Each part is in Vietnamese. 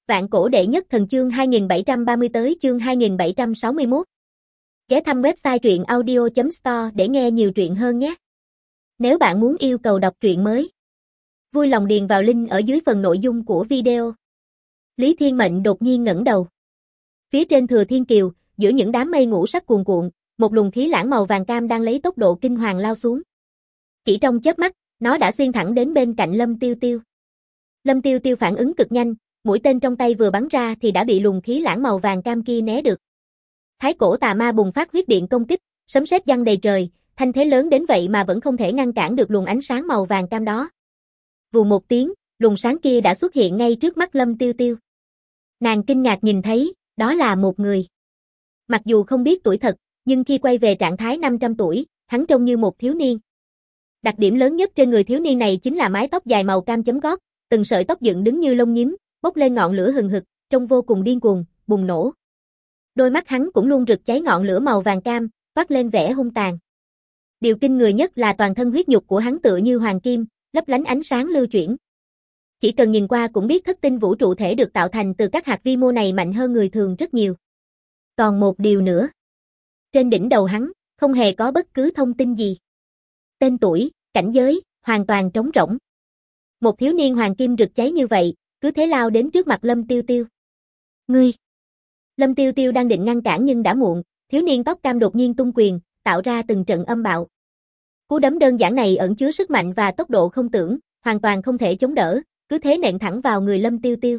Vạn cổ đệ nhất thần chương 2730 tới chương 2761. Ghé thăm website truyện audio.store để nghe nhiều truyện hơn nhé. Nếu bạn muốn yêu cầu đọc truyện mới, vui lòng điền vào link ở dưới phần nội dung của video. Lý Thiên Mệnh đột nhiên ngẩng đầu. Phía trên Thừa Thiên Kiều, giữa những đám mây ngũ sắc cuồn cuộn, một luồng khí lãng màu vàng cam đang lấy tốc độ kinh hoàng lao xuống. Chỉ trong chớp mắt, nó đã xuyên thẳng đến bên cạnh Lâm Tiêu Tiêu. Lâm Tiêu Tiêu phản ứng cực nhanh, mũi tên trong tay vừa bắn ra thì đã bị luồng khí lãng màu vàng cam kia né được. Thái cổ tà ma bùng phát huyết điện công kích, sấm sét giăng đầy trời, thanh thế lớn đến vậy mà vẫn không thể ngăn cản được luồng ánh sáng màu vàng cam đó. Vù một tiếng, luồng sáng kia đã xuất hiện ngay trước mắt Lâm Tiêu Tiêu. Nàng kinh ngạc nhìn thấy, đó là một người. Mặc dù không biết tuổi thật, nhưng khi quay về trạng thái 500 tuổi, hắn trông như một thiếu niên. Đặc điểm lớn nhất trên người thiếu niên này chính là mái tóc dài màu cam chấm gót, từng sợi tóc dựng đứng như lông nhím, bốc lên ngọn lửa hừng hực, trông vô cùng điên cuồng, bùng nổ. Đôi mắt hắn cũng luôn rực cháy ngọn lửa màu vàng cam, toát lên vẻ hung tàn. Điều kinh người nhất là toàn thân huyết nhục của hắn tựa như hoàng kim, lấp lánh ánh sáng lưu chuyển. Chỉ cần nhìn qua cũng biết thất tinh vũ trụ thể được tạo thành từ các hạt vi mô này mạnh hơn người thường rất nhiều. Còn một điều nữa. Trên đỉnh đầu hắn, không hề có bất cứ thông tin gì. Tên tuổi, cảnh giới, hoàn toàn trống rỗng. Một thiếu niên hoàng kim rực cháy như vậy, cứ thế lao đến trước mặt Lâm Tiêu Tiêu. Ngươi! Lâm Tiêu Tiêu đang định ngăn cản nhưng đã muộn, thiếu niên tóc cam đột nhiên tung quyền, tạo ra từng trận âm bạo. Cú đấm đơn giản này ẩn chứa sức mạnh và tốc độ không tưởng, hoàn toàn không thể chống đỡ, cứ thế nện thẳng vào người Lâm Tiêu Tiêu.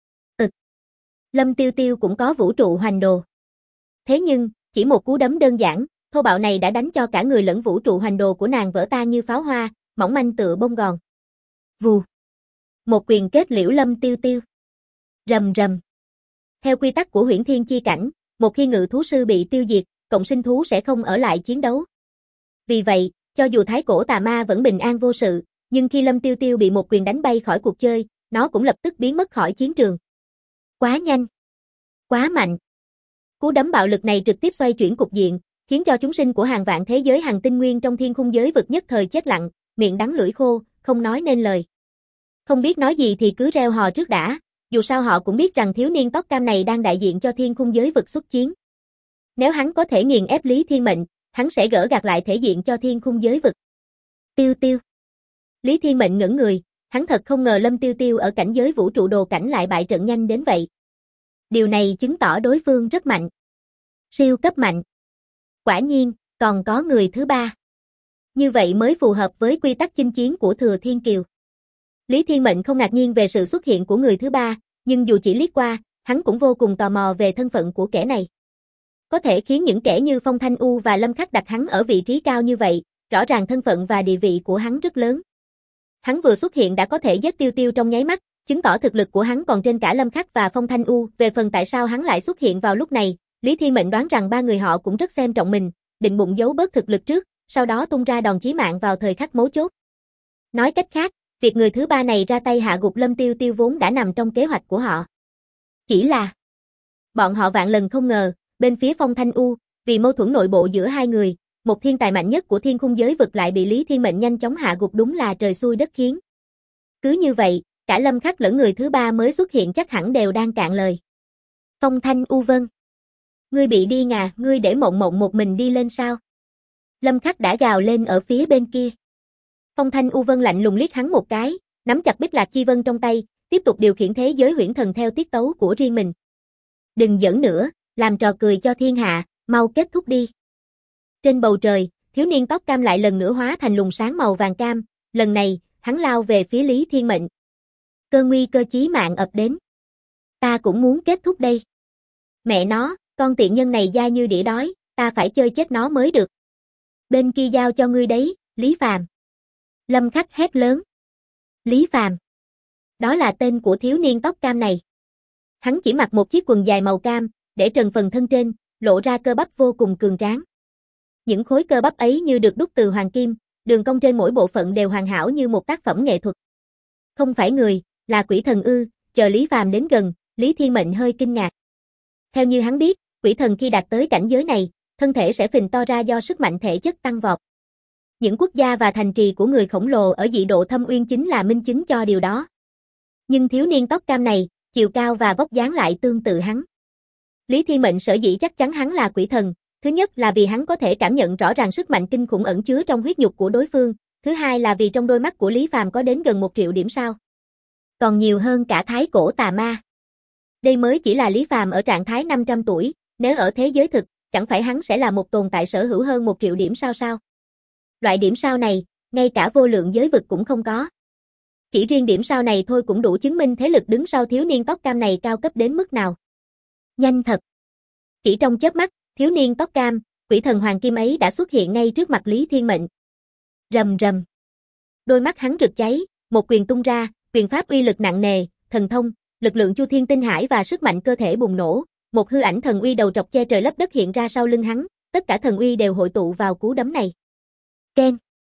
Lâm Tiêu Tiêu cũng có vũ trụ hoành đồ. Thế nhưng, chỉ một cú đấm đơn giản, thô bạo này đã đánh cho cả người lẫn vũ trụ hoành đồ của nàng vỡ tan như pháo hoa, mỏng manh tựa bông gòn. Vù. Một quyền kết liễu Lâm Tiêu Tiêu. Rầm rầm. Theo quy tắc của Huyễn Thiên Chi Cảnh, một khi ngự thú sư bị tiêu diệt, cộng sinh thú sẽ không ở lại chiến đấu. Vì vậy, cho dù thái cổ tà ma vẫn bình an vô sự, nhưng khi Lâm Tiêu Tiêu bị một quyền đánh bay khỏi cuộc chơi, nó cũng lập tức biến mất khỏi chiến trường. Quá nhanh. Quá mạnh. Cú đấm bạo lực này trực tiếp xoay chuyển cục diện, khiến cho chúng sinh của hàng vạn thế giới hàng tinh nguyên trong thiên khung giới vực nhất thời chết lặng, miệng đắng lưỡi khô, không nói nên lời. Không biết nói gì thì cứ reo hò trước đã, dù sao họ cũng biết rằng thiếu niên tóc cam này đang đại diện cho thiên khung giới vực xuất chiến. Nếu hắn có thể nghiền ép Lý Thiên Mệnh, hắn sẽ gỡ gạc lại thể diện cho thiên khung giới vực. Tiêu Tiêu. Lý Thiên Mệnh ngẩn người, hắn thật không ngờ Lâm Tiêu Tiêu ở cảnh giới vũ trụ đồ cảnh lại bại trận nhanh đến vậy. Điều này chứng tỏ đối phương rất mạnh. Siêu cấp mạnh. Quả nhiên, còn có người thứ ba. Như vậy mới phù hợp với quy tắc chinh chiến của Thừa Thiên Kiều. Lý Thiên Mệnh không ngạc nhiên về sự xuất hiện của người thứ ba, nhưng dù chỉ liếc qua, hắn cũng vô cùng tò mò về thân phận của kẻ này. Có thể khiến những kẻ như Phong Thanh U và Lâm Khắc đặt hắn ở vị trí cao như vậy, rõ ràng thân phận và địa vị của hắn rất lớn. Hắn vừa xuất hiện đã có thể giết Tiêu Tiêu trong nháy mắt, chứng tỏ thực lực của hắn còn trên cả Lâm Khắc và Phong Thanh U. Về phần tại sao hắn lại xuất hiện vào lúc này, Lý Thiên Mệnh đoán rằng ba người họ cũng rất xem trọng mình, định bụng giấu bớt thực lực trước, sau đó tung ra đòn chí mạng vào thời khắc mấu chốt. Nói cách khác, việc người thứ ba này ra tay hạ gục Lâm Tiêu Tiêu vốn đã nằm trong kế hoạch của họ. Chỉ là bọn họ vạn lần không ngờ, bên phía Phong Thanh U, vì mâu thuẫn nội bộ giữa hai người, một thiên tài mạnh nhất của thiên khung giới vực lại bị Lý Thiên Mệnh nhanh chóng hạ gục, đúng là trời xui đất khiến. Cứ như vậy, cả Lâm Khắc lẫn người thứ ba mới xuất hiện chắc hẳn đều đang cạn lời. Phong Thanh U vâng. Ngươi bị điên à, ngươi để Mộng Mộng một mình đi lên sao? Lâm Khắc đã gào lên ở phía bên kia. Phong Thanh U vân lạnh lùng liếc hắn một cái, nắm chặt Bích Lạc Chi Vân trong tay, tiếp tục điều khiển thế giới huyễn thần theo tiết tấu của riêng mình. Đừng giỡn nữa, làm trò cười cho thiên hạ, mau kết thúc đi. Trên bầu trời, thiếu niên tóc cam lại lần nữa hóa thành luồng sáng màu vàng cam, lần này, hắn lao về phía Lý Thiên Mệnh. Cơn nguy cơ chí mạng ập đến. Ta cũng muốn kết thúc đây. Mẹ nó, con tiện nhân này da như đĩa đói, ta phải chơi chết nó mới được. Bên kia giao cho ngươi đấy, Lý Phàm. Lâm Khắc hét lớn. Lý Phàm. Đó là tên của thiếu niên tóc cam này. Hắn chỉ mặc một chiếc quần dài màu cam, để trần phần thân trên, lộ ra cơ bắp vô cùng cường tráng. Những khối cơ bắp ấy như được đúc từ hoàng kim, đường cong trên mỗi bộ phận đều hoàn hảo như một tác phẩm nghệ thuật. Không phải người, là quỷ thần ư? Chờ Lý Phàm đến gần, Lý Thiên Mệnh hơi kinh ngạc. Theo như hắn biết, quỷ thần khi đạt tới cảnh giới này, thân thể sẽ phình to ra do sức mạnh thể chất tăng vọt. Những quốc gia và thành trì của người khổng lồ ở dị độ Thâm Uyên chính là minh chứng cho điều đó. Nhưng thiếu niên tóc cam này, chiều cao và vóc dáng lại tương tự hắn. Lý Thiên Mệnh sở dĩ chắc chắn hắn là quỷ thần, thứ nhất là vì hắn có thể cảm nhận rõ ràng sức mạnh kinh khủng ẩn chứa trong huyết nhục của đối phương, thứ hai là vì trong đôi mắt của Lý Phàm có đến gần 1 triệu điểm sao. Còn nhiều hơn cả thái cổ tà ma. Đây mới chỉ là Lý Phàm ở trạng thái 500 tuổi, nếu ở thế giới thực, chẳng phải hắn sẽ là một tồn tại sở hữu hơn 1 triệu điểm sao sao? Loại điểm sao này, ngay cả vô lượng giới vực cũng không có. Chỉ riêng điểm sao này thôi cũng đủ chứng minh thế lực đứng sau thiếu niên tóc cam này cao cấp đến mức nào. Nhanh thật. Chỉ trong chớp mắt, thiếu niên tóc cam, quỷ thần hoàng kim ấy đã xuất hiện ngay trước mặt Lý Thiên Mệnh. Rầm rầm. Đôi mắt hắn rực cháy, một quyền tung ra, quyền pháp uy lực nặng nề, thần thông, lực lượng Chu Thiên Tinh Hải và sức mạnh cơ thể bùng nổ, một hư ảnh thần uy đầu trọc che trời lấp đất hiện ra sau lưng hắn, tất cả thần uy đều hội tụ vào cú đấm này. Keng.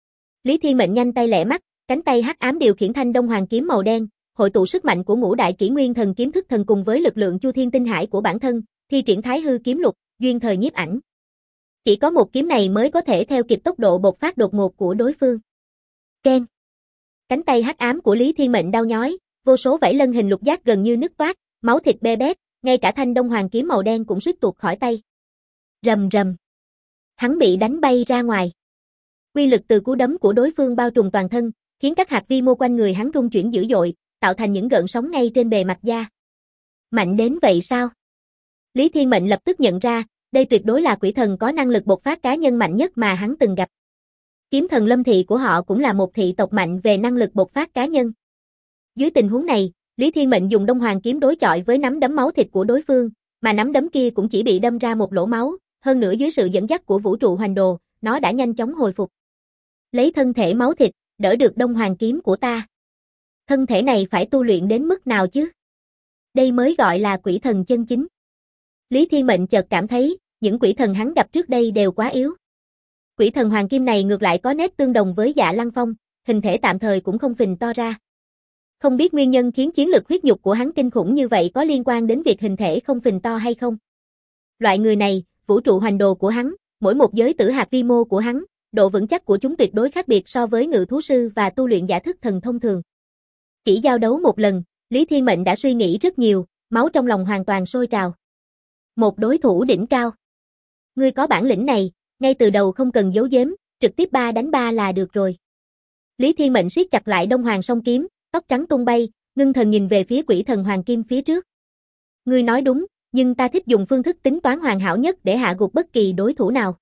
Lý Thiên Mệnh nhanh tay lẹ mắt, cánh tay hắc ám điều khiển thanh đông hoàng kiếm màu đen, hội tụ sức mạnh của ngũ đại kỷ nguyên thần kiếm thức thần cùng với lực lượng Chu Thiên Tinh Hải của bản thân, thi triển Thái Hư kiếm lục, duyên thời nhiếp ảnh. Chỉ có một kiếm này mới có thể theo kịp tốc độ bộc phát đột ngột của đối phương. Keng. Cánh tay hắc ám của Lý Thiên Mệnh đau nhói, vô số vảy lân hình lục giác gần như nứt toác, máu thịt be bét, ngay cả thanh đông hoàng kiếm màu đen cũng suýt tuột khỏi tay. Rầm rầm. Hắn bị đánh bay ra ngoài. Uy lực từ cú đấm của đối phương bao trùm toàn thân, khiến các hạt vi mô quanh người hắn rung chuyển dữ dội, tạo thành những gợn sóng ngay trên bề mặt da. Mạnh đến vậy sao? Lý Thiên Mệnh lập tức nhận ra, đây tuyệt đối là quỷ thần có năng lực bộc phát cá nhân mạnh nhất mà hắn từng gặp. Kiếm thần Lâm Thị của họ cũng là một thị tộc mạnh về năng lực bộc phát cá nhân. Dưới tình huống này, Lý Thiên Mệnh dùng đông hoàng kiếm đối chọi với nắm đấm máu thịt của đối phương, mà nắm đấm kia cũng chỉ bị đâm ra một lỗ máu, hơn nữa dưới sự dẫn dắt của vũ trụ hoành đồ, nó đã nhanh chóng hồi phục. Lấy thân thể máu thịt, đỡ được đông hoàng kiếm của ta. Thân thể này phải tu luyện đến mức nào chứ? Đây mới gọi là quỷ thần chân chính. Lý Thiên Mệnh chợt cảm thấy, những quỷ thần hắn gặp trước đây đều quá yếu. Quỷ thần hoàng kim này ngược lại có nét tương đồng với Dạ Lăng Phong, hình thể tạm thời cũng không phình to ra. Không biết nguyên nhân khiến chiến lực huyết nhục của hắn kinh khủng như vậy có liên quan đến việc hình thể không phình to hay không? Loại người này, vũ trụ hoành đồ của hắn, mỗi một giới tử hạt vi mô của hắn, độ vững chắc của chúng tuyệt đối khác biệt so với ngự thú sư và tu luyện giả thức thần thông thường. Chỉ giao đấu một lần, Lý Thiên Mệnh đã suy nghĩ rất nhiều, máu trong lòng hoàn toàn sôi trào. Một đối thủ đỉnh cao. Ngươi có bản lĩnh này, ngay từ đầu không cần giấu giếm, trực tiếp 3 đánh 3 là được rồi. Lý Thiên Mệnh siết chặt lại đông hoàng song kiếm, tóc trắng tung bay, ngưng thần nhìn về phía quỷ thần hoàng kim phía trước. Ngươi nói đúng, nhưng ta thích dùng phương thức tính toán hoàn hảo nhất để hạ gục bất kỳ đối thủ nào.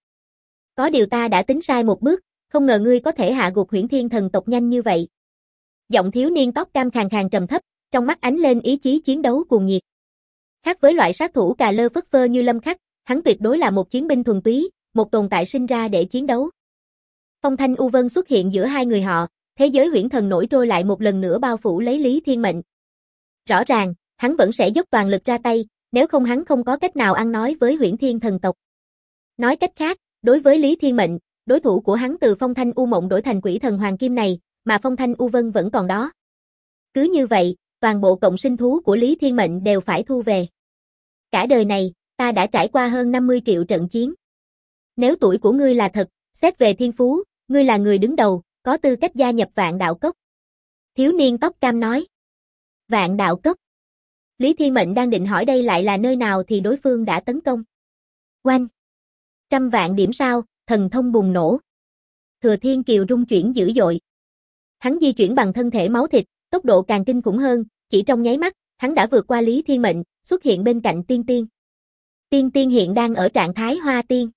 Có điều ta đã tính sai một bước, không ngờ ngươi có thể hạ gục Huyễn Thiên thần tộc nhanh như vậy. Giọng thiếu niên tóc cam khàn khàn trầm thấp, trong mắt ánh lên ý chí chiến đấu cuồng nhiệt. Khác với loại sát thủ cà lơ phất phơ như Lâm Khắc, hắn tuyệt đối là một chiến binh thuần túy, một tồn tại sinh ra để chiến đấu. Phong thanh u vân xuất hiện giữa hai người họ, thế giới huyễn thần nổi trôi lại một lần nữa bao phủ lấy Lý Thiên Mệnh. Rõ ràng, hắn vẫn sẽ dốc toàn lực ra tay, nếu không hắn không có cách nào ăn nói với Huyễn Thiên thần tộc. Nói cách khác, đối với Lý Thiên Mệnh, đối thủ của hắn từ Phong Thanh U Mộng đổi thành quỷ thần hoàng kim này, mà Phong Thanh U Vân vẫn còn đó. Cứ như vậy, toàn bộ cộng sinh thú của Lý Thiên Mệnh đều phải thu về. Cả đời này, ta đã trải qua hơn 50 triệu trận chiến. Nếu tuổi của ngươi là thật, xét về thiên phú, ngươi là người đứng đầu, có tư cách gia nhập Vạn Đạo Cốc. Thiếu niên tóc cam nói. Vạn Đạo Cốc. Lý Thiên Mệnh đang định hỏi đây lại là nơi nào thì đối phương đã tấn công. Oanh. 100 vạn điểm sao, thần thông bùng nổ. Thừa Thiên Kiều rung chuyển dữ dội. Hắn di chuyển bằng thân thể máu thịt, tốc độ càng kinh khủng hơn, chỉ trong nháy mắt, hắn đã vượt qua Lý Thiên Mệnh, xuất hiện bên cạnh Tiên Tiên. Tiên Tiên hiện đang ở trạng thái hoa tiên.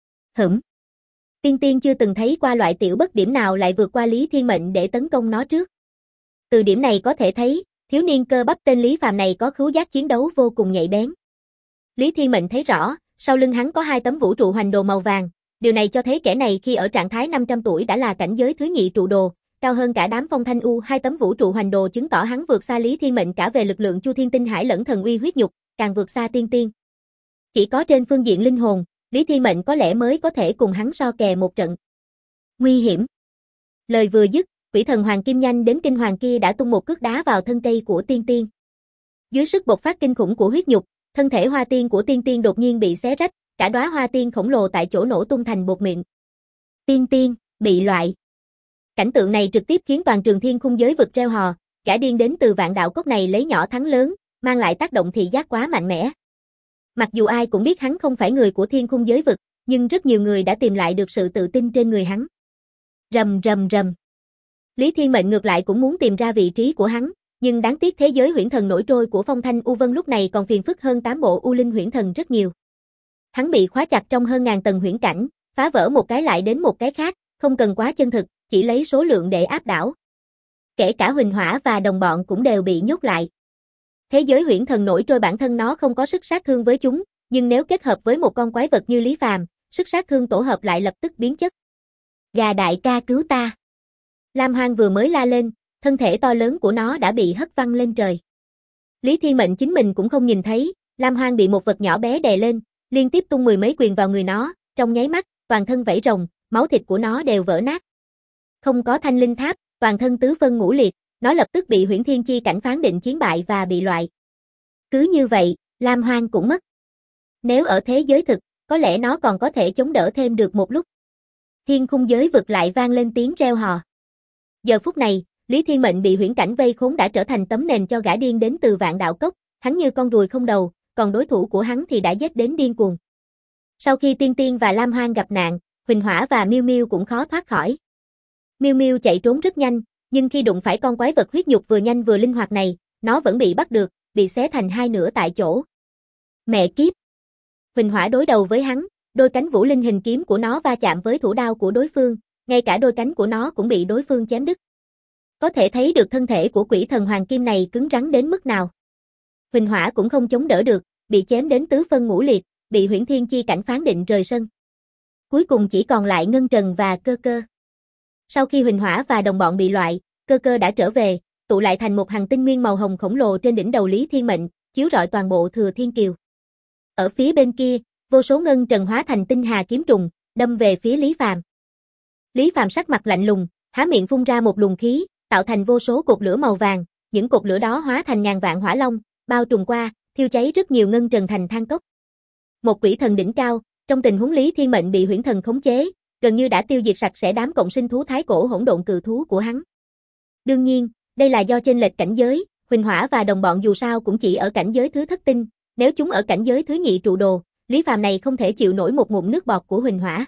Tiên Tiên chưa từng thấy qua loại tiểu bất điểm nào lại vượt qua Lý Thiên Mệnh để tấn công nó trước. Từ điểm này có thể thấy, thiếu niên cơ bắp tên Lý Phàm này có khứu giác chiến đấu vô cùng nhạy bén. Lý Thiên Mệnh thấy rõ, sau lưng hắn có 2 tấm vũ trụ hoành đồ màu vàng, điều này cho thấy kẻ này khi ở trạng thái 500 tuổi đã là cảnh giới thứ nhị trụ đồ, cao hơn cả đám Phong Thanh U. 2 tấm vũ trụ hoành đồ chứng tỏ hắn vượt xa Lý Thiên Mệnh cả về lực lượng Chu Thiên Tinh Hải lẫn thần uy huyết nhục, càng vượt xa Tiên Tiên. Chỉ có trên phương diện linh hồn, Lý Thiên Mệnh có lẽ mới có thể cùng hắn so kè một trận. Nguy hiểm. Lời vừa dứt, quỷ thần hoàng kim nhanh đến kinh hoàng kia đã tung một cước đá vào thân cây của Tiên Tiên. Dưới sức bộc phát kinh khủng của huyết nhục, thân thể hoa tiên của Tiên Tiên đột nhiên bị xé rách, cả đóa hoa tiên khổng lồ tại chỗ nổ tung thành bột mịn. Tiên Tiên bị loại. Cảnh tượng này trực tiếp khiến toàn trường thiên khung giới vực reo hò, gã điên đến từ Vạn Đạo Cốc này lấy nhỏ thắng lớn, mang lại tác động thị giác quá mạnh mẽ. Mặc dù ai cũng biết hắn không phải người của thiên khung giới vực, nhưng rất nhiều người đã tìm lại được sự tự tin trên người hắn. Rầm rầm rầm. Lý Thiên Mệnh ngược lại cũng muốn tìm ra vị trí của hắn, nhưng đáng tiếc thế giới huyễn thần nổi trôi của Phong Thanh U Vân lúc này còn phiền phức hơn 8 bộ U Linh huyễn thần rất nhiều. Hắn bị khóa chặt trong hơn ngàn tầng huyễn cảnh, phá vỡ một cái lại đến một cái khác, không cần quá chân thực, chỉ lấy số lượng để áp đảo. Kể cả Huỳnh Hỏa và đồng bọn cũng đều bị nhốt lại. Thế giới huyễn thần nổi trôi bản thân nó không có sức sát thương với chúng, nhưng nếu kết hợp với một con quái vật như Lý Phàm, sức sát thương tổ hợp lại lập tức biến chất. Gà đại ca cứu ta. Lam Hoang vừa mới la lên, thân thể to lớn của nó đã bị hất văng lên trời. Lý Thiên Mệnh chính mình cũng không nhìn thấy, Lam Hoang bị một vật nhỏ bé đè lên, liên tiếp tung 10 mấy quyền vào người nó, trong nháy mắt, toàn thân vảy rồng, máu thịt của nó đều vỡ nát. Không có thanh linh tháp, toàn thân tứ phân ngũ liệt, nó lập tức bị Huyễn Thiên Chi cảnh phán định chiến bại và bị loại. Cứ như vậy, Lam Hoang cũng mất. Nếu ở thế giới thực, có lẽ nó còn có thể chống đỡ thêm được một lúc. Thiên khung giới vực lại vang lên tiếng reo hò. Giờ phút này, Lý Thiên Mệnh bị huyễn cảnh vây khốn đã trở thành tấm nền cho gã điên đến từ Vạn Đạo Cốc, hắn như con ruồi không đầu, còn đối thủ của hắn thì đã giết đến điên cuồng. Sau khi Tiên Tiên và Lam Hoang gặp nạn, Huỳnh Hỏa và Miêu Miêu cũng khó thoát khỏi. Miêu Miêu chạy trốn rất nhanh, nhưng khi đụng phải con quái vật huyết nhục vừa nhanh vừa linh hoạt này, nó vẫn bị bắt được, bị xé thành hai nửa tại chỗ. Mẹ kiếp! Huỳnh Hỏa đối đầu với hắn, đôi cánh vũ linh hình kiếm của nó va chạm với thủ đao của đối phương, ngay cả đôi cánh của nó cũng bị đối phương chém đứt. Có thể thấy được thân thể của quỷ thần hoàng kim này cứng rắn đến mức nào. Huỳnh Hỏa cũng không chống đỡ được, bị chém đến tứ phân ngũ liệt, bị Huyễn Thiên Chi cảnh phán định rời sân. Cuối cùng chỉ còn lại Ngân Trần và Cơ Cơ. Sau khi Huỳnh Hỏa và đồng bọn bị loại, Cơ Cơ đã trở về, tụ lại thành một hành tinh nguyên màu hồng khổng lồ trên đỉnh đầu Lý Thiên Mệnh, chiếu rọi toàn bộ Thừa Thiên Kiều. Ở phía bên kia, vô số ngân trần hóa thành tinh hà kiếm trùng, đâm về phía Lý Phàm. Lý Phàm sắc mặt lạnh lùng, há miệng phun ra một luồng khí, tạo thành vô số cột lửa màu vàng, những cột lửa đó hóa thành ngàn vạn hỏa long, bao trùm qua, thiêu cháy rất nhiều ngân trần thành than cốc. Một quỷ thần đỉnh cao, trong tình huống Lý Thiên Mệnh bị huyễn thần khống chế, gần như đã tiêu diệt sạch sẽ đám cộng sinh thú thái cổ hỗn độn cự thú của hắn. Đương nhiên, đây là do chênh lệch cảnh giới, Huỳnh Hỏa và đồng bọn dù sao cũng chỉ ở cảnh giới thứ thất tinh, nếu chúng ở cảnh giới thứ nhị trụ đồ, Lý Phàm này không thể chịu nổi một ngụm nước bọt của Huỳnh Hỏa.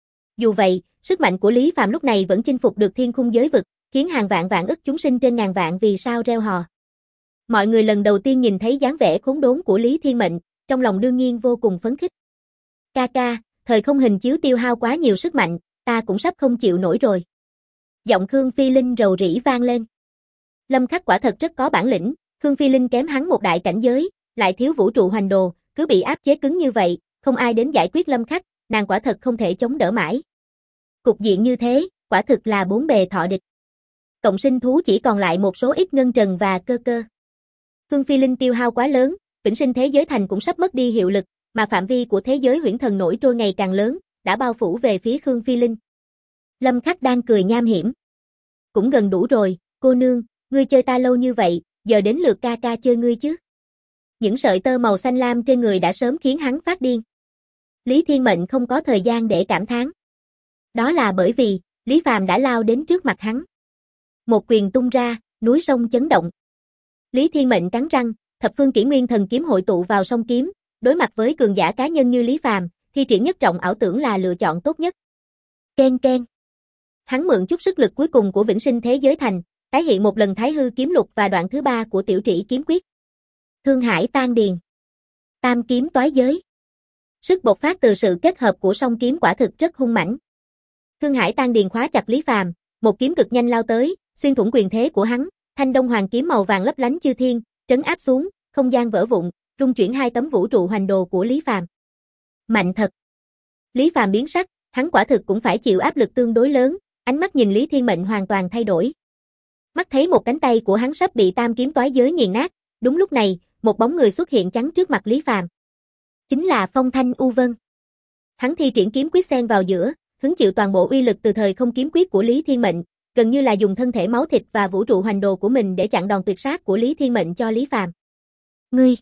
Dù vậy, sức mạnh của Lý Phàm lúc này vẫn chinh phục được thiên khung giới vực, khiến hàng vạn vạn ức chúng sinh trên ngàn vạn vì sao reo hò. Mọi người lần đầu tiên nhìn thấy dáng vẻ khốn đốn của Lý Thiên Mệnh, trong lòng đương nhiên vô cùng phấn khích. Ca ca, thời không hình chiếu tiêu hao quá nhiều sức mạnh, ta cũng sắp không chịu nổi rồi. Giọng Khương Phi Linh rầu rĩ vang lên. Lâm Khắc quả thật rất có bản lĩnh, Khương Phi Linh kém hắn một đại cảnh giới, lại thiếu vũ trụ hoành đồ, cứ bị áp chế cứng như vậy, không ai đến giải quyết Lâm Khắc, nàng quả thật không thể chống đỡ mãi. Cục diện như thế, quả thực là bốn bề thọ địch. Cộng sinh thú chỉ còn lại một số ít ngân trần và cơ cơ. Khương Phi Linh tiêu hao quá lớn, vĩnh sinh thế giới thành cũng sắp mất đi hiệu lực, mà phạm vi của thế giới huyễn thần nổi trôi ngày càng lớn, đã bao phủ về phía Khương Phi Linh. Lâm Khắc đang cười nham hiểm. Cũng gần đủ rồi, cô nương, ngươi chơi ta lâu như vậy, giờ đến lượt ca ca chơi ngươi chứ. Những sợi tơ màu xanh lam trên người đã sớm khiến hắn phát điên. Lý Thiên Mệnh không có thời gian để cảm thán. Đó là bởi vì, Lý Phàm đã lao đến trước mặt hắn. Một quyền tung ra, núi sông chấn động. Lý Thiên Mệnh cắn răng, thập phương kỷ nguyên thần kiếm hội tụ vào song kiếm, đối mặt với cường giả cá nhân như Lý Phàm, thi triển nhất trọng ảo tưởng là lựa chọn tốt nhất. Ken ken. Hắn mượn chút sức lực cuối cùng của vĩnh sinh thế giới thành, tái hiện một lần Thái Hư kiếm lục và đoạn thứ 3 của Tiểu Trĩ kiếm quyết. Thương Hải tan điền. Tam kiếm toái giới. Sức bộc phát từ sự kết hợp của song kiếm quả thực rất hung mãnh. Thương Hải tan điền khóa chặt Lý Phàm, một kiếm cực nhanh lao tới, xuyên thủng quyền thế của hắn, Thanh Đông Hoàng kiếm màu vàng lấp lánh chư thiên, trấn áp xuống, không gian vỡ vụn, rung chuyển hai tấm vũ trụ hoành đồ của Lý Phàm. Mạnh thật. Lý Phàm biến sắc, hắn quả thực cũng phải chịu áp lực tương đối lớn, ánh mắt nhìn Lý Thiên Mệnh hoàn toàn thay đổi. Mắt thấy một cánh tay của hắn sắp bị tam kiếm toái giới nghiền nát, đúng lúc này, một bóng người xuất hiện chắn trước mặt Lý Phàm. Chính là Phong Thanh U Vân. Hắn thi triển kiếm quyết xen vào giữa, hứng chịu toàn bộ uy lực từ thời không kiếm quyết của Lý Thiên Mệnh, gần như là dùng thân thể máu thịt và vũ trụ hoành đồ của mình để chặn đòn tuyệt sát của Lý Thiên Mệnh cho Lý Phàm. Ngươi!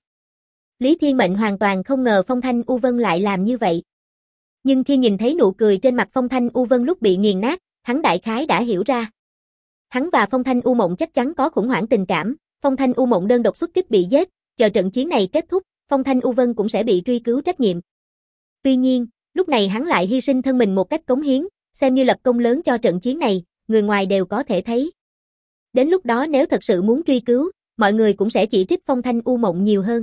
Lý Thiên Mệnh hoàn toàn không ngờ Phong Thanh U Vân lại làm như vậy. Nhưng khi nhìn thấy nụ cười trên mặt Phong Thanh U Vân lúc bị nghiền nát, hắn đại khái đã hiểu ra. Hắn và Phong Thanh U Mộng chắc chắn có khủng hoảng tình cảm, Phong Thanh U Mộng đơn độc xuất kích bị giết, chờ trận chiến này kết thúc, Phong Thanh U Vân cũng sẽ bị truy cứu trách nhiệm. Tuy nhiên, lúc này hắn lại hy sinh thân mình một cách cống hiến, xem như lập công lớn cho trận chiến này, người ngoài đều có thể thấy. Đến lúc đó nếu thật sự muốn truy cứu, mọi người cũng sẽ chỉ trích Phong Thanh U Mộng nhiều hơn.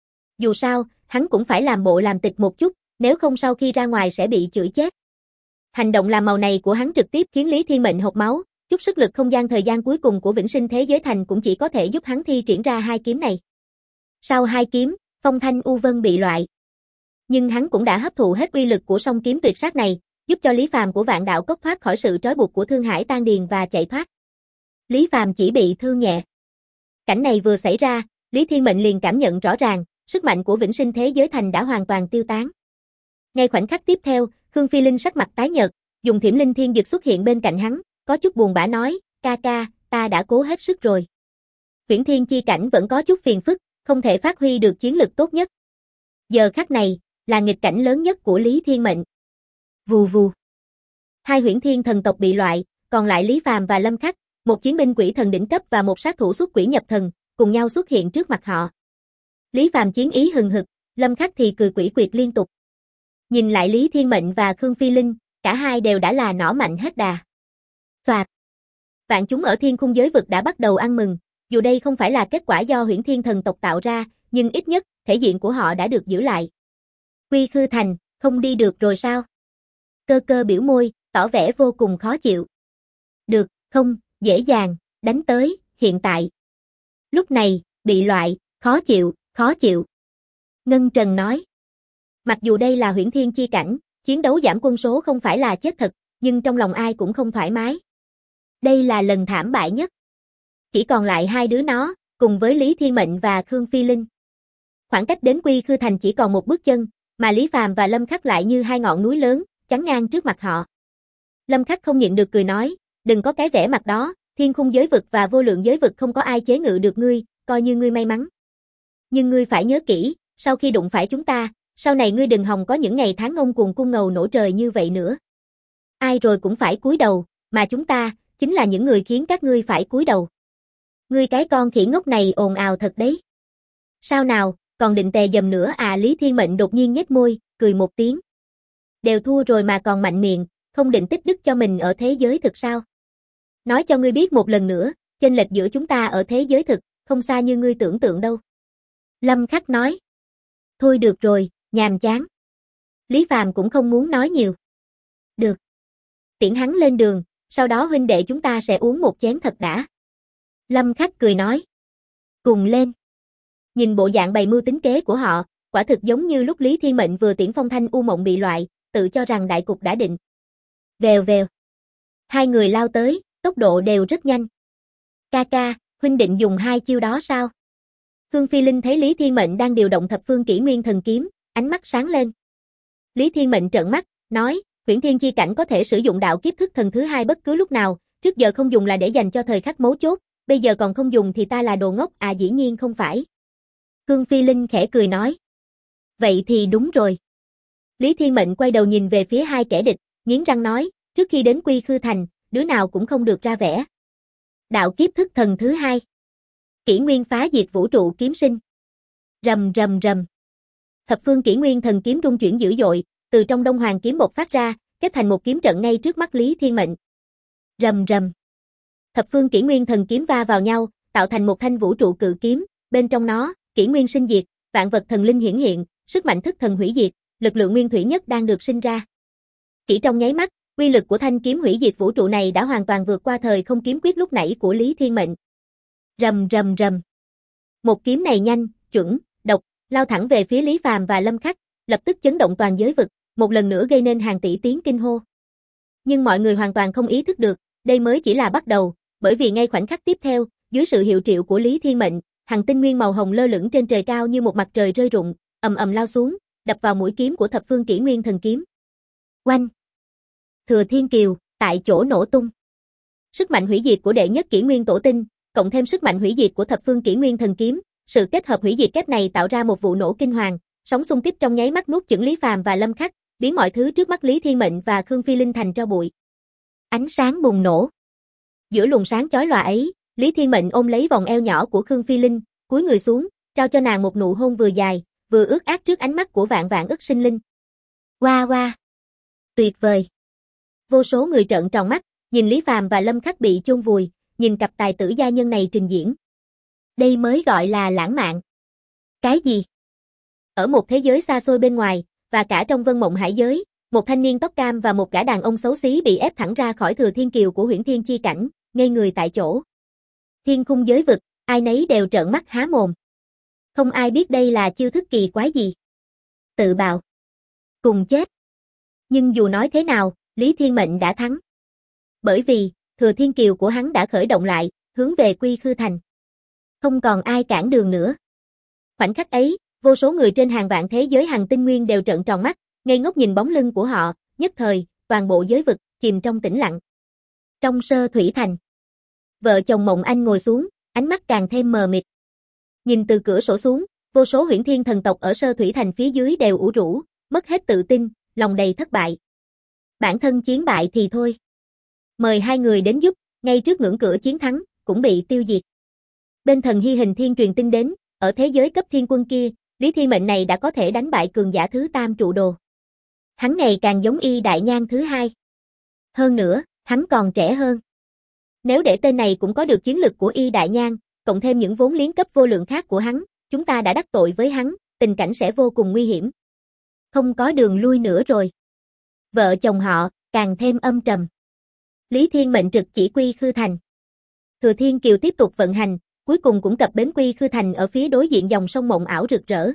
Dù sao, hắn cũng phải làm bộ làm tịch một chút, nếu không sau khi ra ngoài sẽ bị chửi chết. Hành động làm màu này của hắn trực tiếp khiến Lý Thiên Mệnh hộc máu, chút sức lực không gian thời gian cuối cùng của Vĩnh Sinh Thế Giới Thành cũng chỉ có thể giúp hắn thi triển ra hai kiếm này. Sau hai kiếm, Phong Thanh U Vân bị loại. Nhưng hắn cũng đã hấp thụ hết uy lực của song kiếm tuyệt sát này, giúp cho Lý Phàm của Vạn Đạo Cốc thoát khỏi sự trói buộc của Thương Hải Tan Điền và chạy thoát. Lý Phàm chỉ bị thương nhẹ. Cảnh này vừa xảy ra, Lý Thiên Mệnh liền cảm nhận rõ ràng, sức mạnh của Vĩnh Sinh Thế Giới Thành đã hoàn toàn tiêu tán. Ngay khoảnh khắc tiếp theo, Khương Phi Linh sắc mặt tái nhợt, dùng Thiểm Linh Thiên Dực xuất hiện bên cạnh hắn, có chút buồn bã nói, ca ca, ta đã cố hết sức rồi. Huyễn Thiên chi cảnh vẫn có chút phiền phức, không thể phát huy được chiến lực tốt nhất. Giờ khắc này, là nghịch cảnh lớn nhất của Lý Thiên Mệnh. Vù vù. Hai Huyễn Thiên thần tộc bị loại, còn lại Lý Phàm và Lâm Khắc, một chiến binh quỷ thần đỉnh cấp và một sát thủ xuất quỷ nhập thần, cùng nhau xuất hiện trước mặt họ. Lý Phàm chiến ý hừng hực, Lâm Khắc thì cười quỷ quyệt liên tục. Nhìn lại Lý Thiên Mệnh và Khương Phi Linh, cả hai đều đã là nỏ mạnh hết đà. Soạt. Vạn chúng ở thiên khung giới vực đã bắt đầu ăn mừng, dù đây không phải là kết quả do Huyễn Thiên thần tộc tạo ra, nhưng ít nhất, thể diện của họ đã được giữ lại. Quy Khư Thành, không đi được rồi sao? Cơ cơ biểu môi, tỏ vẻ vô cùng khó chịu. Được, không, dễ dàng, đánh tới, hiện tại. Lúc này, bị loại, khó chịu, khó chịu. Ngân Trần nói. Mặc dù đây là Huyễn Thiên chi cảnh, chiến đấu giảm quân số không phải là chết thật, nhưng trong lòng ai cũng không thoải mái. Đây là lần thảm bại nhất. Chỉ còn lại hai đứa nó, cùng với Lý Thiên Mệnh và Khương Phi Linh. Khoảng cách đến Quy Khư Thành chỉ còn một bước chân, mà Lý Phàm và Lâm Khắc lại như hai ngọn núi lớn, chắn ngang trước mặt họ. Lâm Khắc không nhịn được cười nói, đừng có cái vẻ mặt đó, thiên khung giới vực và vô lượng giới vực không có ai chế ngự được ngươi, coi như ngươi may mắn. Nhưng ngươi phải nhớ kỹ, sau khi đụng phải chúng ta, sau này ngươi đừng hòng có những ngày tháng ngông cuồng cung ngầu nổ trời như vậy nữa. Ai rồi cũng phải cúi đầu, mà chúng ta, chính là những người khiến các ngươi phải cúi đầu. Ngươi cái con khỉ ngốc này ồn ào thật đấy. Sao nào, còn định tè dầm nữa à? Lý Thiên Mệnh đột nhiên nhếch môi, cười một tiếng. Đều thua rồi mà còn mạnh miệng, không định tích đức cho mình ở thế giới thực sao? Nói cho ngươi biết một lần nữa, chênh lệch giữa chúng ta ở thế giới thực, không xa như ngươi tưởng tượng đâu. Lâm Khắc nói. Thôi được rồi, nhàm chán. Lý Phàm cũng không muốn nói nhiều. Được. Tiễn hắn lên đường, sau đó huynh đệ chúng ta sẽ uống một chén thật đã. Lâm Khắc cười nói. Cùng lên. Nhìn bộ dạng bày mưu tính kế của họ, quả thực giống như lúc Lý Thiên Mệnh vừa tiễn Phong Thanh U Mộng bị loại, tự cho rằng đại cục đã định. Vèo vèo. Hai người lao tới, tốc độ đều rất nhanh. Ca ca, huynh định dùng hai chiêu đó sao? Khương Phi Linh thấy Lý Thiên Mệnh đang điều động thập phương kỷ nguyên thần kiếm, ánh mắt sáng lên. Lý Thiên Mệnh trợn mắt, nói, Huyễn Thiên chi cảnh có thể sử dụng đạo kiếp thức thần thứ hai bất cứ lúc nào, trước giờ không dùng là để dành cho thời khắc mấu chốt, bây giờ còn không dùng thì ta là đồ ngốc à? Dĩ nhiên không phải. Khương Phi Linh khẽ cười nói. Vậy thì đúng rồi. Lý Thiên Mệnh quay đầu nhìn về phía hai kẻ địch, nghiến răng nói, trước khi đến Quy Khư Thành, đứa nào cũng không được ra vẻ. Đạo kiếp thức thần thứ hai. Kỷ nguyên phá diệt vũ trụ kiếm sinh. Rầm rầm rầm. Thập phương kỷ nguyên thần kiếm rung chuyển dữ dội, từ trong Đông Hoàng kiếm bộc phát ra, kết thành một kiếm trận ngay trước mắt Lý Thiên Mệnh. Rầm rầm. Thập phương kỷ nguyên thần kiếm va vào nhau, tạo thành một thanh vũ trụ cự kiếm, bên trong nó, kỷ nguyên sinh diệt, vạn vật thần linh hiển hiện, sức mạnh thức thần hủy diệt, lực lượng nguyên thủy nhất đang được sinh ra. Chỉ trong nháy mắt, uy lực của thanh kiếm hủy diệt vũ trụ này đã hoàn toàn vượt qua thời không kiếm quyết lúc nãy của Lý Thiên Mệnh. Rầm rầm rầm. Một kiếm này nhanh, chuẩn, độc, lao thẳng về phía Lý Phàm và Lâm Khắc, lập tức chấn động toàn giới vực, một lần nữa gây nên hàng tỷ tiếng kinh hô. Nhưng mọi người hoàn toàn không ý thức được, đây mới chỉ là bắt đầu, bởi vì ngay khoảnh khắc tiếp theo, dưới sự hiệu triệu của Lý Thiên Mệnh, hằng tinh nguyên màu hồng lơ lửng trên trời cao như một mặt trời rơi rụng, ầm ầm lao xuống, đập vào mũi kiếm của thập phương kỷ nguyên thần kiếm. Oanh! Thừa Thiên Kiều, tại chỗ nổ tung. Sức mạnh hủy diệt của đệ nhất kỷ nguyên tổ tinh, cộng thêm sức mạnh hủy diệt của thập phương kỷ nguyên thần kiếm, sự kết hợp hủy diệt kép này tạo ra một vụ nổ kinh hoàng, sóng xung kích trong nháy mắt nuốt chửng Lý Phàm và Lâm Khắc, biến mọi thứ trước mắt Lý Thiên Mệnh và Khương Phi Linh thành tro bụi. Ánh sáng bùng nổ. Giữa luồng sáng chói lòa ấy, Lý Thiên Mệnh ôm lấy vòng eo nhỏ của Khương Phi Linh, cúi người xuống, trao cho nàng một nụ hôn vừa dài, vừa ướt át trước ánh mắt của vạn vạn ức sinh linh. Hoa hoa! Tuyệt vời! Vô số người trợn tròn mắt, nhìn Lý Phàm và Lâm Khắc bị chôn vùi, nhìn cặp tài tử gia nhân này trình diễn. Đây mới gọi là lãng mạn. Cái gì? Ở một thế giới xa xôi bên ngoài, và cả trong vân mộng hải giới, một thanh niên tóc cam và một gã đàn ông xấu xí bị ép thẳng ra khỏi Thừa Thiên Kiều của Huyễn Thiên chi cảnh, ngây người tại chỗ. Thiên khung giới vực, ai nấy đều trợn mắt há mồm. Không ai biết đây là chiêu thức kỳ quái gì. Tự bào. Cùng chết. Nhưng dù nói thế nào, Lý Thiên Mệnh đã thắng. Bởi vì, Thừa Thiên Kiều của hắn đã khởi động lại, hướng về Quy Khư Thành. Không còn ai cản đường nữa. Khoảnh khắc ấy, vô số người trên hàng vạn thế giới hàng tinh nguyên đều trợn tròn mắt, ngây ngốc nhìn bóng lưng của họ, nhất thời, toàn bộ giới vực, chìm trong tĩnh lặng. Trong Sơ Thủy Thành, vợ chồng Mộng Anh ngồi xuống, ánh mắt càng thêm mờ mịt. Nhìn từ cửa sổ xuống, vô số Huyễn Thiên thần tộc ở Sơ Thủy Thành phía dưới đều ủ rũ, mất hết tự tin, lòng đầy thất bại. Bản thân chiến bại thì thôi. Mời hai người đến giúp, ngay trước ngưỡng cửa chiến thắng, cũng bị tiêu diệt. Bên thần Hy Hình Thiên truyền tin đến, ở thế giới cấp thiên quân kia, Lý Thiên Mệnh này đã có thể đánh bại cường giả thứ tam trụ đồ. Hắn ngày càng giống Y Đại Nhan thứ hai. Hơn nữa, hắn còn trẻ hơn. Nếu để tên này cũng có được chiến lực của Y Đại Nhan, cộng thêm những vốn liếng cấp vô lượng khác của hắn, chúng ta đã đắc tội với hắn, tình cảnh sẽ vô cùng nguy hiểm. Không có đường lui nữa rồi. Vợ chồng họ, càng thêm âm trầm. Lý Thiên Mệnh trực chỉ Quy Khư Thành. Thừa Thiên Kiều tiếp tục vận hành, cuối cùng cũng cập bến Quy Khư Thành ở phía đối diện dòng sông mộng ảo rực rỡ.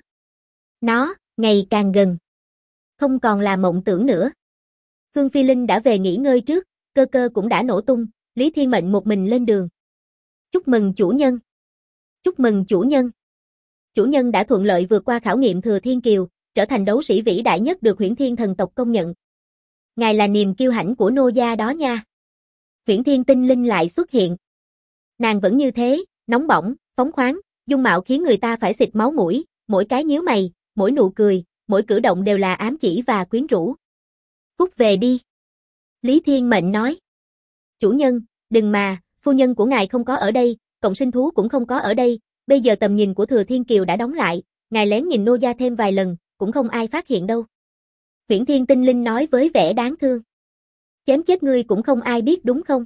Nó, ngày càng gần. Không còn là mộng tưởng nữa. Khương Phi Linh đã về nghỉ ngơi trước, cơ cơ cũng đã nổ tung, Lý Thiên Mệnh một mình lên đường. Chúc mừng chủ nhân. Chúc mừng chủ nhân. Chủ nhân đã thuận lợi vượt qua khảo nghiệm Thừa Thiên Kiều, trở thành đấu sĩ vĩ đại nhất được Huyễn Thiên thần tộc công nhận. Ngài là niềm kiêu hãnh của nô gia đó nha. Huyễn Thiên tinh linh lại xuất hiện. Nàng vẫn như thế, nóng bỏng, phóng khoáng, dung mạo khiến người ta phải xịt máu mũi, mỗi cái nhíu mày, mỗi nụ cười, mỗi cử động đều là ám chỉ và quyến rũ. Cút về đi. Lý Thiên Mệnh nói. Chủ nhân, đừng mà, phu nhân của ngài không có ở đây, cộng sinh thú cũng không có ở đây, bây giờ tầm nhìn của Thừa Thiên Kiều đã đóng lại, ngài lén nhìn nô gia thêm vài lần, cũng không ai phát hiện đâu. Huyễn Thiên tinh linh nói với vẻ đáng thương. Chém chết ngươi cũng không ai biết đúng không?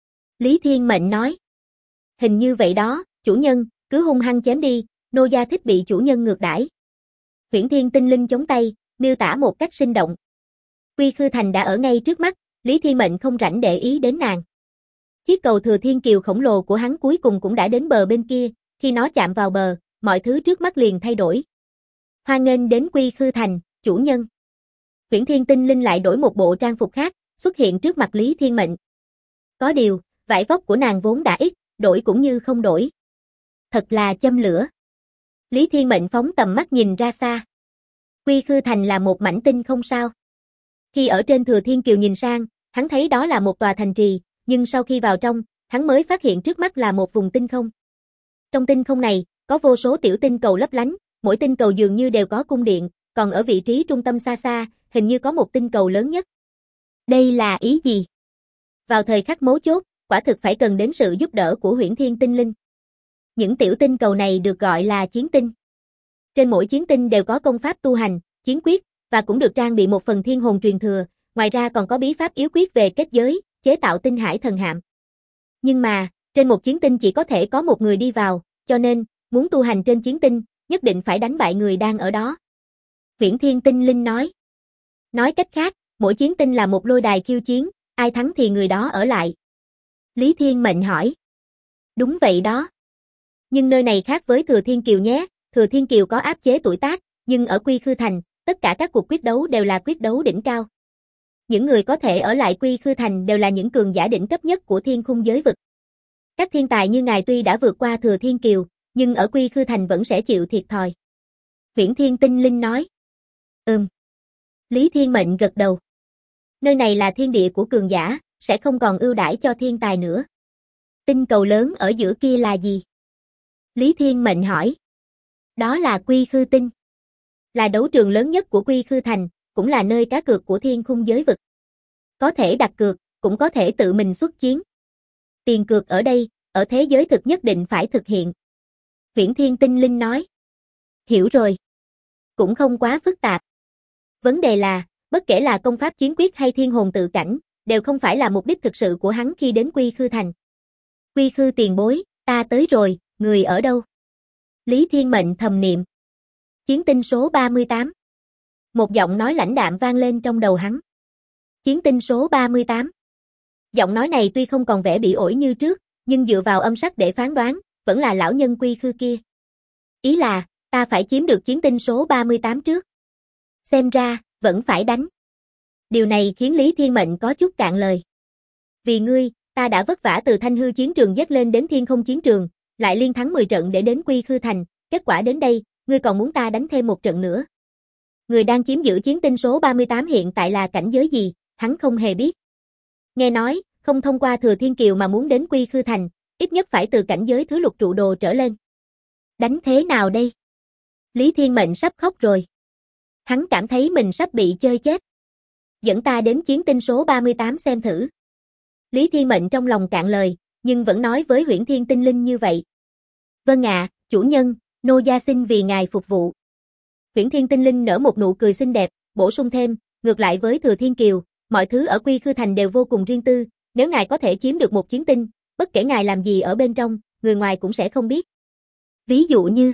Lý Thiên Mệnh nói. Hình như vậy đó, chủ nhân, cứ hung hăng chém đi, nô gia thích bị chủ nhân ngược đãi. Huyễn Thiên tinh linh chống tay, miêu tả một cách sinh động. Quy Khư Thành đã ở ngay trước mắt, Lý Thiên Mệnh không rảnh để ý đến nàng. Chiếc cầu Thừa Thiên Kiều khổng lồ của hắn cuối cùng cũng đã đến bờ bên kia, khi nó chạm vào bờ, mọi thứ trước mắt liền thay đổi. Hoan nghênh đến Quy Khư Thành, chủ nhân. Huyễn Thiên tinh linh lại đổi một bộ trang phục khác, xuất hiện trước mặt Lý Thiên Mệnh. Có điều, vải vóc của nàng vốn đã ít, đổi cũng như không đổi. Thật là châm lửa. Lý Thiên Mệnh phóng tầm mắt nhìn ra xa. Quy Khư Thành là một mảnh tinh không sao. Khi ở trên Thừa Thiên Kiều nhìn sang, hắn thấy đó là một tòa thành trì, nhưng sau khi vào trong, hắn mới phát hiện trước mắt là một vùng tinh không. Trong tinh không này, có vô số tiểu tinh cầu lấp lánh, mỗi tinh cầu dường như đều có cung điện, còn ở vị trí trung tâm xa xa, hình như có một tinh cầu lớn nhất. Đây là ý gì? Vào thời khắc mấu chốt, quả thực phải cần đến sự giúp đỡ của Huyễn Thiên tinh linh. Những tiểu tinh cầu này được gọi là chiến tinh. Trên mỗi chiến tinh đều có công pháp tu hành, chiến quyết, và cũng được trang bị một phần thiên hồn truyền thừa, ngoài ra còn có bí pháp yếu quyết về kết giới, chế tạo tinh hải thần hạm. Nhưng mà, trên một chiến tinh chỉ có thể có một người đi vào, cho nên, muốn tu hành trên chiến tinh, nhất định phải đánh bại người đang ở đó. Huyễn Thiên tinh linh nói. Nói cách khác, mỗi chiến tinh là một lôi đài khiêu chiến, ai thắng thì người đó ở lại. Lý Thiên Mệnh hỏi. Đúng vậy đó. Nhưng nơi này khác với Thừa Thiên Kiều nhé, Thừa Thiên Kiều có áp chế tuổi tác, nhưng ở Quy Khư Thành, tất cả các cuộc quyết đấu đều là quyết đấu đỉnh cao. Những người có thể ở lại Quy Khư Thành đều là những cường giả đỉnh cấp nhất của thiên khung giới vực. Các thiên tài như ngài tuy đã vượt qua Thừa Thiên Kiều, nhưng ở Quy Khư Thành vẫn sẽ chịu thiệt thòi. Huyễn Thiên tinh linh nói. Lý Thiên Mệnh gật đầu. Nơi này là thiên địa của cường giả, sẽ không còn ưu đãi cho thiên tài nữa. Tinh cầu lớn ở giữa kia là gì? Lý Thiên Mệnh hỏi. Đó là Quy Khư Tinh. Là đấu trường lớn nhất của Quy Khư Thành, cũng là nơi cá cược của thiên khung giới vực. Có thể đặt cược, cũng có thể tự mình xuất chiến. Tiền cược ở đây, ở thế giới thực nhất định phải thực hiện. Huyễn Thiên tinh linh nói. Hiểu rồi. Cũng không quá phức tạp. Vấn đề là, bất kể là công pháp chiến quyết hay thiên hồn tự cảnh, đều không phải là mục đích thực sự của hắn khi đến Quy Khư Thành. Quy Khư tiền bối, ta tới rồi, người ở đâu? Lý Thiên Mệnh thầm niệm. Chiến tinh số 38. Một giọng nói lãnh đạm vang lên trong đầu hắn. Chiến tinh số 38. Giọng nói này tuy không còn vẻ bỉ ổi như trước, nhưng dựa vào âm sắc để phán đoán, vẫn là lão nhân Quy Khư kia. Ý là, ta phải chiếm được chiến tinh số 38 trước. Xem ra, vẫn phải đánh. Điều này khiến Lý Thiên Mệnh có chút cạn lời. Vì ngươi, ta đã vất vả từ Thanh Hư chiến trường dứt lên đến Thiên Không chiến trường, lại liên thắng 10 trận để đến Quy Khư Thành, kết quả đến đây, ngươi còn muốn ta đánh thêm một trận nữa. Người đang chiếm giữ chiến tinh số 38 hiện tại là cảnh giới gì, hắn không hề biết. Nghe nói, không thông qua Thừa Thiên Kiều mà muốn đến Quy Khư Thành, ít nhất phải từ cảnh giới thứ lục trụ đồ trở lên. Đánh thế nào đây? Lý Thiên Mệnh sắp khóc rồi. Hắn cảm thấy mình sắp bị chơi chết. Dẫn ta đến chiến tinh số 38 xem thử. Lý Thiên Mệnh trong lòng cạn lời, nhưng vẫn nói với Huyễn Thiên Tinh Linh như vậy. Vâng ạ, chủ nhân, nô gia xin vì ngài phục vụ. Huyễn Thiên Tinh Linh nở một nụ cười xinh đẹp, bổ sung thêm, ngược lại với Thừa Thiên Kiều, mọi thứ ở Quy Khư Thành đều vô cùng riêng tư, nếu ngài có thể chiếm được một chiến tinh, bất kể ngài làm gì ở bên trong, người ngoài cũng sẽ không biết. Ví dụ như?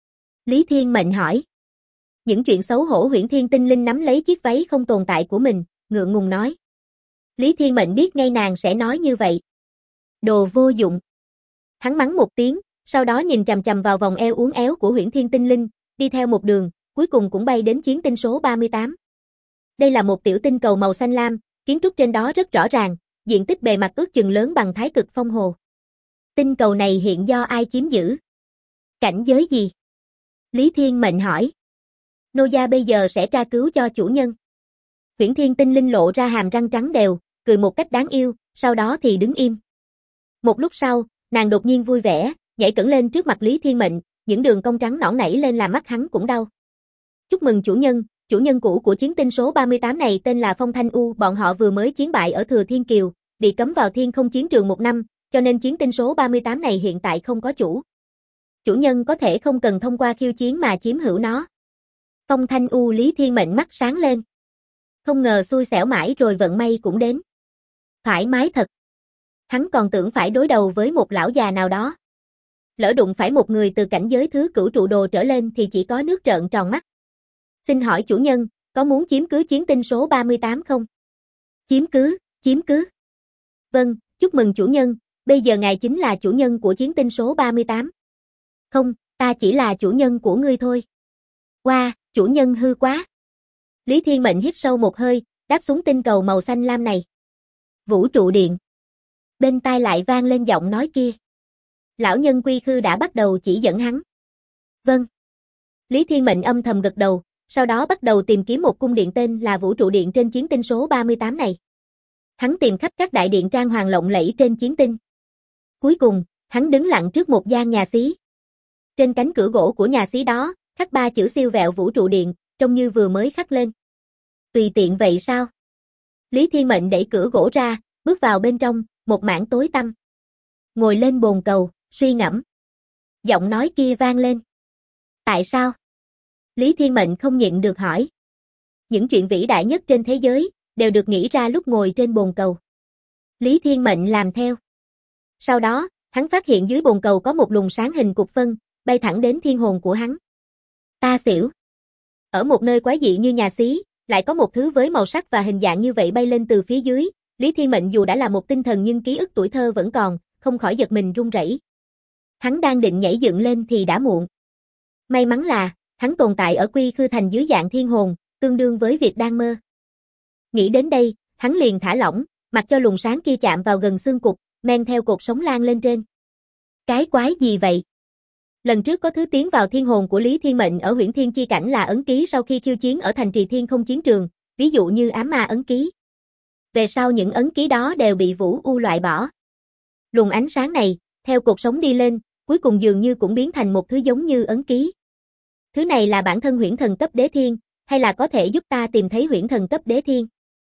Lý Thiên Mệnh hỏi. Những chuyện xấu hổ. Huyễn Thiên Tinh Linh nắm lấy chiếc váy không tồn tại của mình, ngượng ngùng nói. Lý Thiên Mệnh biết ngay nàng sẽ nói như vậy. Đồ vô dụng. Hắn mắng một tiếng, sau đó nhìn chằm chằm vào vòng eo uốn éo của Huyễn Thiên Tinh Linh, đi theo một đường, cuối cùng cũng bay đến chiến tinh số 38. Đây là một tiểu tinh cầu màu xanh lam, kiến trúc trên đó rất rõ ràng, diện tích bề mặt ước chừng lớn bằng Thái Cực Phong Hồ. Tinh cầu này hiện do ai chiếm giữ? Cảnh giới gì? Lý Thiên Mệnh hỏi. Nô gia bây giờ sẽ tra cứu cho chủ nhân. Huyễn Thiên Tinh Linh lộ ra hàm răng trắng đều, cười một cách đáng yêu, sau đó thì đứng im. Một lúc sau, nàng đột nhiên vui vẻ, nhảy cẫng lên trước mặt Lý Thiên Mệnh, những đường cong trắng nõn nảy lên làm mắt hắn cũng đau. Chúc mừng chủ nhân cũ của chiến tinh số 38 này tên là Phong Thanh U, bọn họ vừa mới chiến bại ở Thừa Thiên Kiều, bị cấm vào Thiên Không chiến trường 1 năm, cho nên chiến tinh số 38 này hiện tại không có chủ. Chủ nhân có thể không cần thông qua khiêu chiến mà chiếm hữu nó. Phong Thanh U. Lý Thiên Mệnh mắt sáng lên. Không ngờ xui xẻo mãi rồi vận may cũng đến. Thoải mái thật. Hắn còn tưởng phải đối đầu với một lão già nào đó. Lỡ đụng phải một người từ cảnh giới thứ cửu trụ đồ trở lên thì chỉ có nước trợn tròn mắt. Xin hỏi chủ nhân, có muốn chiếm cứ chiến tinh số 38 không? Chiếm cứ. Vâng, chúc mừng chủ nhân, bây giờ ngài chính là chủ nhân của chiến tinh số 38. Không, ta chỉ là chủ nhân của ngươi thôi. Wow, chủ nhân hư quá. Lý Thiên Mệnh hít sâu một hơi, đáp xuống tinh cầu màu xanh lam này. Vũ trụ điện. Bên tai lại vang lên giọng nói kia. Lão nhân Quy Khư đã bắt đầu chỉ dẫn hắn. Vâng. Lý Thiên Mệnh âm thầm gật đầu, sau đó bắt đầu tìm kiếm một cung điện tên là Vũ trụ điện trên chiến tinh số 38 này. Hắn tìm khắp các đại điện trang hoàng lộng lẫy trên chiến tinh. Cuối cùng, hắn đứng lặng trước một gian nhà xí. Trên cánh cửa gỗ của nhà xí đó, khắc 3 chữ siêu vẹo Vũ trụ điện, trông như vừa mới khắc lên. Tùy tiện vậy sao? Lý Thiên Mệnh đẩy cửa gỗ ra, bước vào bên trong, một mảng tối tăm. Ngồi lên bồn cầu, suy ngẫm. Giọng nói kia vang lên. Tại sao? Lý Thiên Mệnh không nhịn được hỏi. Những chuyện vĩ đại nhất trên thế giới, đều được nghĩ ra lúc ngồi trên bồn cầu. Lý Thiên Mệnh làm theo. Sau đó, hắn phát hiện dưới bồn cầu có một luồng sáng hình cục phân, bay thẳng đến thiên hồn của hắn. Ta xỉu. Ở một nơi quái dị như nhà xí, lại có một thứ với màu sắc và hình dạng như vậy bay lên từ phía dưới. Lý Thiên Mệnh dù đã là một tinh thần nhưng ký ức tuổi thơ vẫn còn, không khỏi giật mình run rẩy. Hắn đang định nhảy dựng lên thì đã muộn. May mắn là, hắn tồn tại ở Quy Khư Thành dưới dạng thiên hồn, tương đương với việc đang mơ. Nghĩ đến đây, hắn liền thả lỏng, mặc cho luồng sáng kia chạm vào gần xương cục, men theo cột sống lan lên trên. Cái quái gì vậy? Lần trước có thứ tiến vào thiên hồn của Lý Thiên Mệnh ở Huyễn Thiên Chi Cảnh là ấn ký sau khi khiêu chiến ở thành trì Thiên Không chiến trường, ví dụ như ám ma ấn ký. Về sau những ấn ký đó đều bị Vũ U loại bỏ. Luồng ánh sáng này, theo cột sống đi lên, cuối cùng dường như cũng biến thành một thứ giống như ấn ký. Thứ này là bản thân huyễn thần cấp đế thiên, hay là có thể giúp ta tìm thấy huyễn thần cấp đế thiên?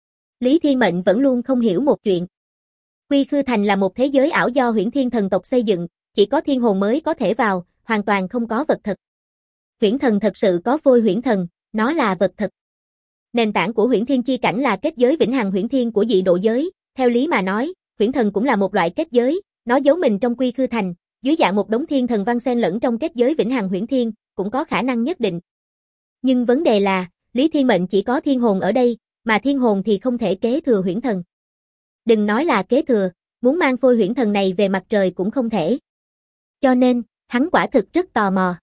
Lý Thiên Mệnh vẫn luôn không hiểu một chuyện. Quy Khư Thành là một thế giới ảo do Huyễn Thiên thần tộc xây dựng, chỉ có thiên hồn mới có thể vào, hoàn toàn không có vật thật. Huyễn thần thật sự có phôi huyễn thần, nó là vật thật. Nền tảng của huyễn thiên chi cảnh là kết giới vĩnh hằng huyễn thiên của dị độ giới, theo lý mà nói, huyễn thần cũng là một loại kết giới, nó giấu mình trong quy khư thành, dưới dạng một đống thiên thần văn xen lẫn trong kết giới vĩnh hằng huyễn thiên, cũng có khả năng nhất định. Nhưng vấn đề là, Lý Thiên Mệnh chỉ có thiên hồn ở đây, mà thiên hồn thì không thể kế thừa huyễn thần. Đừng nói là kế thừa, muốn mang phôi huyễn thần này về mặt trời cũng không thể. Cho nên, hắn quả thực rất tò mò.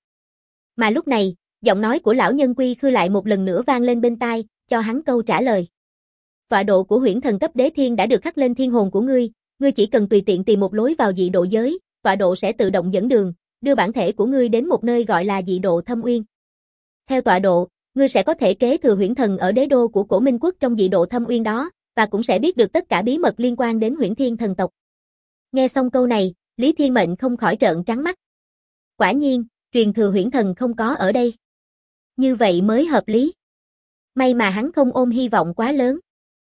Mà lúc này, giọng nói của lão nhân quy khư lại một lần nữa vang lên bên tai, cho hắn câu trả lời. Tọa độ của huyễn thần cấp đế thiên đã được khắc lên thiên hồn của ngươi chỉ cần tùy tiện tìm một lối vào dị độ giới, tọa độ sẽ tự động dẫn đường, đưa bản thể của ngươi đến một nơi gọi là dị độ thâm uyên. Theo tọa độ, ngươi sẽ có thể kế thừa huyễn thần ở đế đô của Cổ Minh quốc trong dị độ thâm uyên đó, và cũng sẽ biết được tất cả bí mật liên quan đến huyễn thiên thần tộc. Nghe xong câu này, Lý Thiên Mệnh không khỏi trợn trắng mắt. Quả nhiên, truyền thừa huyễn thần không có ở đây. Như vậy mới hợp lý. May mà hắn không ôm hy vọng quá lớn.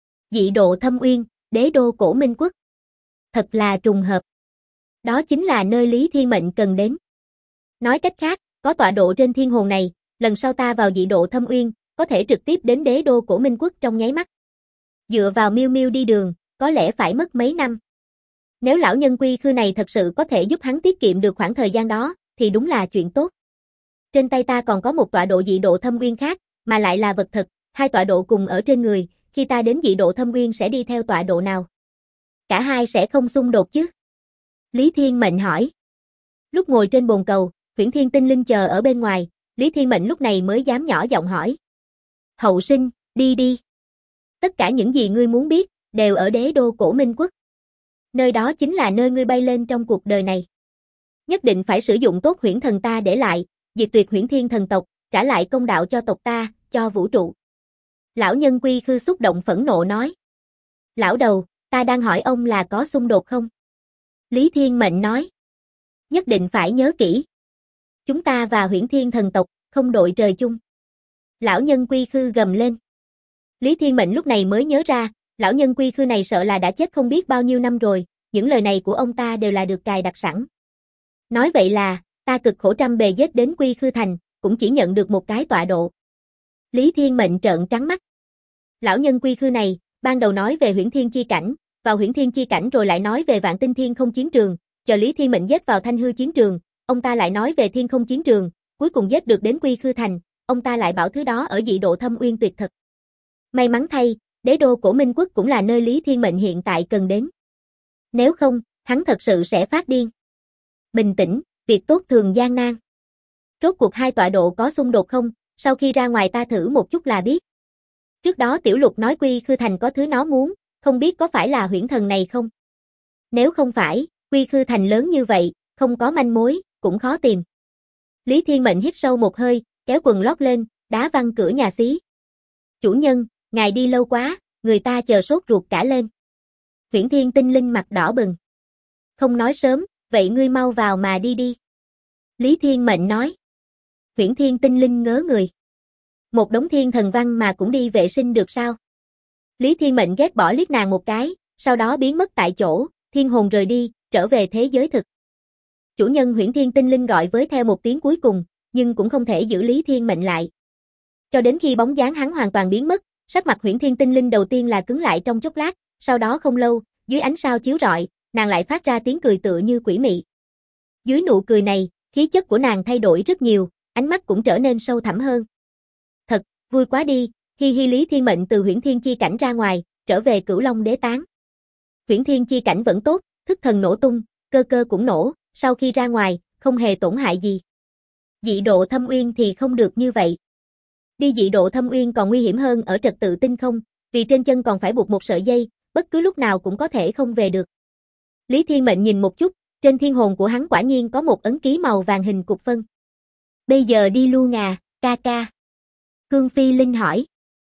Dị độ thâm uyên, đế đô Cổ Minh quốc. Thật là trùng hợp. Đó chính là nơi Lý Thiên Mệnh cần đến. Nói cách khác, có tọa độ trên thiên hồn này, lần sau ta vào dị độ thâm uyên, có thể trực tiếp đến đế đô Cổ Minh quốc trong nháy mắt. Dựa vào miêu miêu đi đường, có lẽ phải mất mấy năm. Nếu lão nhân quy khư này thật sự có thể giúp hắn tiết kiệm được khoảng thời gian đó, thì đúng là chuyện tốt. Trên tay ta còn có một tọa độ dị độ thâm uyên khác, mà lại là vật thật, hai tọa độ cùng ở trên người, khi ta đến dị độ thâm uyên sẽ đi theo tọa độ nào? Cả hai sẽ không xung đột chứ? Lý Thiên Mệnh hỏi. Lúc ngồi trên bồn cầu, Huyễn Thiên Tinh Linh chờ ở bên ngoài, Lý Thiên Mệnh lúc này mới dám nhỏ giọng hỏi. Hậu sinh, đi đi. Tất cả những gì ngươi muốn biết, đều ở đế đô Cổ Minh quốc. Nơi đó chính là nơi ngươi bay lên trong cuộc đời này. Nhất định phải sử dụng tốt huyễn thần ta để lại, diệt tuyệt huyễn thiên thần tộc, trả lại công đạo cho tộc ta, cho vũ trụ. Lão nhân quy khư xúc động phẫn nộ nói. Lão đầu, ta đang hỏi ông là có xung đột không? Lý Thiên Mệnh nói. Nhất định phải nhớ kỹ. Chúng ta và huyễn thiên thần tộc, không đội trời chung. Lão nhân quy khư gầm lên. Lý Thiên Mệnh lúc này mới nhớ ra, lão nhân quy khư này sợ là đã chết không biết bao nhiêu năm rồi, những lời này của ông ta đều là được cài đặt sẵn. Nói vậy là, ta cực khổ trăm bề giết đến quy khư thành, cũng chỉ nhận được một cái tọa độ. Lý Thiên Mệnh trợn trắng mắt. Lão nhân quy khư này, ban đầu nói về huyễn thiên chi cảnh, vào huyễn thiên chi cảnh rồi lại nói về vạn tinh thiên không chiến trường, chờ Lý Thiên Mệnh giết vào thanh hư chiến trường, ông ta lại nói về thiên không chiến trường, cuối cùng giết được đến quy khư thành, ông ta lại bảo thứ đó ở dị độ thâm uyên tuyệt thật. May mắn thay, đế đô Cổ Minh quốc cũng là nơi Lý Thiên Mệnh hiện tại cần đến. Nếu không, hắn thật sự sẽ phát điên. Bình tĩnh, việc tốt thường gian nan. Rốt cuộc hai tọa độ có xung đột không, sau khi ra ngoài ta thử một chút là biết. Trước đó Tiểu Lục nói quy khư thành có thứ nó muốn, không biết có phải là huyễn thần này không? Nếu không phải, quy khư thành lớn như vậy, không có manh mối, cũng khó tìm. Lý Thiên Mệnh hít sâu một hơi, kéo quần lót lên, đá văng cửa nhà xí. Chủ nhân, ngài đi lâu quá, người ta chờ sốt ruột cả lên. Huyễn Thiên Tinh Linh mặt đỏ bừng. Không nói sớm, vậy ngươi mau vào mà đi đi. Lý Thiên Mệnh nói. Huyễn Thiên Tinh Linh ngớ người. Một đống thiên thần văn mà cũng đi vệ sinh được sao? Lý Thiên Mệnh ghét bỏ liếc nàng một cái, sau đó biến mất tại chỗ, thiên hồn rời đi, trở về thế giới thực. Chủ nhân Huyễn Thiên Tinh Linh gọi với theo một tiếng cuối cùng, nhưng cũng không thể giữ Lý Thiên Mệnh lại. Cho đến khi bóng dáng hắn hoàn toàn biến mất, sắc mặt Huyễn Thiên Tinh Linh đầu tiên là cứng lại trong chốc lát, sau đó không lâu, dưới ánh sao chiếu rọi, nàng lại phát ra tiếng cười tựa như quỷ mị. Dưới nụ cười này, khí chất của nàng thay đổi rất nhiều, ánh mắt cũng trở nên sâu thẳm hơn. Thật, vui quá đi, hi hi. Lý Thiên Mệnh từ Huyễn Thiên chi cảnh ra ngoài, trở về Cửu Long Đế Tán. Huyễn Thiên chi cảnh vẫn tốt, thức thần nổ tung, cơ cơ cũng nổ, sau khi ra ngoài, không hề tổn hại gì. Dị độ thâm uyên thì không được như vậy. Đi dị độ thâm uyên còn nguy hiểm hơn ở trật tự tinh không, vì trên chân còn phải buộc một sợi dây, bất cứ lúc nào cũng có thể không về được. Lý Thiên Mệnh nhìn một chút, trên thiên hồn của hắn quả nhiên có một ấn ký màu vàng hình cục phân. Bây giờ đi luôn à, ca ca. Khương Phi Linh hỏi.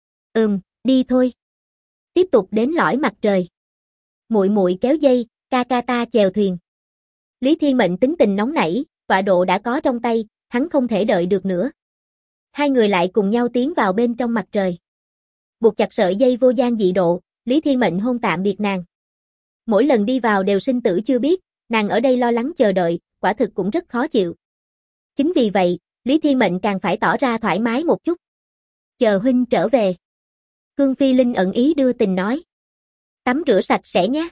Đi thôi. Tiếp tục đến lõi mặt trời. Muội muội kéo dây, ca ca ta chèo thuyền. Lý Thiên Mệnh tính tình nóng nảy, tọa độ đã có trong tay, hắn không thể đợi được nữa. Hai người lại cùng nhau tiến vào bên trong mặt trời. Buộc chặt sợi dây vô gian dị độ, Lý Thiên Mệnh hôn tạm biệt nàng. Mỗi lần đi vào đều sinh tử chưa biết, nàng ở đây lo lắng chờ đợi, quả thực cũng rất khó chịu. Chính vì vậy, Lý Thiên Mệnh càng phải tỏ ra thoải mái một chút. Chờ huynh trở về. Khương Phi Linh ẩn ý đưa tình nói. Tắm rửa sạch sẽ nhé.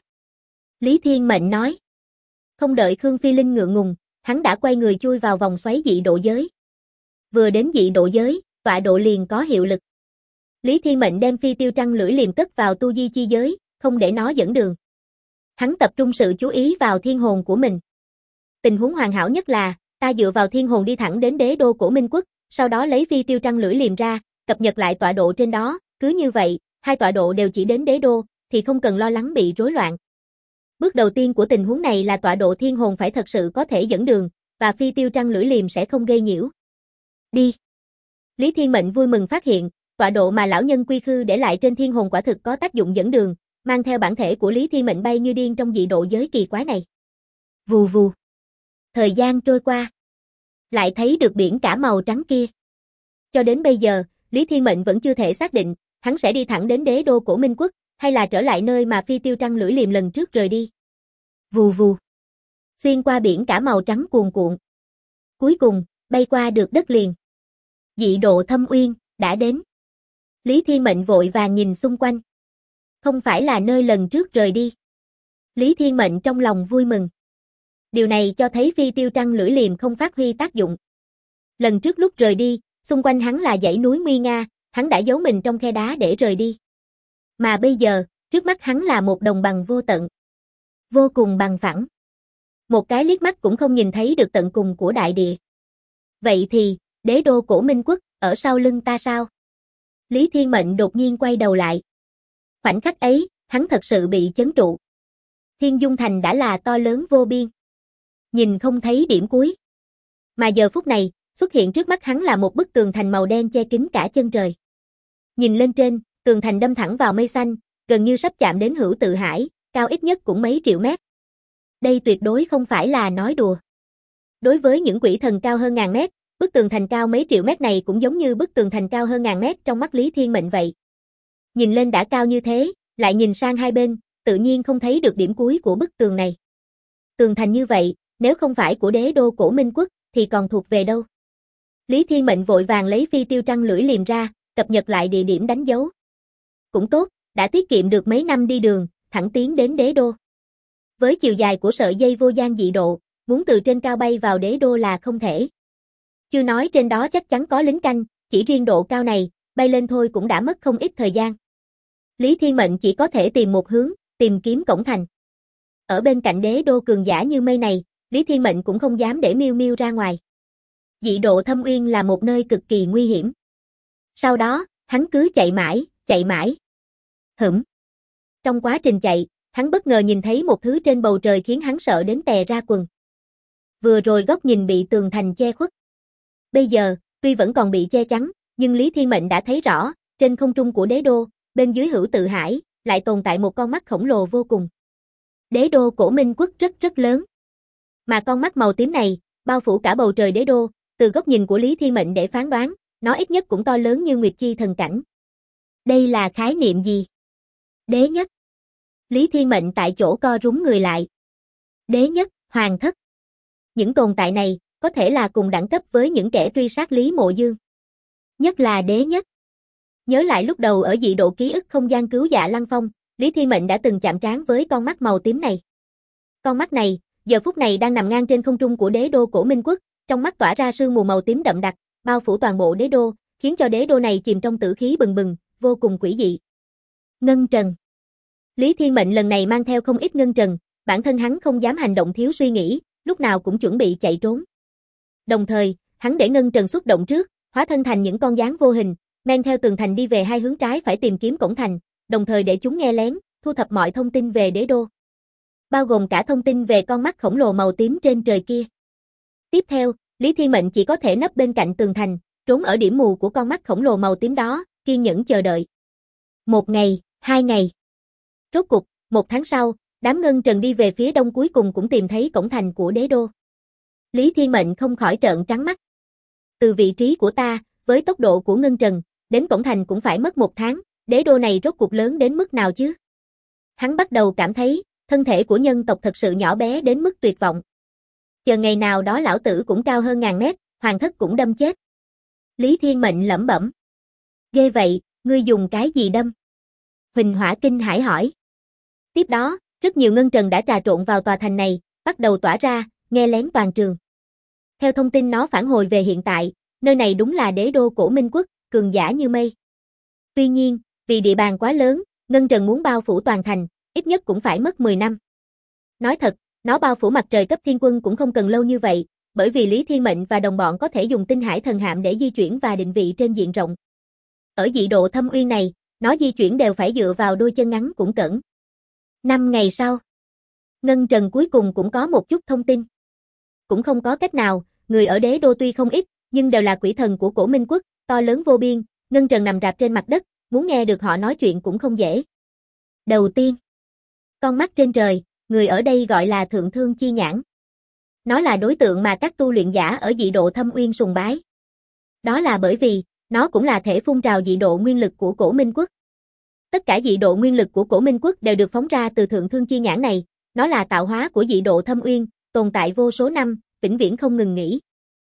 Lý Thiên Mệnh nói. Không đợi Khương Phi Linh ngượng ngùng, hắn đã quay người chui vào vòng xoáy dị độ giới. Vừa đến dị độ giới, tọa độ liền có hiệu lực. Lý Thiên Mệnh đem phi tiêu trăng lưỡi liềm cất vào tu di chi giới, không để nó dẫn đường. Hắn tập trung sự chú ý vào thiên hồn của mình. Tình huống hoàn hảo nhất là, ta dựa vào thiên hồn đi thẳng đến đế đô Cổ Minh Quốc, sau đó lấy phi tiêu trăng lưỡi liềm ra, cập nhật lại tọa độ trên đó, cứ như vậy, hai tọa độ đều chỉ đến đế đô, thì không cần lo lắng bị rối loạn. Bước đầu tiên của tình huống này là tọa độ thiên hồn phải thật sự có thể dẫn đường, và phi tiêu trăng lưỡi liềm sẽ không gây nhiễu. Đi. Lý Thiên Mệnh vui mừng phát hiện, tọa độ mà lão nhân Quy Khư để lại trên thiên hồn quả thực có tác dụng dẫn đường, mang theo bản thể của Lý Thiên Mệnh bay như điên trong dị độ giới kỳ quái này. Vù vù. Thời gian trôi qua. Lại thấy được biển cả màu trắng kia. Cho đến bây giờ, Lý Thiên Mệnh vẫn chưa thể xác định, hắn sẽ đi thẳng đến đế đô Cổ Minh Quốc, hay là trở lại nơi mà phi tiêu trăng lưỡi liềm lần trước rời đi. Vù vù. Xuyên qua biển cả màu trắng cuồn cuộn. Cuối cùng, bay qua được đất liền. Dị độ Thâm Uyên, đã đến. Lý Thiên Mệnh vội vàng nhìn xung quanh. Không phải là nơi lần trước rời đi. Lý Thiên Mệnh trong lòng vui mừng. Điều này cho thấy phi tiêu trăng lưỡi liềm không phát huy tác dụng. Lần trước lúc rời đi, xung quanh hắn là dãy núi nguy nga, hắn đã giấu mình trong khe đá để rời đi. Mà bây giờ, trước mắt hắn là một đồng bằng vô tận. Vô cùng bằng phẳng. Một cái liếc mắt cũng không nhìn thấy được tận cùng của đại địa. Vậy thì, đế đô Cổ Minh Quốc, ở sau lưng ta sao? Lý Thiên Mệnh đột nhiên quay đầu lại. Khoảnh khắc ấy, hắn thật sự bị chấn trụ. Thiên Dung Thành đã là to lớn vô biên. Nhìn không thấy điểm cuối. Mà giờ phút này, xuất hiện trước mắt hắn là một bức tường thành màu đen che kín cả chân trời. Nhìn lên trên, tường thành đâm thẳng vào mây xanh, gần như sắp chạm đến Hữu Tự Hải, cao ít nhất cũng mấy triệu mét. Đây tuyệt đối không phải là nói đùa. Đối với những quỷ thần cao hơn ngàn mét, bức tường thành cao mấy triệu mét này cũng giống như bức tường thành cao hơn ngàn mét trong mắt Lý Thiên Mệnh vậy. Nhìn lên đã cao như thế, lại nhìn sang hai bên, tự nhiên không thấy được điểm cuối của bức tường này. Tường thành như vậy, nếu không phải của đế đô Cổ Minh Quốc, thì còn thuộc về đâu? Lý Thiên Mệnh vội vàng lấy phi tiêu trăng lưỡi liềm ra, cập nhật lại địa điểm đánh dấu. Cũng tốt, đã tiết kiệm được mấy năm đi đường, thẳng tiến đến đế đô. Với chiều dài của sợi dây vô gian dị độ, muốn từ trên cao bay vào đế đô là không thể. Chưa nói trên đó chắc chắn có lính canh, chỉ riêng độ cao này, bay lên thôi cũng đã mất không ít thời gian. Lý Thiên Mệnh chỉ có thể tìm một hướng, tìm kiếm cổng thành. Ở bên cạnh đế đô cường giả như mây này, Lý Thiên Mệnh cũng không dám để Miêu Miêu ra ngoài. Dị độ Thâm Uyên là một nơi cực kỳ nguy hiểm. Sau đó, hắn cứ chạy mãi, chạy mãi. Trong quá trình chạy, hắn bất ngờ nhìn thấy một thứ trên bầu trời khiến hắn sợ đến tè ra quần. Vừa rồi góc nhìn bị tường thành che khuất. Bây giờ, tuy vẫn còn bị che chắn, nhưng Lý Thiên Mệnh đã thấy rõ, trên không trung của đế đô, bên dưới Hữu Tự Hải, lại tồn tại một con mắt khổng lồ vô cùng. Đế đô Cổ Minh Quốc rất rất lớn. Mà con mắt màu tím này, bao phủ cả bầu trời đế đô, từ góc nhìn của Lý Thiên Mệnh để phán đoán, nó ít nhất cũng to lớn như Nguyệt Chi thần cảnh. Đây là khái niệm gì? Đế nhất. Lý Thiên Mệnh tại chỗ co rúm người lại. Đế nhất, hoàng thất. Những tồn tại này, có thể là cùng đẳng cấp với những kẻ truy sát Lý Mộ Dương. Nhất là đế nhất. Nhớ lại lúc đầu ở dị độ ký ức không gian cứu dạ Lăng Phong, Lý Thiên Mệnh đã từng chạm trán với con mắt màu tím này. Con mắt này, giờ phút này đang nằm ngang trên không trung của đế đô Cổ Minh Quốc, trong mắt tỏa ra sương mù màu tím đậm đặc, bao phủ toàn bộ đế đô, khiến cho đế đô này chìm trong tử khí bừng bừng, vô cùng quỷ dị. Ngân trần. Lý Thiên Mệnh lần này mang theo không ít ngân trần, bản thân hắn không dám hành động thiếu suy nghĩ, lúc nào cũng chuẩn bị chạy trốn. Đồng thời, hắn để ngân trần xuất động trước, hóa thân thành những con gián vô hình, men theo tường thành đi về hai hướng trái phải tìm kiếm cổng thành, đồng thời để chúng nghe lén, thu thập mọi thông tin về đế đô. Bao gồm cả thông tin về con mắt khổng lồ màu tím trên trời kia. Tiếp theo, Lý Thiên Mệnh chỉ có thể nấp bên cạnh tường thành, trốn ở điểm mù của con mắt khổng lồ màu tím đó, kiên nhẫn chờ đợi. 1 ngày, 2 ngày. Rốt cục, 1 tháng sau, đám ngân trần đi về phía đông cuối cùng cũng tìm thấy cổng thành của đế đô. Lý Thiên Mệnh không khỏi trợn trắng mắt. Từ vị trí của ta, với tốc độ của ngân trần, đến cổng thành cũng phải mất 1 tháng, đế đô này rốt cuộc lớn đến mức nào chứ? Hắn bắt đầu cảm thấy, thân thể của nhân tộc thật sự nhỏ bé đến mức tuyệt vọng. Chờ ngày nào đó lão tử cũng cao hơn ngàn mét, Hoàng thất cũng đâm chết. Lý Thiên Mệnh lẩm bẩm. Ghê vậy, ngươi dùng cái gì đâm? Huỳnh Hỏa kinh hãi hỏi. Tiếp đó, rất nhiều ngân trần đã trà trộn vào tòa thành này, bắt đầu tỏa ra, nghe lén toàn trường. Theo thông tin nó phản hồi về hiện tại, nơi này đúng là đế đô Cổ Minh Quốc, cường giả như mây. Tuy nhiên, vì địa bàn quá lớn, ngân trần muốn bao phủ toàn thành, ít nhất cũng phải mất 10 năm. Nói thật, nó bao phủ mặt trời cấp thiên quân cũng không cần lâu như vậy, bởi vì Lý Thiên Mệnh và đồng bọn có thể dùng tinh hải thần hạm để di chuyển và định vị trên diện rộng. Ở dị độ Thâm Uyên này, nó di chuyển đều phải dựa vào đôi chân ngắn cũng cẩn. 5 ngày sau, ngân trần cuối cùng cũng có một chút thông tin. Cũng không có cách nào, người ở đế đô tuy không ít, nhưng đều là quỷ thần của Cổ Minh Quốc, to lớn vô biên, ngân trần nằm rạp trên mặt đất, muốn nghe được họ nói chuyện cũng không dễ. Đầu tiên, con mắt trên trời, người ở đây gọi là Thượng Thương Chi Nhãn. Nó là đối tượng mà các tu luyện giả ở dị độ Thâm Uyên sùng bái. Đó là bởi vì, nó cũng là thể phun trào dị độ nguyên lực của Cổ Minh Quốc. Tất cả dị độ nguyên lực của Cổ Minh Quốc đều được phóng ra từ Thượng Thương Chi Nhãn này, nó là tạo hóa của dị độ Thâm Uyên, tồn tại vô số năm, vĩnh viễn không ngừng nghỉ.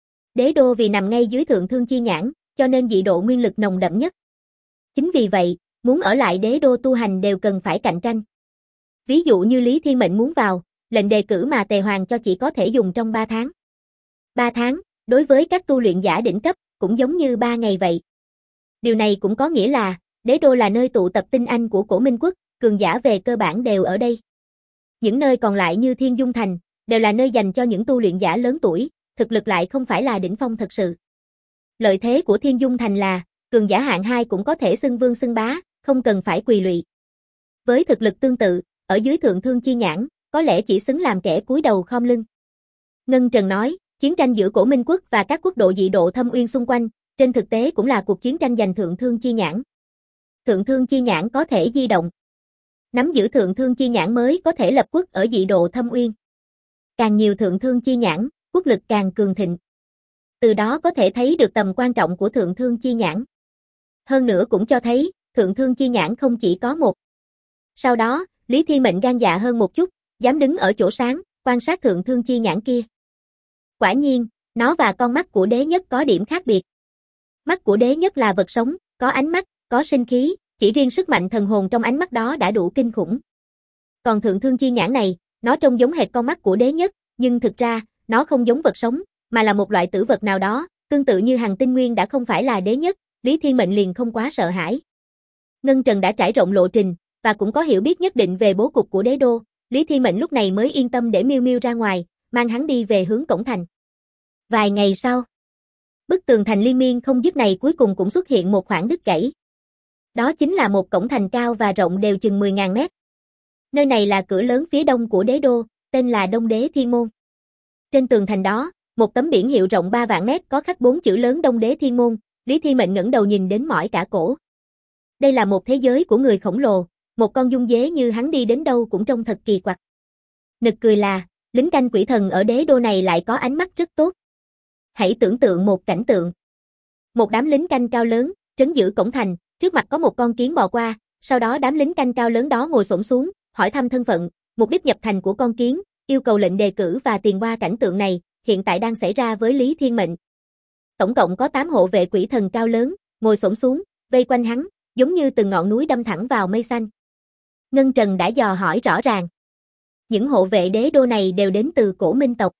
Đế đô vì nằm ngay dưới Thượng Thương Chi Nhãn, cho nên dị độ nguyên lực nồng đậm nhất. Chính vì vậy, muốn ở lại đế đô tu hành đều cần phải cạnh tranh. Ví dụ như Lý Thiên Mệnh muốn vào, lệnh đề cử mà Tề Hoàng cho chỉ có thể dùng trong 3 tháng. 3 tháng, đối với các tu luyện giả đỉnh cấp, cũng giống như 3 ngày vậy. Điều này cũng có nghĩa là, đế đô là nơi tụ tập tinh anh của Cổ Minh Quốc, cường giả về cơ bản đều ở đây. Những nơi còn lại như Thiên Dung Thành, đều là nơi dành cho những tu luyện giả lớn tuổi, thực lực lại không phải là đỉnh phong thật sự. Lợi thế của Thiên Dung Thành là, cường giả hạng 2 cũng có thể xưng vương xưng bá, không cần phải quỳ lụy. Với thực lực tương tự, ở dưới Thượng Thương Chi Nhãn, có lẽ chỉ xứng làm kẻ cúi đầu khom lưng. Ngân Trần nói, chiến tranh giữa Cổ Minh Quốc và các quốc độ dị độ Thâm Uyên xung quanh, trên thực tế cũng là cuộc chiến tranh giành Thượng Thương Chi Nhãn. Thượng Thương Chi Nhãn có thể di động. Nắm giữ Thượng Thương Chi Nhãn mới có thể lập quốc ở dị độ Thâm Uyên. Càng nhiều Thượng Thương Chi Nhãn, quốc lực càng cường thịnh. Từ đó có thể thấy được tầm quan trọng của Thượng Thương Chi Nhãn. Hơn nữa cũng cho thấy, Thượng Thương Chi Nhãn không chỉ có một. Sau đó, Lý Thiên Mệnh gan dạ hơn một chút, dám đứng ở chỗ sáng, quan sát Thượng Thương Chi Nhãn kia. Quả nhiên, nó và con mắt của đế nhất có điểm khác biệt. Mắt của đế nhất là vật sống, có ánh mắt, có sinh khí, chỉ riêng sức mạnh thần hồn trong ánh mắt đó đã đủ kinh khủng. Còn Thượng Thương Chi Nhãn này, nó trông giống hệt con mắt của đế nhất, nhưng thực ra, nó không giống vật sống, mà là một loại tử vật nào đó, tương tự như Hằng Tinh Nguyên đã không phải là đế nhất, Lý Thiên Mệnh liền không quá sợ hãi. Ngân Trần đã trải rộng lộ trình, và cũng có hiểu biết nhất định về bố cục của đế đô, Lý Thiên Mệnh lúc này mới yên tâm để Miêu Miêu ra ngoài, mang hắn đi về hướng cổng thành. Vài ngày sau, bức tường thành liên miên không dứt này cuối cùng cũng xuất hiện một khoảng đứt gãy. Đó chính là một cổng thành cao và rộng đều chừng 10.000 mét. Nơi này là cửa lớn phía đông của đế đô, tên là Đông Đế Thiên Môn. Trên tường thành đó, một tấm biển hiệu rộng 3 vạn mét có khắc 4 chữ lớn Đông Đế Thiên Môn, Lý Thiên Mệnh ngẩng đầu nhìn đến mỏi cả cổ. Đây là một thế giới của người khổng lồ, một con dung dế như hắn đi đến đâu cũng trông thật kỳ quặc. Nực cười là, lính canh quỷ thần ở đế đô này lại có ánh mắt rất tốt. Hãy tưởng tượng một cảnh tượng. Một đám lính canh cao lớn, trấn giữ cổng thành, trước mặt có một con kiến bò qua, sau đó đám lính canh cao lớn đó ngồi xổm xuống, hỏi thăm thân phận, mục đích nhập thành của con kiến, yêu cầu lệnh đề cử và tiền qua cảnh tượng này, hiện tại đang xảy ra với Lý Thiên Mệnh. Tổng cộng có 8 hộ vệ quỷ thần cao lớn, ngồi xổm xuống, vây quanh hắn, giống như từng ngọn núi đâm thẳng vào mây xanh. Ngân Trần đã dò hỏi rõ ràng. Những hộ vệ đế đô này đều đến từ Cổ Minh tộc.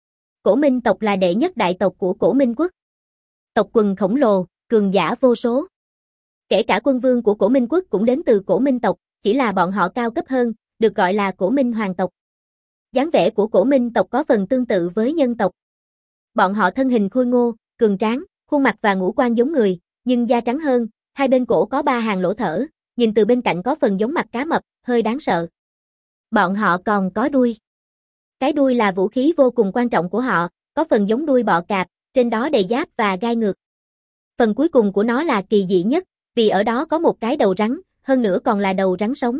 Cổ Minh tộc là đệ nhất đại tộc của Cổ Minh Quốc. Tộc quần khổng lồ, cường giả vô số. Kể cả quân vương của Cổ Minh Quốc cũng đến từ Cổ Minh tộc, chỉ là bọn họ cao cấp hơn, được gọi là Cổ Minh hoàng tộc. Dáng vẻ của Cổ Minh tộc có phần tương tự với nhân tộc. Bọn họ thân hình khôi ngô, cường tráng, khuôn mặt và ngũ quan giống người, nhưng da trắng hơn, hai bên cổ có 3 hàng lỗ thở, nhìn từ bên cạnh có phần giống mặt cá mập, hơi đáng sợ. Bọn họ còn có đuôi. Cái đuôi là vũ khí vô cùng quan trọng của họ, có phần giống đuôi bọ cạp, trên đó đầy giáp và gai ngược. Phần cuối cùng của nó là kỳ dị nhất, vì ở đó có một cái đầu rắn, hơn nữa còn là đầu rắn sống.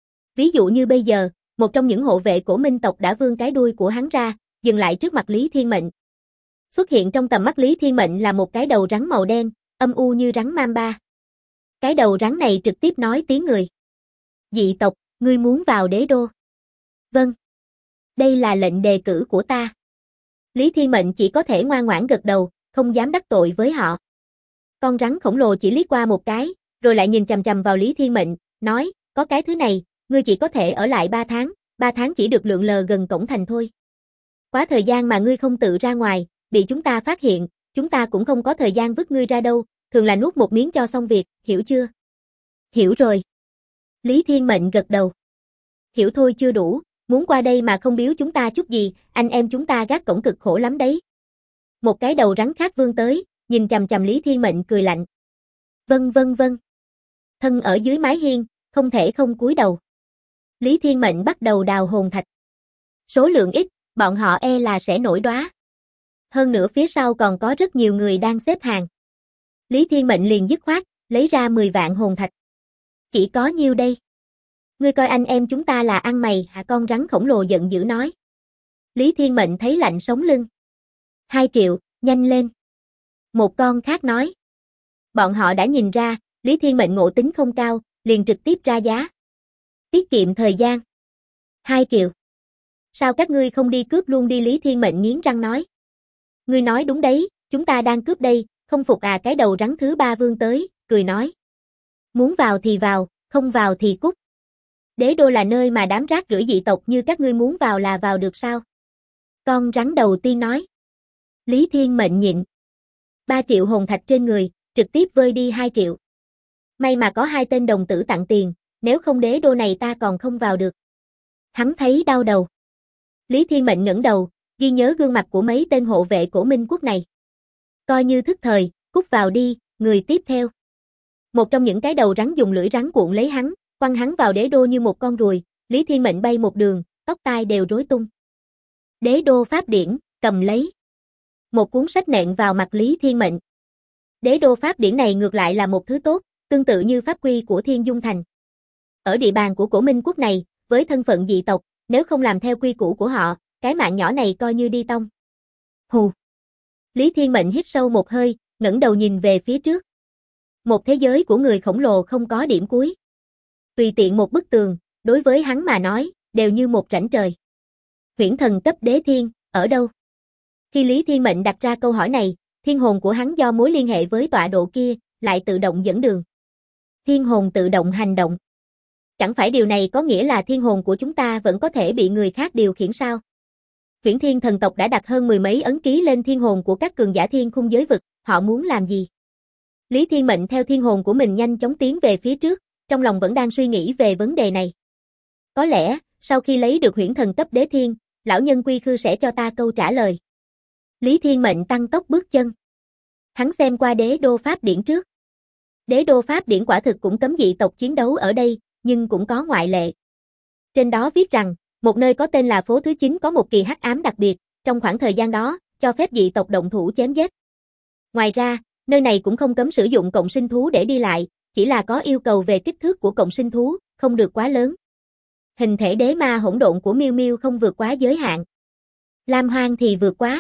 Ví dụ như bây giờ, một trong những hộ vệ Cổ Minh tộc đã vươn cái đuôi của hắn ra, dừng lại trước mặt Lý Thiên Mệnh. Xuất hiện trong tầm mắt Lý Thiên Mệnh là một cái đầu rắn màu đen, âm u như rắn mamba. Cái đầu rắn này trực tiếp nói tiếng người. Dị tộc, ngươi muốn vào đế đô? Vâng. Đây là lệnh đề cử của ta. Lý Thiên Mệnh chỉ có thể ngoan ngoãn gật đầu, không dám đắc tội với họ. Con rắn khổng lồ chỉ liếc qua một cái, rồi lại nhìn chằm chằm vào Lý Thiên Mệnh, nói, có cái thứ này, ngươi chỉ có thể ở lại 3 tháng, 3 tháng chỉ được lượn lờ gần cổng thành thôi. Quá thời gian mà ngươi không tự ra ngoài, bị chúng ta phát hiện, chúng ta cũng không có thời gian vứt ngươi ra đâu, thường là nuốt một miếng cho xong việc, hiểu chưa? Hiểu rồi. Lý Thiên Mệnh gật đầu. Hiểu thôi chưa đủ, muốn qua đây mà không biếu chúng ta chút gì, anh em chúng ta gác cổng cực khổ lắm đấy. Một cái đầu rắn khác vươn tới, nhìn chằm chằm Lý Thiên Mệnh cười lạnh. Vâng vâng vâng. Thân ở dưới mái hiên, không thể không cúi đầu. Lý Thiên Mệnh bắt đầu đào hồn thạch. Số lượng ít, bọn họ e là sẽ nổi đóa. Hơn nữa phía sau còn có rất nhiều người đang xếp hàng. Lý Thiên Mệnh liền dứt khoát, lấy ra 10 vạn hồn thạch. Chỉ có nhiêu đây? Ngươi coi anh em chúng ta là ăn mày hả? Con rắn khổng lồ giận dữ nói. Lý Thiên Mệnh thấy lạnh sống lưng. 2 triệu, nhanh lên. Một con khác nói. Bọn họ đã nhìn ra, Lý Thiên Mệnh ngộ tính không cao, liền trực tiếp ra giá. Tiết kiệm thời gian. 2 triệu. Sao các ngươi không đi cướp luôn đi? Lý Thiên Mệnh nghiến răng nói. Ngươi nói đúng đấy, chúng ta đang cướp đây, không phục à? Cái đầu rắn thứ 3 vươn tới, cười nói. Muốn vào thì vào, không vào thì cút. Đế đô là nơi mà đám rác rưởi dị tộc như các ngươi muốn vào là vào được sao? Con rắn đầu tiên nói. Lý Thiên Mệnh nhịn. 3 triệu hồn thạch trên người, trực tiếp vơi đi 2 triệu. May mà có 2 tên đồng tử tặng tiền, nếu không đế đô này ta còn không vào được. Hắn thấy đau đầu. Lý Thiên Mệnh ngẩng đầu, ghi nhớ gương mặt của mấy tên hộ vệ Cổ Minh Quốc này. Coi như thức thời, cút vào đi, người tiếp theo. Một trong những cái đầu rắn dùng lưỡi rắn cuộn lấy hắn, quăng hắn vào đế đô như một con ruồi, Lý Thiên Mệnh bay một đường, tóc tai đều rối tung. Đế đô pháp điển, cầm lấy. Một cuốn sách nện vào mặt Lý Thiên Mệnh. Đế đô pháp điển này ngược lại là một thứ tốt, tương tự như pháp quy của Thiên Dung Thành. Ở địa bàn của Cổ Minh Quốc này, với thân phận dị tộc, nếu không làm theo quy củ của họ, cái mạng nhỏ này coi như đi tong. Hù. Lý Thiên Mệnh hít sâu một hơi, ngẩng đầu nhìn về phía trước. Một thế giới của người khổng lồ không có điểm cuối. Tùy tiện một bức tường, đối với hắn mà nói, đều như một rãnh trời. Huyễn thần cấp đế thiên, ở đâu? Khi Lý Thiên Mệnh đặt ra câu hỏi này, thiên hồn của hắn do mối liên hệ với tọa độ kia, lại tự động dẫn đường. Thiên hồn tự động hành động. Chẳng phải điều này có nghĩa là thiên hồn của chúng ta vẫn có thể bị người khác điều khiển sao? Huyễn Thiên thần tộc đã đặt hơn 10 mấy ấn ký lên thiên hồn của các cường giả thiên khung giới vực, họ muốn làm gì? Lý Thiên Mệnh theo thiên hồn của mình nhanh chóng tiến về phía trước, trong lòng vẫn đang suy nghĩ về vấn đề này. Có lẽ, sau khi lấy được huyễn thần cấp đế thiên, lão nhân Quy Khư sẽ cho ta câu trả lời. Lý Thiên Mệnh tăng tốc bước chân. Hắn xem qua đế đô pháp điển trước. Đế đô pháp điển quả thực cũng cấm dị tộc chiến đấu ở đây, nhưng cũng có ngoại lệ. Trên đó viết rằng, một nơi có tên là phố thứ 9 có một kỳ hắc ám đặc biệt, trong khoảng thời gian đó, cho phép dị tộc động thủ chém giết. Ngoài ra, nơi này cũng không cấm sử dụng cộng sinh thú để đi lại, chỉ là có yêu cầu về kích thước của cộng sinh thú, không được quá lớn. Hình thể đế ma hỗn độn của Miêu Miêu không vượt quá giới hạn. Lam Hoang thì vượt quá.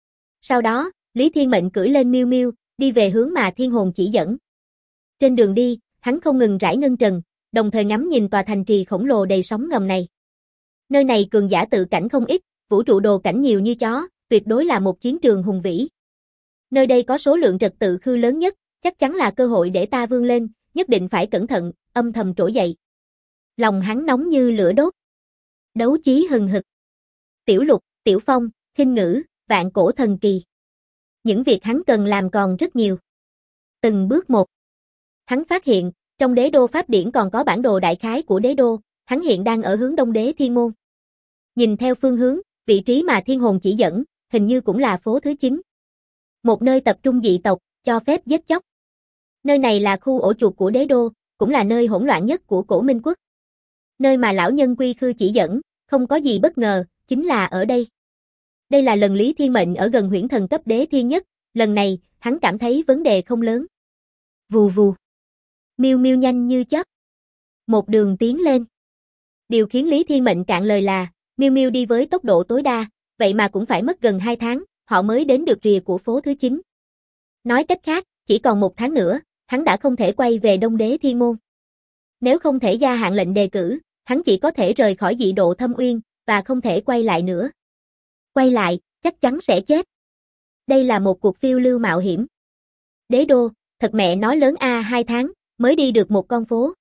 Sau đó, Lý Thiên Mệnh cưỡi lên Miêu Miêu, đi về hướng mà thiên hồn chỉ dẫn. Trên đường đi, hắn không ngừng rải ngân trần, đồng thời ngắm nhìn tòa thành trì khổng lồ đầy sóng ngầm này. Nơi này cường giả tự cảnh không ít, vũ trụ đồ cảnh nhiều như chó, tuyệt đối là một chiến trường hùng vĩ. Nơi đây có số lượng trật tự khư lớn nhất, chắc chắn là cơ hội để ta vươn lên, nhất định phải cẩn thận, âm thầm trỗi dậy. Lòng hắn nóng như lửa đốt. Đấu chí hừng hực. Tiểu Lục, Tiểu Phong, Khinh Ngữ, Vạn Cổ Thần Kỳ. Những việc hắn cần làm còn rất nhiều. Từng bước một. Hắn phát hiện, trong đế đô pháp điển còn có bản đồ đại khái của đế đô, hắn hiện đang ở hướng đông đế thiên môn. Nhìn theo phương hướng, vị trí mà thiên hồn chỉ dẫn, hình như cũng là phố thứ 9. Một nơi tập trung dị tộc, cho phép giết chóc. Nơi này là khu ổ chuột của đế đô, cũng là nơi hỗn loạn nhất của Cổ Minh Quốc. Nơi mà lão nhân Quy Khư chỉ dẫn, không có gì bất ngờ, chính là ở đây. Đây là lần Lý Thiên Mệnh ở gần huyễn thần cấp đế thiên nhất, lần này, hắn cảm thấy vấn đề không lớn. Vù vù. Miêu Miêu nhanh như chớp. Một đường tiến lên. Điều khiến Lý Thiên Mệnh cạn lời là, Miêu Miêu đi với tốc độ tối đa, vậy mà cũng phải mất gần 2 tháng, họ mới đến được rìa của phố thứ 9. Nói cách khác, chỉ còn 1 tháng nữa, hắn đã không thể quay về Đông Đế Thiên Môn. Nếu không thể gia hạn lệnh đề cử, hắn chỉ có thể rời khỏi dị độ Thâm Uyên, và không thể quay lại nữa. Quay lại, chắc chắn sẽ chết. Đây là một cuộc phiêu lưu mạo hiểm. Đế đô, thật mẹ nói lớn a, 2 tháng, mới đi được một con phố.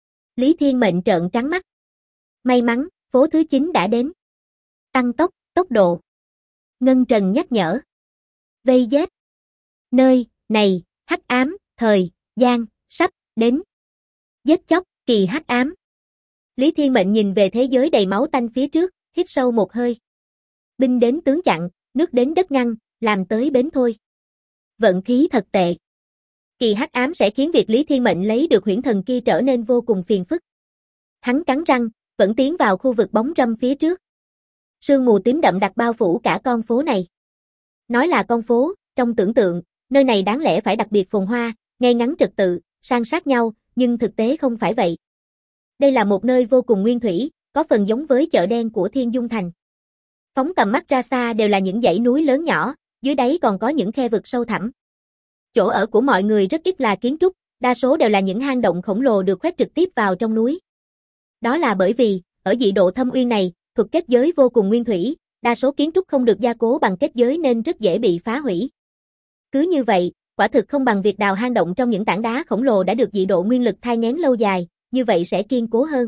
Lý Thiên Mệnh trợn trắng mắt. May mắn, phố thứ 9 đã đến. Tăng tốc độ. Ngân Trần nhắc nhở. Vây giết. Nơi này, hắc ám, thời gian sắp đến. Giết chóc, kỳ hắc ám. Lý Thiên Mệnh nhìn về thế giới đầy máu tanh phía trước, hít sâu một hơi. Binh đến tướng chặn, nước đến đất ngăn, làm tới bến thôi. Vận khí thật tệ. Kỳ hắc ám sẽ khiến việc Lý Thiên Mệnh lấy được huyễn thần kia trở nên vô cùng phiền phức. Hắn cắn răng, vẫn tiến vào khu vực bóng râm phía trước. Sương mù tím đậm đặc bao phủ cả con phố này. Nói là con phố, trong tưởng tượng, nơi này đáng lẽ phải đặc biệt phồn hoa, ngay ngắn trật tự, san sát nhau, nhưng thực tế không phải vậy. Đây là một nơi vô cùng nguyên thủy, có phần giống với chợ đen của Thiên Dung Thành. Phóng tầm mắt ra xa đều là những dãy núi lớn nhỏ, dưới đáy còn có những khe vực sâu thẳm. Chỗ ở của mọi người rất ít là kiến trúc, đa số đều là những hang động khổng lồ được khoét trực tiếp vào trong núi. Đó là bởi vì, ở dị độ thâm uyên này, thuật kết giới vô cùng nguyên thủy, đa số kiến trúc không được gia cố bằng kết giới nên rất dễ bị phá hủy. Cứ như vậy, quả thực không bằng việc đào hang động trong những tảng đá khổng lồ đã được dị độ nguyên lực thai nghén lâu dài, như vậy sẽ kiên cố hơn.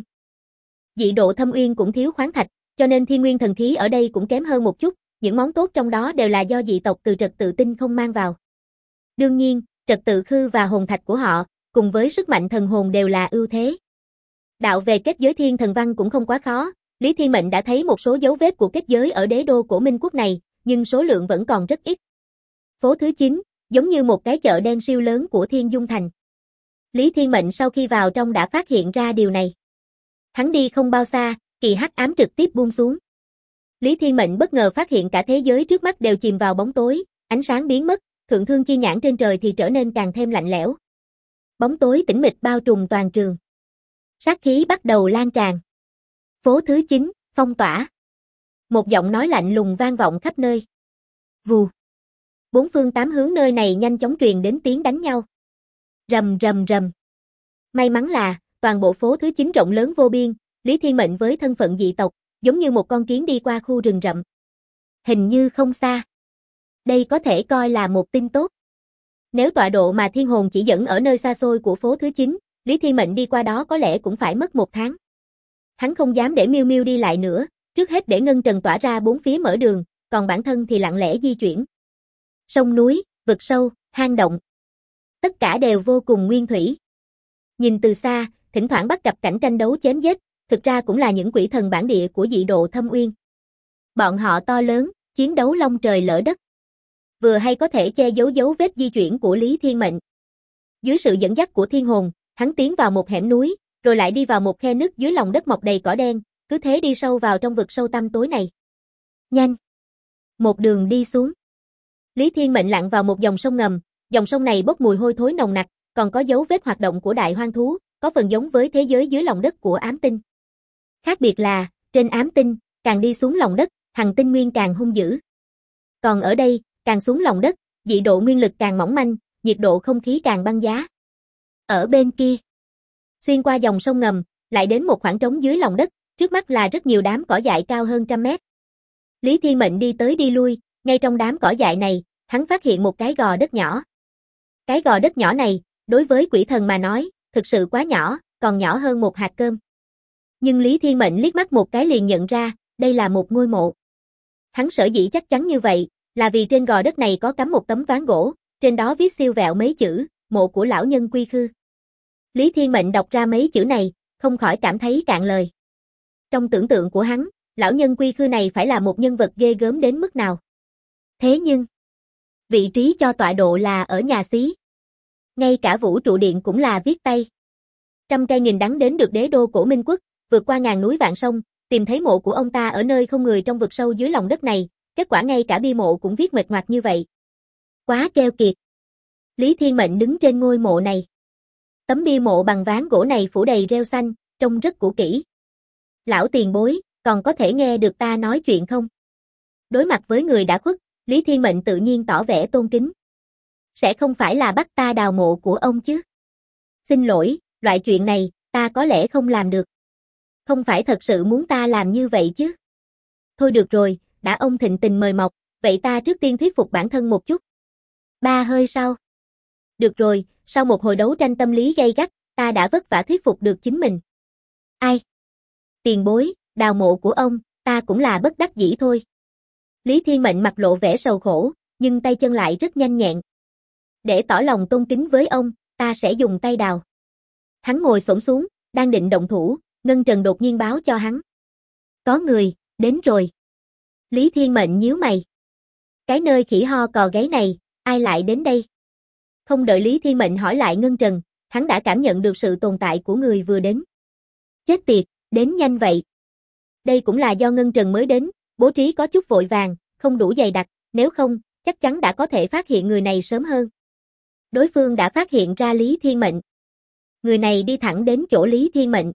Dị độ thâm uyên cũng thiếu khoáng thạch, cho nên thiên nguyên thần khí ở đây cũng kém hơn một chút, những món tốt trong đó đều là do dị tộc từ trật tự tinh không mang vào. Đương nhiên, trật tự khư và hồn thạch của họ, cùng với sức mạnh thần hồn đều là ưu thế. Đạo về kết giới thiên thần văn cũng không quá khó, Lý Thiên Mệnh đã thấy một số dấu vết của kết giới ở đế đô của Minh quốc này, nhưng số lượng vẫn còn rất ít. Phố thứ 9, giống như một cái chợ đen siêu lớn của Thiên Dung Thành. Lý Thiên Mệnh sau khi vào trong đã phát hiện ra điều này. Hắn đi không bao xa, kỳ hắc ám trực tiếp buông xuống. Lý Thiên Mệnh bất ngờ phát hiện cả thế giới trước mắt đều chìm vào bóng tối, ánh sáng biến mất, thượng thương chi nhãn trên trời thì trở nên càng thêm lạnh lẽo. Bóng tối tĩnh mịch bao trùm toàn trường. Sát khí bắt đầu lan tràn. Phố thứ 9, phong tỏa. Một giọng nói lạnh lùng vang vọng khắp nơi. Vù. 4 phương 8 hướng nơi này nhanh chóng truyền đến tiếng đánh nhau. Rầm rầm rầm. May mắn là, toàn bộ phố thứ 9 rộng lớn vô biên, Lý Thiên Mệnh với thân phận dị tộc, giống như một con kiến đi qua khu rừng rậm. Hình như không xa. Đây có thể coi là một tin tốt. Nếu tọa độ mà thiên hồn chỉ dẫn ở nơi xa xôi của phố thứ 9, Lý Thiên Mệnh đi qua đó có lẽ cũng phải mất 1 tháng. Hắn không dám để Miêu Miêu đi lại nữa, trước hết để Ngân Trần tỏa ra 4 phía mở đường, còn bản thân thì lặng lẽ di chuyển. Sông núi, vực sâu, hang động. Tất cả đều vô cùng nguyên thủy. Nhìn từ xa, thỉnh thoảng bắt gặp cảnh tranh đấu chém giết, thực ra cũng là những quỷ thần bản địa của dị độ thâm uyên. Bọn họ to lớn, chiến đấu long trời lỡ đất. Vừa hay có thể che giấu dấu vết di chuyển của Lý Thiên Mệnh. Dưới sự dẫn dắt của thiên hồn, hắn tiến vào một hẻm núi, rồi lại đi vào một khe nứt dưới lòng đất mọc đầy cỏ đen, cứ thế đi sâu vào trong vực sâu tăm tối này. Nhanh! Một đường đi xuống. Lý Thiên Mệnh lặn vào một dòng sông ngầm, dòng sông này bốc mùi hôi thối nồng nặc, còn có dấu vết hoạt động của đại hoang thú, có phần giống với thế giới dưới lòng đất của ám tinh. Khác biệt là, trên ám tinh, càng đi xuống lòng đất, hằng tinh nguyên càng hung dữ. Còn ở đây, càng xuống lòng đất, dị độ nguyên lực càng mỏng manh, nhiệt độ không khí càng băng giá. Ở bên kia, xuyên qua dòng sông ngầm, lại đến một khoảng trống dưới lòng đất, trước mắt là rất nhiều đám cỏ dại cao hơn 100 mét. Lý Thiên Mệnh đi tới đi lui, ngay trong đám cỏ dại này, hắn phát hiện một cái gò đất nhỏ. Cái gò đất nhỏ này, đối với quỷ thần mà nói, thực sự quá nhỏ, còn nhỏ hơn một hạt cơm. Nhưng Lý Thiên Mệnh liếc mắt một cái liền nhận ra, đây là một ngôi mộ. Hắn sở dĩ chắc chắn như vậy, là vì trên gò đất này có cắm một tấm ván gỗ, trên đó viết siêu vẹo mấy chữ, mộ của lão nhân Quy Khư. Lý Thiên Mệnh đọc ra mấy chữ này, không khỏi cảm thấy cạn lời. Trong tưởng tượng của hắn, lão nhân Quy Khư này phải là một nhân vật ghê gớm đến mức nào. Thế nhưng, vị trí cho tọa độ là ở nhà xí. Ngay cả vũ trụ điện cũng là viết tay. 100 cây nghìn đắng đến được đế đô cổ Minh quốc, vượt qua ngàn núi vạn sông, tìm thấy mộ của ông ta ở nơi không người trong vực sâu dưới lòng đất này, kết quả ngay cả bia mộ cũng viết mệt ngoạc như vậy. Quá keo kiệt. Lý Thiên Mệnh đứng trên ngôi mộ này. Tấm bia mộ bằng ván gỗ này phủ đầy rêu xanh, trông rất cũ kỹ. Lão tiền bối, còn có thể nghe được ta nói chuyện không? Đối mặt với người đã khuất, Lý Thiên Mệnh tự nhiên tỏ vẻ tôn kính. Sẽ không phải là bắt ta đào mộ của ông chứ? Xin lỗi, loại chuyện này, ta có lẽ không làm được. Không phải thật sự muốn ta làm như vậy chứ? Thôi được rồi, đã ông thịnh tình mời mọc, Vậy ta trước tiên thuyết phục bản thân một chút. 3 hơi sau. Được rồi, sau một hồi đấu tranh tâm lý gay gắt, ta đã vất vả thuyết phục được chính mình. Ai? Tiền bối, đào mộ của ông, ta cũng là bất đắc dĩ thôi. Lý Thiên Mệnh mặt lộ vẻ sầu khổ, nhưng tay chân lại rất nhanh nhẹn. Để tỏ lòng tôn kính với ông, ta sẽ dùng tay đào. Hắn ngồi xổm xuống, đang định động thủ, Ngân Trần đột nhiên báo cho hắn. Có người, đến rồi. Lý Thiên Mệnh nhíu mày. Cái nơi khỉ ho cò gáy này, ai lại đến đây? Không đợi Lý Thiên Mệnh hỏi lại Ngân Trần, hắn đã cảm nhận được sự tồn tại của người vừa đến. Chết tiệt, đến nhanh vậy. Đây cũng là do Ngân Trần mới đến, bố trí có chút vội vàng, không đủ dày đặc, nếu không, chắc chắn đã có thể phát hiện người này sớm hơn. Đối phương đã phát hiện ra Lý Thiên Mệnh. Người này đi thẳng đến chỗ Lý Thiên Mệnh.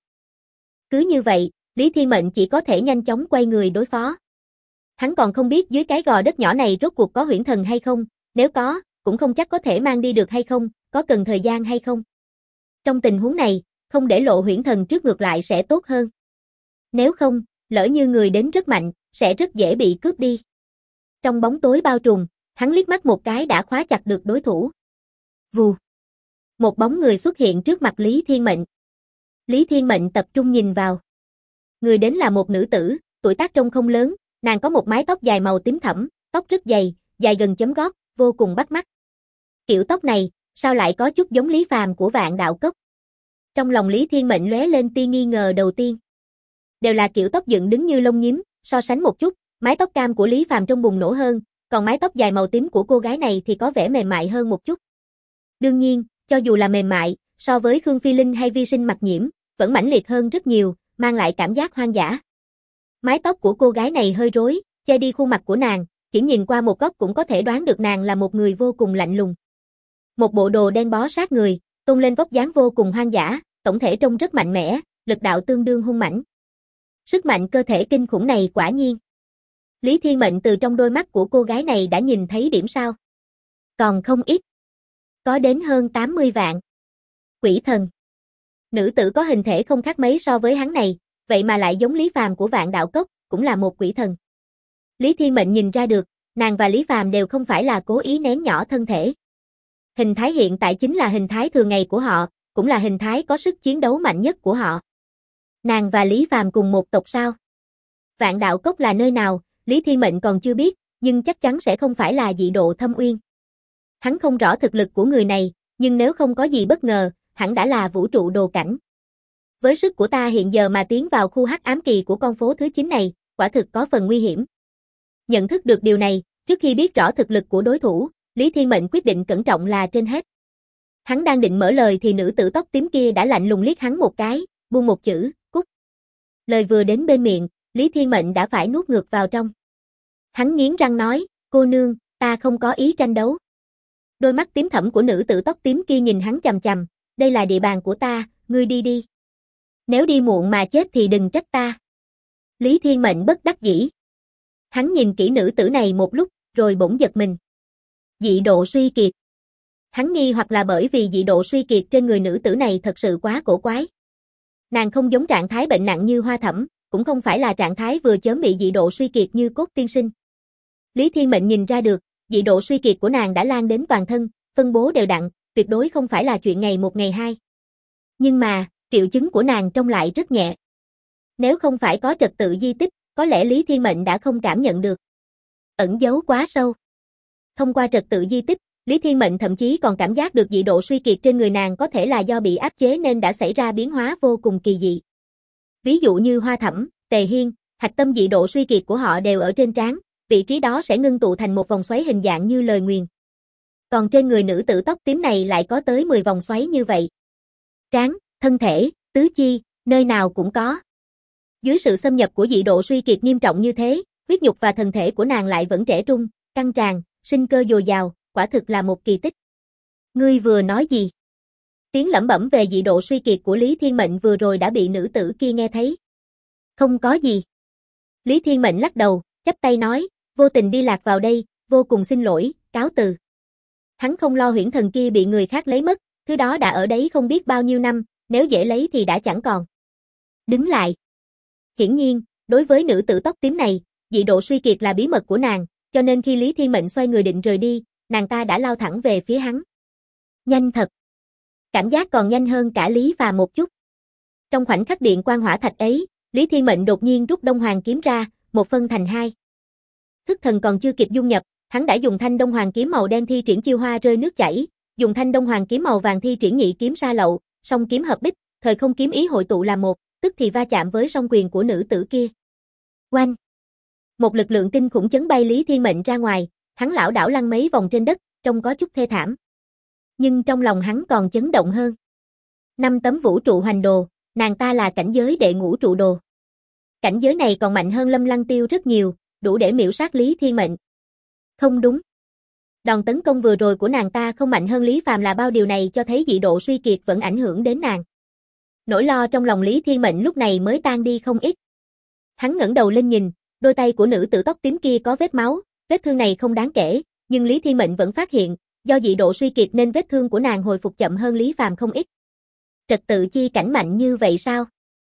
Cứ như vậy, Lý Thiên Mệnh chỉ có thể nhanh chóng quay người đối phó. Hắn còn không biết dưới cái gò đất nhỏ này rốt cuộc có huyễn thần hay không, nếu có, cũng không chắc có thể mang đi được hay không, có cần thời gian hay không. Trong tình huống này, không để lộ huyễn thần trước ngược lại sẽ tốt hơn. Nếu không, lỡ như người đến rất mạnh, sẽ rất dễ bị cướp đi. Trong bóng tối bao trùm, hắn liếc mắt một cái đã khóa chặt được đối thủ. Vù. Một bóng người xuất hiện trước mặt Lý Thiên Mệnh. Lý Thiên Mệnh tập trung nhìn vào. Người đến là một nữ tử, tuổi tác trông không lớn, nàng có một mái tóc dài màu tím thẫm, tóc rất dày, dài gần chấm gót, vô cùng bắt mắt. Kiểu tóc này, sao lại có chút giống Lý Phàm của Vạn Đạo Cốc? Trong lòng Lý Thiên Mệnh lóe lên tia nghi ngờ đầu tiên. Đều là kiểu tóc dựng đứng như lông nhím, so sánh một chút, mái tóc cam của Lý Phàm trông bùng nổ hơn, còn mái tóc dài màu tím của cô gái này thì có vẻ mềm mại hơn một chút. Đương nhiên, cho dù là mềm mại, so với Khương Phi Linh hay Vi Sinh Mặc Nhiễm, vẫn mãnh liệt hơn rất nhiều, mang lại cảm giác hoang dã. Mái tóc của cô gái này hơi rối, che đi khuôn mặt của nàng, chỉ nhìn qua một góc cũng có thể đoán được nàng là một người vô cùng lạnh lùng. Một bộ đồ đen bó sát người, tôn lên vóc dáng vô cùng hoang dã, tổng thể trông rất mạnh mẽ, lực đạo tương đương hung mãnh. Sức mạnh cơ thể kinh khủng này quả nhiên. Lý Thiên Mệnh từ trong đôi mắt của cô gái này đã nhìn thấy điểm sao. Còn không ít. Có đến hơn 80 vạn. Quỷ thần. Nữ tử có hình thể không khác mấy so với hắn này, vậy mà lại giống Lý Phàm của Vạn Đạo Cốc, cũng là một quỷ thần. Lý Thiên Mệnh nhìn ra được, nàng và Lý Phàm đều không phải là cố ý nén nhỏ thân thể. Hình thái hiện tại chính là hình thái thường ngày của họ, cũng là hình thái có sức chiến đấu mạnh nhất của họ. Nàng và Lý Phàm cùng một tộc sao? Vạn Đạo Cốc là nơi nào, Lý Thiên Mệnh còn chưa biết, nhưng chắc chắn sẽ không phải là Dị Độ Thâm Uyên. Hắn không rõ thực lực của người này, nhưng nếu không có gì bất ngờ, hẳn đã là vũ trụ đồ cảnh. Với sức của ta hiện giờ mà tiến vào khu hắc ám kỳ của con phố thứ 9 này, quả thực có phần nguy hiểm. Nhận thức được điều này, trước khi biết rõ thực lực của đối thủ, Lý Thiên Mệnh quyết định cẩn trọng là trên hết. Hắn đang định mở lời thì nữ tử tóc tím kia đã lạnh lùng liếc hắn một cái, buông một chữ, cút. Lời vừa đến bên miệng, Lý Thiên Mệnh đã phải nuốt ngược vào trong. Hắn nghiến răng nói, cô nương, ta không có ý tranh đấu. Đôi mắt tím thẫm của nữ tử tóc tím kia nhìn hắn chằm chằm, đây là địa bàn của ta, ngươi đi đi. Nếu đi muộn mà chết thì đừng trách ta. Lý Thiên Mệnh bất đắc dĩ. Hắn nhìn kỹ nữ tử này một lúc, rồi bỗng giật mình. Dị độ suy kiệt. Hắn nghi hoặc là bởi vì dị độ suy kiệt trên người nữ tử này thật sự quá cổ quái. Nàng không giống trạng thái bệnh nặng như Hoa Thẩm, cũng không phải là trạng thái vừa chớm bị dị độ suy kiệt như Cốt tiên sinh. Lý Thiên Mệnh nhìn ra được, dị độ suy kiệt của nàng đã lan đến toàn thân, phân bố đều đặn, tuyệt đối không phải là chuyện ngày một ngày hai. Nhưng mà, triệu chứng của nàng trông lại rất nhẹ. Nếu không phải có trật tự di tích, có lẽ Lý Thiên Mệnh đã không cảm nhận được. Ẩn giấu quá sâu. Thông qua trật tự di tích, Lý Thiên Mệnh thậm chí còn cảm giác được dị độ suy kiệt trên người nàng có thể là do bị áp chế nên đã xảy ra biến hóa vô cùng kỳ dị. Ví dụ như Hoa Thẩm, Tề Hiên, hạch tâm dị độ suy kiệt của họ đều ở trên trán, vị trí đó sẽ ngưng tụ thành một vòng xoáy hình dạng như lời nguyền. Còn trên người nữ tử tóc tím này lại có tới 10 vòng xoáy như vậy. Trán, thân thể, tứ chi, nơi nào cũng có. Dưới sự xâm nhập của dị độ suy kiệt nghiêm trọng như thế, huyết nhục và thân thể của nàng lại vẫn trẻ trung, căng tràn, sinh cơ dồi dào, quả thực là một kỳ tích. Ngươi vừa nói gì? Tiếng lẩm bẩm về dị độ suy kiệt của Lý Thiên Mệnh vừa rồi đã bị nữ tử kia nghe thấy. Không có gì. Lý Thiên Mệnh lắc đầu, chắp tay nói, vô tình đi lạc vào đây, vô cùng xin lỗi, cáo từ. Hắn không lo huyễn thần kia bị người khác lấy mất, thứ đó đã ở đấy không biết bao nhiêu năm, nếu dễ lấy thì đã chẳng còn. Đứng lại. Hiển nhiên, đối với nữ tử tóc tím này, dị độ suy kiệt là bí mật của nàng, Cho nên khi Lý Thiên Mệnh xoay người định rời đi, nàng ta đã lao thẳng về phía hắn. Nhanh thật. Cảm giác còn nhanh hơn cả Lý Phàm một chút. Trong khoảnh khắc điện quang hỏa thạch ấy, Lý Thiên Mệnh đột nhiên rút Đông Hoàng kiếm ra, một phân thành hai. Thức thần còn chưa kịp dung nhập, hắn đã dùng thanh Đông Hoàng kiếm màu đen thi triển chiêu hoa rơi nước chảy, dùng thanh Đông Hoàng kiếm màu vàng thi triển nhị kiếm sa lậu, song kiếm hợp bích, thời không kiếm ý hội tụ làm một, tức thì va chạm với song quyền của nữ tử kia. Oanh! Một lực lượng kinh khủng chấn bay Lý Thiên Mệnh ra ngoài, hắn lảo đảo lăn mấy vòng trên đất, trông có chút thê thảm. Nhưng trong lòng hắn còn chấn động hơn. 5 tấm vũ trụ hoành đồ, nàng ta là cảnh giới đệ ngũ trụ đồ. Cảnh giới này còn mạnh hơn Lâm Lăng Tiêu rất nhiều, đủ để miểu sát Lý Thiên Mệnh. Không đúng. Đòn tấn công vừa rồi của nàng ta không mạnh hơn Lý Phàm là bao, điều này cho thấy dị độ suy kiệt vẫn ảnh hưởng đến nàng. Nỗi lo trong lòng Lý Thiên Mệnh lúc này mới tan đi không ít. Hắn ngẩng đầu lên nhìn, đôi tay của nữ tử tóc tím kia có vết máu, vết thương này không đáng kể, nhưng Lý Thiên Mệnh vẫn phát hiện, do dị độ suy kiệt nên vết thương của nàng hồi phục chậm hơn Lý Phàm không ít. Trật tự chi cảnh mạnh như vậy sao?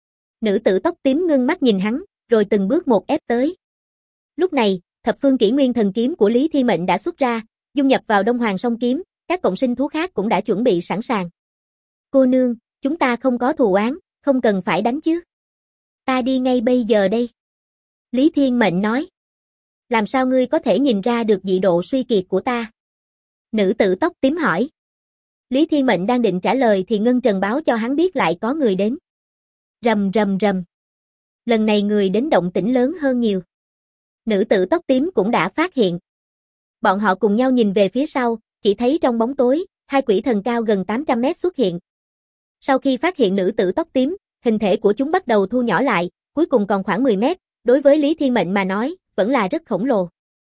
Nữ tử tóc tím ngưng mắt nhìn hắn, rồi từng bước một ép tới. Lúc này, thập phương kỷ nguyên thần kiếm của Lý Thiên Mệnh đã xuất ra, dung nhập vào Đông Hoàng song kiếm, các cộng sinh thú khác cũng đã chuẩn bị sẵn sàng. Cô nương, chúng ta không có thù oán, không cần phải đánh chứ. Ta đi ngay bây giờ đây. Lý Thiên Mệnh nói. Làm sao ngươi có thể nhìn ra được dị độ suy kiệt của ta? Nữ tử tóc tím hỏi. Lý Thiên Mệnh đang định trả lời thì Ngân Trần báo cho hắn biết lại có người đến. Rầm rầm rầm. Lần này người đến động tĩnh lớn hơn nhiều. Nữ tử tóc tím cũng đã phát hiện. Bọn họ cùng nhau nhìn về phía sau, chỉ thấy trong bóng tối, hai quỷ thần cao gần 800 mét xuất hiện. Sau khi phát hiện nữ tử tóc tím, hình thể của chúng bắt đầu thu nhỏ lại, cuối cùng còn khoảng 10 mét, đối với Lý Thiên Mệnh mà nói, vẫn là rất khổng lồ.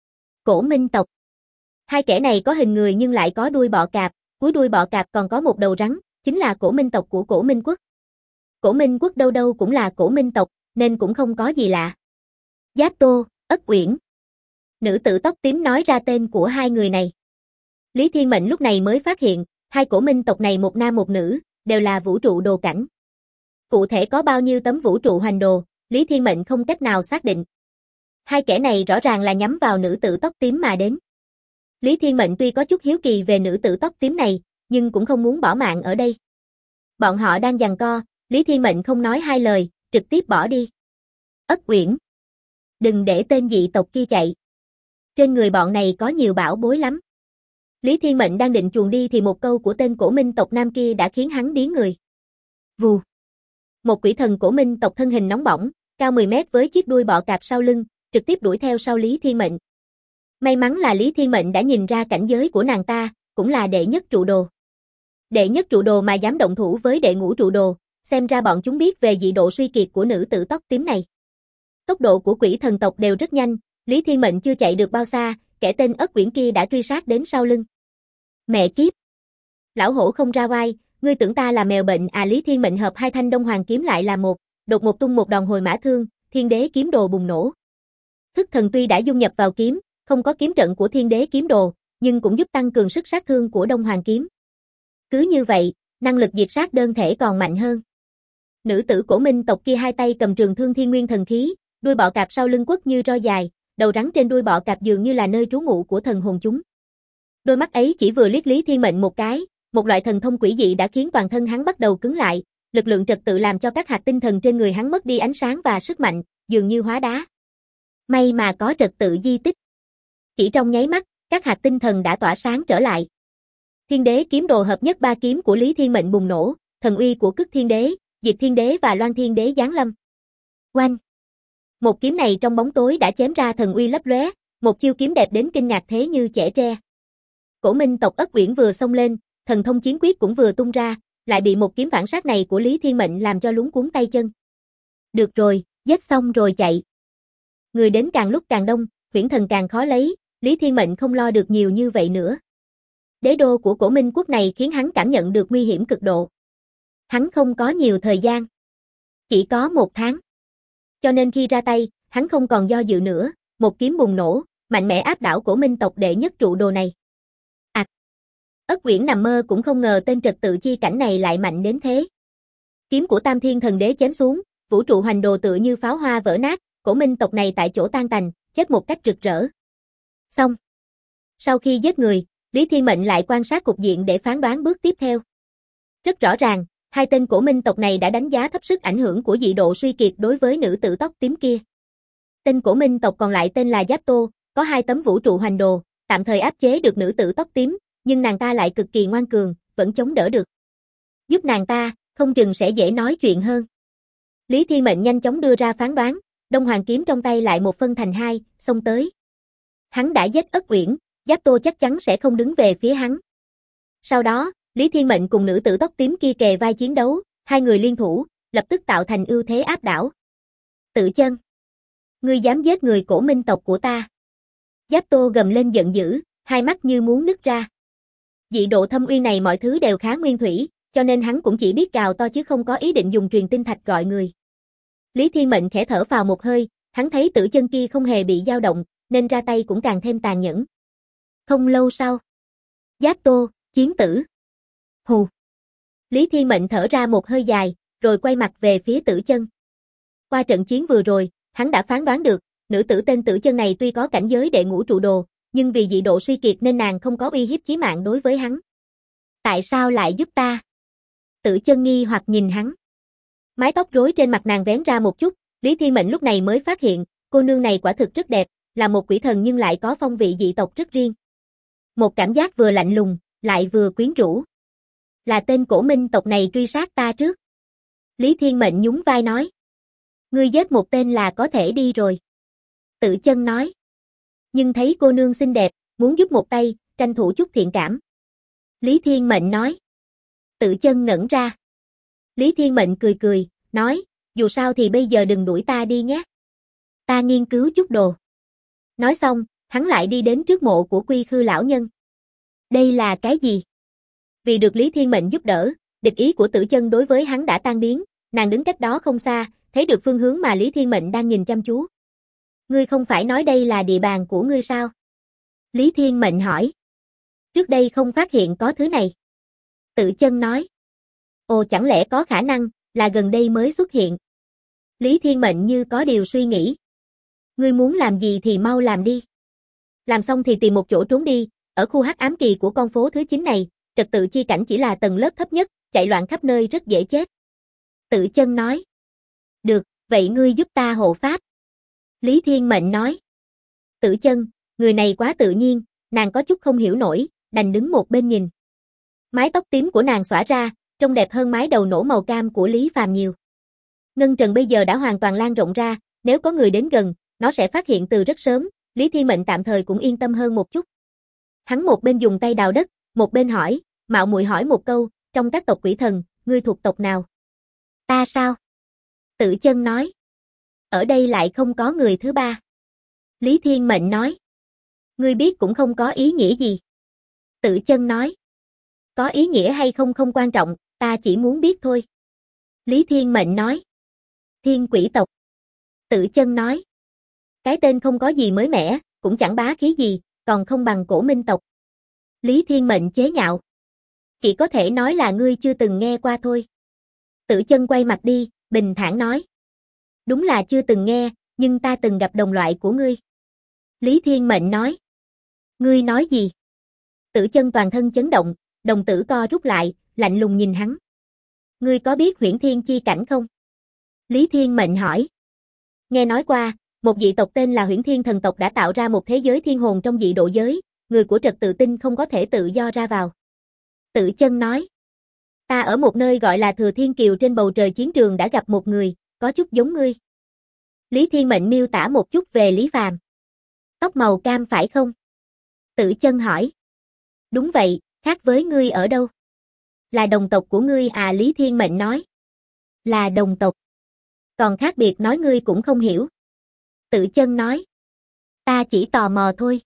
Cổ Minh tộc. Hai kẻ này có hình người nhưng lại có đuôi bọ cạp, cuối đuôi bọ cạp còn có một đầu rắn, chính là Cổ Minh tộc của Cổ Minh quốc. Cổ Minh quốc đâu đâu cũng là Cổ Minh tộc, nên cũng không có gì lạ. Giáp Tô, Ất Uyển. Nữ tử tóc tím nói ra tên của hai người này. Lý Thiên Mệnh lúc này mới phát hiện, hai Cổ Minh tộc này một nam một nữ, đều là vũ trụ đồ cảnh. Cụ thể có bao nhiêu tấm vũ trụ hoành đồ, Lý Thiên Mệnh không cách nào xác định. Hai kẻ này rõ ràng là nhắm vào nữ tử tóc tím mà đến. Lý Thiên Mệnh tuy có chút hiếu kỳ về nữ tử tóc tím này, nhưng cũng không muốn bỏ mạng ở đây. Bọn họ đang giằng co, Lý Thiên Mệnh không nói hai lời, trực tiếp bỏ đi. Ất Uyển. Đừng để tên dị tộc kia chạy. Trên người bọn này có nhiều bảo bối lắm. Lý Thiên Mệnh đang định chuồn đi thì một câu của tên Cổ Minh tộc nam kia đã khiến hắn điếng người. Vù. Một quỷ thần Cổ Minh tộc thân hình nóng bỏng, cao 10 mét với chiếc đuôi bọ cạp sau lưng, trực tiếp đuổi theo sau Lý Thiên Mệnh. May mắn là Lý Thiên Mệnh đã nhìn ra cảnh giới của nàng ta, cũng là đệ nhất trụ đồ. Đệ nhất trụ đồ mà dám động thủ với đệ ngũ trụ đồ, xem ra bọn chúng biết về dị độ suy kiệt của nữ tử tóc tím này. Tốc độ của quỷ thần tộc đều rất nhanh, Lý Thiên Mệnh chưa chạy được bao xa, kẻ tên Ất Uyển kia đã truy sát đến sau lưng. Mẹ kiếp! Lão hổ không ra oai, ngươi tưởng ta là mèo bệnh à? Lý Thiên Mệnh hợp hai thanh Đông Hoàng kiếm lại là một, đột một tung một đòn hồi mã thương, Thiên Đế kiếm đồ bùng nổ. Thức thần tuy đã dung nhập vào kiếm, không có kiếm trận của Thiên Đế kiếm đồ, nhưng cũng giúp tăng cường sức sát thương của Đông Hoàng kiếm. Cứ như vậy, năng lực diệt sát đơn thể còn mạnh hơn. Nữ tử Cổ Minh tộc kia hai tay cầm trường thương Thiên Nguyên thần khí, đuôi bọ cạp sau lưng quất như roi dài, đầu rắn trên đuôi bọ cạp dường như là nơi trú ngụ của thần hồn chúng. Đôi mắt ấy chỉ vừa liếc Lý Thiên Mệnh một cái, một loại thần thông quỷ dị đã khiến toàn thân hắn bắt đầu cứng lại, lực lượng trật tự làm cho các hạt tinh thần trên người hắn mất đi ánh sáng và sức mạnh, dường như hóa đá. May mà có trật tự di tích. Chỉ trong nháy mắt, các hạt tinh thần đã tỏa sáng trở lại. Thiên Đế kiếm đồ hợp nhất ba kiếm của Lý Thiên Mệnh bùng nổ, thần uy của Cức Thiên Đế, Diệt Thiên Đế và Loan Thiên Đế giáng lâm. Oanh! Một kiếm này trong bóng tối đã chém ra thần uy lấp lóe, một chiêu kiếm đẹp đến kinh ngạc thế như chẻ tre. Cổ Minh tộc Ất Uyển vừa xông lên, thần thông chiến quyết cũng vừa tung ra, lại bị một kiếm phản sát này của Lý Thiên Mệnh làm cho luống cuống tay chân. Được rồi, giết xong rồi chạy. Người đến càng lúc càng đông, huyễn thần càng khó lấy, Lý Thiên Mệnh không lo được nhiều như vậy nữa. Đế đô của Cổ Minh quốc này khiến hắn cảm nhận được nguy hiểm cực độ. Hắn không có nhiều thời gian. Chỉ có 1 tháng. Cho nên khi ra tay, hắn không còn do dự nữa, một kiếm bùng nổ, mạnh mẽ áp đảo Cổ Minh tộc đệ nhất trụ đồ này. Ất Uyển nằm mơ cũng không ngờ tên trật tự chi cảnh này lại mạnh đến thế. Kiếm của Tam Thiên Thần Đế chém xuống, vũ trụ hoành đồ tựa như pháo hoa vỡ nát, Cổ Minh tộc này tại chỗ tan tành, chết một cách rực rỡ. Xong. Sau khi giết người, Lý Thiên Mệnh lại quan sát cục diện để phán đoán bước tiếp theo. Rất rõ ràng, hai tên cổ minh tộc này đã đánh giá thấp sức ảnh hưởng của dị độ suy kiệt đối với nữ tử tóc tím kia. Tên cổ minh tộc còn lại tên là Giáp Tô, có 2 tấm vũ trụ hoành đồ, tạm thời áp chế được nữ tử tóc tím, nhưng nàng ta lại cực kỳ ngoan cường, vẫn chống đỡ được. Giúp nàng ta, không chừng sẽ dễ nói chuyện hơn. Lý Thiên Mệnh nhanh chóng đưa ra phán đoán, Đông Hoàng kiếm trong tay lại một phân thành 2, xông tới. Hắn đã giết Ất Uyển, Giáp Tô chắc chắn sẽ không đứng về phía hắn. Sau đó, Lý Thiên Mệnh cùng nữ tử tóc tím kia kề vai chiến đấu, hai người liên thủ, lập tức tạo thành ưu thế áp đảo. Tự Chân, ngươi dám giết người cổ minh tộc của ta? Giáp Tô gầm lên giận dữ, hai mắt như muốn nứt ra. Dị độ thâm uyên này mọi thứ đều khá nguyên thủy, cho nên hắn cũng chỉ biết gào to chứ không có ý định dùng truyền tinh thạch gọi người. Lý Thiên Mệnh khẽ thở phào một hơi, hắn thấy Tử Chân kia không hề bị dao động, nên ra tay cũng càng thêm tàn nhẫn. Không lâu sau, Giáp Tô, chiến tử. Hù. Lý Thiên Mệnh thở ra một hơi dài, rồi quay mặt về phía Tử Chân. Qua trận chiến vừa rồi, hắn đã phán đoán được, nữ tử tên Tử Chân này tuy có cảnh giới đệ ngũ trụ đồ, nhưng vì dị độ suy kiệt nên nàng không có uy hiếp chí mạng đối với hắn. Tại sao lại giúp ta? Tử Chân nghi hoặc nhìn hắn. Mái tóc rối trên mặt nàng vén ra một chút, Lý Thiên Mệnh lúc này mới phát hiện, cô nương này quả thực rất đẹp, là một quỷ thần nhưng lại có phong vị dị tộc rất riêng. Một cảm giác vừa lạnh lùng, lại vừa quyến rũ. Là tên cổ minh tộc này truy sát ta trước. Lý Thiên Mệnh nhún vai nói. Ngươi giết một tên là có thể đi rồi. Tử Chân nói. Nhưng thấy cô nương xinh đẹp, muốn giúp một tay, tranh thủ chút thiện cảm. Lý Thiên Mệnh nói. Tử Chân ngẩn ra. Lý Thiên Mệnh cười cười, nói, dù sao thì bây giờ đừng đuổi ta đi nhé. Ta nghiên cứu chút đồ. Nói xong, hắn lại đi đến trước mộ của Quy Khư lão nhân. Đây là cái gì? Vì được Lý Thiên Mệnh giúp đỡ, địch ý của Tử Chân đối với hắn đã tan biến, nàng đứng cách đó không xa, thấy được phương hướng mà Lý Thiên Mệnh đang nhìn chăm chú. Ngươi không phải nói đây là địa bàn của ngươi sao? Lý Thiên Mệnh hỏi. Trước đây không phát hiện có thứ này. Tử Chân nói. Ồ, chẳng lẽ có khả năng là gần đây mới xuất hiện? Lý Thiên Mệnh như có điều suy nghĩ. Ngươi muốn làm gì thì mau làm đi. Làm xong thì tìm một chỗ trốn đi, ở khu hắc ám kỳ của con phố thứ 9 này, trật tự chi cảnh chỉ là tầng lớp thấp nhất, chạy loạn khắp nơi rất dễ chết. Tử Chân nói. Được, vậy ngươi giúp ta hộ pháp. Lý Thiên Mệnh nói. Tử Chân, người này quá tự nhiên, nàng có chút không hiểu nổi, đành đứng một bên nhìn. Mái tóc tím của nàng xõa ra, trông đẹp hơn mái đầu nổ màu cam của Lý Phàm nhiều. Ngân trần bây giờ đã hoàn toàn lan rộng ra, nếu có người đến gần, nó sẽ phát hiện từ rất sớm, Lý Thiên Mệnh tạm thời cũng yên tâm hơn một chút. Hắn một bên dùng tay đào đất, một bên hỏi, mạo muội hỏi một câu, trong các tộc quỷ thần, ngươi thuộc tộc nào? Ta sao? Tử Chân nói. Ở đây lại không có người thứ ba. Lý Thiên Mệnh nói. Ngươi biết cũng không có ý nghĩa gì. Tử Chân nói. Có ý nghĩa hay không không quan trọng, ta chỉ muốn biết thôi. Lý Thiên Mệnh nói. Thiên quỷ tộc. Tử Chân nói. Cái tên không có gì mới mẻ, cũng chẳng bá khí gì, còn không bằng cổ minh tộc. Lý Thiên Mệnh chế nhạo. Chỉ có thể nói là ngươi chưa từng nghe qua thôi. Tử Chân quay mặt đi, bình thản nói. Đúng là chưa từng nghe, nhưng ta từng gặp đồng loại của ngươi. Lý Thiên Mệnh nói. Ngươi nói gì? Tử Chân toàn thân chấn động, đồng tử co rút lại, lạnh lùng nhìn hắn. Ngươi có biết Huyễn Thiên chi cảnh không? Lý Thiên Mệnh hỏi. Nghe nói qua, một dị tộc tên là Huyễn Thiên thần tộc đã tạo ra một thế giới thiên hồn trong dị độ giới, người của trật tự tinh không có thể tự do ra vào. Tử Chân nói. Ta ở một nơi gọi là Thừa Thiên Kiều trên bầu trời chiến trường đã gặp một người, có chút giống ngươi. Lý Thiên Mệnh miêu tả một chút về Lý Phàm. Tóc màu cam phải không? Tử Chân hỏi. Đúng vậy, khác với ngươi ở đâu? Là đồng tộc của ngươi à? Lý Thiên Mệnh nói. Là đồng tộc. Còn khác biệt nói ngươi cũng không hiểu. Tử Chân nói. Ta chỉ tò mò thôi.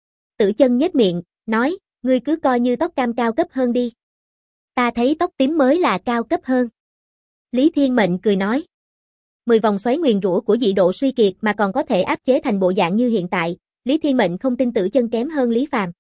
Tử Chân nhếch miệng, nói, ngươi cứ coi như tóc cam cao cấp hơn đi. Ta thấy tóc tím mới là cao cấp hơn. Lý Thiên Mệnh cười nói. 10 vòng xoáy nguyền rủa của dị độ suy kiệt mà còn có thể áp chế thành bộ dạng như hiện tại, Lý Thiên Mệnh không tin Tử Chân kém hơn Lý Phàm.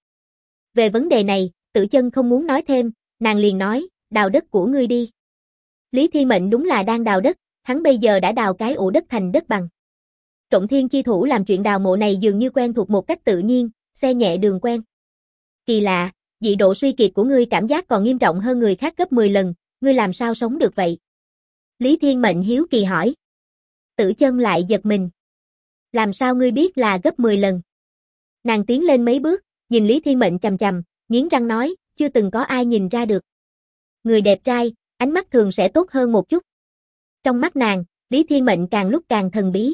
Về vấn đề này, Tử Chân không muốn nói thêm, nàng liền nói, đào đất của ngươi đi. Lý Thiên Mệnh đúng là đang đào đất, hắn bây giờ đã đào cái ụ đất thành đất bằng. Trộn Thiên chi thủ làm chuyện đào mộ này dường như quen thuộc một cách tự nhiên, xe nhẹ đường quen. Kỳ lạ, dị độ suy kiệt của ngươi cảm giác còn nghiêm trọng hơn người khác gấp 10 lần, ngươi làm sao sống được vậy? Lý Thiên Mệnh hiếu kỳ hỏi. Tử Chân lại giật mình. Làm sao ngươi biết là gấp 10 lần? Nàng tiến lên mấy bước, nhìn Lý Thiên Mệnh chằm chằm, nghiến răng nói, chưa từng có ai nhìn ra được. Người đẹp trai, ánh mắt thường sẽ tốt hơn một chút. Trong mắt nàng, Lý Thiên Mệnh càng lúc càng thần bí.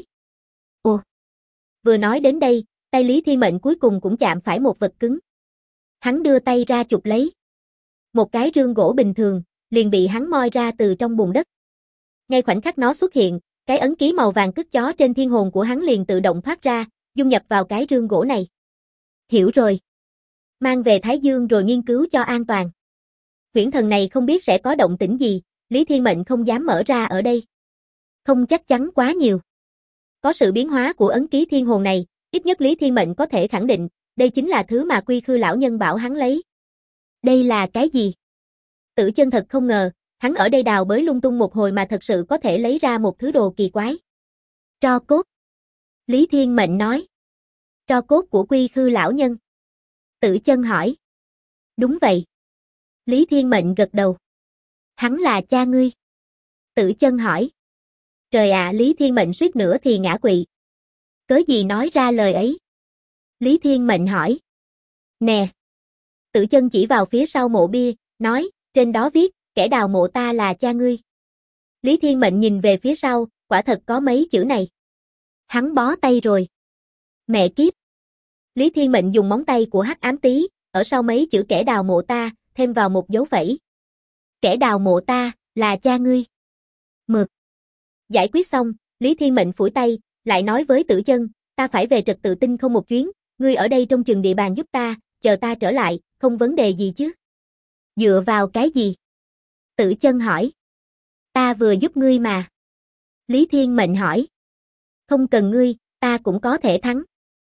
Ồ! Vừa nói đến đây, tay Lý Thiên Mệnh cuối cùng cũng chạm phải một vật cứng. Hắn đưa tay ra chụp lấy. Một cái rương gỗ bình thường, liền bị hắn moi ra từ trong bùn đất. Ngay khoảnh khắc nó xuất hiện, cái ấn ký màu vàng cứt chó trên thiên hồn của hắn liền tự động thoát ra, dung nhập vào cái rương gỗ này. Hiểu rồi. Mang về Thái Dương rồi nghiên cứu cho an toàn. Huyễn thần này không biết sẽ có động tĩnh gì, Lý Thiên Mệnh không dám mở ra ở đây. Không chắc chắn quá nhiều. Có sự biến hóa của ấn ký thiên hồn này, ít nhất Lý Thiên Mệnh có thể khẳng định, đây chính là thứ mà Quy Khư lão nhân bảo hắn lấy. Đây là cái gì? Tử Chân thật không ngờ, hắn ở đây đào bới lung tung một hồi mà thật sự có thể lấy ra một thứ đồ kỳ quái. Tro cốt. Lý Thiên Mệnh nói. Tro cốt của Quy Khư lão nhân. Tử Chân hỏi. Đúng vậy. Lý Thiên Mệnh gật đầu. Hắn là cha ngươi. Tử Chân hỏi. Trời ạ, Lý Thiên Mệnh suýt nữa thì ngã quỵ. Cớ gì nói ra lời ấy? Lý Thiên Mệnh hỏi. Nè. Tử Chân chỉ vào phía sau mộ bia, nói, trên đó viết, kẻ đào mộ ta là cha ngươi. Lý Thiên Mệnh nhìn về phía sau, quả thật có mấy chữ này. Hắn bó tay rồi. Mẹ kiếp. Lý Thiên Mệnh dùng móng tay của Hắc Ám Tý, ở sau mấy chữ kẻ đào mộ ta, thêm vào một dấu phẩy. Kẻ đào mộ ta, là cha ngươi. Mực. Giải quyết xong, Lý Thiên Mệnh phủi tay, lại nói với Tử Chân, ta phải về Trật Tự Tinh không một chuyến, ngươi ở đây trông chừng địa bàn giúp ta, chờ ta trở lại, không vấn đề gì chứ? Dựa vào cái gì? Tử Chân hỏi. Ta vừa giúp ngươi mà. Lý Thiên Mệnh hỏi. Không cần ngươi, ta cũng có thể thắng.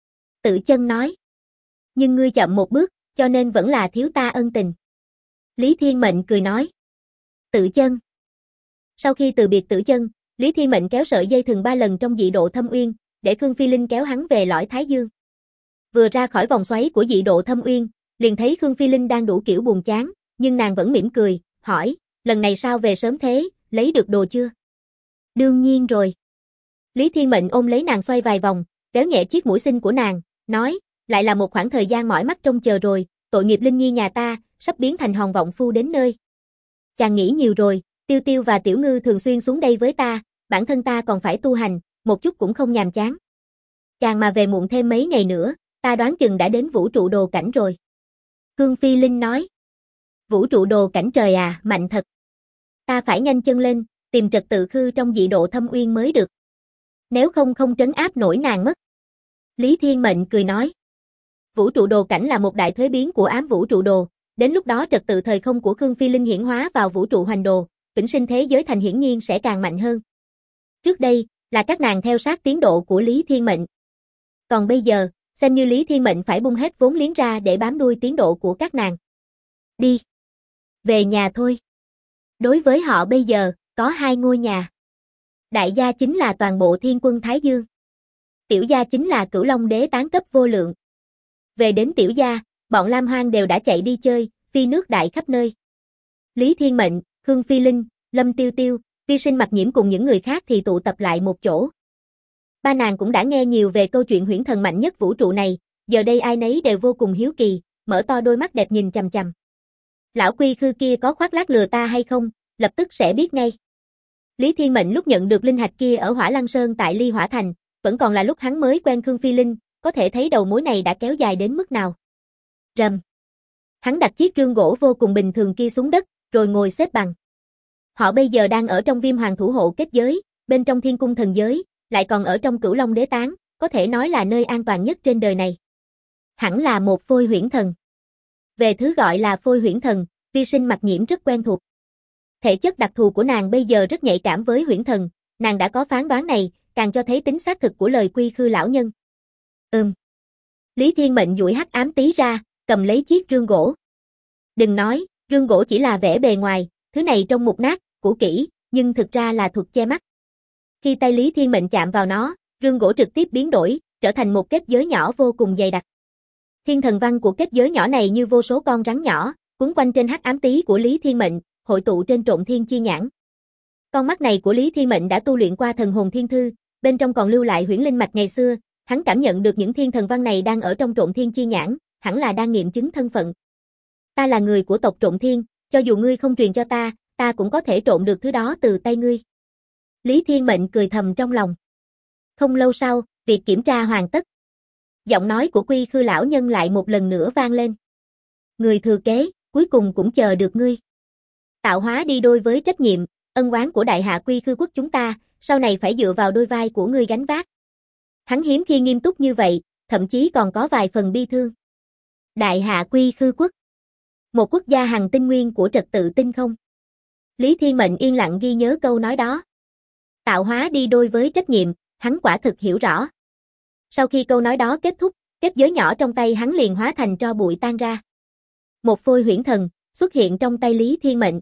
Tử Chân nói. Nhưng ngươi chậm một bước, cho nên vẫn là thiếu ta ân tình. Lý Thiên Mệnh cười nói. Tử Chân. Sau khi từ biệt Tử Chân, Lý Thiên Mệnh kéo sợi dây thừng 3 lần trong dị độ Thâm Uyên, để Khương Phi Linh kéo hắn về lõi Thái Dương. Vừa ra khỏi vòng xoáy của dị độ Thâm Uyên, liền thấy Khương Phi Linh đang đủ kiểu buồn chán, nhưng nàng vẫn mỉm cười, hỏi, lần này sao về sớm thế, lấy được đồ chưa? Đương nhiên rồi. Lý Thiên Mệnh ôm lấy nàng xoay vài vòng, véo nhẹ chiếc mũi xinh của nàng, nói, lại là một khoảng thời gian mỏi mắt trông chờ rồi, tội nghiệp Linh Nhi nhà ta, sắp biến thành hòn vọng phu đến nơi. Chàng nghĩ nhiều rồi, Tiêu Tiêu và Tiểu Ngư thường xuyên xuống đây với ta, bản thân ta còn phải tu hành, một chút cũng không nhàm chán. Chàng mà về muộn thêm mấy ngày nữa, ta đoán chừng đã đến vũ trụ đồ cảnh rồi. Khương Phi Linh nói. Vũ trụ đồ cảnh trời à, mạnh thật. Ta phải nhanh chân lên, tìm Trật Tự Khư trong dị độ Thâm Uyên mới được. Nếu không không trấn áp nổi nàng mất. Lý Thiên Mệnh cười nói. Vũ trụ đồ cảnh là một đại thuế biến của ám vũ trụ đồ, đến lúc đó trật tự thời không của Khương Phi Linh hiển hóa vào vũ trụ hoành đồ, vĩnh sinh thế giới thành hiển nhiên sẽ càng mạnh hơn. Trước đây, là các nàng theo sát tiến độ của Lý Thiên Mệnh. Còn bây giờ, xem như Lý Thiên Mệnh phải bung hết vốn liếng ra để bám đuôi tiến độ của các nàng. Đi. Về nhà thôi. Đối với họ bây giờ, có 2 ngôi nhà. Đại gia chính là toàn bộ thiên quân Thái Dương. Tiểu gia chính là Cửu Long Đế tán cấp vô lượng. Về đến tiểu gia, bọn Lam Hoang đều đã chạy đi chơi, phi nước đại khắp nơi. Lý Thiên Mệnh, Khương Phi Linh, Lâm Tiêu Tiêu, Vi Sinh Mặc Nhiễm cùng những người khác thì tụ tập lại một chỗ. Ba nàng cũng đã nghe nhiều về câu chuyện huyễn thần mạnh nhất vũ trụ này, giờ đây ai nấy đều vô cùng hiếu kỳ, mở to đôi mắt đẹp nhìn chằm chằm. Lão Quy Khư kia có khoác lác lừa ta hay không, lập tức sẽ biết ngay. Lý Thiên Mệnh lúc nhận được linh hạch kia ở Hỏa Lăng Sơn tại Ly Hỏa Thành, vẫn còn là lúc hắn mới quen Khương Phi Linh, có thể thấy đầu mối này đã kéo dài đến mức nào. Rầm. Hắn đặt chiếc rương gỗ vô cùng bình thường kia xuống đất, rồi ngồi xếp bằng. Họ bây giờ đang ở trong Viêm Hoàng thủ hộ kết giới, bên trong Thiên Cung thần giới, lại còn ở trong Cửu Long Đế tán, có thể nói là nơi an toàn nhất trên đời này. Hẳn là một phôi huyễn thần. Về thứ gọi là phôi huyễn thần, Vi Sinh Mặc Nhiễm rất quen thuộc. Thể chất đặc thù của nàng bây giờ rất nhạy cảm với huyễn thần, nàng đã có phán đoán này, càng cho thấy tính xác thực của lời Quy Khư lão nhân. Lý Thiên Mệnh duỗi Hắc Ám Tý ra, cầm lấy chiếc rương gỗ. Đừng nói, rương gỗ chỉ là vẻ bề ngoài, thứ này trông mục nát, cũ kỹ, nhưng thực ra là thuật che mắt. Khi tay Lý Thiên Mệnh chạm vào nó, rương gỗ trực tiếp biến đổi, trở thành một kết giới nhỏ vô cùng dày đặc. Thiên thần văn của kết giới nhỏ này như vô số con rắn nhỏ, quấn quanh trên hắc ám tí của Lý Thiên Mệnh, hội tụ trên Trộm Thiên Chi Nhãn. Con mắt này của Lý Thiên Mệnh đã tu luyện qua thần hồn thiên thư, bên trong còn lưu lại huyễn linh mạch ngày xưa, hắn cảm nhận được những thiên thần văn này đang ở trong Trộm Thiên Chi Nhãn, hẳn là đang nghiệm chứng thân phận. Ta là người của tộc Trộm Thiên, cho dù ngươi không truyền cho ta cũng có thể trộm được thứ đó từ tay ngươi. Lý Thiên Mệnh cười thầm trong lòng. Không lâu sau, việc kiểm tra hoàn tất. Giọng nói của Quy Khư lão nhân lại một lần nữa vang lên. Người thừa kế, cuối cùng cũng chờ được ngươi. Tạo hóa đi đôi với trách nhiệm, ân oán của đại hạ Quy Khư quốc chúng ta, sau này phải dựa vào đôi vai của ngươi gánh vác. Hắn hiếm khi nghiêm túc như vậy, thậm chí còn có vài phần bi thương. Đại hạ Quy Khư quốc, một quốc gia hằng tinh nguyên của trật tự tinh không. Lý Thiên Mệnh yên lặng ghi nhớ câu nói đó. Tạo hóa đi đôi với trách nhiệm, hắn quả thực hiểu rõ. Sau khi câu nói đó kết thúc, kết giới nhỏ trong tay hắn liền hóa thành tro bụi tan ra. Một phôi huyễn thần xuất hiện trong tay Lý Thiên Mệnh.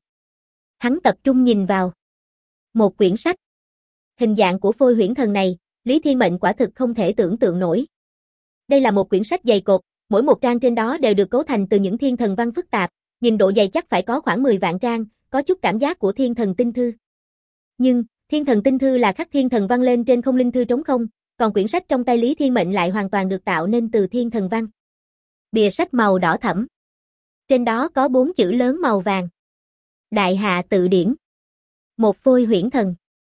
Hắn tập trung nhìn vào. Một quyển sách. Hình dạng của phôi huyễn thần này, Lý Thiên Mệnh quả thực không thể tưởng tượng nổi. Đây là một quyển sách dày cộp, mỗi một trang trên đó đều được cấu thành từ những thiên thần văn phức tạp, nhìn độ dày chắc phải có khoảng 10 vạn trang, có chút cảm giác của thiên thần tinh thư. Nhưng, thiên thần tinh thư là khắc thiên thần văn lên trên không linh thư trống không, còn quyển sách trong tay Lý Thiên Mệnh lại hoàn toàn được tạo nên từ thiên thần văn. Bìa sách màu đỏ thẫm. Trên đó có 4 chữ lớn màu vàng. Đại Hạ Tự Điển. Một phôi huyễn thần.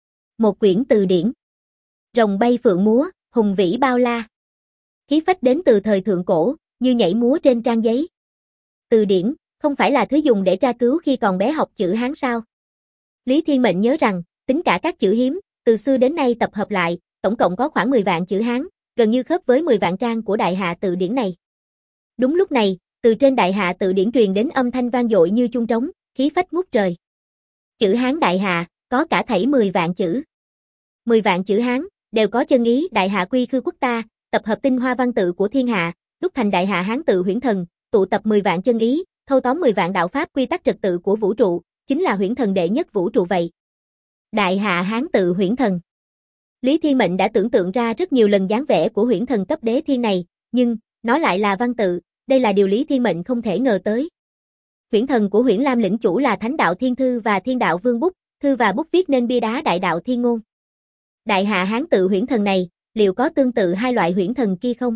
Một quyển từ điển. Rồng bay phượng múa, hùng vĩ bao la. Khí phách đến từ thời thượng cổ, như nhảy múa trên trang giấy. Từ điển, không phải là thứ dùng để tra cứu khi còn bé học chữ Hán sao? Lý Thiên Mệnh nhớ rằng, tính cả các chữ hiếm, từ xưa đến nay tập hợp lại, tổng cộng có khoảng 10 vạn chữ Hán, gần như khớp với 10 vạn trang của Đại Hạ Tự Điển này. Đúng lúc này, từ trên Đại Hạ Tự Điển truyền đến âm thanh vang dội như chuông trống, khí phách ngút trời. Chữ Hán Đại Hạ, có cả thảy 10 vạn chữ. 10 vạn chữ Hán, đều có chân ý Đại Hạ Quy Khư quốc ta, tập hợp tinh hoa văn tự của thiên hạ, đúc thành Đại Hạ Hán tự huyễn thần, tụ tập 10 vạn chân ý, thâu tóm 10 vạn đạo pháp quy tắc trật tự của vũ trụ, chính là huyễn thần đệ nhất vũ trụ vậy. Đại Hạ Hán tự huyễn thần. Lý Thiên Mệnh đã tưởng tượng ra rất nhiều lần dáng vẻ của huyễn thần cấp đế thiên này, nhưng, nó lại là văn tự, đây là điều Lý Thiên Mệnh không thể ngờ tới. Huyễn thần của Huyễn Lam lĩnh chủ là Thánh đạo Thiên Thư và Thiên đạo Vương Bút, thư và bút viết nên bia đá Đại đạo Thiên Ngôn. Đại Hạ Hán tự huyễn thần này, liệu có tương tự hai loại huyễn thần kia không?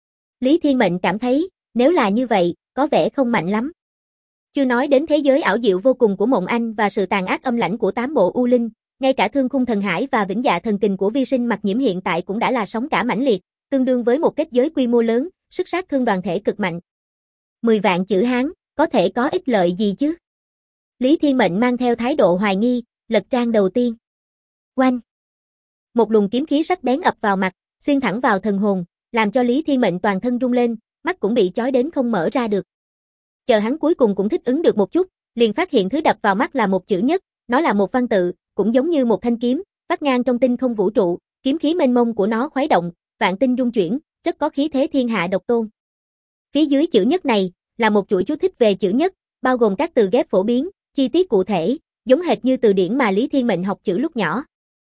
Lý Thiên Mệnh cảm thấy, nếu là như vậy, có vẻ không mạnh lắm. Chưa nói đến thế giới ảo diệu vô cùng của Mộng Anh và sự tàn ác âm lãnh của 8 bộ U Linh, ngay cả Thương Khung Thần Hải và Vĩnh Dạ Thần Kình của Vi Sinh Mặc Nhiễm hiện tại cũng đã là sóng cả mãnh liệt, tương đương với một kết giới quy mô lớn, sức sát thương đoàn thể cực mạnh. 10 vạn chữ Hán, có thể có ích lợi gì chứ? Lý Thiên Mệnh mang theo thái độ hoài nghi, lật trang đầu tiên. Oanh! Một luồng kiếm khí sắc bén ập vào mặt, xuyên thẳng vào thần hồn, làm cho Lý Thiên Mệnh toàn thân rung lên, mắt cũng bị chói đến không mở ra được. Chờ hắn cuối cùng cũng thích ứng được một chút, liền phát hiện thứ đập vào mắt là một chữ nhất, nó là một văn tự, cũng giống như một thanh kiếm, vắt ngang trong tinh không vũ trụ, kiếm khí mênh mông của nó khuấy động, vạn tinh rung chuyển, rất có khí thế thiên hạ độc tôn. Phía dưới chữ nhất này, là một chuỗi chú thích về chữ nhất, bao gồm các từ ghép phổ biến, chi tiết cụ thể, giống hệt như từ điển mà Lý Thiên Mệnh học chữ lúc nhỏ.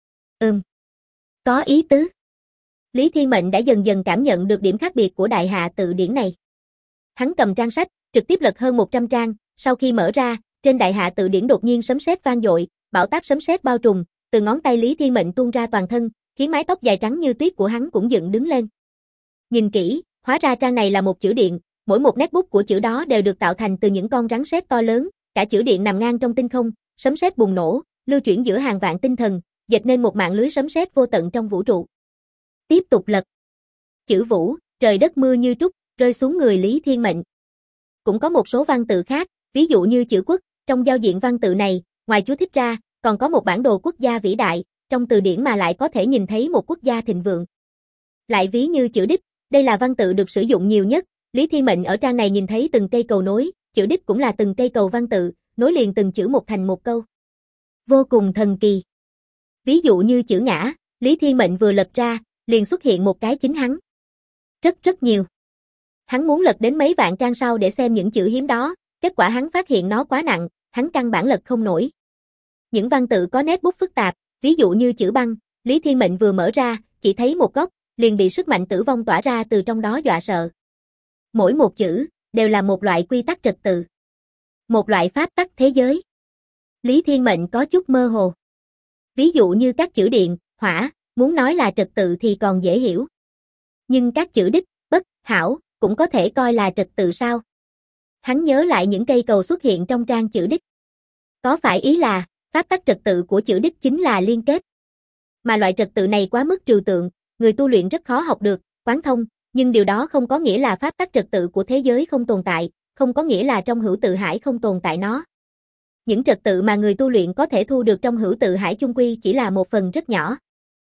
Có ý tứ. Lý Thiên Mệnh đã dần dần cảm nhận được điểm khác biệt của Đại Hạ Tự Điển này. Hắn cầm trang sách, trực tiếp lật hơn 100 trang, sau khi mở ra, trên Đại Hạ Tự Điển đột nhiên sấm sét vang dội, bão táp sấm sét bao trùm, từ ngón tay Lý Thiên Mệnh tuôn ra toàn thân, khiến mái tóc dài trắng như tuyết của hắn cũng dựng đứng lên. Nhìn kỹ, hóa ra trang này là một chữ điện, mỗi một nét bút của chữ đó đều được tạo thành từ những con rắn sét to lớn, cả chữ điện nằm ngang trong tinh không, sấm sét bùng nổ, lưu chuyển giữa hàng vạn tinh thần, dệt nên một mạng lưới sấm sét vô tận trong vũ trụ. Tiếp tục lật. Chữ Vũ, trời đất mưa như trút, rơi xuống người Lý Thiên Mệnh. Cũng có một số văn tự khác, ví dụ như chữ Quốc, trong giao diện văn tự này, ngoài chú thích ra, còn có một bản đồ quốc gia vĩ đại, trong từ điển mà lại có thể nhìn thấy một quốc gia thịnh vượng. Lại ví như chữ Đích, đây là văn tự được sử dụng nhiều nhất, Lý Thiên Mệnh ở trang này nhìn thấy từng cây cầu nối, chữ Đích cũng là từng cây cầu văn tự, nối liền từng chữ một thành một câu. Vô cùng thần kỳ. Ví dụ như chữ Ngã, Lý Thiên Mệnh vừa lật ra, liền xuất hiện một cái chính hắn. Rất nhiều. Hắn muốn lật đến mấy vạn trang sau để xem những chữ hiếm đó, kết quả hắn phát hiện nó quá nặng, hắn căn bản lật không nổi. Những văn tự có nét bút phức tạp, ví dụ như chữ Băng, Lý Thiên Mệnh vừa mở ra, chỉ thấy một góc, liền bị sức mạnh tử vong tỏa ra từ trong đó dọa sợ. Mỗi một chữ, đều là một loại quy tắc trật tự. Một loại pháp tắc thế giới. Lý Thiên Mệnh có chút mơ hồ. Ví dụ như các chữ điện, hỏa, muốn nói là trật tự thì còn dễ hiểu. Nhưng các chữ đích, bất, hảo, cũng có thể coi là trật tự sao? Hắn nhớ lại những cây cầu xuất hiện trong trang chữ đích. Có phải ý là, pháp tắc trật tự của chữ đích chính là liên kết? Mà loại trật tự này quá mức trừu tượng, người tu luyện rất khó học được, quán thông, nhưng điều đó không có nghĩa là pháp tắc trật tự của thế giới không tồn tại, không có nghĩa là trong hữu tự hải không tồn tại nó. Những trật tự mà người tu luyện có thể thu được trong hữu tự hải chung quy chỉ là một phần rất nhỏ.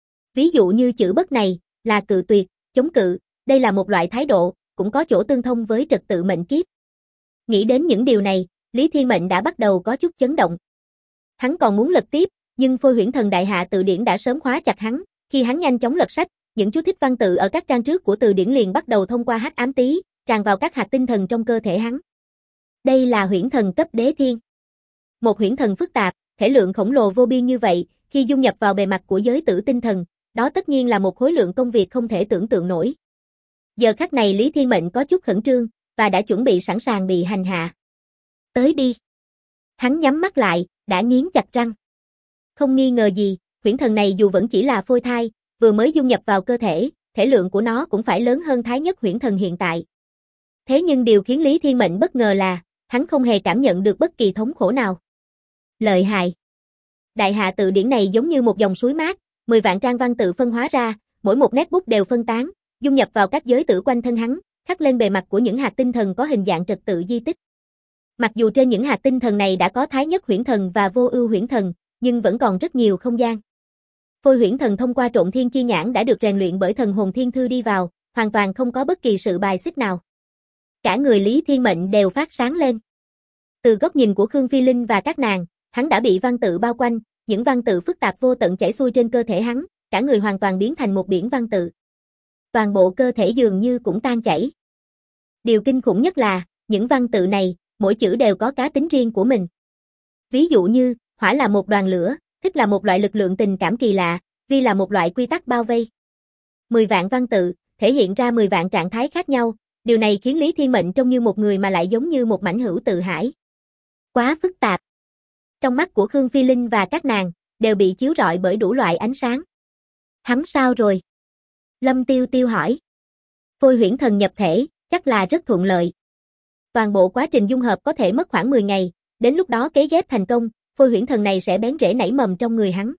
Ví dụ như chữ bất này, là cự tuyệt, chống cự, đây là một loại thái độ, cũng có chỗ tương thông với trật tự mệnh kiếp. Nghĩ đến những điều này, Lý Thiên Mệnh đã bắt đầu có chút chấn động. Hắn còn muốn lật tiếp, nhưng Phôi Huyễn Thần Đại Hạ Từ Điển đã sớm khóa chặt hắn, khi hắn nhanh chóng lật sách, những chú thích văn tự ở các trang trước của từ điển liền bắt đầu thông qua hắc ám tí, tràn vào các hạt tinh thần trong cơ thể hắn. Đây là huyễn thần cấp đế thiên. Một huyễn thần phức tạp, thể lượng khổng lồ vô biên như vậy, khi dung nhập vào bề mặt của giới tử tinh thần, đó tất nhiên là một khối lượng công việc không thể tưởng tượng nổi. Giờ khắc này Lý Thiên Mệnh có chút khẩn trương, và đã chuẩn bị sẵn sàng bị hành hạ. Tới đi. Hắn nhắm mắt lại, đã nghiến chặt răng. Không nghi ngờ gì, huyễn thần này dù vẫn chỉ là phôi thai, vừa mới dung nhập vào cơ thể, thể lượng của nó cũng phải lớn hơn thái nhất huyễn thần hiện tại. Thế nhưng điều khiến Lý Thiên Mệnh bất ngờ là, hắn không hề cảm nhận được bất kỳ thống khổ nào. Lợi hại. Đại Hạ Tự Điển này giống như một dòng suối mát, 10 vạn trang văn tự phân hóa ra, mỗi một nét bút đều phân tán, dung nhập vào các giới tử quanh thân hắn, khắc lên bề mặt của những hạt tinh thần có hình dạng trật tự di tích. Mặc dù trên những hạt tinh thần này đã có thái nhất huyễn thần và vô ưu huyễn thần, nhưng vẫn còn rất nhiều không gian. Phôi huyễn thần thông qua Trộn Thiên Chi Nhãn đã được rèn luyện bởi thần hồn thiên thư đi vào, hoàn toàn không có bất kỳ sự bài xích nào. Cả người Lý Thiên Mệnh đều phát sáng lên. Từ góc nhìn của Khương Phi Linh và các nàng, hắn đã bị văn tự bao quanh, những văn tự phức tạp vô tận chảy xuôi trên cơ thể hắn, cả người hoàn toàn biến thành một biển văn tự. Toàn bộ cơ thể dường như cũng tan chảy. Điều kinh khủng nhất là, những văn tự này, mỗi chữ đều có cá tính riêng của mình. Ví dụ như, hỏa là một đoàn lửa, thích là một loại lực lượng tình cảm kỳ lạ, vi là một loại quy tắc bao vây. 10 vạn văn tự, thể hiện ra 10 vạn trạng thái khác nhau, điều này khiến Lý Thiên Mệnh trông như một người mà lại giống như một mảnh hữu tự hải. Quá phức tạp. Trong mắt của Khương Phi Linh và các nàng, đều bị chiếu rọi bởi đủ loại ánh sáng. Hắn sao rồi? Lâm Tiêu Tiêu hỏi. Phôi huyễn thần nhập thể, chắc là rất thuận lợi. Toàn bộ quá trình dung hợp có thể mất khoảng 10 ngày, đến lúc đó cấy ghép thành công, phôi huyễn thần này sẽ bén rễ nảy mầm trong người hắn.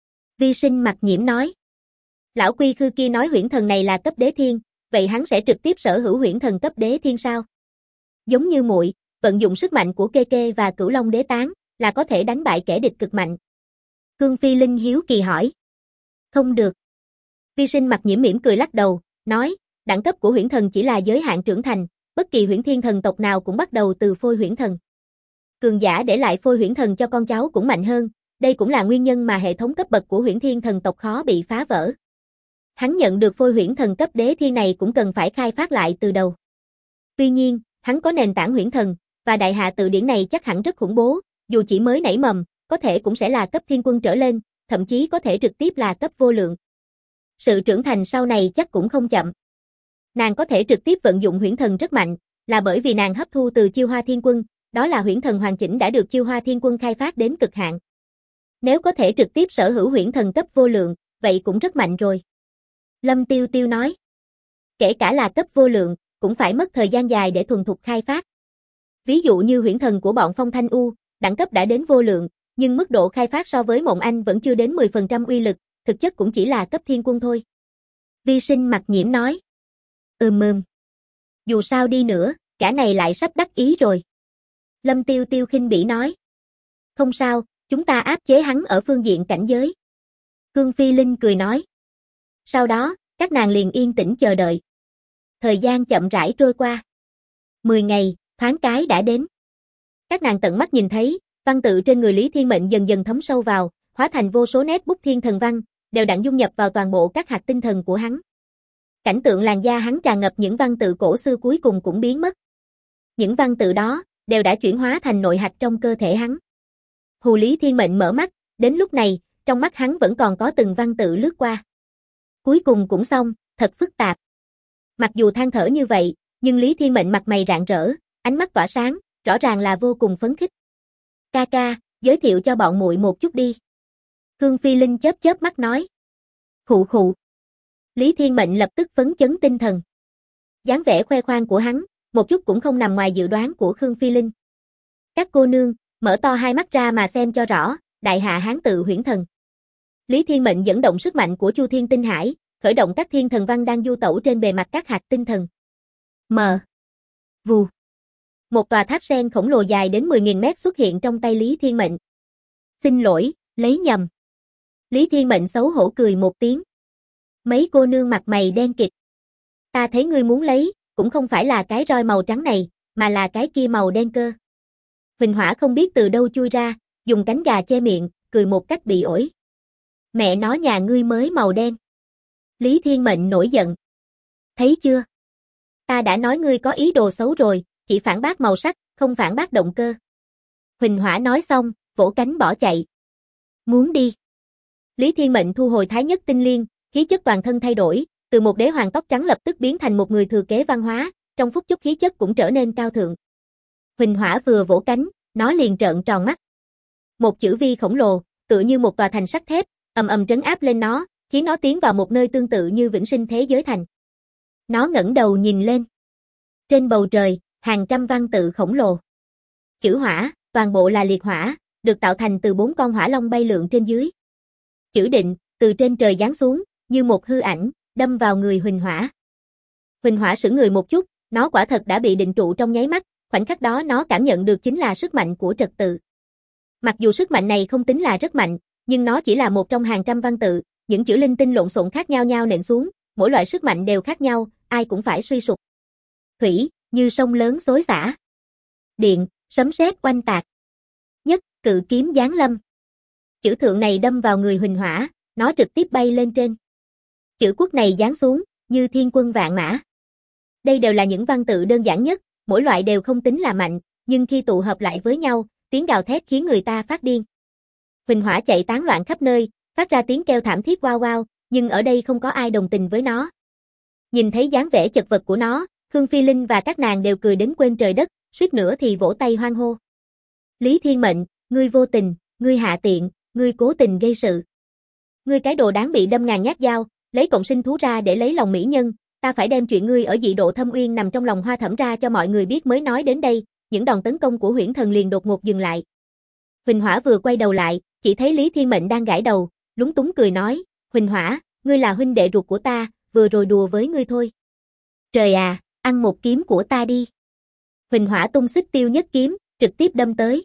Vi Sinh Mặc Nhiễm nói. Lão Quy Khư kia nói huyễn thần này là cấp đế thiên, vậy hắn sẽ trực tiếp sở hữu huyễn thần cấp đế thiên sao? Giống như muội, vận dụng sức mạnh của Kê Kê và Cửu Long Đế Tán, là có thể đánh bại kẻ địch cực mạnh. Khương Phi Linh hiếu kỳ hỏi. Không được. Vi Sinh Mặc Nhiễm mỉm cười lắc đầu, nói, đẳng cấp của huyễn thần chỉ là giới hạn trưởng thành, bất kỳ huyễn thiên thần tộc nào cũng bắt đầu từ phôi huyễn thần. Cường giả để lại phôi huyễn thần cho con cháu cũng mạnh hơn, đây cũng là nguyên nhân mà hệ thống cấp bậc của huyễn thiên thần tộc khó bị phá vỡ. Hắn nhận được phôi huyễn thần cấp đế thiên này cũng cần phải khai phát lại từ đầu. Tuy nhiên, hắn có nền tảng huyễn thần, và Đại Hạ Tự Điển này chắc hẳn rất khủng bố, dù chỉ mới nảy mầm, có thể cũng sẽ là cấp thiên quân trở lên, thậm chí có thể trực tiếp là cấp vô lượng. Sự trưởng thành sau này chắc cũng không chậm. Nàng có thể trực tiếp vận dụng huyễn thần rất mạnh, là bởi vì nàng hấp thu từ Chiêu Hoa Thiên Quân, đó là huyễn thần hoàn chỉnh đã được Chiêu Hoa Thiên Quân khai phát đến cực hạn. Nếu có thể trực tiếp sở hữu huyễn thần cấp vô lượng, vậy cũng rất mạnh rồi. Lâm Tiêu Tiêu nói. Kể cả là cấp vô lượng, cũng phải mất thời gian dài để thuần thục khai phát. Ví dụ như huyễn thần của bọn Phong Thanh U, đẳng cấp đã đến vô lượng, nhưng mức độ khai phát so với Mộng Anh vẫn chưa đến 10% uy lực, thực chất cũng chỉ là cấp thiên quân thôi. Vi Sinh Mặc Nhiễm nói. Dù sao đi nữa, cả này lại sắp đắc ý rồi. Lâm Tiêu Tiêu khinh bỉ nói. Không sao, chúng ta áp chế hắn ở phương diện cảnh giới. Khương Phi Linh cười nói. Sau đó, các nàng liền yên tĩnh chờ đợi. Thời gian chậm rãi trôi qua. 10 ngày, thoáng cái đã đến. Các nàng tận mắt nhìn thấy, văn tự trên người Lý Thiên Mệnh dần dần thấm sâu vào, hóa thành vô số nét bút thiên thần văn, đều đặn dung nhập vào toàn bộ các hạt tinh thần của hắn. Cảnh tượng làn da hắn tràn ngập những văn tự cổ xưa cuối cùng cũng biến mất. Những văn tự đó, đều đã chuyển hóa thành nội hạch trong cơ thể hắn. Hù Lý Thiên Mệnh mở mắt, đến lúc này, trong mắt hắn vẫn còn có từng văn tự lướt qua. Cuối cùng cũng xong, thật phức tạp. Mặc dù than thở như vậy, nhưng Lý Thiên Mệnh mặt mày rạng rỡ, ánh mắt tỏa sáng, rõ ràng là vô cùng phấn khích. Ca ca, giới thiệu cho bọn muội một chút đi. Khương Phi Linh chớp chớp mắt nói. Khụ khụ. Lý Thiên Mệnh lập tức phấn chấn tinh thần. Dáng vẻ khoe khoang của hắn, một chút cũng không nằm ngoài dự đoán của Khương Phi Linh. Các cô nương, mở to hai mắt ra mà xem cho rõ, đại hạ hán tự Huyễn Thần. Lý Thiên Mệnh dẫn động sức mạnh của Chu Thiên Tinh Hải, khởi động các thiên thần văn đang du tẩu trên bề mặt các hạt tinh thần. Vù. Một tòa tháp sen khổng lồ dài đến 10.000 mét xuất hiện trong tay Lý Thiên Mệnh. Xin lỗi, lấy nhầm. Lý Thiên Mệnh xấu hổ cười một tiếng. Mấy cô nương mặt mày đen kịt. Ta thấy ngươi muốn lấy, cũng không phải là cái roi màu trắng này, mà là cái kia màu đen cơ. Huỳnh Hỏa không biết từ đâu chui ra, dùng cánh gà che miệng, cười một cách bị ổi. Mẹ nó nhà ngươi mới màu đen. Lý Thiên Mệnh nổi giận. Thấy chưa? Ta đã nói ngươi có ý đồ xấu rồi, chỉ phản bác màu sắc, không phản bác động cơ. Huỳnh Hỏa nói xong, vỗ cánh bỏ chạy. Muốn đi. Lý Thiên Mệnh thu hồi Thái Nhất Tinh Liên, khí chất toàn thân thay đổi, từ một đế hoàng tóc trắng lập tức biến thành một người thừa kế văn hóa, trong phút chốc khí chất cũng trở nên cao thượng. Huỳnh Hỏa vừa vỗ cánh, nó liền trợn tròn mắt. Một chữ V khổng lồ, tựa như một tòa thành sắt thép, ầm ầm trấn áp lên nó, khiến nó tiến vào một nơi tương tự như vĩnh sinh thế giới thành. Nó ngẩng đầu nhìn lên. Trên bầu trời, hàng trăm văn tự khổng lồ. Chữ Hỏa, toàn bộ là liệt hỏa, được tạo thành từ 4 con hỏa long bay lượn trên dưới. Chữ Định, từ trên trời giáng xuống, như một hư ảnh, đâm vào người Huỳnh Hỏa. Huỳnh Hỏa sững người một chút, nó quả thật đã bị định trụ trong nháy mắt, khoảnh khắc đó nó cảm nhận được chính là sức mạnh của trật tự. Mặc dù sức mạnh này không tính là rất mạnh, nhưng nó chỉ là một trong hàng trăm văn tự, những chữ linh tinh lộn xộn khác nhau nhau nện xuống, mỗi loại sức mạnh đều khác nhau, ai cũng phải suy sụp. Thủy, như sông lớn xối xả. Điện, sấm sét oanh tạc. Nhất, cự kiếm giáng lâm. Chữ thượng này đâm vào người Huỳnh Hỏa, nó trực tiếp bay lên trên. Chữ quốc này giáng xuống, như thiên quân vạn mã. Đây đều là những văn tự đơn giản nhất, mỗi loại đều không tính là mạnh, nhưng khi tụ hợp lại với nhau, tiếng gào thét khiến người ta phát điên. Huỳnh Hỏa chạy tán loạn khắp nơi, phát ra tiếng kêu thảm thiết wow wow, nhưng ở đây không có ai đồng tình với nó. Nhìn thấy dáng vẻ chật vật của nó, Khương Phi Linh và các nàng đều cười đến quên trời đất, suýt nữa thì vỗ tay hoan hô. Lý Thiên Mệnh, ngươi vô tình, ngươi hạ tiện, ngươi cố tình gây sự. Ngươi cái đồ đáng bị đâm ngàn nhát dao, lấy cộng sinh thú ra để lấy lòng mỹ nhân, ta phải đem chuyện ngươi ở dị độ thâm uyên nằm trong lòng Hoa Thẩm ra cho mọi người biết mới nói đến đây, những đòn tấn công của Huyễn Thần liền đột ngột dừng lại. Huỳnh Hỏa vừa quay đầu lại, chỉ thấy Lý Thiên Mệnh đang gãi đầu, lúng túng cười nói, Huỳnh Hỏa, ngươi là huynh đệ ruột của ta, vừa rồi đùa với ngươi thôi. Trời à, ăn một kiếm của ta đi. Huỳnh Hỏa tung xích tiêu nhất kiếm, trực tiếp đâm tới.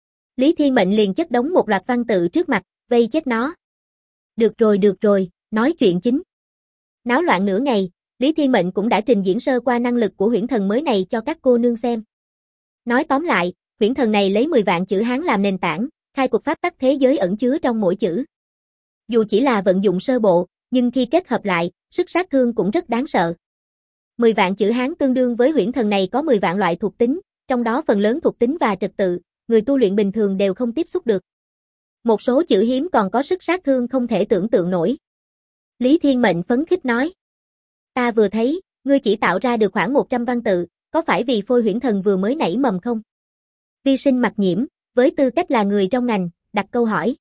Lý Thiên Mệnh liền chất đống một loạt văn tự trước mặt, vây chết nó. Được rồi, nói chuyện chính. Náo loạn nửa ngày, Lý Thiên Mệnh cũng đã trình diễn sơ qua năng lực của Huyễn Thần mới này cho các cô nương xem. Nói tóm lại, Huyễn Thần này lấy 10 vạn chữ Hán làm nền tảng, khai cuộc pháp tắc thế giới ẩn chứa trong mỗi chữ. Dù chỉ là vận dụng sơ bộ, nhưng khi kết hợp lại, sức sát thương cũng rất đáng sợ. 10 vạn chữ Hán tương đương với Huyễn Thần này có 10 vạn loại thuộc tính, trong đó phần lớn thuộc tính và trật tự, người tu luyện bình thường đều không tiếp xúc được. Một số chữ hiếm còn có sức sát thương không thể tưởng tượng nổi. Lý Thiên Mệnh phấn khích nói. Ta vừa thấy, ngươi chỉ tạo ra được khoảng 100 văn tự, có phải vì phôi Huyễn Thần vừa mới nảy mầm không? Vi Sinh Mặc Nhiễm, với tư cách là người trong ngành, đặt câu hỏi.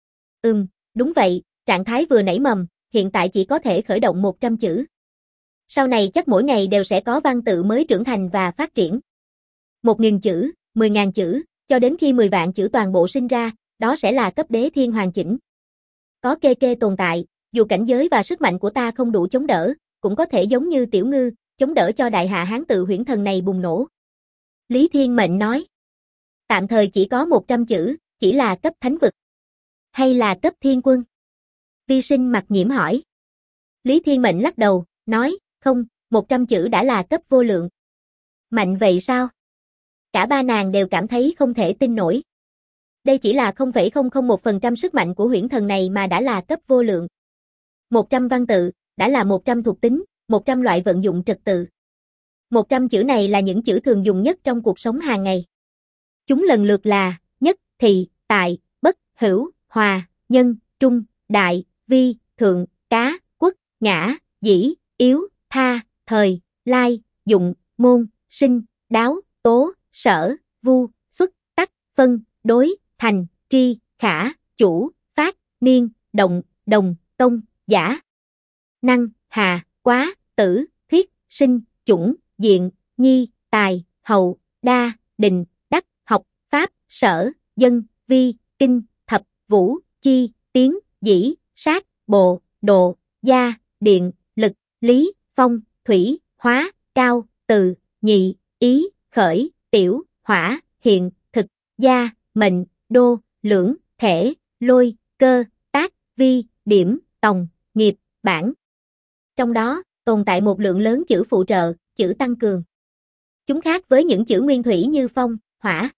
Đúng vậy, trạng thái vừa nảy mầm, hiện tại chỉ có thể khởi động 100 chữ. Sau này chắc mỗi ngày đều sẽ có văn tự mới trưởng thành và phát triển. 1.000 chữ, 10.000 chữ, cho đến khi 10 vạn chữ toàn bộ sinh ra, đó sẽ là cấp đế thiên hoàn chỉnh. Có kê tồn tại, dù cảnh giới và sức mạnh của ta không đủ chống đỡ, cũng có thể giống như Tiểu Ngư, chống đỡ cho đại hạ hán tự Huyễn Thần này bùng nổ. Lý Thiên Mệnh nói. Tạm thời chỉ có 100 chữ, chỉ là cấp thánh vực. Hay là cấp thiên quân? Vi Sinh Mặc Nhiễm hỏi. Lý Thiên Mệnh lắc đầu, nói, không, 100 chữ đã là cấp vô lượng. Mạnh vậy sao? Cả ba nàng đều cảm thấy không thể tin nổi. Đây chỉ là 0,001% sức mạnh của Huyễn Thần này mà đã là cấp vô lượng. 100 văn tự, đã là 100 thuộc tính, 100 loại vận dụng trật tự. 100 chữ này là những chữ thường dùng nhất trong cuộc sống hàng ngày. Chúng lần lượt là nhất, thì, tại, bất, hữu, hòa, nhân, trung, đại, vi, thượng, cá, quốc, ngã, dĩ, yếu, tha, thời, lai, dụng, môn, sinh, đáo, tố, sở, vu, xuất, tắc, phân, đối, thành, tri, khả, chủ, phát, niên, động, đồng, công, giả, năng, hà, quá, tử, thuyết, sinh, chủng, diện, nhi, tài, hậu, đa, định, đắc, học, pháp, sở, dân, vi, kinh, thập, vũ, chi, tiến, dĩ, sát, bộ, độ, gia, điện, lực, lý, phong, thủy, hóa, cao, từ, nhị, ý, khởi, tiểu, hỏa, hiện, thực, gia, mệnh, đô, lưỡng, thể, lôi, cơ, tác, vi, điểm, tòng, nghiệp, bản. Trong đó, tồn tại một lượng lớn chữ phụ trợ, chữ tăng cường. Chúng khác với những chữ nguyên thủy như phong, hỏa.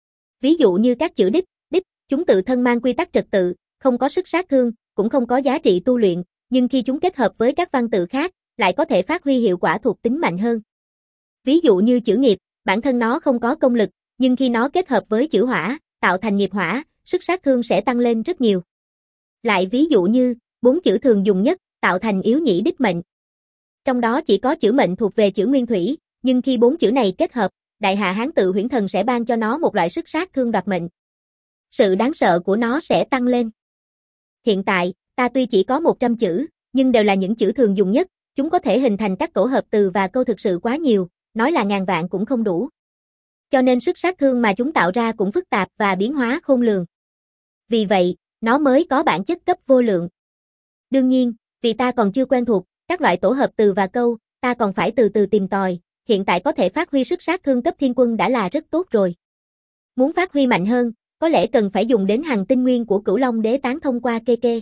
Ví dụ như các chữ đích, chúng tự thân mang quy tắc trật tự, không có sức sát thương, cũng không có giá trị tu luyện, nhưng khi chúng kết hợp với các văn tự khác, lại có thể phát huy hiệu quả thuộc tính mạnh hơn. Ví dụ như chữ nghiệp, bản thân nó không có công lực, nhưng khi nó kết hợp với chữ hỏa, tạo thành nghiệp hỏa, sức sát thương sẽ tăng lên rất nhiều. Lại ví dụ như, 4 chữ thường dùng nhất, tạo thành yếu nhĩ đích mệnh. Trong đó chỉ có chữ mệnh thuộc về chữ nguyên thủy, nhưng khi 4 chữ này kết hợp, Đại Hạ Hán tự huyễn thần sẽ ban cho nó một loại sức sát thương đoạt mệnh. Sự đáng sợ của nó sẽ tăng lên. Hiện tại, ta tuy chỉ có 100 chữ, nhưng đều là những chữ thường dùng nhất, chúng có thể hình thành các tổ hợp từ và câu thực sự quá nhiều, nói là ngàn vạn cũng không đủ. Cho nên sức sát thương mà chúng tạo ra cũng phức tạp và biến hóa khôn lường. Vì vậy, nó mới có bản chất cấp vô lượng. Đương nhiên, vì ta còn chưa quen thuộc các loại tổ hợp từ và câu, ta còn phải từ từ tìm tòi, hiện tại có thể phát huy sức sát thương cấp thiên quân đã là rất tốt rồi. Muốn phát huy mạnh hơn, có lẽ cần phải dùng đến hằng tinh nguyên của Cửu Long Đế tán thông qua kê.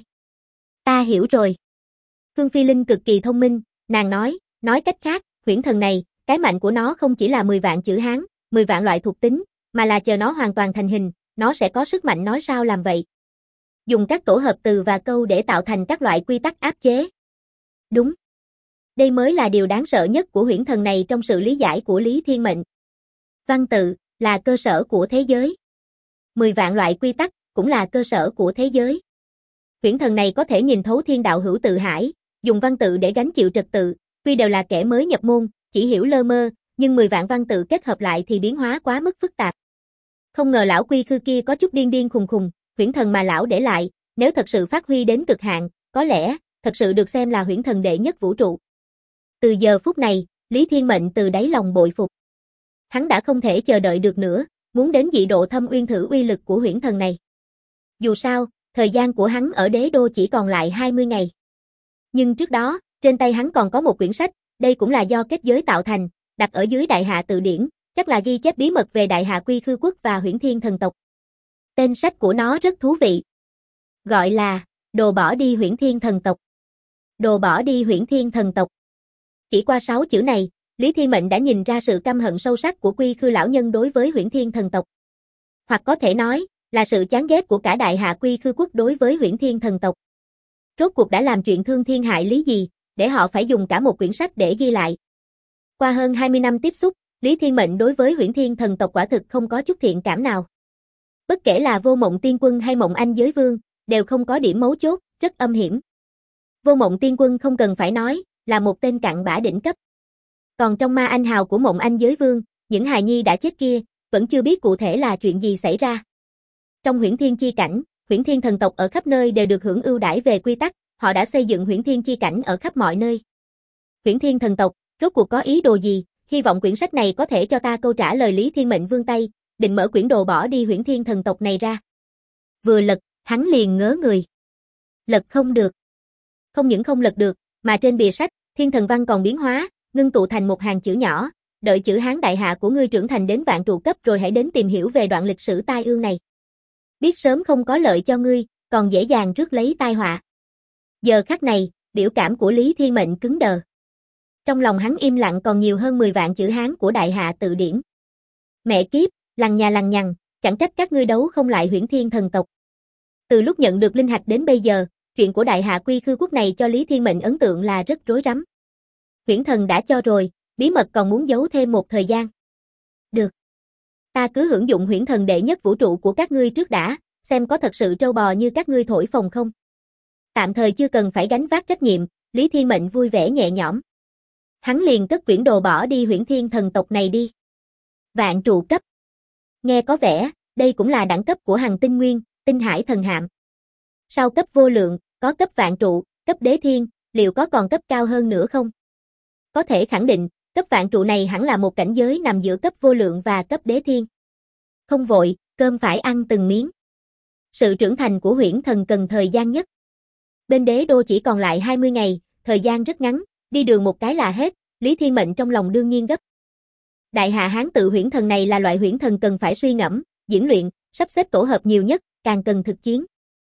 Ta hiểu rồi. Khương Phi Linh cực kỳ thông minh, nàng nói cách khác, huyễn thần này, cái mạnh của nó không chỉ là 10 vạn chữ Hán, 10 vạn loại thuộc tính, mà là chờ nó hoàn toàn thành hình, nó sẽ có sức mạnh nói sao làm vậy. Dùng các tổ hợp từ và câu để tạo thành các loại quy tắc áp chế. Đúng. Đây mới là điều đáng sợ nhất của huyễn thần này trong sự lý giải của Lý Thiên Mệnh. Văn tự là cơ sở của thế giới. 10 vạn loại quy tắc cũng là cơ sở của thế giới. Huyễn thần này có thể nhìn thấu thiên đạo hữu tự hải, dùng văn tự để gánh chịu trật tự, tuy đều là kẻ mới nhập môn, chỉ hiểu lơ mơ, nhưng 10 vạn văn tự kết hợp lại thì biến hóa quá mức phức tạp. Không ngờ lão Quy Khư kia có chút điên khùng khùng, huyễn thần mà lão để lại, nếu thật sự phát huy đến cực hạn, có lẽ thật sự được xem là huyễn thần đệ nhất vũ trụ. Từ giờ phút này, Lý Thiên Mệnh từ đáy lòng bội phục. Hắn đã không thể chờ đợi được nữa, muốn đến dị độ thâm uyên thử uy lực của huyễn thần này. Dù sao, thời gian của hắn ở đế đô chỉ còn lại 20 ngày. Nhưng trước đó, trên tay hắn còn có một quyển sách, đây cũng là do kết giới tạo thành, đặt ở dưới Đại Hạ Tự Điển, chắc là ghi chép bí mật về Đại Hạ Quy Khư Quốc và Huyễn Thiên Thần Tộc. Tên sách của nó rất thú vị. Gọi là, Đồ bỏ đi Huyễn Thiên Thần Tộc. Đồ bỏ đi Huyễn Thiên Thần Tộc. Chỉ qua 6 chữ này, Lý Thiên Mệnh đã nhìn ra sự căm hận sâu sắc của Quy Khư lão nhân đối với Huyễn Thiên Thần Tộc. Hoặc có thể nói, là sự chán ghét của cả Đại Hạ Quy Khư Quốc đối với Huyễn Thiên Thần Tộc. Rốt cuộc đã làm chuyện thương thiên hại lý gì, để họ phải dùng cả một quyển sách để ghi lại. Qua hơn 20 năm tiếp xúc, Lý Thiên Mệnh đối với Huyễn Thiên Thần Tộc quả thực không có chút thiện cảm nào. Bất kể là Vô Mộng Tiên Quân hay Mộng Anh Giới Vương, đều không có điểm mấu chốt, rất âm hiểm. Vô Mộng Tiên Quân không cần phải nói, là một tên cặn bã đỉnh cấp. Còn trong ma anh hào của Mộng Anh Giới Vương, những hài nhi đã chết kia, vẫn chưa biết cụ thể là chuyện gì xảy ra. Trong Huyễn Thiên chi cảnh, Huyễn Thiên Thần Tộc ở khắp nơi đều được hưởng ưu đãi về quy tắc, họ đã xây dựng Huyễn Thiên chi cảnh ở khắp mọi nơi. Huyễn Thiên Thần Tộc, rốt cuộc có ý đồ gì? Hy vọng quyển sách này có thể cho ta câu trả lời. Lý Thiên Mệnh vươn tay, định mở quyển Đồ bỏ đi Huyễn Thiên Thần Tộc này ra. Vừa lật, hắn liền ngớ người. Lật không được. Không những không lật được, mà trên bìa sách, Thiên Thần Văn còn biến hóa, ngưng tụ thành một hàng chữ nhỏ, đợi chữ Hán Đại Hạ của ngươi trưởng thành đến vạn trụ cấp rồi hãy đến tìm hiểu về đoạn lịch sử tai ương này. Biết sớm không có lợi cho ngươi, còn dễ dàng rước lấy tai họa. Giờ khắc này, biểu cảm của Lý Thiên Mệnh cứng đờ. Trong lòng hắn im lặng còn nhiều hơn 10 vạn chữ Hán của Đại Hạ Tự Điển. Mẹ kiếp, lằng nhà lằng nhằng, chẳng trách các ngươi đấu không lại Huyễn Thiên Thần Tộc. Từ lúc nhận được linh hạch đến bây giờ, chuyện của Đại Hạ Quy Khư Quốc này cho Lý Thiên Mệnh ấn tượng là rất rối rắm. Huyễn thần đã cho rồi, bí mật còn muốn giấu thêm một thời gian. Được. Ta cứ hưởng dụng huyễn thần đệ nhất vũ trụ của các ngươi trước đã, xem có thật sự trâu bò như các ngươi thổi phồng không. Tạm thời chưa cần phải gánh vác trách nhiệm, Lý Thiên Mệnh vui vẻ nhẹ nhõm. Hắn liền cất quyển đồ bỏ đi Huyễn Thiên thần tộc này đi. Vạn trụ cấp. Nghe có vẻ, đây cũng là đẳng cấp của Hằng Tinh Nguyên, Tinh Hải thần hạm. Sau cấp vô lượng, có cấp vạn trụ, cấp đế thiên, liệu có còn cấp cao hơn nữa không? Có thể khẳng định, cấp vạn trụ này hẳn là một cảnh giới nằm giữa cấp vô lượng và cấp đế thiên. Không vội, cơm phải ăn từng miếng. Sự trưởng thành của huyễn thần cần thời gian nhất. Bên đế đô chỉ còn lại 20 ngày, thời gian rất ngắn, đi đường một cái là hết, Lý Thiên Mệnh trong lòng đương nhiên gấp. Đại hạ hán tự huyễn thần này là loại huyễn thần cần phải suy ngẫm, diễn luyện, sắp xếp tổ hợp nhiều nhất, càng cần thực chiến.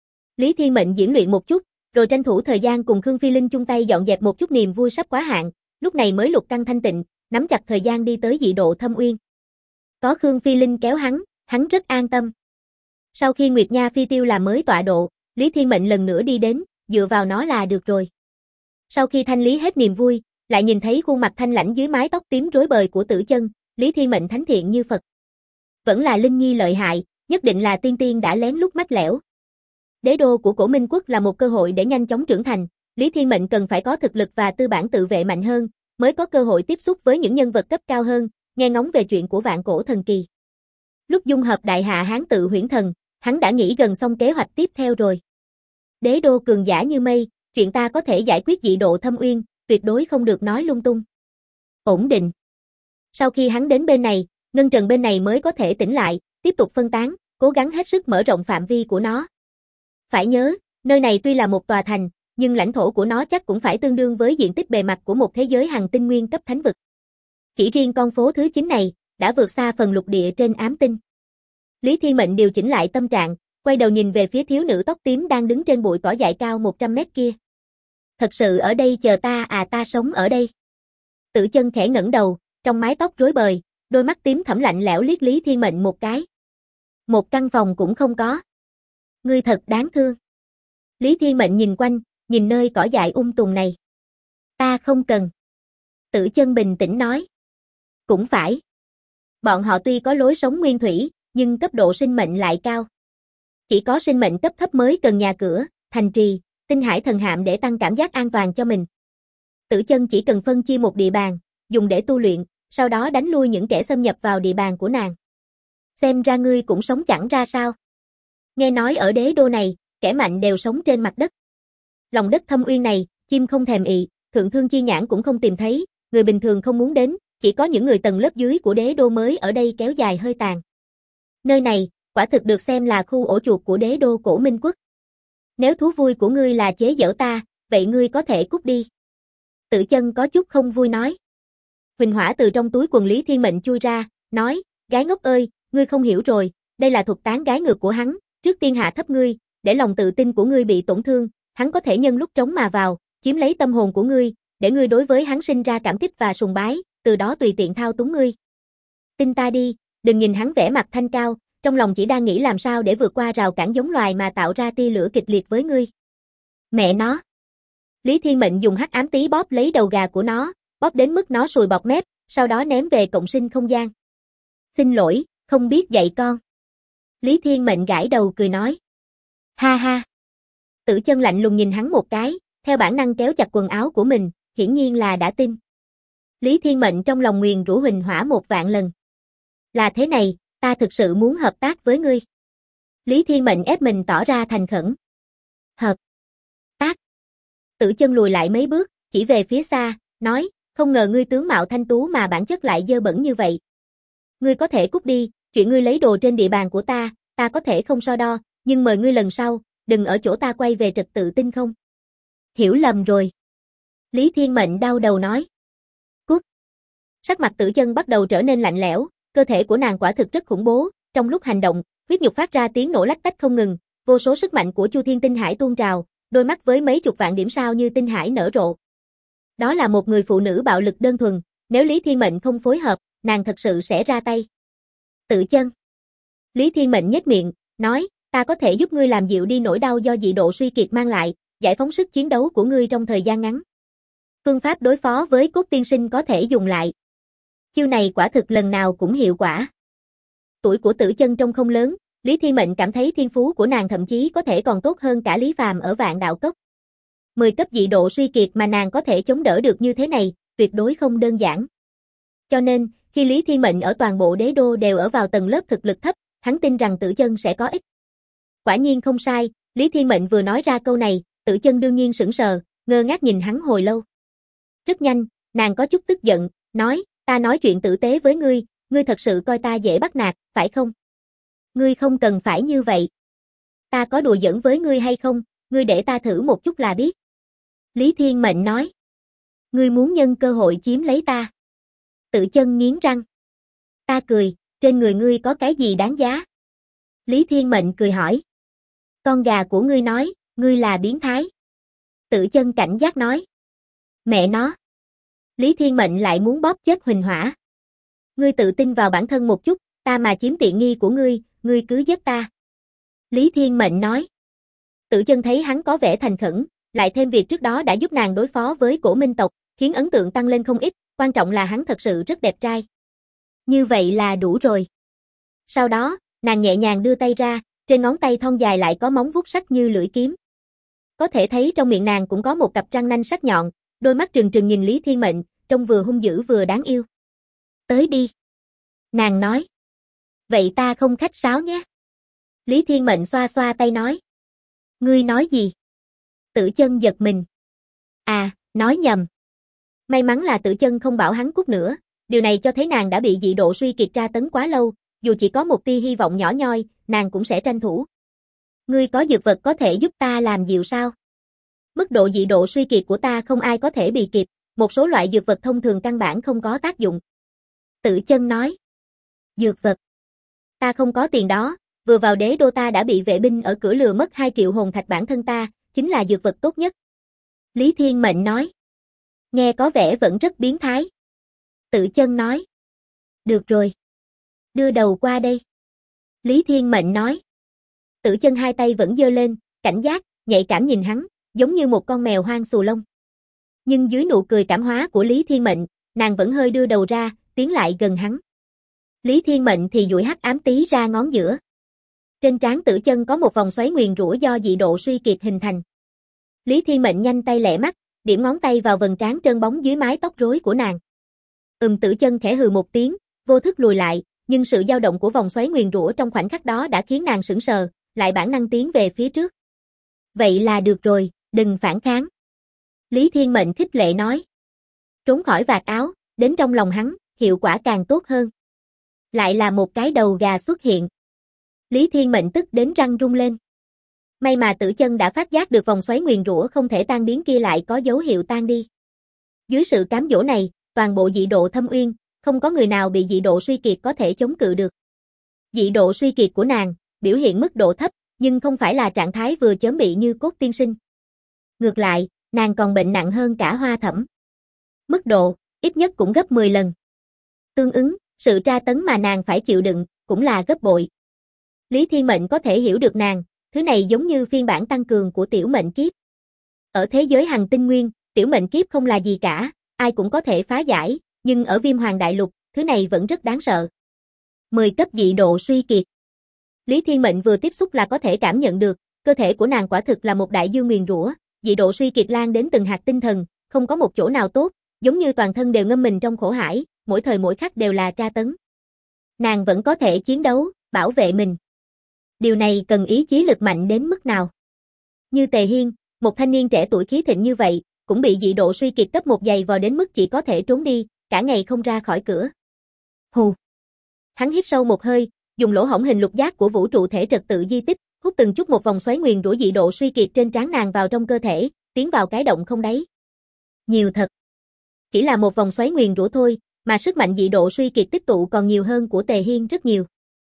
Lý Thiên Mệnh diễn luyện một chút, rồi tranh thủ thời gian cùng Khương Phi Linh chung tay dọn dẹp một chút niềm vui sắp quá hạn, lúc này mới lục căng thanh tịnh, nắm chặt thời gian đi tới dị độ Thâm Uyên. Có Khương Phi Linh kéo hắn rất an tâm. Sau khi Nguyệt Nha phi tiêu làm mới tọa độ, Lý Thiên Mệnh lần nữa đi đến, dựa vào nó là được rồi. Sau khi thanh lý hết niềm vui, lại nhìn thấy khuôn mặt thanh lãnh dưới mái tóc tím rối bời của Tử Chân, Lý Thiên Mệnh thánh thiện như Phật. Vẫn là Linh Nhi lợi hại, nhất định là tiên tiên đã lén lút mách lẻo. Đế đô của Cổ Minh Quốc là một cơ hội để nhanh chóng trưởng thành, Lý Thiên Mệnh cần phải có thực lực và tư bản tự vệ mạnh hơn, mới có cơ hội tiếp xúc với những nhân vật cấp cao hơn, nghe ngóng về chuyện của vạn cổ thần kỳ. Lúc dung hợp đại hạ hán tự huyễn thần, hắn đã nghĩ gần xong kế hoạch tiếp theo rồi. Đế đô cường giả như mây, chuyện ta có thể giải quyết dị độ Thâm Uyên, tuyệt đối không được nói lung tung. Ổn định. Sau khi hắn đến bên này, ngân trần bên này mới có thể tỉnh lại, tiếp tục phân tán, cố gắng hết sức mở rộng phạm vi của nó. Phải nhớ, nơi này tuy là một tòa thành, nhưng lãnh thổ của nó chắc cũng phải tương đương với diện tích bề mặt của một thế giới Hằng Tinh Nguyên cấp thánh vực. Chỉ riêng con phố thứ 9 này, đã vượt xa phần lục địa trên ám tinh. Lý Thiên Mệnh điều chỉnh lại tâm trạng, quay đầu nhìn về phía thiếu nữ tóc tím đang đứng trên bụi cỏ dại cao 100 mét kia. Thật sự ở đây chờ ta à, ta sống ở đây. Tử Chân khẽ ngẩng đầu, trong mái tóc rối bời, đôi mắt tím thẳm lạnh lẽo liếc Lý Thiên Mệnh một cái. Một căn phòng cũng không có. Ngươi thật đáng thương. Lý Thiên Mệnh nhìn quanh, nhìn nơi cỏ dại tùng này. Ta không cần. Tử Chân bình tĩnh nói. Cũng phải. Bọn họ tuy có lối sống nguyên thủy, nhưng cấp độ sinh mệnh lại cao. Chỉ có sinh mệnh cấp thấp mới cần nhà cửa, thành trì, tinh hải thần hạm để tăng cảm giác an toàn cho mình. Tử Chân chỉ cần phân chia một địa bàn, dùng để tu luyện, sau đó đánh lui những kẻ xâm nhập vào địa bàn của nàng. Xem ra ngươi cũng sống chẳng ra sao. Nghe nói ở đế đô này, kẻ mạnh đều sống trên mặt đất. Lòng đất Thâm Uyên này, chim không thèm ị, thượng thương chi nhãn cũng không tìm thấy, người bình thường không muốn đến, chỉ có những người tầng lớp dưới của đế đô mới ở đây kéo dài hơi tàn. Nơi này, quả thực được xem là khu ổ chuột của đế đô Cổ Minh Quốc. Nếu thú vui của ngươi là chế giễu ta, vậy ngươi có thể cút đi. Tử Chân có chút không vui nói. Huỳnh hỏa từ trong túi quần Lý Thiên Mệnh chui ra, nói, gái ngốc ơi, ngươi không hiểu rồi, đây là thuật tán gái ngược của hắn, trước tiên hạ thấp ngươi, để lòng tự tin của ngươi bị tổn thương, hắn có thể nhân lúc trống mà vào, chiếm lấy tâm hồn của ngươi, để ngươi đối với hắn sinh ra cảm kích và sùng bái, từ đó tùy tiện thao túng ngươi. Tin ta đi, đừng nhìn hắn vẻ mặt thanh cao, trong lòng chỉ đang nghĩ làm sao để vượt qua rào cản giống loài mà tạo ra tia lửa kịch liệt với ngươi. Mẹ nó. Lý Thiên Mệnh dùng hắc ám tí bóp lấy đầu gà của nó, bóp đến mức nó sùi bọt mép, sau đó ném về cộng sinh không gian. Xin lỗi, không biết dạy con. Lý Thiên Mệnh gãi đầu cười nói. Ha ha. Tử Chân lạnh lùng nhìn hắn một cái, theo bản năng kéo chặt quần áo của mình, hiển nhiên là đã tin. Lý Thiên Mệnh trong lòng nguyền rủa Huỳnh hỏa 1.000 lần. Là thế này, ta thực sự muốn hợp tác với ngươi. Lý Thiên Mệnh ép mình tỏ ra thành khẩn. Hợp tác. Tử Chân lùi lại mấy bước, chỉ về phía xa, nói, không ngờ ngươi tướng mạo thanh tú mà bản chất lại dơ bẩn như vậy. Ngươi có thể cút đi, chuyện ngươi lấy đồ trên địa bàn của ta có thể không so đo, nhưng mời ngươi lần sau, đừng ở chỗ ta quay về trật tự tinh không. Hiểu lầm rồi. Lý Thiên Mệnh đau đầu nói. Cút. Sắc mặt Tử Chân bắt đầu trở nên lạnh lẽo, cơ thể của nàng quả thực rất khủng bố, trong lúc hành động, huyết nhục phát ra tiếng nổ lách tách không ngừng, vô số sức mạnh của Chu Thiên Tinh Hải tuôn trào, đôi mắt với mấy chục vạn điểm sao như tinh hải nở rộ. Đó là một người phụ nữ bạo lực đơn thuần, nếu Lý Thiên Mệnh không phối hợp, nàng thật sự sẽ ra tay. Tử Chân. Lý Thiên Mệnh nhếch miệng, nói, ta có thể giúp ngươi làm dịu đi nỗi đau do dị độ suy kiệt mang lại, giải phóng sức chiến đấu của ngươi trong thời gian ngắn. Phương pháp đối phó với Cốt tiên sinh có thể dùng lại. Chiêu này quả thực lần nào cũng hiệu quả. Tuổi của Tử Chân trông không lớn, Lý Thiên Mệnh cảm thấy thiên phú của nàng thậm chí có thể còn tốt hơn cả Lý Phàm ở Vạn Đạo Cốc. 10 cấp dị độ suy kiệt mà nàng có thể chống đỡ được như thế này, tuyệt đối không đơn giản. Cho nên, khi Lý Thiên Mệnh ở toàn bộ đế đô đều ở vào tầng lớp thực lực thấp, hắn tin rằng Tử Chân sẽ có ích. Quả nhiên không sai, Lý Thiên Mệnh vừa nói ra câu này, Tử Chân đương nhiên sững sờ, ngơ ngác nhìn hắn hồi lâu. Rất nhanh, nàng có chút tức giận, nói, ta nói chuyện tử tế với ngươi, ngươi thật sự coi ta dễ bắt nạt, phải không? Ngươi không cần phải như vậy. Ta có đùa giỡn với ngươi hay không, ngươi để ta thử một chút là biết. Lý Thiên Mệnh nói. Ngươi muốn nhân cơ hội chiếm lấy ta. Tử Chân nghiến răng. Ta cười, trên người ngươi có cái gì đáng giá? Lý Thiên Mệnh cười hỏi. Con gà của ngươi nói, ngươi là biến thái. Tử Chân cảnh giác nói. Mẹ nó. Lý Thiên Mệnh lại muốn bóp chết Huỳnh Hỏa. Ngươi tự tin vào bản thân một chút, ta mà chiếm tiện nghi của ngươi cứ giết ta. Lý Thiên Mệnh nói. Tử Chân thấy hắn có vẻ thành khẩn, lại thêm việc trước đó đã giúp nàng đối phó với Cổ Minh tộc, khiến ấn tượng tăng lên không ít, quan trọng là hắn thật sự rất đẹp trai. Như vậy là đủ rồi. Sau đó, nàng nhẹ nhàng đưa tay ra, trên ngón tay thon dài lại có móng vuốt sắc như lưỡi kiếm. Có thể thấy trong miệng nàng cũng có một cặp răng nanh sắc nhọn, đôi mắt trừng trừng nhìn Lý Thiên Mệnh, trông vừa hung dữ vừa đáng yêu. Tới đi. Nàng nói. Vậy ta không khách sáo nhé. Lý Thiên Mệnh xoa xoa tay nói. Ngươi nói gì? Tử Chân giật mình. À, nói nhầm. May mắn là Tử Chân không bảo hắn cút nữa, điều này cho thấy nàng đã bị dị độ suy kiệt tra tấn quá lâu, dù chỉ có một tia hy vọng nhỏ nhoi, nàng cũng sẽ tranh thủ. Ngươi có dược vật có thể giúp ta làm dịu sao? Mức độ dị độ suy kiệt của ta không ai có thể bì kịp, một số loại dược vật thông thường căn bản không có tác dụng. Tử Chân nói. Dược vật? Ta không có tiền đó, vừa vào đế đô ta đã bị vệ binh ở cửa lừa mất 2 triệu hồn thạch, bản thân ta, chính là dược vật tốt nhất. Lý Thiên Mệnh nói. Nghe có vẻ vẫn rất biến thái. Tử Chân nói. Được rồi. Đưa đầu qua đây. Lý Thiên Mệnh nói. Tử Chân hai tay vẫn giơ lên, cảnh giác, nhạy cảm nhìn hắn, giống như một con mèo hoang xù lông. Nhưng dưới nụ cười cảm hóa của Lý Thiên Mệnh, nàng vẫn hơi đưa đầu ra, tiến lại gần hắn. Lý Thiên Mệnh thì duỗi hắc ám tí ra ngón giữa. Trên trán Tử Chân có một vòng xoáy nguyền rủa do dị độ suy kiệt hình thành. Lý Thiên Mệnh nhanh tay lẹ mắt, điểm ngón tay vào vầng trán trơn bóng dưới mái tóc rối của nàng. Tử Chân khẽ hừ một tiếng, vô thức lùi lại, nhưng sự dao động của vòng xoáy nguyền rủa trong khoảnh khắc đó đã khiến nàng sững sờ, lại bản năng tiến về phía trước. Vậy là được rồi, đừng phản kháng. Lý Thiên Mệnh khích lệ nói. Trốn khỏi vạt áo, đến trong lòng hắn, hiệu quả càng tốt hơn. Lại là một cái đầu gà xuất hiện. Lý Thiên Mệnh tức đến răng rung lên. May mà Tử Chân đã phát giác được vòng xoáy nguyền rủa không thể tan biến kia lại có dấu hiệu tan đi. Dưới sự cám dỗ này, toàn bộ dị độ Thâm Uyên, không có người nào bị dị độ suy kiệt có thể chống cự được. Dị độ suy kiệt của nàng, biểu hiện mức độ thấp, nhưng không phải là trạng thái vừa chớm bị như Cốt tiên sinh. Ngược lại, nàng còn bệnh nặng hơn cả Hoa Thẩm. Mức độ, ít nhất cũng gấp 10 lần. Tương ứng, sự tra tấn mà nàng phải chịu đựng, cũng là gấp bội. Lý Thiên Mệnh có thể hiểu được nàng, thứ này giống như phiên bản tăng cường của tiểu mệnh kiếp. Ở thế giới Hằng Tinh Nguyên, tiểu mệnh kiếp không là gì cả, ai cũng có thể phá giải, nhưng ở Viêm Hoàng Đại Lục, thứ này vẫn rất đáng sợ. 10 cấp dị độ suy kiệt. Lý Thiên Mệnh vừa tiếp xúc là có thể cảm nhận được, cơ thể của nàng quả thực là một đại dương nguyền rủa, dị độ suy kiệt lan đến từng hạt tinh thần, không có một chỗ nào tốt, giống như toàn thân đều ngâm mình trong khổ hải, mỗi thời mỗi khắc đều là tra tấn. Nàng vẫn có thể chiến đấu, bảo vệ mình. Điều này cần ý chí lực mạnh đến mức nào? Như Tề Hiên, một thanh niên trẻ tuổi khí thịnh như vậy, cũng bị dị độ suy kiệt cấp 1 giày vò đến mức chỉ có thể trốn đi, cả ngày không ra khỏi cửa. Hù. Hắn hít sâu một hơi, dùng lỗ hổng hình lục giác của vũ trụ thể trật tự di tích, hút từng chút một vòng xoáy nguyền rủa dị độ suy kiệt trên trán nàng vào trong cơ thể, tiến vào cái động không đáy. Nhiều thật. Chỉ là một vòng xoáy nguyền rủa thôi, mà sức mạnh dị độ suy kiệt tích tụ còn nhiều hơn của Tề Hiên rất nhiều.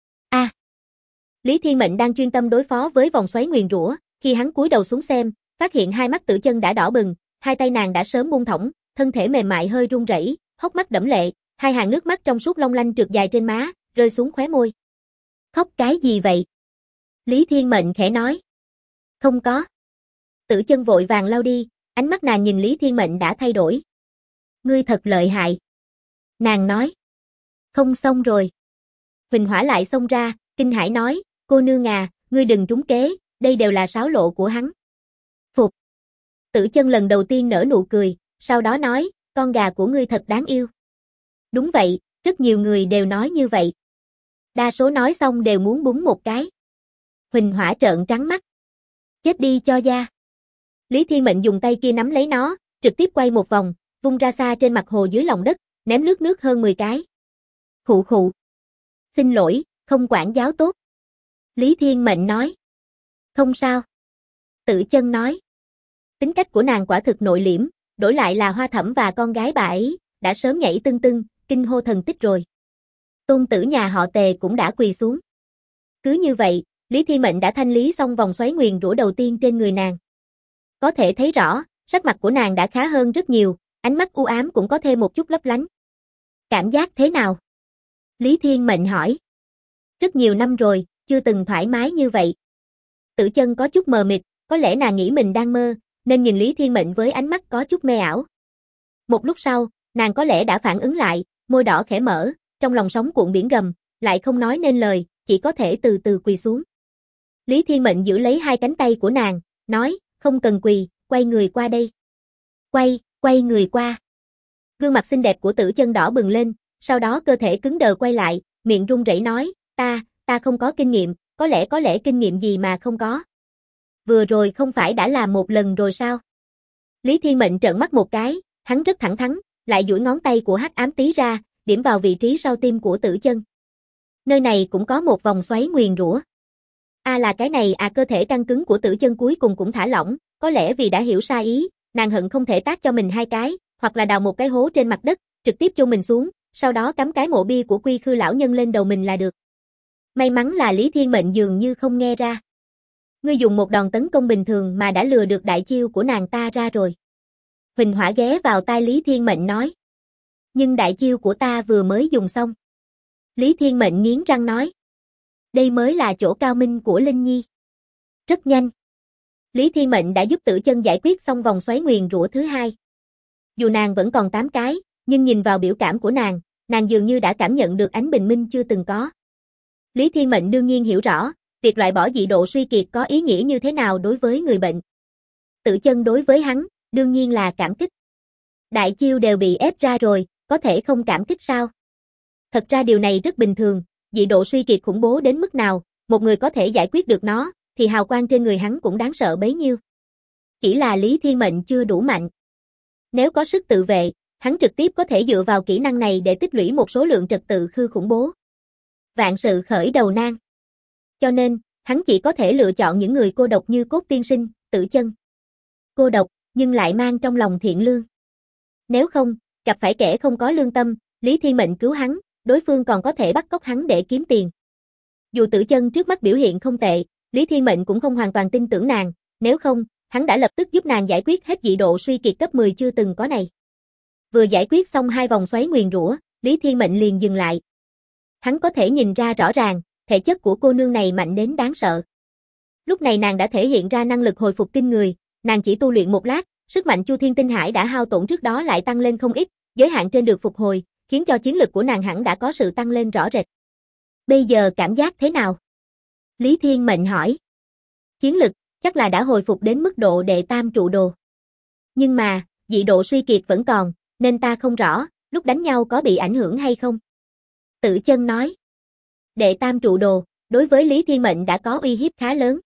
Lý Thiên Mệnh đang chuyên tâm đối phó với vòng xoáy nguyền rủa, khi hắn cúi đầu xuống xem, phát hiện hai mắt Tử Chân đã đỏ bừng, hai tay nàng đã sớm buông thõng, thân thể mềm mại hơi run rẩy, hốc mắt đẫm lệ, hai hàng nước mắt trong suốt long lanh trượt dài trên má, rơi xuống khóe môi. Khóc cái gì vậy? Lý Thiên Mệnh khẽ nói. Không có. Tử Chân vội vàng lau đi, ánh mắt nàng nhìn Lý Thiên Mệnh đã thay đổi. Ngươi thật lợi hại. Nàng nói. Không xong rồi. Huỳnh Hỏa lại xông ra, kinh hãi nói, cô nương à, ngươi đừng trúng kế, đây đều là sáo lộ của hắn. Phục. Tử Chân lần đầu tiên nở nụ cười, sau đó nói, con gà của ngươi thật đáng yêu. Đúng vậy, rất nhiều người đều nói như vậy. Đa số nói xong đều muốn búng một cái. Huỳnh Hỏa trợn trắng mắt. Chết đi cho da. Lý Thiên Mệnh dùng tay kia nắm lấy nó, trực tiếp quay một vòng, vung ra xa trên mặt hồ dưới lòng đất, ném nước hơn 10 cái. Khụ khụ. Xin lỗi, không quản giáo tốt. Lý Thiên Mệnh nói. Không sao. Tử Chân nói. Tính cách của nàng quả thực nội liễm, đổi lại là Hoa Thẩm và con gái bà ấy, đã sớm nhảy tưng tưng, kinh hô thần tích rồi. Tôn tử nhà họ Tề cũng đã quỳ xuống. Cứ như vậy, Lý Thiên Mệnh đã thanh lý xong vòng xoáy nguyền rủa đầu tiên trên người nàng. Có thể thấy rõ, sắc mặt của nàng đã khá hơn rất nhiều, ánh mắt u ám cũng có thêm một chút lấp lánh. Cảm giác thế nào? Lý Thiên Mệnh hỏi. Rất nhiều năm rồi, chưa từng thoải mái như vậy. Tử Chân có chút mờ mịt, có lẽ nàng nghĩ mình đang mơ, nên nhìn Lý Thiên Mệnh với ánh mắt có chút mê ảo. Một lúc sau, nàng có lẽ đã phản ứng lại, môi đỏ khẽ mở, trong lòng sóng cuộn biển gầm, lại không nói nên lời, chỉ có thể từ từ quỳ xuống. Lý Thiên Mệnh giữ lấy hai cánh tay của nàng, nói, không cần quỳ, quay người qua đây. Quay người qua. Gương mặt xinh đẹp của Tử Chân đỏ bừng lên, sau đó cơ thể cứng đờ quay lại, miệng run rẩy nói, ta không có kinh nghiệm, có lẽ kinh nghiệm gì mà không có. Vừa rồi không phải đã làm một lần rồi sao? Lý Thiên Mệnh trợn mắt một cái, hắn rất thẳng thắn, lại duỗi ngón tay của Hắc Ám Tí ra, điểm vào vị trí sau tim của Tử Chân. Nơi này cũng có một vòng xoáy nguyền rủa. Là cái này cơ thể căng cứng của Tử Chân cuối cùng cũng thả lỏng, có lẽ vì đã hiểu sai ý, nàng hận không thể tát cho mình hai cái, hoặc là đào một cái hố trên mặt đất, trực tiếp chôn mình xuống, sau đó cắm cái mộ bia của Quy Khư lão nhân lên đầu mình là được. May mắn là Lý Thiên Mệnh dường như không nghe ra. Ngươi dùng một đòn tấn công bình thường mà đã lừa được đại chiêu của nàng ta ra rồi. Huỳnh Hỏa ghé vào tai Lý Thiên Mệnh nói. Nhưng đại chiêu của ta vừa mới dùng xong. Lý Thiên Mệnh nghiến răng nói. Đây mới là chỗ cao minh của Linh Nhi. Rất nhanh. Lý Thiên Mệnh đã giúp Tử Chân giải quyết xong vòng xoáy nguyền rủa thứ hai. Dù nàng vẫn còn 8 cái, nhưng nhìn vào biểu cảm của nàng dường như đã cảm nhận được ánh bình minh chưa từng có. Lý Thiên Mệnh đương nhiên hiểu rõ, việc loại bỏ dị độ suy kiệt có ý nghĩa như thế nào đối với người bệnh. Tử Chân đối với hắn, đương nhiên là cảm kích. Đại chiêu đều bị ép ra rồi, có thể không cảm kích sao? Thật ra điều này rất bình thường, dị độ suy kiệt khủng bố đến mức nào, một người có thể giải quyết được nó, thì hào quang trên người hắn cũng đáng sợ bấy nhiêu. Chỉ là Lý Thiên Mệnh chưa đủ mạnh. Nếu có sức tự vệ, hắn trực tiếp có thể dựa vào kỹ năng này để tích lũy một số lượng trật tự khư khủng bố. Vạn sự khởi đầu nan. Cho nên, hắn chỉ có thể lựa chọn những người cô độc như Cốt Tiên Sinh, Tử Chân. Cô độc, nhưng lại mang trong lòng thiện lương. Nếu không, gặp phải kẻ không có lương tâm, Lý Thiên Mệnh cứu hắn, đối phương còn có thể bắt cóc hắn để kiếm tiền. Dù Tử Chân trước mắt biểu hiện không tệ, Lý Thiên Mệnh cũng không hoàn toàn tin tưởng nàng, nếu không, hắn đã lập tức giúp nàng giải quyết hết dị độ suy kiệt cấp 10 chưa từng có này. Vừa giải quyết xong 2 vòng xoáy nguyền rủa, Lý Thiên Mệnh liền dừng lại. Hắn có thể nhìn ra rõ ràng, thể chất của cô nương này mạnh đến đáng sợ. Lúc này nàng đã thể hiện ra năng lực hồi phục kinh người, nàng chỉ tu luyện một lát, sức mạnh Chu Thiên Tinh Hải đã hao tổn trước đó lại tăng lên không ít, giới hạn trên được phục hồi, khiến cho chiến lực của nàng hẳn đã có sự tăng lên rõ rệt. Bây giờ cảm giác thế nào? Lý Thiên Mệnh hỏi. Chiến lực, chắc là đã hồi phục đến mức độ đệ tam trụ đồ. Nhưng mà, dị độ suy kiệt vẫn còn, nên ta không rõ, lúc đánh nhau có bị ảnh hưởng hay không? Tử Chân nói. Đệ tam trụ đồ, đối với Lý Thiên Mệnh đã có uy hiếp khá lớn.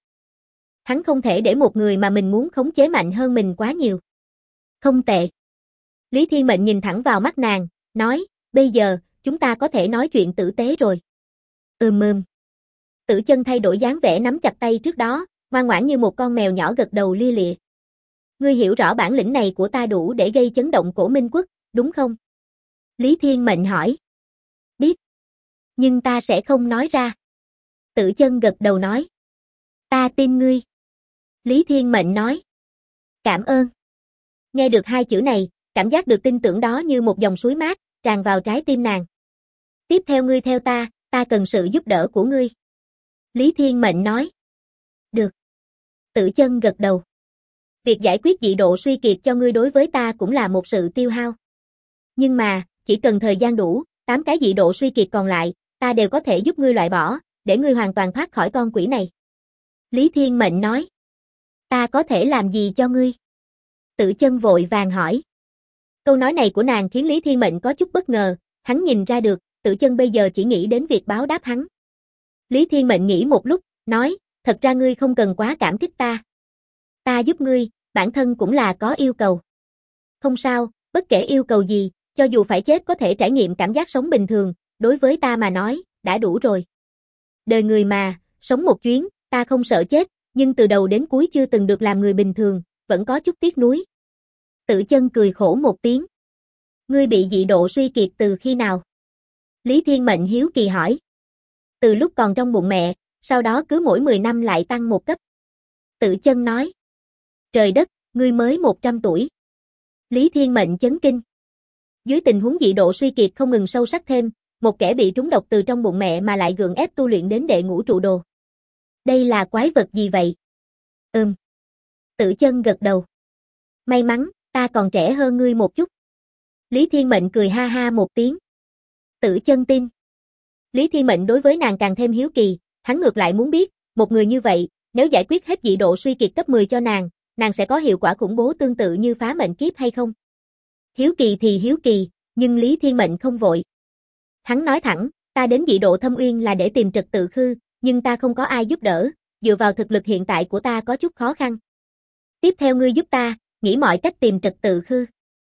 Hắn không thể để một người mà mình muốn khống chế mạnh hơn mình quá nhiều. Không tệ. Lý Thiên Mệnh nhìn thẳng vào mắt nàng, nói, bây giờ, chúng ta có thể nói chuyện tử tế rồi. Tử Chân thay đổi dáng vẻ nắm chặt tay trước đó, ngoan ngoãn như một con mèo nhỏ gật đầu lia lịa. Ngươi hiểu rõ bản lĩnh này của ta đủ để gây chấn động Cổ Minh Quốc, đúng không? Lý Thiên Mệnh hỏi. Biết. Nhưng ta sẽ không nói ra. Tử Chân gật đầu nói. Ta tin ngươi. Lý Thiên Mệnh nói. Cảm ơn. Nghe được 2 chữ này, cảm giác được tin tưởng đó như một dòng suối mát, tràn vào trái tim nàng. Tiếp theo ngươi theo ta cần sự giúp đỡ của ngươi. Lý Thiên Mệnh nói. Được. Tử Chân gật đầu. Việc giải quyết dị độ suy kiệt cho ngươi đối với ta cũng là một sự tiêu hao. Nhưng mà, chỉ cần thời gian đủ, 8 cái dị độ suy kiệt còn lại, ta đều có thể giúp ngươi loại bỏ, để ngươi hoàn toàn thoát khỏi con quỷ này. Lý Thiên Mệnh nói. Ta có thể làm gì cho ngươi? Tử Chân vội vàng hỏi. Câu nói này của nàng khiến Lý Thiên Mệnh có chút bất ngờ, hắn nhìn ra được, Tử Chân bây giờ chỉ nghĩ đến việc báo đáp hắn. Lý Thiên Mệnh nghĩ một lúc, nói, thật ra ngươi không cần quá cảm kích ta. Ta giúp ngươi, bản thân cũng là có yêu cầu. Không sao, bất kể yêu cầu gì, cho dù phải chết có thể trải nghiệm cảm giác sống bình thường, đối với ta mà nói, đã đủ rồi. Đời người mà, sống một chuyến, ta không sợ chết, nhưng từ đầu đến cuối chưa từng được làm người bình thường, vẫn có chút tiếc nuối. Tử Chân cười khổ một tiếng. Ngươi bị dị độ suy kiệt từ khi nào? Lý Thiên Mệnh hiếu kỳ hỏi. Từ lúc còn trong bụng mẹ, sau đó cứ mỗi 10 năm lại tăng một cấp. Tử Chân nói. Trời đất, ngươi mới 100 tuổi. Lý Thiên Mệnh chấn kinh. Dưới tình huống dị độ suy kiệt không ngừng sâu sắc thêm, một kẻ bị trúng độc từ trong bụng mẹ mà lại gượng ép tu luyện đến đệ ngũ trụ đồ. Đây là quái vật gì vậy? Tử Chân gật đầu. May mắn, ta còn trẻ hơn ngươi một chút. Lý Thiên Mệnh cười ha ha một tiếng. Tử Chân tin. Lý Thiên Mệnh đối với nàng càng thêm hiếu kỳ, hắn ngược lại muốn biết, một người như vậy, nếu giải quyết hết dị độ suy kiệt cấp 10 cho nàng sẽ có hiệu quả khủng bố tương tự như phá mệnh kiếp hay không? Hiếu kỳ thì hiếu kỳ, nhưng Lý Thiên Mệnh không vội. Hắn nói thẳng, ta đến dị độ Thâm Uyên là để tìm trật tự khư, nhưng ta không có ai giúp đỡ, dựa vào thực lực hiện tại của ta có chút khó khăn. Tiếp theo ngươi giúp ta, nghĩ mọi cách tìm trật tự khư.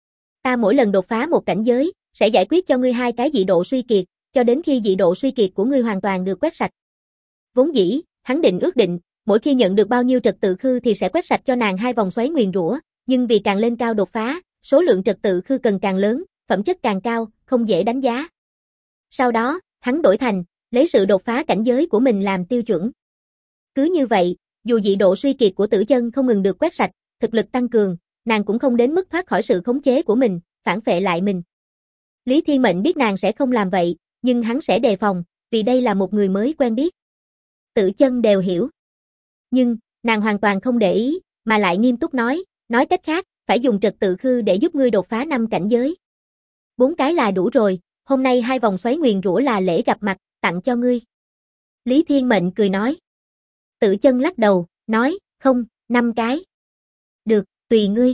Ta mỗi lần đột phá một cảnh giới, sẽ giải quyết cho ngươi 2 cái dị độ suy kiệt, cho đến khi dị độ suy kiệt của ngươi hoàn toàn được quét sạch. Vốn dĩ, hắn ước định, mỗi khi nhận được bao nhiêu trật tự khư thì sẽ quét sạch cho nàng 2 vòng xoáy nguyền rủa, nhưng vì càng lên cao đột phá, số lượng trật tự khư cần càng lớn, phẩm chất càng cao, không dễ đánh giá. Sau đó, hắn đổi thành, lấy sự đột phá cảnh giới của mình làm tiêu chuẩn. Cứ như vậy, dù dị độ suy kiệt của Tử Chân không ngừng được quét sạch, thực lực tăng cường, nàng cũng không đến mức thoát khỏi sự khống chế của mình, phản phệ lại mình. Lý Thiên Mệnh biết nàng sẽ không làm vậy, nhưng hắn sẽ đề phòng, vì đây là một người mới quen biết. Tử Chân đều hiểu. Nhưng, nàng hoàn toàn không để ý, mà lại nghiêm túc nói cách khác, phải dùng trật tự khư để giúp ngươi đột phá 5 cảnh giới. 4 cái là đủ rồi, hôm nay 2 vòng xoáy nguyền rủa là lễ gặp mặt, tặng cho ngươi. Lý Thiên Mệnh cười nói. Tử Chân lắc đầu, nói, không, 5 cái. Được, tùy ngươi.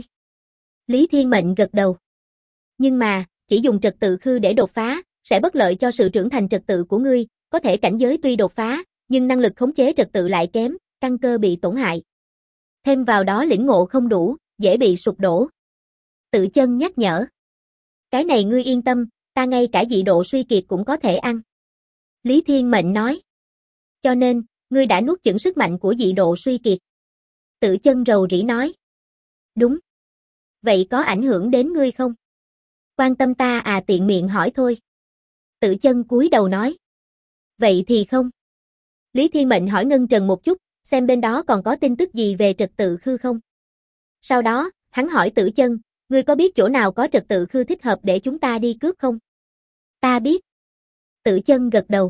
Lý Thiên Mệnh gật đầu. Nhưng mà, chỉ dùng trật tự khư để đột phá, sẽ bất lợi cho sự trưởng thành trật tự của ngươi, có thể cảnh giới tuy đột phá, nhưng năng lực khống chế trật tự lại kém, căn cơ bị tổn hại. Thêm vào đó lĩnh ngộ không đủ, dễ bị sụp đổ. Tử Chân nhắc nhở. Cái này ngươi yên tâm, ta ngay cả dị độ suy kiệt cũng có thể ăn. Lý Thiên Mệnh nói. Cho nên, ngươi đã nuốt chửng sức mạnh của dị độ suy kiệt. Tử Chân rầu rĩ nói. Đúng. Vậy có ảnh hưởng đến ngươi không? Quan tâm ta à, tiện miệng hỏi thôi. Tử Chân cúi đầu nói. Vậy thì không. Lý Thiên Mệnh hỏi Ngân Trần một chút, xem bên đó còn có tin tức gì về trật tự khư không. Sau đó, hắn hỏi Tử Chân, ngươi có biết chỗ nào có trật tự khư thích hợp để chúng ta đi cướp không? Ta biết. Tử Chân gật đầu.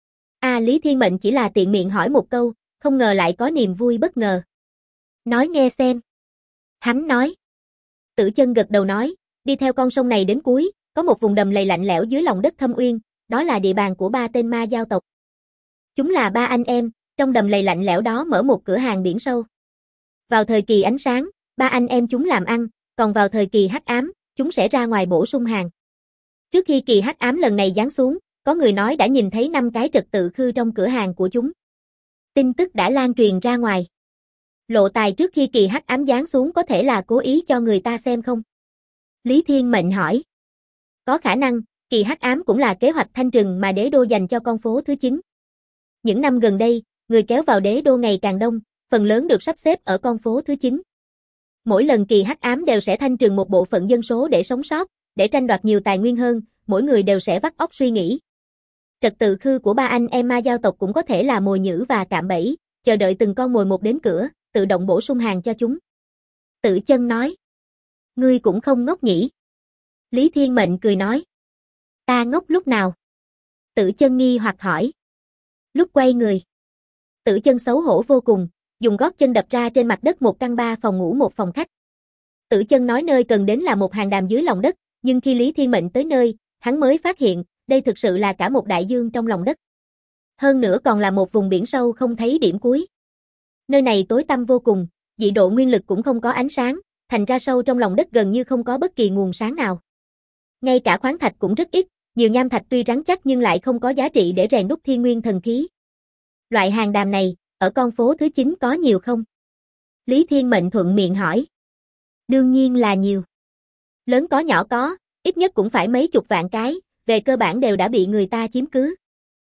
Lý Thiên Mệnh chỉ là tiện miệng hỏi một câu, không ngờ lại có niềm vui bất ngờ. Nói nghe xem. Hắn nói. Tử Chân gật đầu nói, đi theo con sông này đến cuối, có một vùng đầm lầy lạnh lẽo dưới lòng đất Thâm Uyên, đó là địa bàn của 3 tên ma giao tộc. Chúng là 3 anh em, trong đầm lầy lạnh lẽo đó mở một cửa hàng biển sâu. Vào thời kỳ ánh sáng, 3 anh em chúng làm ăn, còn vào thời kỳ hắc ám, chúng sẽ ra ngoài bổ sung hàng. Trước khi kỳ hắc ám lần này giáng xuống, có người nói đã nhìn thấy 5 cái trật tự khư trong cửa hàng của chúng. Tin tức đã lan truyền ra ngoài. Lộ tài trước khi kỳ hắc ám giáng xuống có thể là cố ý cho người ta xem không? Lý Thiên Mệnh hỏi. Có khả năng, kỳ hắc ám cũng là kế hoạch thanh trừng mà đế đô dành cho con phố thứ 9. Những năm gần đây, người kéo vào đế đô ngày càng đông, phần lớn được sắp xếp ở con phố thứ 9. Mỗi lần kỳ hắc ám đều sẽ thanh trừng một bộ phận dân số để sống sót, để tranh đoạt nhiều tài nguyên hơn, mỗi người đều sẽ vắt óc suy nghĩ. Trật tự khư của 3 anh em ma giao tộc cũng có thể là mồi nhử và cạm bẫy, chờ đợi từng con mồi một đến cửa, tự động bổ sung hàng cho chúng. Tử Chân nói. Ngươi cũng không ngốc nhỉ? Lý Thiên Mệnh cười nói. Ta ngốc lúc nào? Tử Chân nghi hoặc hỏi. Lúc quay người. Tử Chân xấu hổ vô cùng, dùng gót chân đập ra trên mặt đất một căn 3 phòng ngủ một phòng khách. Tử Chân nói nơi cần đến là một hang đàm dưới lòng đất, nhưng khi Lý Thiên Mệnh tới nơi, hắn mới phát hiện, đây thực sự là cả một đại dương trong lòng đất. Hơn nữa còn là một vùng biển sâu không thấy điểm cuối. Nơi này tối tăm vô cùng, dị độ nguyên lực cũng không có ánh sáng, thành ra sâu trong lòng đất gần như không có bất kỳ nguồn sáng nào. Ngay cả khoáng thạch cũng rất ít, nhiều nham thạch tuy rắn chắc nhưng lại không có giá trị để rèn đúc thiên nguyên thần khí. Loại hàng đàm này, ở con phố thứ 9 có nhiều không? Lý Thiên Mệnh thuận miệng hỏi. Đương nhiên là nhiều. Lớn có nhỏ có, ít nhất cũng phải mấy chục vạn cái, về cơ bản đều đã bị người ta chiếm cứ.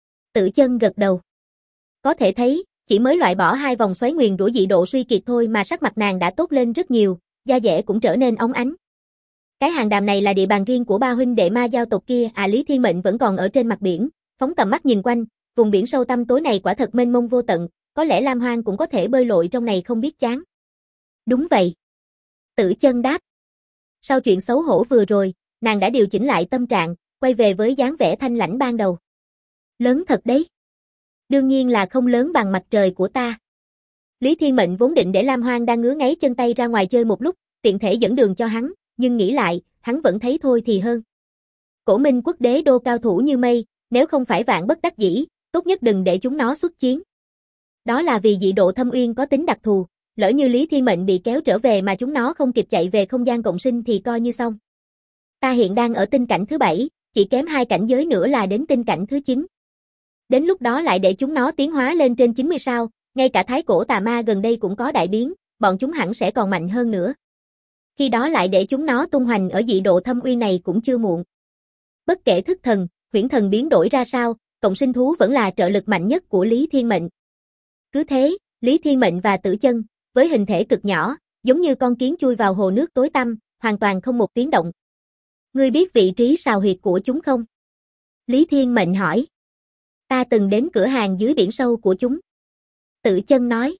Tử Chân gật đầu. Có thể thấy, chỉ mới loại bỏ 2 vòng xoáy nguyền rủa dị độ suy kiệt thôi mà sắc mặt nàng đã tốt lên rất nhiều, da dẻ cũng trở nên óng ánh. Cái hàng đàm này là địa bàn riêng của ba huynh đệ ma giao tộc kia, Lý Thiên Mệnh vẫn còn ở trên mặt biển, phóng tầm mắt nhìn quanh, vùng biển sâu tăm tối này quả thật mênh mông vô tận, có lẽ Lam Hoang cũng có thể bơi lội trong này không biết chán. Đúng vậy. Tử Chân đáp. Sau chuyện xấu hổ vừa rồi, nàng đã điều chỉnh lại tâm trạng, quay về với dáng vẻ thanh lãnh ban đầu. Lớn thật đấy. Đương nhiên là không lớn bằng mặt trời của ta. Lý Thiên Mệnh vốn định để Lam Hoang đang ngứa ngáy chân tay ra ngoài chơi một lúc, tiện thể dẫn đường cho hắn, nhưng nghĩ lại, hắn vẫn thấy thôi thì hơn. Cổ Minh quốc đế đô cao thủ như mây, nếu không phải vạn bất đắc dĩ, tốt nhất đừng để chúng nó xuất chiến. Đó là vì dị độ thâm uyên có tính đặc thù, lỡ như Lý Thiên Mệnh bị kéo trở về mà chúng nó không kịp chạy về không gian cộng sinh thì coi như xong. Ta hiện đang ở tinh cảnh thứ 7, chỉ kém 2 cảnh giới nữa là đến tinh cảnh thứ 9. Đến lúc đó lại để chúng nó tiến hóa lên trên 90 sao, ngay cả thái cổ tà ma gần đây cũng có đại biến, bọn chúng hẳn sẽ còn mạnh hơn nữa. Khi đó lại để chúng nó tung hoành ở dị độ thâm uyên này cũng chưa muộn. Bất kể thức thần, huyễn thần biến đổi ra sao, cộng sinh thú vẫn là trợ lực mạnh nhất của Lý Thiên Mệnh. Cứ thế, Lý Thiên Mệnh và Tử Chân, với hình thể cực nhỏ, giống như con kiến chui vào hồ nước tối tăm, hoàn toàn không một tiếng động. Ngươi biết vị trí sào huyệt của chúng không? Lý Thiên Mệnh hỏi. Ta từng đến cửa hàng dưới biển sâu của chúng. Tử Chân nói.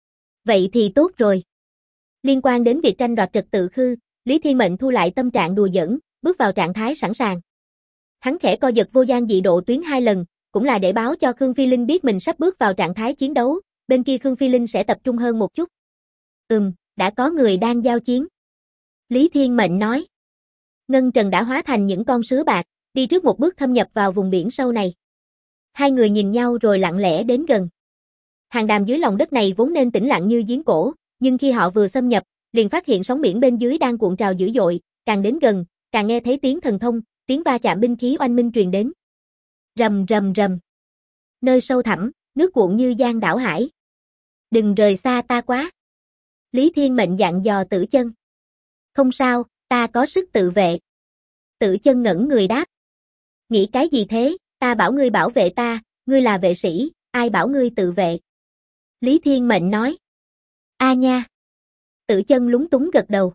Vậy thì tốt rồi. Liên quan đến việc tranh đoạt trật tự khư, Lý Thiên Mệnh thu lại tâm trạng đùa giỡn, bước vào trạng thái sẵn sàng. Hắn khẽ co giật vô gian dị độ tuyến 2 lần, cũng là để báo cho Khương Phi Linh biết mình sắp bước vào trạng thái chiến đấu, bên kia Khương Phi Linh sẽ tập trung hơn một chút. Đã có người đang giao chiến. Lý Thiên Mệnh nói. Ngân trần đã hóa thành những con sứa bạc, đi trước một bước thâm nhập vào vùng biển sâu này. Hai người nhìn nhau rồi lặng lẽ đến gần. Hàng đàm dưới lòng đất này vốn nên tĩnh lặng như giếng cổ, nhưng khi họ vừa xâm nhập, liền phát hiện sóng biển bên dưới đang cuộn trào dữ dội, càng đến gần, càng nghe thấy tiếng thần thông, tiếng va chạm binh khí oanh minh truyền đến. Rầm rầm rầm. Nơi sâu thẳm, nước cuộn như giang đảo hải. Đừng rời xa ta quá. Lý Thiên Mệnh dặn dò Tử Chân. Không sao, ta có sức tự vệ. Tử Chân ngẩn người đáp. Nghĩ cái gì thế, ta bảo ngươi bảo vệ ta, ngươi là vệ sĩ, ai bảo ngươi tự vệ. Lý Thiên Mệnh nói. A nha. Tử Chân lúng túng gật đầu.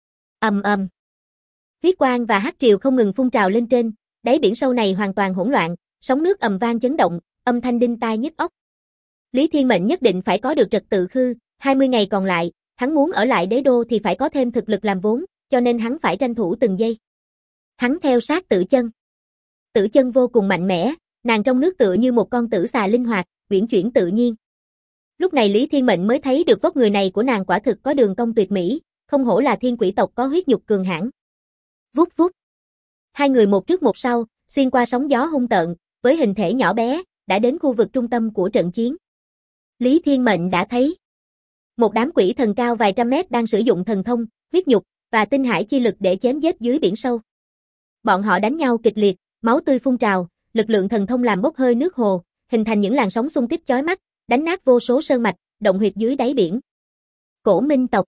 Ầm ầm. Huyết quang và hắc triều không ngừng phun trào lên trên, đáy biển sâu này hoàn toàn hỗn loạn, sóng nước ầm vang chấn động, âm thanh đinh tai nhức óc. Lý Thiên Mệnh nhất định phải có được trật tự khư, 20 ngày còn lại, hắn muốn ở lại đế đô thì phải có thêm thực lực làm vốn, cho nên hắn phải tranh thủ từng giây. Hắn theo sát Tử Chân. Tử Chân vô cùng mạnh mẽ, nàng trong nước tựa như một con tử xà linh hoạt, uyển chuyển tự nhiên. Lúc này Lý Thiên Mệnh mới thấy được vóc người này của nàng quả thực có đường cong tuyệt mỹ, không hổ là thiên quỷ tộc có huyết nhục cường hãn. Vút vút. Hai người một trước một sau, xuyên qua sóng gió hung tợn, với hình thể nhỏ bé, đã đến khu vực trung tâm của trận chiến. Lý Thiên Mệnh đã thấy một đám quỷ thần cao vài trăm mét đang sử dụng thần thông, huyết nhục và tinh hải chi lực để chém giết dưới biển sâu. Bọn họ đánh nhau kịch liệt, máu tươi phun trào, lực lượng thần thông làm bốc hơi nước hồ, hình thành những làn sóng xung kích chói mắt, đánh nát vô số sơn mạch, động huyệt dưới đáy biển. Cổ Minh tộc.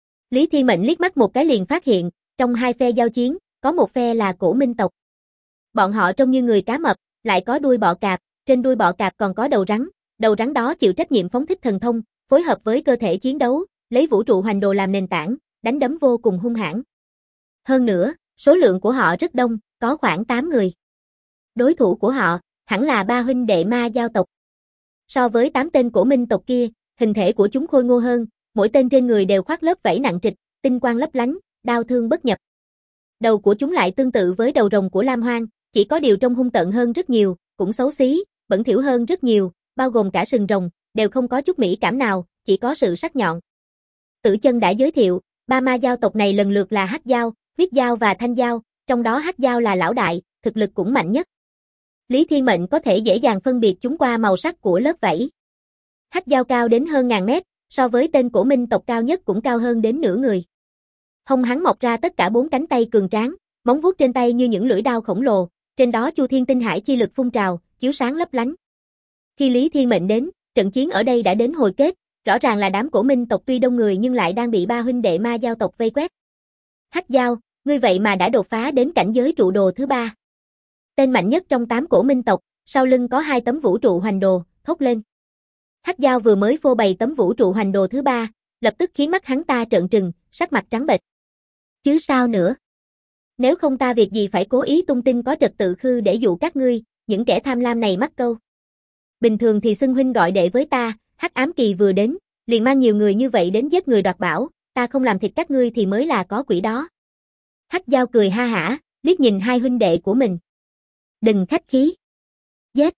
Lý Thiên Mệnh liếc mắt một cái liền phát hiện, trong hai phe giao chiến, có một phe là Cổ Minh tộc. Bọn họ trông như người cá mập, lại có đuôi bọ cạp, trên đuôi bọ cạp còn có đầu rắn đó chịu trách nhiệm phóng thích thần thông, phối hợp với cơ thể chiến đấu, lấy vũ trụ hoành đồ làm nền tảng, đánh đấm vô cùng hung hãn. Hơn nữa, số lượng của họ rất đông, có khoảng 8 người. Đối thủ của họ, hẳn là ba huynh đệ ma giao tộc. So với 8 tên Cổ Minh tộc kia, hình thể của chúng khôi ngô hơn, mỗi tên trên người đều khoác lớp vảy nặng trịch, tinh quang lấp lánh, đao thương bất nhập. Đầu của chúng lại tương tự với đầu rồng của Lam Hoang, chỉ có điều trông hung tợn hơn rất nhiều, cũng xấu xí, bẩn thỉu hơn rất nhiều, bao gồm cả sừng rồng, đều không có chút mỹ cảm nào, chỉ có sự sắc nhọn. Tử Chân đã giới thiệu, ba ma giao tộc này lần lượt là Hắc Giao, Huyết Giao và Thanh Giao, trong đó Hắc Giao là lão đại, thực lực cũng mạnh nhất. Lý Thiên Mệnh có thể dễ dàng phân biệt chúng qua màu sắc của lớp vảy. Hắc Giao cao đến hơn ngàn mét, so với tên Cổ Minh tộc cao nhất cũng cao hơn đến nửa người. Hông hắn mọc ra tất cả 4 cánh tay cường tráng, móng vuốt trên tay như những lưỡi đao khổng lồ, trên đó Chu Thiên tinh hải chi lực phun trào, chiếu sáng lấp lánh. Khi Lý Thiên Mệnh đến, trận chiến ở đây đã đến hồi kết, rõ ràng là đám Cổ Minh tộc tuy đông người nhưng lại đang bị 3 huynh đệ ma giao tộc vây quét. Hắc Giao, ngươi vậy mà đã đột phá đến cảnh giới trụ đồ thứ 3. Tên mạnh nhất trong 8 Cổ Minh tộc, sau lưng có 2 tấm vũ trụ hoành đồ, thốt lên. Hắc Giao vừa mới phô bày tấm vũ trụ hoành đồ thứ 3, lập tức khiến mắt hắn ta trợn trừng, sắc mặt trắng bệch. Chứ sao nữa? Nếu không ta việc gì phải cố ý tung tin có trật tự khư để dụ các ngươi, những kẻ tham lam này mắc câu. Bình thường thì xưng huynh gọi đệ với ta, Hắc Ám Kỳ vừa đến, liền mang nhiều người như vậy đến giết người đoạt bảo, ta không làm thịt các ngươi thì mới là có quỷ đó. Hắc Giao cười ha hả, liếc nhìn 2 huynh đệ của mình. Đừng khách khí. Giết.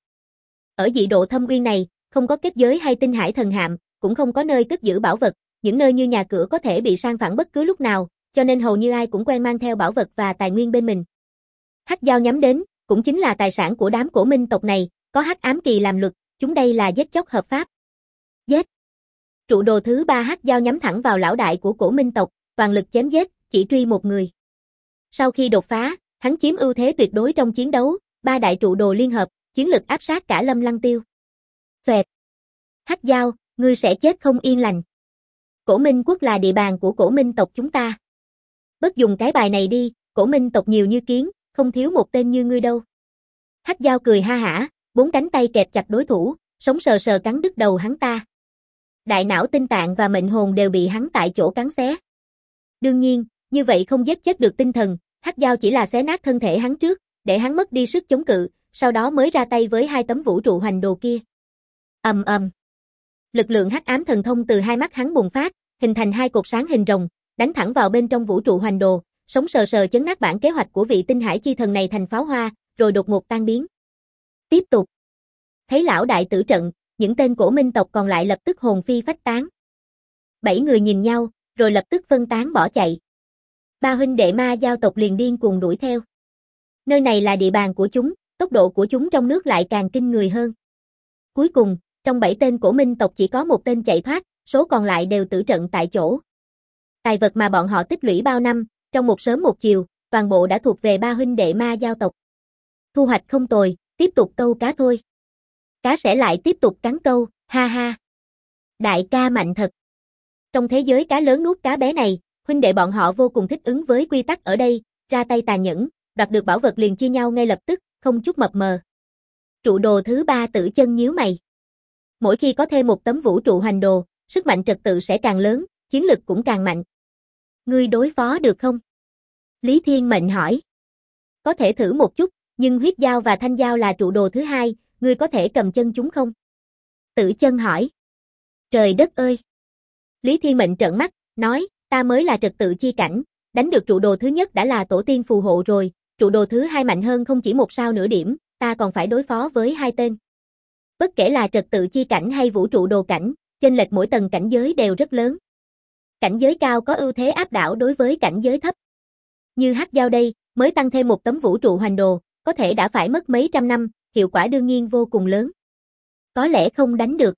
Ở dị độ thâm uyên này, không có kết giới hay tinh hải thần hạm, cũng không có nơi cất giữ bảo vật, những nơi như nhà cửa có thể bị sang phẳng bất cứ lúc nào, cho nên hầu như ai cũng quen mang theo bảo vật và tài nguyên bên mình. Hắc Giao nhắm đến, cũng chính là tài sản của đám Cổ Minh tộc này, có Hắc Ám Kỳ làm luật, chúng đây là giết chóc hợp pháp. Giết. Trụ đồ thứ 3 Hắc Giao nhắm thẳng vào lão đại của Cổ Minh tộc, toàn lực chém giết, chỉ truy một người. Sau khi đột phá, hắn chiếm ưu thế tuyệt đối trong chiến đấu, 3 đại trụ đồ liên hợp, chiến lực áp sát cả Lâm Lăng Tiêu. Phệt. Hắc Giao, ngươi sẽ chết không yên lành. Cổ Minh quốc là địa bàn của Cổ Minh tộc chúng ta. Bất dùng cái bài này đi, Cổ Minh tộc nhiều như kiến, không thiếu một tên như ngươi đâu. Hắc Giao cười ha hả, 4 cánh tay kẹp chặt đối thủ, sống sờ sờ cắn đứt đầu hắn ta. Đại não tinh tạng và mệnh hồn đều bị hắn tại chỗ cắn xé. Đương nhiên, như vậy không giết chết được tinh thần, Hắc Giao chỉ là xé nát thân thể hắn trước, để hắn mất đi sức chống cự, sau đó mới ra tay với 2 tấm vũ trụ hoành đồ kia. Ầm ầm. Lực lượng hắc ám thần thông từ 2 mắt hắn bùng phát, hình thành 2 cột sáng hình rồng, đánh thẳng vào bên trong vũ trụ hoành đồ, sống sờ sờ chấn nát bản kế hoạch của vị tinh hải chi thần này thành pháo hoa, rồi đột ngột tan biến. Tiếp tục. Thấy lão đại tử trận, những tên Cổ Minh tộc còn lại lập tức hồn phi phách tán. 7 người nhìn nhau, rồi lập tức phân tán bỏ chạy. 3 huynh đệ ma giao tộc liền điên cuồng đuổi theo. Nơi này là địa bàn của chúng, tốc độ của chúng trong nước lại càng kinh người hơn. Cuối cùng, trong 7 tên Cổ Minh tộc chỉ có 1 tên chạy thoát, số còn lại đều tử trận tại chỗ. Tài vật mà bọn họ tích lũy bao năm, trong một sớm một chiều, toàn bộ đã thuộc về 3 huynh đệ ma giao tộc. Thu hoạch không tồi, tiếp tục câu cá thôi. Cá sẽ lại tiếp tục cắn câu, ha ha. Đại ca mạnh thật. Trong thế giới cá lớn nuốt cá bé này, huynh đệ bọn họ vô cùng thích ứng với quy tắc ở đây, ra tay tàn nhẫn, đoạt được bảo vật liền chia nhau ngay lập tức, không chút mập mờ. Trụ đồ thứ 3 Tử Chân nhíu mày. Mỗi khi có thêm một tấm vũ trụ hoành đồ, sức mạnh trật tự sẽ càng lớn, chiến lực cũng càng mạnh. Ngươi đối phó được không? Lý Thiên Mệnh hỏi. Có thể thử một chút, nhưng huyết giao và thanh giao là trụ đồ thứ 2, ngươi có thể cầm chân chúng không? Tử Chân hỏi. Trời đất ơi! Lý Thiên Mệnh trợn mắt, nói, ta mới là trật tự chi cảnh, đánh được trụ đồ thứ nhất đã là tổ tiên phù hộ rồi, trụ đồ thứ 2 mạnh hơn không chỉ 1 sao nửa điểm, ta còn phải đối phó với 2 tên. Bất kể là trật tự chi cảnh hay vũ trụ đồ cảnh, chênh lệch mỗi tầng cảnh giới đều rất lớn. Cảnh giới cao có ưu thế áp đảo đối với cảnh giới thấp. Như Hắc Giao đây, mới tăng thêm 1 tấm vũ trụ hoành đồ, có thể đã phải mất mấy trăm năm, hiệu quả đương nhiên vô cùng lớn. Có lẽ không đánh được.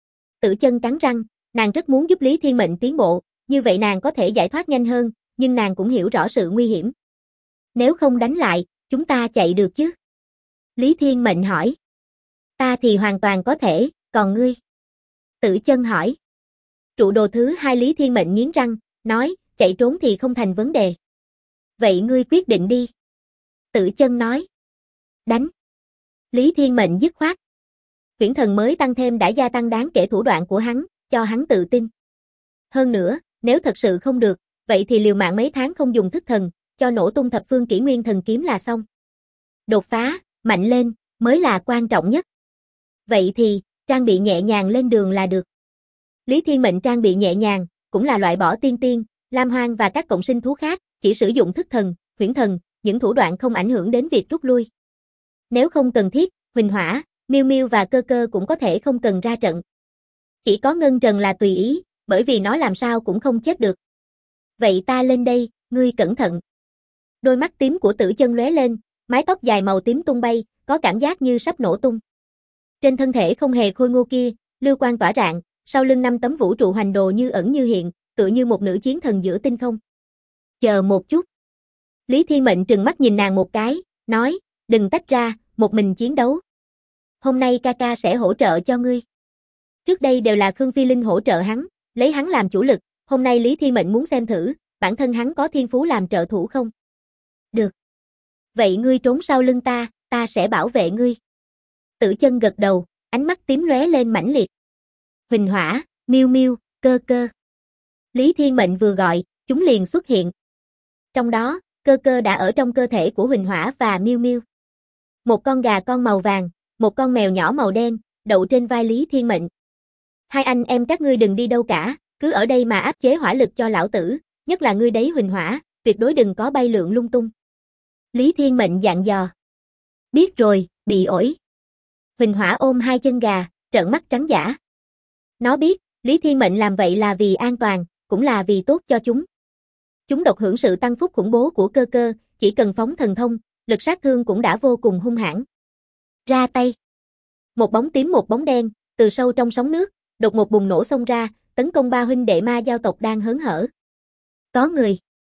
Tử Chân cắn răng, nàng rất muốn giúp Lý Thiên Mệnh tiến bộ, như vậy nàng có thể giải thoát nhanh hơn, nhưng nàng cũng hiểu rõ sự nguy hiểm. Nếu không đánh lại, chúng ta chạy được chứ? Lý Thiên Mệnh hỏi. Ta thì hoàn toàn có thể, còn ngươi? Tử Chân hỏi. Trụ đồ thứ 2 Lý Thiên Mệnh nghiến răng, nói, chạy trốn thì không thành vấn đề. Vậy ngươi quyết định đi. Tử Chân nói. Đánh. Lý Thiên Mệnh dứt khoát. Viễn thần mới tăng thêm đã gia tăng đáng kể thủ đoạn của hắn, cho hắn tự tin. Hơn nữa, nếu thật sự không được, vậy thì liều mạng mấy tháng không dùng thức thần, cho nổ tung thập phương kỷ nguyên thần kiếm là xong. Đột phá, mạnh lên, mới là quan trọng nhất. Vậy thì, trang bị nhẹ nhàng lên đường là được. Lý Thiên Mệnh trang bị nhẹ nhàng, cũng là loại bỏ tiên tiên, lam hoang và các cộng sinh thú khác, chỉ sử dụng thức thần, huyễn thần, những thủ đoạn không ảnh hưởng đến việc rút lui. Nếu không cần thiết, Huỳnh Hỏa, Miêu Miêu và Cơ Cơ cũng có thể không cần ra trận. Chỉ có Ngân Trần là tùy ý, bởi vì nó làm sao cũng không chết được. Vậy ta lên đây, ngươi cẩn thận. Đôi mắt tím của Tử Chân lóe lên, mái tóc dài màu tím tung bay, có cảm giác như sắp nổ tung. Trên thân thể không hề khôi ngô kia, lưu quang tỏa rạng, sau lưng 5 tấm vũ trụ hoành đồ như ẩn như hiện, tựa như một nữ chiến thần giữa tinh không. Chờ một chút. Lý Thiên Mệnh trừng mắt nhìn nàng một cái, nói, đừng tách ra, một mình chiến đấu. Hôm nay ca ca sẽ hỗ trợ cho ngươi. Trước đây đều là Khương Phi Linh hỗ trợ hắn, lấy hắn làm chủ lực, hôm nay Lý Thiên Mệnh muốn xem thử, bản thân hắn có thiên phú làm trợ thủ không? Được. Vậy ngươi trốn sau lưng ta sẽ bảo vệ ngươi. Tử Chân gật đầu, ánh mắt tím lóe lên mãnh liệt. Huỳnh Hỏa, Miêu Miêu, Cơ Cơ. Lý Thiên Mệnh vừa gọi, chúng liền xuất hiện. Trong đó, Cơ Cơ đã ở trong cơ thể của Huỳnh Hỏa và Miêu Miêu. Một con gà con màu vàng, một con mèo nhỏ màu đen, đậu trên vai Lý Thiên Mệnh. Hai anh em các ngươi đừng đi đâu cả, cứ ở đây mà áp chế hỏa lực cho lão tử, nhất là ngươi đấy Huỳnh Hỏa, tuyệt đối đừng có bay lượn lung tung. Lý Thiên Mệnh dặn dò. Biết rồi, bị ổi. Huỳnh Hỏa ôm hai chân gà, trợn mắt trắng dã. Nó biết, Lý Thiên Mệnh làm vậy là vì an toàn, cũng là vì tốt cho chúng. Chúng độc hưởng sự tăng phúc khủng bố của Cơ Cơ, chỉ cần phóng thần thông, lực sát thương cũng đã vô cùng hung hãn. Ra tay. Một bóng tím một bóng đen, từ sâu trong sóng nước, đột ngột bùng nổ xông ra, tấn công ba huynh đệ ma giao tộc đang hớn hở. Có người.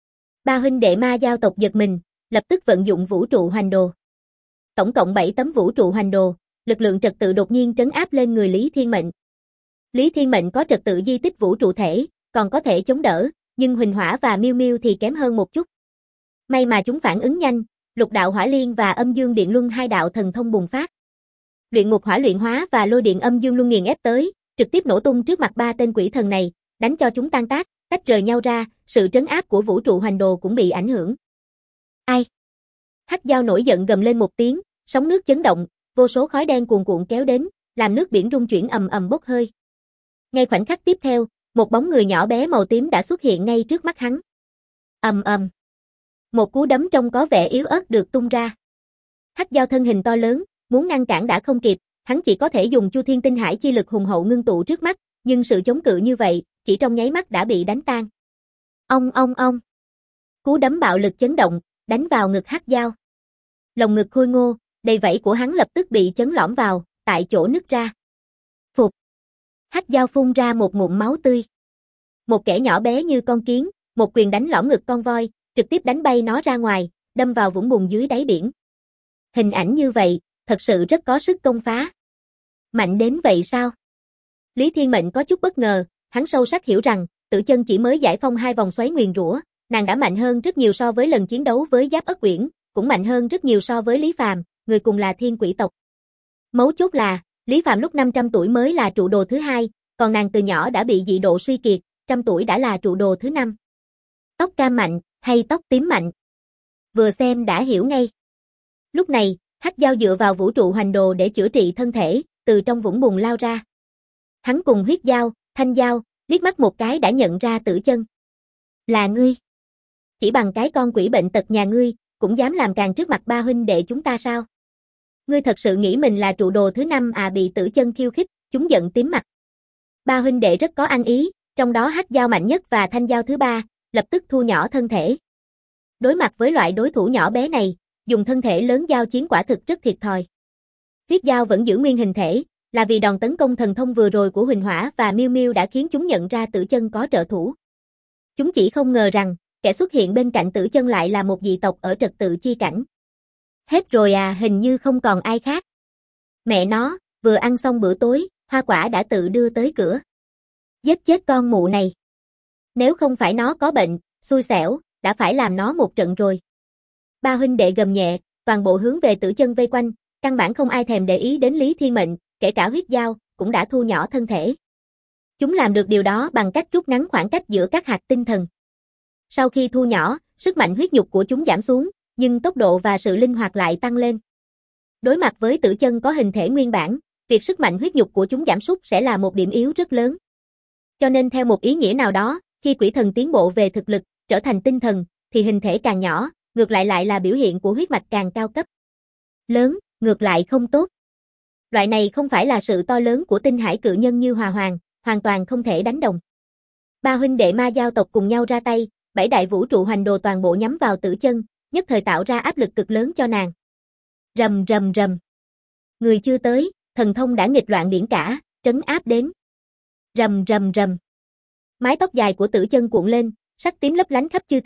Ba huynh đệ ma giao tộc giật mình, lập tức vận dụng vũ trụ hoành đồ. Tổng cộng 7 tấm vũ trụ hoành đồ, lực lượng trật tự đột nhiên trấn áp lên người Lý Thiên Mệnh. Lý Thiên Mệnh có trật tự di tích vũ trụ thể, còn có thể chống đỡ, nhưng Huỳnh Hỏa và Miêu Miêu thì kém hơn một chút. May mà chúng phản ứng nhanh, Lục đạo hỏa liên và Âm dương điện luân hai đạo thần thông bùng phát. Luyện ngục hỏa luyện hóa và lôi điện âm dương luân nghiền ép tới, trực tiếp nổ tung trước mặt ba tên quỷ thần này, đánh cho chúng tan tác, tách rời nhau ra, sự trấn áp của vũ trụ hoành đồ cũng bị ảnh hưởng. Ai? Hắc Dao nổi giận gầm lên một tiếng, sóng nước chấn động, vô số khói đen cuồn cuộn kéo đến, làm nước biển rung chuyển ầm ầm bốc hơi. Ngay khoảnh khắc tiếp theo, một bóng người nhỏ bé màu tím đã xuất hiện ngay trước mắt hắn. Ầm ầm. Một cú đấm trông có vẻ yếu ớt được tung ra. Hắc Dao thân hình to lớn, muốn ngăn cản đã không kịp, hắn chỉ có thể dùng Chu Thiên Tinh Hải chi lực hùng hậu ngưng tụ trước mắt, nhưng sự chống cự như vậy, chỉ trong nháy mắt đã bị đánh tan. Ong ong ong. Cú đấm bạo lực chấn động, đánh vào ngực Hắc Dao. Lồng ngực khôi ngô, đầy vảy của hắn lập tức bị chấn lõm vào, tại chỗ nứt ra. Phục. Hắc Dao phun ra một ngụm máu tươi. Một kẻ nhỏ bé như con kiến, một quyền đánh lõm ngực con voi, trực tiếp đánh bay nó ra ngoài, đâm vào vũng bùn dưới đáy biển. Hình ảnh như vậy, thật sự rất có sức công phá. Mạnh đến vậy sao? Lý Thiên Mệnh có chút bất ngờ, hắn sâu sắc hiểu rằng, Tử Chân chỉ mới giải phong 2 vòng xoáy nguyền rủa, nàng đã mạnh hơn rất nhiều so với lần chiến đấu với Giáp Ất Uyển, cũng mạnh hơn rất nhiều so với Lý Phàm, người cùng là thiên quỷ tộc. Mấu chốt là, Lý Phàm lúc 500 tuổi mới là trụ đồ thứ 2, còn nàng từ nhỏ đã bị dị độ suy kiệt, 100 tuổi đã là trụ đồ thứ 5. Tóc cam mạnh, hay tóc tím mạnh? Vừa xem đã hiểu ngay. Lúc này, Hắc Dao dựa vào vũ trụ hoành đồ để chữa trị thân thể, từ trong vũng bùn lao ra. Hắn cùng Huyết Dao, Thanh Dao, liếc mắt một cái đã nhận ra Tử Chân. Là ngươi. Chỉ bằng cái con quỷ bệnh tật nhà ngươi, cũng dám làm càng trước mặt ba huynh đệ chúng ta sao? Ngươi thật sự nghĩ mình là trụ đồ thứ 5 à? Bị Tử Chân khiêu khích, chúng giận tím mặt. Ba huynh đệ rất có ăn ý, trong đó Hắc Dao mạnh nhất và Thanh Dao thứ 3, lập tức thu nhỏ thân thể. Đối mặt với loại đối thủ nhỏ bé này, dùng thân thể lớn giao chiến quả thực rất thiệt thòi. Huyết Dao vẫn giữ nguyên hình thể, là vì đòn tấn công thần thông vừa rồi của Huỳnh Hỏa và Miêu Miêu đã khiến chúng nhận ra Tử Chân có trợ thủ. Chúng chỉ không ngờ rằng, kẻ xuất hiện bên cạnh Tử Chân lại là một dị tộc ở trật tự chi cảnh. Hết rồi à? Hình như không còn ai khác. Mẹ nó, vừa ăn xong bữa tối, hoa quả đã tự đưa tới cửa. Giết chết con mụ này. Nếu không phải nó có bệnh, xui xẻo, đã phải làm nó một trận rồi. Ba huynh đệ gầm nhẹ, toàn bộ hướng về Tử Chân vây quanh, căn bản không ai thèm để ý đến Lý Thiên Mệnh, kể cả Huyết Dao, cũng đã thu nhỏ thân thể. Chúng làm được điều đó bằng cách rút ngắn khoảng cách giữa các hạt tinh thần. Sau khi thu nhỏ, sức mạnh huyết nhục của chúng giảm xuống, nhưng tốc độ và sự linh hoạt lại tăng lên. Đối mặt với Tử Chân có hình thể nguyên bản, việc sức mạnh huyết nhục của chúng giảm sút sẽ là một điểm yếu rất lớn. Cho nên theo một ý nghĩa nào đó, khi quỷ thần tiến bộ về thực lực, trở thành tinh thần, thì hình thể càng nhỏ, ngược lại là biểu hiện của huyết mạch càng cao cấp. Lớn, ngược lại không tốt. Loại này không phải là sự to lớn của tinh hải cự nhân như Hòa Hoàng, hoàn toàn không thể đánh đồng. Ba huynh đệ ma giao tộc cùng nhau ra tay, 7 đại vũ trụ hoành đồ toàn bộ nhắm vào Tử Chân, nhất thời tạo ra áp lực cực lớn cho nàng. Rầm rầm rầm. Người chưa tới, thần thông đã nghịch loạn biển cả, trấn áp đến. Rầm rầm rầm. Mái tóc dài của Tử Chân cuộn lên, sắc tím lấp lánh khắp chư thiên,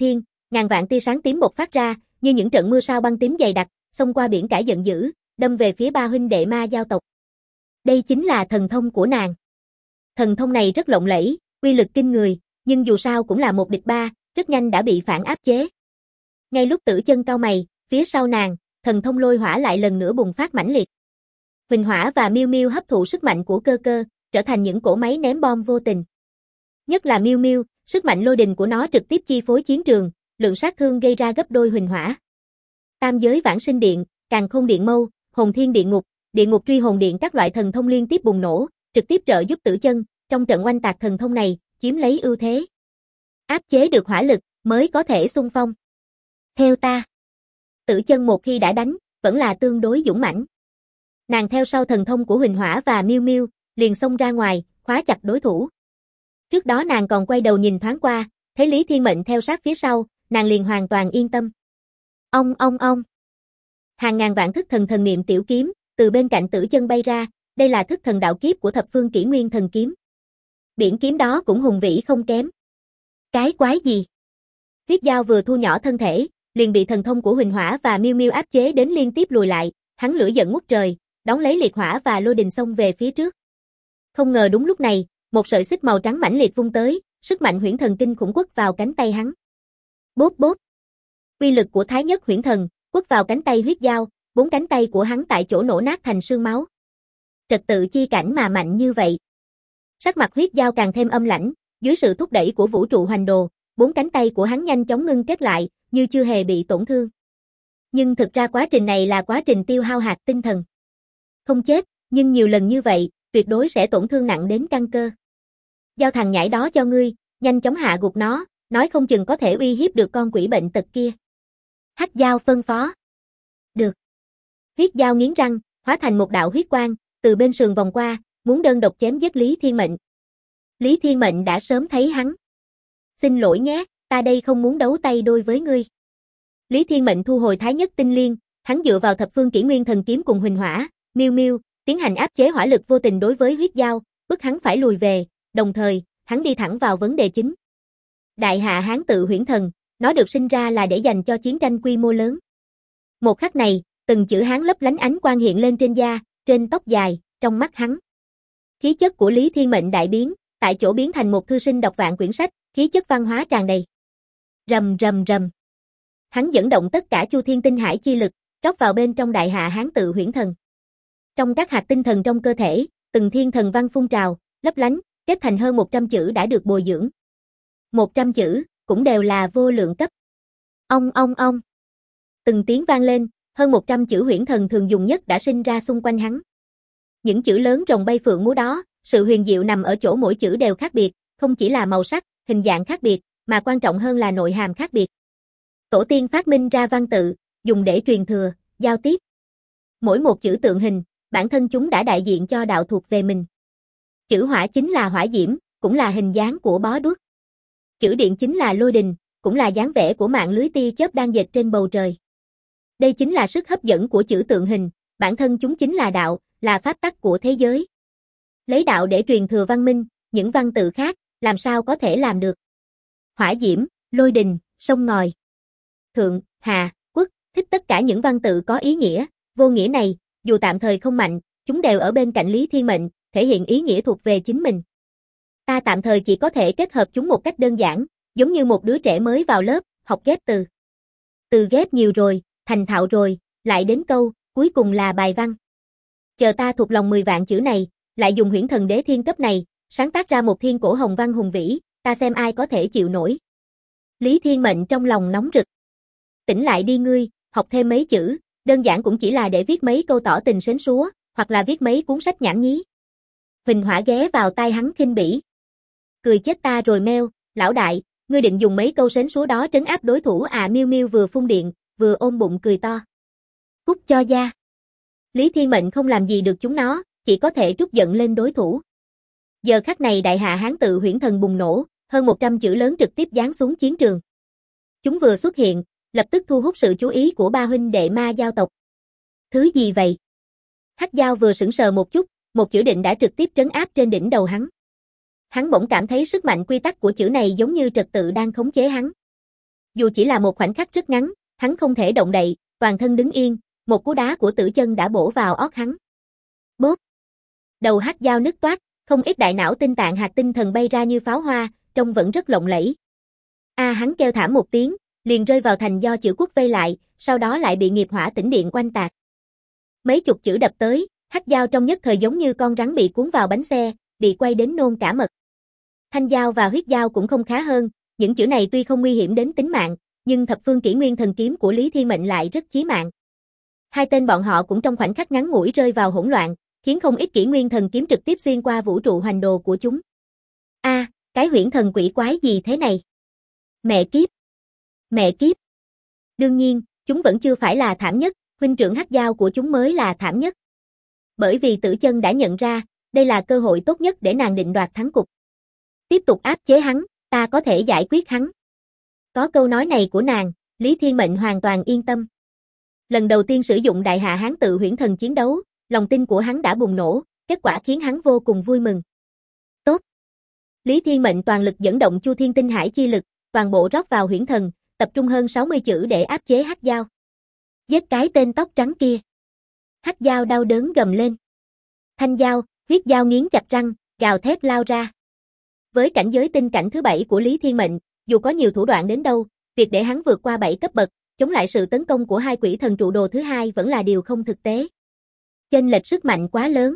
Ngàn vạn tia sáng tím bộc phát ra, như những trận mưa sao băng tím dày đặc, xông qua biển cả giận dữ, đâm về phía ba huynh đệ ma giao tộc. Đây chính là thần thông của nàng. Thần thông này rất lộng lẫy, uy lực kinh người, nhưng dù sao cũng là một địch ba, rất nhanh đã bị phản áp chế. Ngay lúc Tử Chân cau mày, phía sau nàng, thần thông lôi hỏa lại lần nữa bùng phát mãnh liệt. Huỳnh Hỏa và Miêu Miêu hấp thụ sức mạnh của Cơ Cơ, trở thành những cỗ máy ném bom vô tình. Nhất là Miêu Miêu, sức mạnh lôi đình của nó trực tiếp chi phối chiến trường, lượng sát thương gây ra gấp đôi Huỳnh Hỏa. Tam giới vãng sinh điện, Càn Khôn điện mâu, Hồn Thiên điện ngục, Địa ngục truy hồn điện các loại thần thông liên tiếp bùng nổ, trực tiếp trợ giúp Tử Chân trong trận oanh tạc thần thông này, chiếm lấy ưu thế. Áp chế được hỏa lực mới có thể xung phong. Theo ta, Tử Chân một khi đã đánh, vẫn là tương đối dũng mãnh. Nàng theo sau thần thông của Huỳnh Hỏa và Miêu Miêu, liền xông ra ngoài, khóa chặt đối thủ. Trước đó nàng còn quay đầu nhìn thoáng qua, thấy Lý Thiên Mệnh theo sát phía sau, nàng liền hoàn toàn yên tâm. Ong. Hàng ngàn vạn thức thần thần niệm tiểu kiếm, từ bên cạnh Tử Chân bay ra, đây là thức thần đạo kiếp của thập phương kỷ nguyên thần kiếm. Biển kiếm đó cũng hùng vĩ không kém. Cái quái gì? Huyết Dao vừa thu nhỏ thân thể, liền bị thần thông của Huỳnh Hỏa và Miêu Miêu áp chế đến liên tiếp lùi lại, hắn lửa giận ngút trời, đón lấy liệt hỏa và lôi đình xông về phía trước. Không ngờ đúng lúc này, một sợi xích màu trắng mãnh liệt vung tới, sức mạnh huyễn thần kinh khủng quất vào cánh tay hắn. Bốp bốp. Uy lực của Thái Nhất huyễn thần quất vào cánh tay Huyết Dao, bốn cánh tay của hắn tại chỗ nổ nát thành xương máu. Trật tự chi cảnh mà mạnh như vậy. Sắc mặt Huyết Dao càng thêm âm lãnh, dưới sự thúc đẩy của vũ trụ hoành đồ, bốn cánh tay của hắn nhanh chóng ngưng kết lại, như chưa hề bị tổn thương. Nhưng thực ra quá trình này là quá trình tiêu hao hạt tinh thần. Không chết, nhưng nhiều lần như vậy, tuyệt đối sẽ tổn thương nặng đến căn cơ. Giao thằng nhãi đó cho ngươi, nhanh chóng hạ gục nó, nói không chừng có thể uy hiếp được con quỷ bệnh tật kia. Hắc Dao phân phó. Được. Huyết Dao nghiến răng, hóa thành một đạo huyết quang, từ bên sườn vòng qua, muốn đơn độc chém giết Lý Thiên Mệnh. Lý Thiên Mệnh đã sớm thấy hắn. Xin lỗi nhé, ta đây không muốn đấu tay đôi với ngươi. Lý Thiên Mệnh thu hồi Thái Nhất tinh liên, hắn dựa vào thập phương kỷ nguyên thần kiếm cùng Huỳnh Hỏa, Miêu Miêu, tiến hành áp chế hỏa lực vô tình đối với Huyết Dao, bức hắn phải lùi về, đồng thời, hắn đi thẳng vào vấn đề chính. Đại Hạ Hán tự huyễn thần, nó được sinh ra là để dành cho chiến tranh quy mô lớn. Một khắc này, từng chữ Hán lấp lánh ánh quang hiện lên trên da, trên tóc dài, trong mắt hắn. Khí chất của Lý Thiên Mệnh đại biến, tại chỗ biến thành một thư sinh đọc vạn quyển sách, khí chất văn hóa tràn đầy. Rầm rầm rầm. Hắn dẫn động tất cả Chu Thiên Tinh Hải chi lực, rót vào bên trong Đại Hạ Hán tự huyễn thần. Trong các hạt tinh thần trong cơ thể, từng thiên thần văn phun trào, lấp lánh, kết thành hơn 100 chữ đã được bồi dưỡng. 100 chữ, cũng đều là vô lượng cấp. Ong. Từng tiếng vang lên, hơn 100 chữ huyễn thần thường dùng nhất đã sinh ra xung quanh hắn. Những chữ lớn rồng bay phượng múa đó, sự huyền diệu nằm ở chỗ mỗi chữ đều khác biệt, không chỉ là màu sắc, hình dạng khác biệt, mà quan trọng hơn là nội hàm khác biệt. Tổ tiên phát minh ra văn tự, dùng để truyền thừa, giao tiếp. Mỗi một chữ tượng hình, bản thân chúng đã đại diện cho đạo thuộc về mình. Chữ hỏa chính là hỏa diễm, cũng là hình dáng của bó đuốc. Chữ điện chính là lôi đình, cũng là dáng vẻ của mạng lưới tia chớp đang dệt trên bầu trời. Đây chính là sức hấp dẫn của chữ tượng hình, bản thân chúng chính là đạo, là pháp tắc của thế giới. Lấy đạo để truyền thừa văn minh, những văn tự khác, làm sao có thể làm được. Hỏa diễm, lôi đình, sông ngòi. Thượng, hạ, quốc, thích tất cả những văn tự có ý nghĩa, vô nghĩa này, dù tạm thời không mạnh, chúng đều ở bên cạnh Lý Thiên Mệnh, thể hiện ý nghĩa thuộc về chính mình. Ta tạm thời chỉ có thể kết hợp chúng một cách đơn giản, giống như một đứa trẻ mới vào lớp, học ghép từ. Từ ghép nhiều rồi, thành thạo rồi, lại đến câu, cuối cùng là bài văn. Chờ ta thuộc lòng 10 vạn chữ này, lại dùng huyễn thần đế thiên cấp này, sáng tác ra một thiên cổ hồng văn hùng vĩ, ta xem ai có thể chịu nổi. Lý Thiên Mệnh trong lòng nóng rực. Tỉnh lại đi ngươi, học thêm mấy chữ, đơn giản cũng chỉ là để viết mấy câu tỏ tình sến súa, hoặc là viết mấy cuốn sách nhảm nhí. Huỳnh Hỏa ghé vào tai hắn khinh bỉ. Cười chết ta rồi meo, lão đại, ngươi định dùng mấy câu sến súa đó trấn áp đối thủ à? Miêu Miêu vừa phun điện, vừa ôm bụng cười to. Cút cho da. Lý Thiên Mệnh không làm gì được chúng nó, chỉ có thể trút giận lên đối thủ. Giờ khắc này Đại Hạ Hán tự huyễn thần bùng nổ, hơn 100 chữ lớn trực tiếp giáng xuống chiến trường. Chúng vừa xuất hiện, lập tức thu hút sự chú ý của ba huynh đệ ma giao tộc. Thứ gì vậy? Hắc Dao vừa sững sờ một chút, một chữ định đã trực tiếp trấn áp trên đỉnh đầu hắn. Hắn bỗng cảm thấy sức mạnh quy tắc của chữ này giống như trật tự đang khống chế hắn. Dù chỉ là một khoảnh khắc rất ngắn, hắn không thể động đậy, toàn thân đứng yên, một cú đá của Tử Chân đã bổ vào ót hắn. Bốp. Đầu hắc dao nứt toác, không ít đại não tinh tạng hạt tinh thần bay ra như pháo hoa, trông vẫn rất lộng lẫy. Hắn kêu thảm một tiếng, liền rơi vào thành do chữ quốc vây lại, sau đó lại bị nghiệp hỏa tĩnh điện oanh tạc. Mấy chục chữ đập tới, hắc dao trong nhất thời giống như con rắn bị cuốn vào bánh xe, bị quay đến nôn cả mật. Thanh dao và huyết dao cũng không khá hơn, những chữ này tuy không nguy hiểm đến tính mạng, nhưng thập phương kỷ nguyên thần kiếm của Lý Thiên Mệnh lại rất chí mạng. Hai tên bọn họ cũng trong khoảnh khắc ngắn ngủi rơi vào hỗn loạn, khiến không ít kỷ nguyên thần kiếm trực tiếp xuyên qua vũ trụ hoành đồ của chúng. Cái huyễn thần quỷ quái gì thế này? Mẹ kiếp! Mẹ kiếp! Đương nhiên, chúng vẫn chưa phải là thảm nhất, huynh trưởng hắc dao của chúng mới là thảm nhất. Bởi vì Tử Chân đã nhận ra, đây là cơ hội tốt nhất để nàng định đoạt thắng cục. Tiếp tục áp chế hắn, ta có thể giải quyết hắn. Có câu nói này của nàng, Lý Thiên Mệnh hoàn toàn yên tâm. Lần đầu tiên sử dụng đại hạ hán tự huyễn thần chiến đấu, lòng tin của hắn đã bùng nổ, kết quả khiến hắn vô cùng vui mừng. Tốt. Lý Thiên Mệnh toàn lực dẫn động Chu Thiên Tinh Hải chi lực, toàn bộ rót vào huyễn thần, tập trung hơn 60 chữ để áp chế hắc dao. Giết cái tên tóc trắng kia. Hắc dao đau đớn gầm lên. Thanh dao, huyết dao nghiến chặt răng, gào thét lao ra. Với cảnh giới tinh cảnh thứ 7 của Lý Thiên Mệnh, dù có nhiều thủ đoạn đến đâu, việc để hắn vượt qua 7 cấp bậc, chống lại sự tấn công của hai quỷ thần trụ đồ thứ hai vẫn là điều không thực tế. Chênh lệch sức mạnh quá lớn.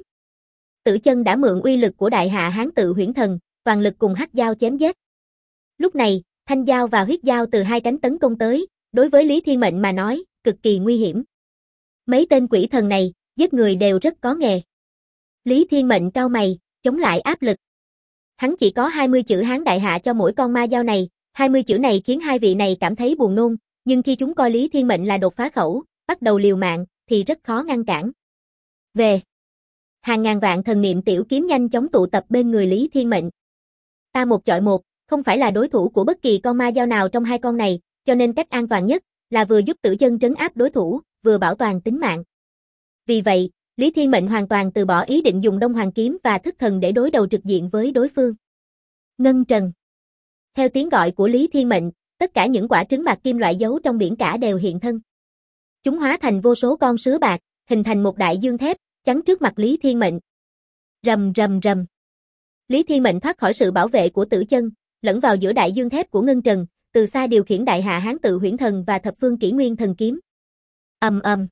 Tử Chân đã mượn uy lực của đại hạ hán tự huyễn thần, toàn lực cùng hắc dao chém giết. Lúc này, thanh dao và huyết dao từ hai cánh tấn công tới, đối với Lý Thiên Mệnh mà nói, cực kỳ nguy hiểm. Mấy tên quỷ thần này, giết người đều rất có nghề. Lý Thiên Mệnh cau mày, chống lại áp lực. Hắn chỉ có 20 chữ Hán đại hạ cho mỗi con ma dao này, 20 chữ này khiến hai vị này cảm thấy buồn nôn, nhưng khi chúng coi Lý Thiên Mệnh là đột phá khẩu, bắt đầu liều mạng, thì rất khó ngăn cản. Về. Hàng ngàn vạn thần niệm tiểu kiếm nhanh chóng tụ tập bên người Lý Thiên Mệnh. Ta một chọi một, không phải là đối thủ của bất kỳ con ma dao nào trong hai con này, cho nên cách an toàn nhất là vừa giúp Tử Chân trấn áp đối thủ, vừa bảo toàn tính mạng. Vì vậy, Lý Thiên Mệnh hoàn toàn từ bỏ ý định dùng Đông Hoàng kiếm và thức thần để đối đầu trực diện với đối phương. Ngân Trần. Theo tiếng gọi của Lý Thiên Mệnh, tất cả những quả trứng bạc kim loại giấu trong biển cả đều hiện thân. Chúng hóa thành vô số con sứa bạc, hình thành một đại dương thép, chắn trước mặt Lý Thiên Mệnh. Rầm rầm rầm. Lý Thiên Mệnh thoát khỏi sự bảo vệ của Tử Chân, lẫn vào giữa đại dương thép của Ngân Trần, từ xa điều khiển đại hạ hán tự huyễn thần và thập phương kỷ nguyên thần kiếm. Ầm ầm.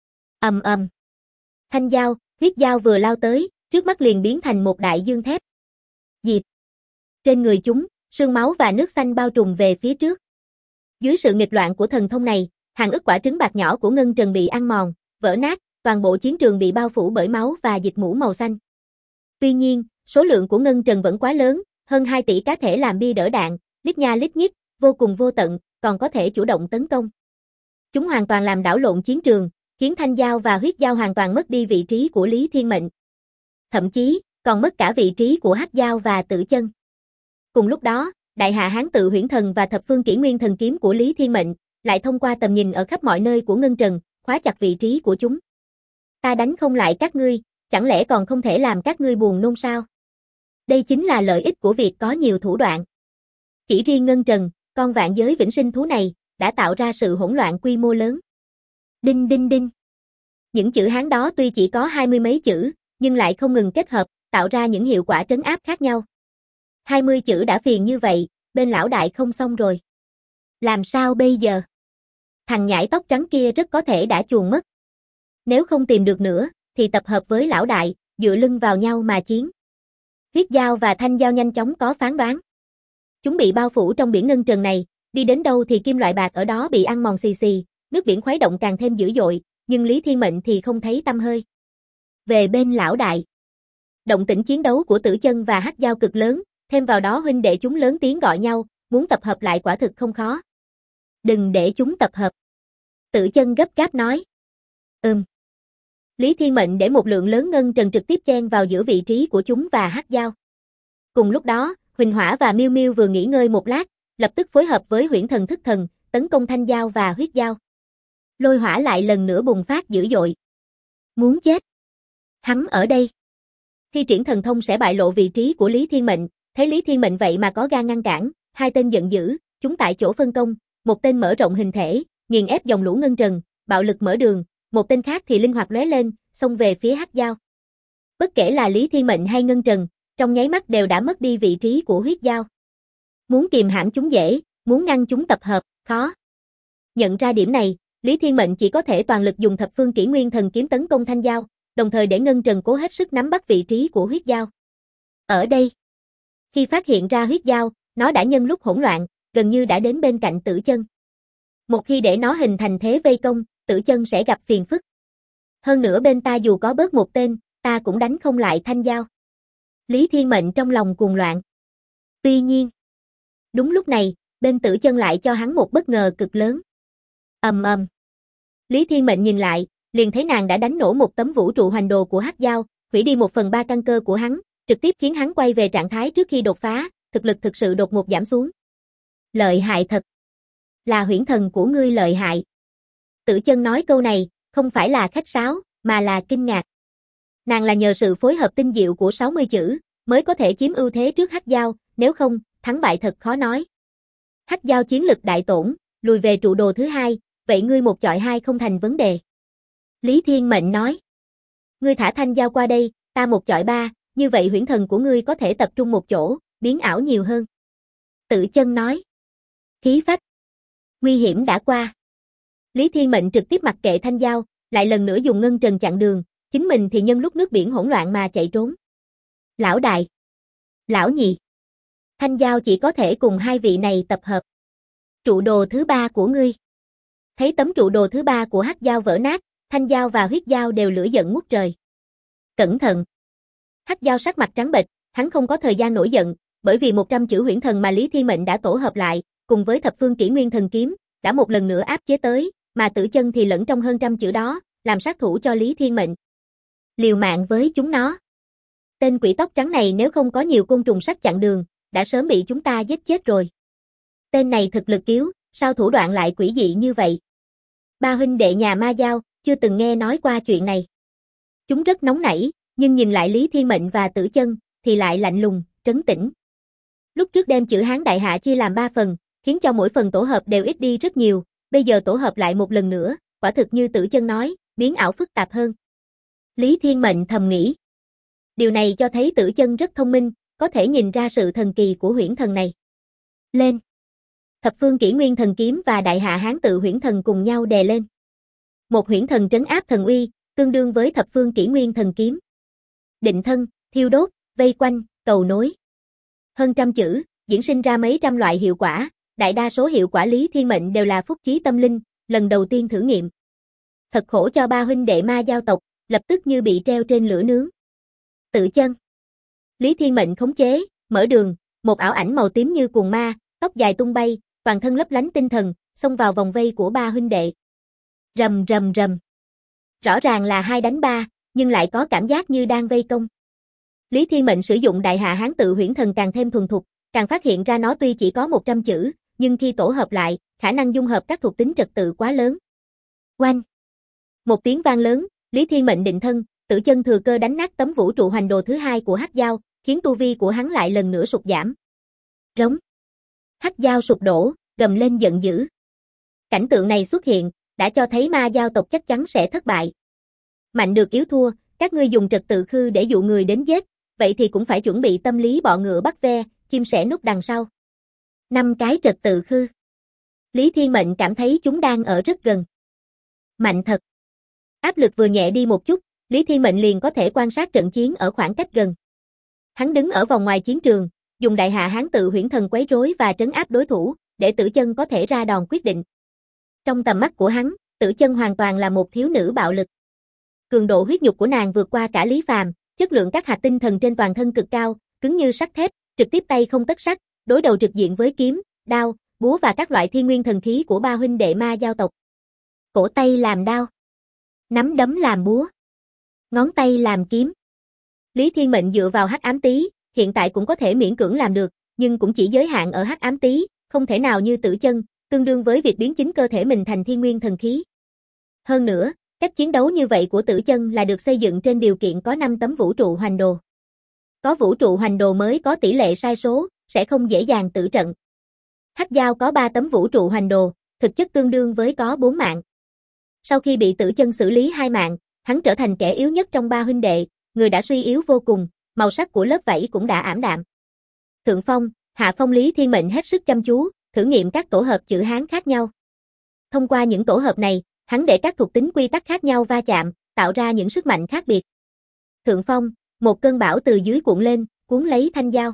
Ầm ầm. Thanh dao, huyết dao vừa lao tới, trước mắt liền biến thành một đại dương thép. Diệt. Trên người chúng, sương máu và nước xanh bao trùm về phía trước. Dưới sự nghịch loạn của thần thông này, hàng ức quả trứng bạc nhỏ của Ngân Trần bị ăn mòn, vỡ nát, toàn bộ chiến trường bị bao phủ bởi máu và dịch mũ màu xanh. Tuy nhiên, số lượng của Ngân Trần vẫn quá lớn, hơn 2 tỷ cá thể làm bia đỡ đạn, lít nha lít nhít, vô cùng vô tận, còn có thể chủ động tấn công. Chúng hoàn toàn làm đảo lộn chiến trường, khiến thanh dao và huyết dao hoàn toàn mất đi vị trí của Lý Thiên Mệnh. Thậm chí, còn mất cả vị trí của hắc dao và Tử Chân. Cùng lúc đó, đại hạ hán tự huyễn thần và thập phương kỷ nguyên thần kiếm của Lý Thiên Mệnh, lại thông qua tầm nhìn ở khắp mọi nơi của Ngân Trần, khóa chặt vị trí của chúng. Ta đánh không lại các ngươi, chẳng lẽ còn không thể làm các ngươi buồn nôn sao? Đây chính là lợi ích của việc có nhiều thủ đoạn. Chỉ riêng Ngân Trần, con vạn giới vĩnh sinh thú này, đã tạo ra sự hỗn loạn quy mô lớn. Đinh đinh đinh. Những chữ Hán đó tuy chỉ có 20 mấy chữ, nhưng lại không ngừng kết hợp, tạo ra những hiệu quả trấn áp khác nhau. 20 chữ đã phiền như vậy, bên lão đại không xong rồi. Làm sao bây giờ? Thằng nhãi tóc trắng kia rất có thể đã chuồn mất. Nếu không tìm được nữa, thì tập hợp với lão đại, dựa lưng vào nhau mà chiến. Huyết dao và thanh dao nhanh chóng có phán đoán. Chúng bị bao phủ trong biển Ngân Trần này, đi đến đâu thì kim loại bạc ở đó bị ăn mòn xì xì, nước biển khuấy động càng thêm dữ dội, nhưng Lý Thiên Mệnh thì không thấy tăm hơi. Về bên lão đại, động tĩnh chiến đấu của Tử Chân và hắc dao cực lớn, thêm vào đó huynh đệ chúng lớn tiếng gọi nhau, muốn tập hợp lại quả thực không khó. Đừng để chúng tập hợp. Tử Chân gấp gáp nói. Lý Thiên Mệnh để một lượng lớn Ngân Trần trực tiếp chen vào giữa vị trí của chúng và hắc dao. Cùng lúc đó, Huỳnh Hỏa và Miêu Miêu vừa nghỉ ngơi một lát, lập tức phối hợp với huyễn thần thức thần, tấn công thanh dao và huyết dao. Lôi hỏa lại lần nữa bùng phát dữ dội. Muốn chết. Hắn ở đây. Thi triển thần thông sẽ bại lộ vị trí của Lý Thiên Mệnh, thấy Lý Thiên Mệnh vậy mà có gan ngăn cản, hai tên giận dữ, chúng tại chỗ phân công, một tên mở rộng hình thể, nghiền ép dòng lũ ngân trần, bạo lực mở đường, một tên khác thì linh hoạt lóe lên, xông về phía Hắc Dao. Bất kể là Lý Thiên Mệnh hay Ngân Trần, trong nháy mắt đều đã mất đi vị trí của huyết dao. Muốn kìm hãm chúng dễ, muốn ngăn chúng tập hợp, khó. Nhận ra điểm này, Lý Thiên Mệnh chỉ có thể toàn lực dùng thập phương kỷ nguyên thần kiếm tấn công thanh dao, đồng thời để Ngân Trần cố hết sức nắm bắt vị trí của huyết dao. Ở đây, khi phát hiện ra huyết dao, nó đã nhân lúc hỗn loạn, gần như đã đến bên cạnh Tử Chân. Một khi để nó hình thành thế vây công, Tử Chân sẽ gặp phiền phức. Hơn nữa bên ta dù có bớt một tên, ta cũng đánh không lại thanh dao. Lý Thiên Mệnh trong lòng cuồng loạn. Tuy nhiên, đúng lúc này, bên Tử Chân lại cho hắn một bất ngờ cực lớn. Ầm ầm. Lý Thiên Mệnh nhìn lại, liền thấy nàng đã đánh nổ một tấm vũ trụ hoành đồ của Hắc Dao, hủy đi 1/3 căn cơ của hắn, trực tiếp khiến hắn quay về trạng thái trước khi đột phá, thực lực thực sự đột ngột giảm xuống. Lợi hại thật. Là huyễn thần của ngươi lợi hại. Tử Chân nói câu này, không phải là khách sáo, mà là kinh ngạc. Nàng là nhờ sự phối hợp tinh diệu của 60 chữ, mới có thể chiếm ưu thế trước Hắc Dao, nếu không, thắng bại thật khó nói. Hắc Dao chiến lực đại tổn, lùi về trụ đồ thứ hai, vậy ngươi một chọi hai không thành vấn đề. Lý Thiên Mệnh nói. Ngươi thả thanh dao qua đây, ta một chọi ba, như vậy huyễn thần của ngươi có thể tập trung một chỗ, biến ảo nhiều hơn. Tử Chân nói. Khí phách. Nguy hiểm đã qua. Lý Thiên Mệnh trực tiếp mặc kệ thanh dao, lại lần nữa dùng Ngân Trần chặn đường, chính mình thì nhân lúc nước biển hỗn loạn mà chạy trốn. Lão đại. Lão nhị. Thanh dao chỉ có thể cùng hai vị này tập hợp. Trụ đồ thứ ba của ngươi. Thấy tấm trụ đồ thứ ba của Hắc Dao vỡ nát, thanh dao và huyết dao đều lửa giận ngút trời. Cẩn thận. Hắc Dao sắc mặt trắng bệch, hắn không có thời gian nổi giận, bởi vì 100 chữ huyễn thần mà Lý Thiên Mệnh đã tổ hợp lại, cùng với thập phương kỷ nguyên thần kiếm, đã một lần nữa áp chế tới, mà Tử Chân thì lẫn trong hơn trăm chữ đó, làm sát thủ cho Lý Thiên Mệnh. Liều mạng với chúng nó. Tên quỷ tóc trắng này nếu không có nhiều côn trùng sắt chặn đường, đã sớm bị chúng ta giết chết rồi. Tên này thực lực yếu, sao thủ đoạn lại quỷ dị như vậy? Ba huynh đệ nhà Ma Dao, chưa từng nghe nói qua chuyện này. Chúng rất nóng nảy, nhưng nhìn lại Lý Thiên Mệnh và Tử Chân, thì lại lạnh lùng, trấn tĩnh. Lúc trước đem chữ Hán Đại Hạ chia làm 3 phần, khiến cho mỗi phần tổ hợp đều ít đi rất nhiều, bây giờ tổ hợp lại một lần nữa, quả thực như Tử Chân nói, biến ảo phức tạp hơn. Lý Thiên Mệnh thầm nghĩ. Điều này cho thấy Tử Chân rất thông minh, có thể nhìn ra sự thần kỳ của huyễn thần này. Lên. Thập phương kỷ nguyên thần kiếm và Đại Hạ Hán tự huyễn thần cùng nhau đè lên. Một huyễn thần trấn áp thần uy, tương đương với thập phương kỷ nguyên thần kiếm. Định thân, thiêu đốt, vây quanh, cầu nối. Hơn trăm chữ, diễn sinh ra mấy trăm loại hiệu quả, đại đa số hiệu quả Lý Thiên Mệnh đều là phúc chí tâm linh, lần đầu tiên thử nghiệm. Thật khổ cho ba huynh đệ Ma Dao tộc, lập tức như bị treo trên lửa nướng. Tử Chân. Lý Thiên Mệnh khống chế, mở đường, một ảo ảnh màu tím như cuồng ma, tóc dài tung bay, toàn thân lấp lánh tinh thần, xông vào vòng vây của ba huynh đệ. Rầm rầm rầm. Rõ ràng là 2 đánh 3, nhưng lại có cảm giác như đang vây công. Lý Thiên Mệnh sử dụng Đại Hạ Hán tự huyễn thần càng thêm thuần thục, càng phát hiện ra nó tuy chỉ có 100 chữ, nhưng khi tổ hợp lại, khả năng dung hợp các thuộc tính trật tự quá lớn. Oanh! Một tiếng vang lớn, Lý Thiên Mệnh định thân, Tử Chân thừa cơ đánh nát tấm vũ trụ hoành đồ thứ hai của Hắc Dao, khiến tu vi của hắn lại lần nữa sụt giảm. Rống! Hắc Dao sụp đổ, gầm lên giận dữ. Cảnh tượng này xuất hiện, đã cho thấy Ma Dao tộc chắc chắn sẽ thất bại. Mạnh được yếu thua, các ngươi dùng trật tự khư để dụ người đến giết, vậy thì cũng phải chuẩn bị tâm lý bọ ngựa bắt ve, chim sẻ núp đằng sau. 5 cái trật tự khư. Lý Thiên Mệnh cảm thấy chúng đang ở rất gần. Mạnh thật. Áp lực vừa nhẹ đi một chút, Lý Thiên Mệnh liền có thể quan sát trận chiến ở khoảng cách gần. Hắn đứng ở vòng ngoài chiến trường, dùng Đại Hạ Hán tự huyễn thần quấy rối và trấn áp đối thủ, để Tử Chân có thể ra đòn quyết định. Trong tầm mắt của hắn, Tử Chân hoàn toàn là một thiếu nữ bạo lực. Cường độ huyết nhục của nàng vượt qua cả Lý Phàm, chất lượng các hạt tinh thần trên toàn thân cực cao, cứng như sắt thép, trực tiếp tay không tất sắt, đối đầu trực diện với kiếm, đao, búa và các loại thiên nguyên thần khí của ba huynh đệ Ma Dao tộc. Cổ tay làm đao, nắm đấm làm búa, ngón tay làm kiếm. Lý Thiên Mệnh dựa vào hắc ám tý, hiện tại cũng có thể miễn cưỡng làm được, nhưng cũng chỉ giới hạn ở hắc ám tý, không thể nào như Tử Chân, tương đương với việc biến chính cơ thể mình thành thiên nguyên thần khí. Hơn nữa, cách chiến đấu như vậy của Tử Chân là được xây dựng trên điều kiện có 5 tấm vũ trụ hoành đồ. Có vũ trụ hoành đồ mới có tỷ lệ sai số, sẽ không dễ dàng tử trận. Hắc Giao có 3 tấm vũ trụ hoành đồ, thực chất tương đương với có 4 mạng. Sau khi bị Tử Chân xử lý 2 mạng, hắn trở thành kẻ yếu nhất trong 3 huynh đệ, người đã suy yếu vô cùng, màu sắc của lớp vảy cũng đã ảm đạm. Thượng phong, hạ phong Lý Thiên Mệnh hết sức chăm chú, thử nghiệm các tổ hợp chữ Hán khác nhau. Thông qua những tổ hợp này, hắn để các thuộc tính quy tắc khác nhau va chạm, tạo ra những sức mạnh khác biệt. Thượng phong, một cơn bão từ dưới cuộn lên, cuốn lấy thanh dao.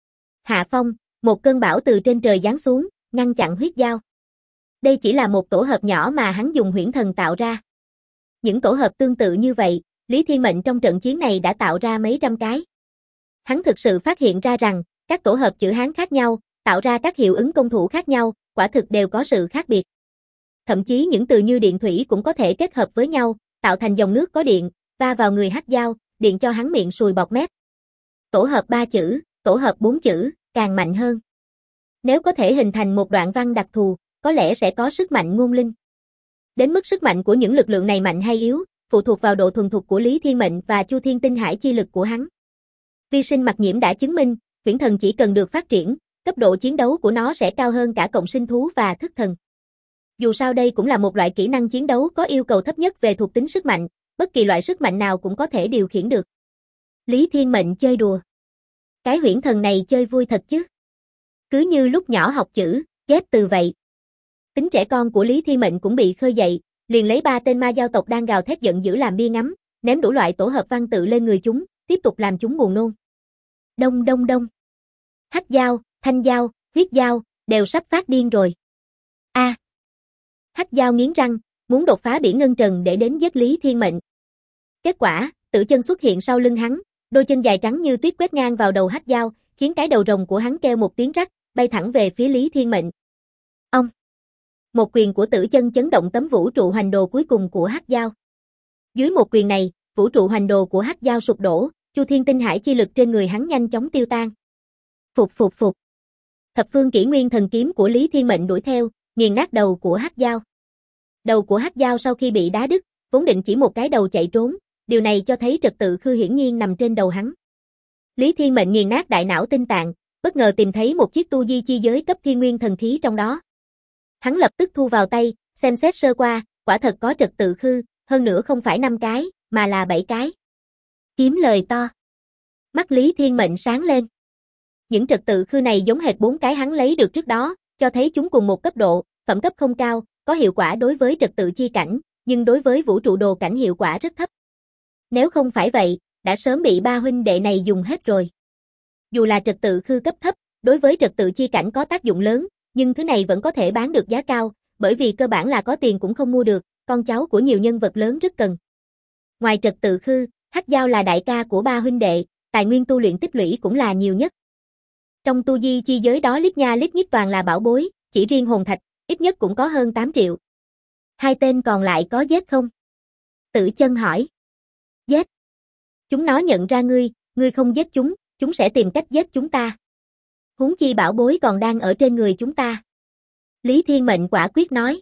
Hạ phong, một cơn bão từ trên trời giáng xuống, ngăn chặn huyết dao. Đây chỉ là một tổ hợp nhỏ mà hắn dùng huyễn thần tạo ra. Những tổ hợp tương tự như vậy, Lý Thiên Mệnh trong trận chiến này đã tạo ra mấy trăm cái. Hắn thực sự phát hiện ra rằng, các tổ hợp chữ Hán khác nhau, tạo ra các hiệu ứng công thủ khác nhau, quả thực đều có sự khác biệt. Thậm chí những từ như điện thủy cũng có thể kết hợp với nhau, tạo thành dòng nước có điện, va vào người Hắc Giao, điện cho hắn miệng sùi bọt mép. Tổ hợp 3 chữ, tổ hợp 4 chữ, càng mạnh hơn. Nếu có thể hình thành một đoạn văn đặc thù, có lẽ sẽ có sức mạnh ngôn linh. Đến mức sức mạnh của những lực lượng này mạnh hay yếu, phụ thuộc vào độ thuần thục của Lý Thiên Mệnh và Chu Thiên Tinh Hải chi lực của hắn. Vi sinh mặc nhiễm đã chứng minh, huyễn thần chỉ cần được phát triển, cấp độ chiến đấu của nó sẽ cao hơn cả cộng sinh thú và thức thần. Dù sao đây cũng là một loại kỹ năng chiến đấu có yêu cầu thấp nhất về thuộc tính sức mạnh, bất kỳ loại sức mạnh nào cũng có thể điều khiển được. Lý Thiên Mệnh chơi đùa. Cái huyễn thần này chơi vui thật chứ. Cứ như lúc nhỏ học chữ, ghép từ vậy. Tính trẻ con của Lý Thiên Mệnh cũng bị khơi dậy, liền lấy 3 tên ma giao tộc đang gào thét giận dữ làm bia ngắm, ném đủ loại tổ hợp văn tự lên người chúng, tiếp tục làm chúng buồn nôn. Đông đông đông. Hắc Giao, Thanh Giao, Huyết Giao, đều sắp phát điên rồi. A. Hắc Giao nghiến răng, muốn đột phá biển ngân trần để đến giết Lý Thiên Mệnh. Kết quả, Tử Chân xuất hiện sau lưng hắn, đôi chân dài trắng như tuyết quét ngang vào đầu Hắc Giao, khiến cái đầu rồng của hắn kêu một tiếng rắc, bay thẳng về phía Lý Thiên Mệnh. Ông. Một quyền của Tử Chân chấn động tấm vũ trụ hoành đồ cuối cùng của Hắc Giao. Dưới một quyền này, vũ trụ hoành đồ của Hắc Giao sụp đổ, Chu Thiên Tinh Hải chi lực trên người hắn nhanh chóng tiêu tan. Phục phục phục. Thập phương kỷ nguyên thần kiếm của Lý Thiên Mệnh đuổi theo, nghiền nát đầu của Hắc Giao. Đầu của Hắc Giao sau khi bị đá đứt, vốn định chỉ một cái đầu chạy trốn, điều này cho thấy trật tự khư hiển nhiên nằm trên đầu hắn. Lý Thiên Mệnh nghiền nát đại não tinh tạng, bất ngờ tìm thấy một chiếc tu di chi giới cấp thiên nguyên thần khí trong đó. Hắn lập tức thu vào tay, xem xét sơ qua, quả thật có trật tự khư, hơn nữa không phải 5 cái, mà là 7 cái. Kiếm lời to. Mắt Lý Thiên Mệnh sáng lên. Những trật tự khư này giống hệt 4 cái hắn lấy được trước đó, cho thấy chúng cùng một cấp độ, phẩm cấp không cao, có hiệu quả đối với trật tự chi cảnh, nhưng đối với vũ trụ đồ cảnh hiệu quả rất thấp. Nếu không phải vậy, đã sớm bị 3 huynh đệ này dùng hết rồi. Dù là trật tự khư cấp thấp, đối với trật tự chi cảnh có tác dụng lớn, nhưng thứ này vẫn có thể bán được giá cao, bởi vì cơ bản là có tiền cũng không mua được, con cháu của nhiều nhân vật lớn rất cần. Ngoài trật tự khư, Hắc Giao là đại ca của 3 huynh đệ, tài nguyên tu luyện tích lũy cũng là nhiều nhất. Trong tu di chi giới đó lít nha lít nhít toàn là bảo bối, chỉ riêng hồn thạch, ít nhất cũng có hơn 8 triệu. 2 tên còn lại có giết không? Tử Chân hỏi. Giết. Chúng nó nhận ra ngươi không giết chúng sẽ tìm cách giết chúng ta. Huống chi bảo bối còn đang ở trên người chúng ta. Lý Thiên Mệnh quả quyết nói.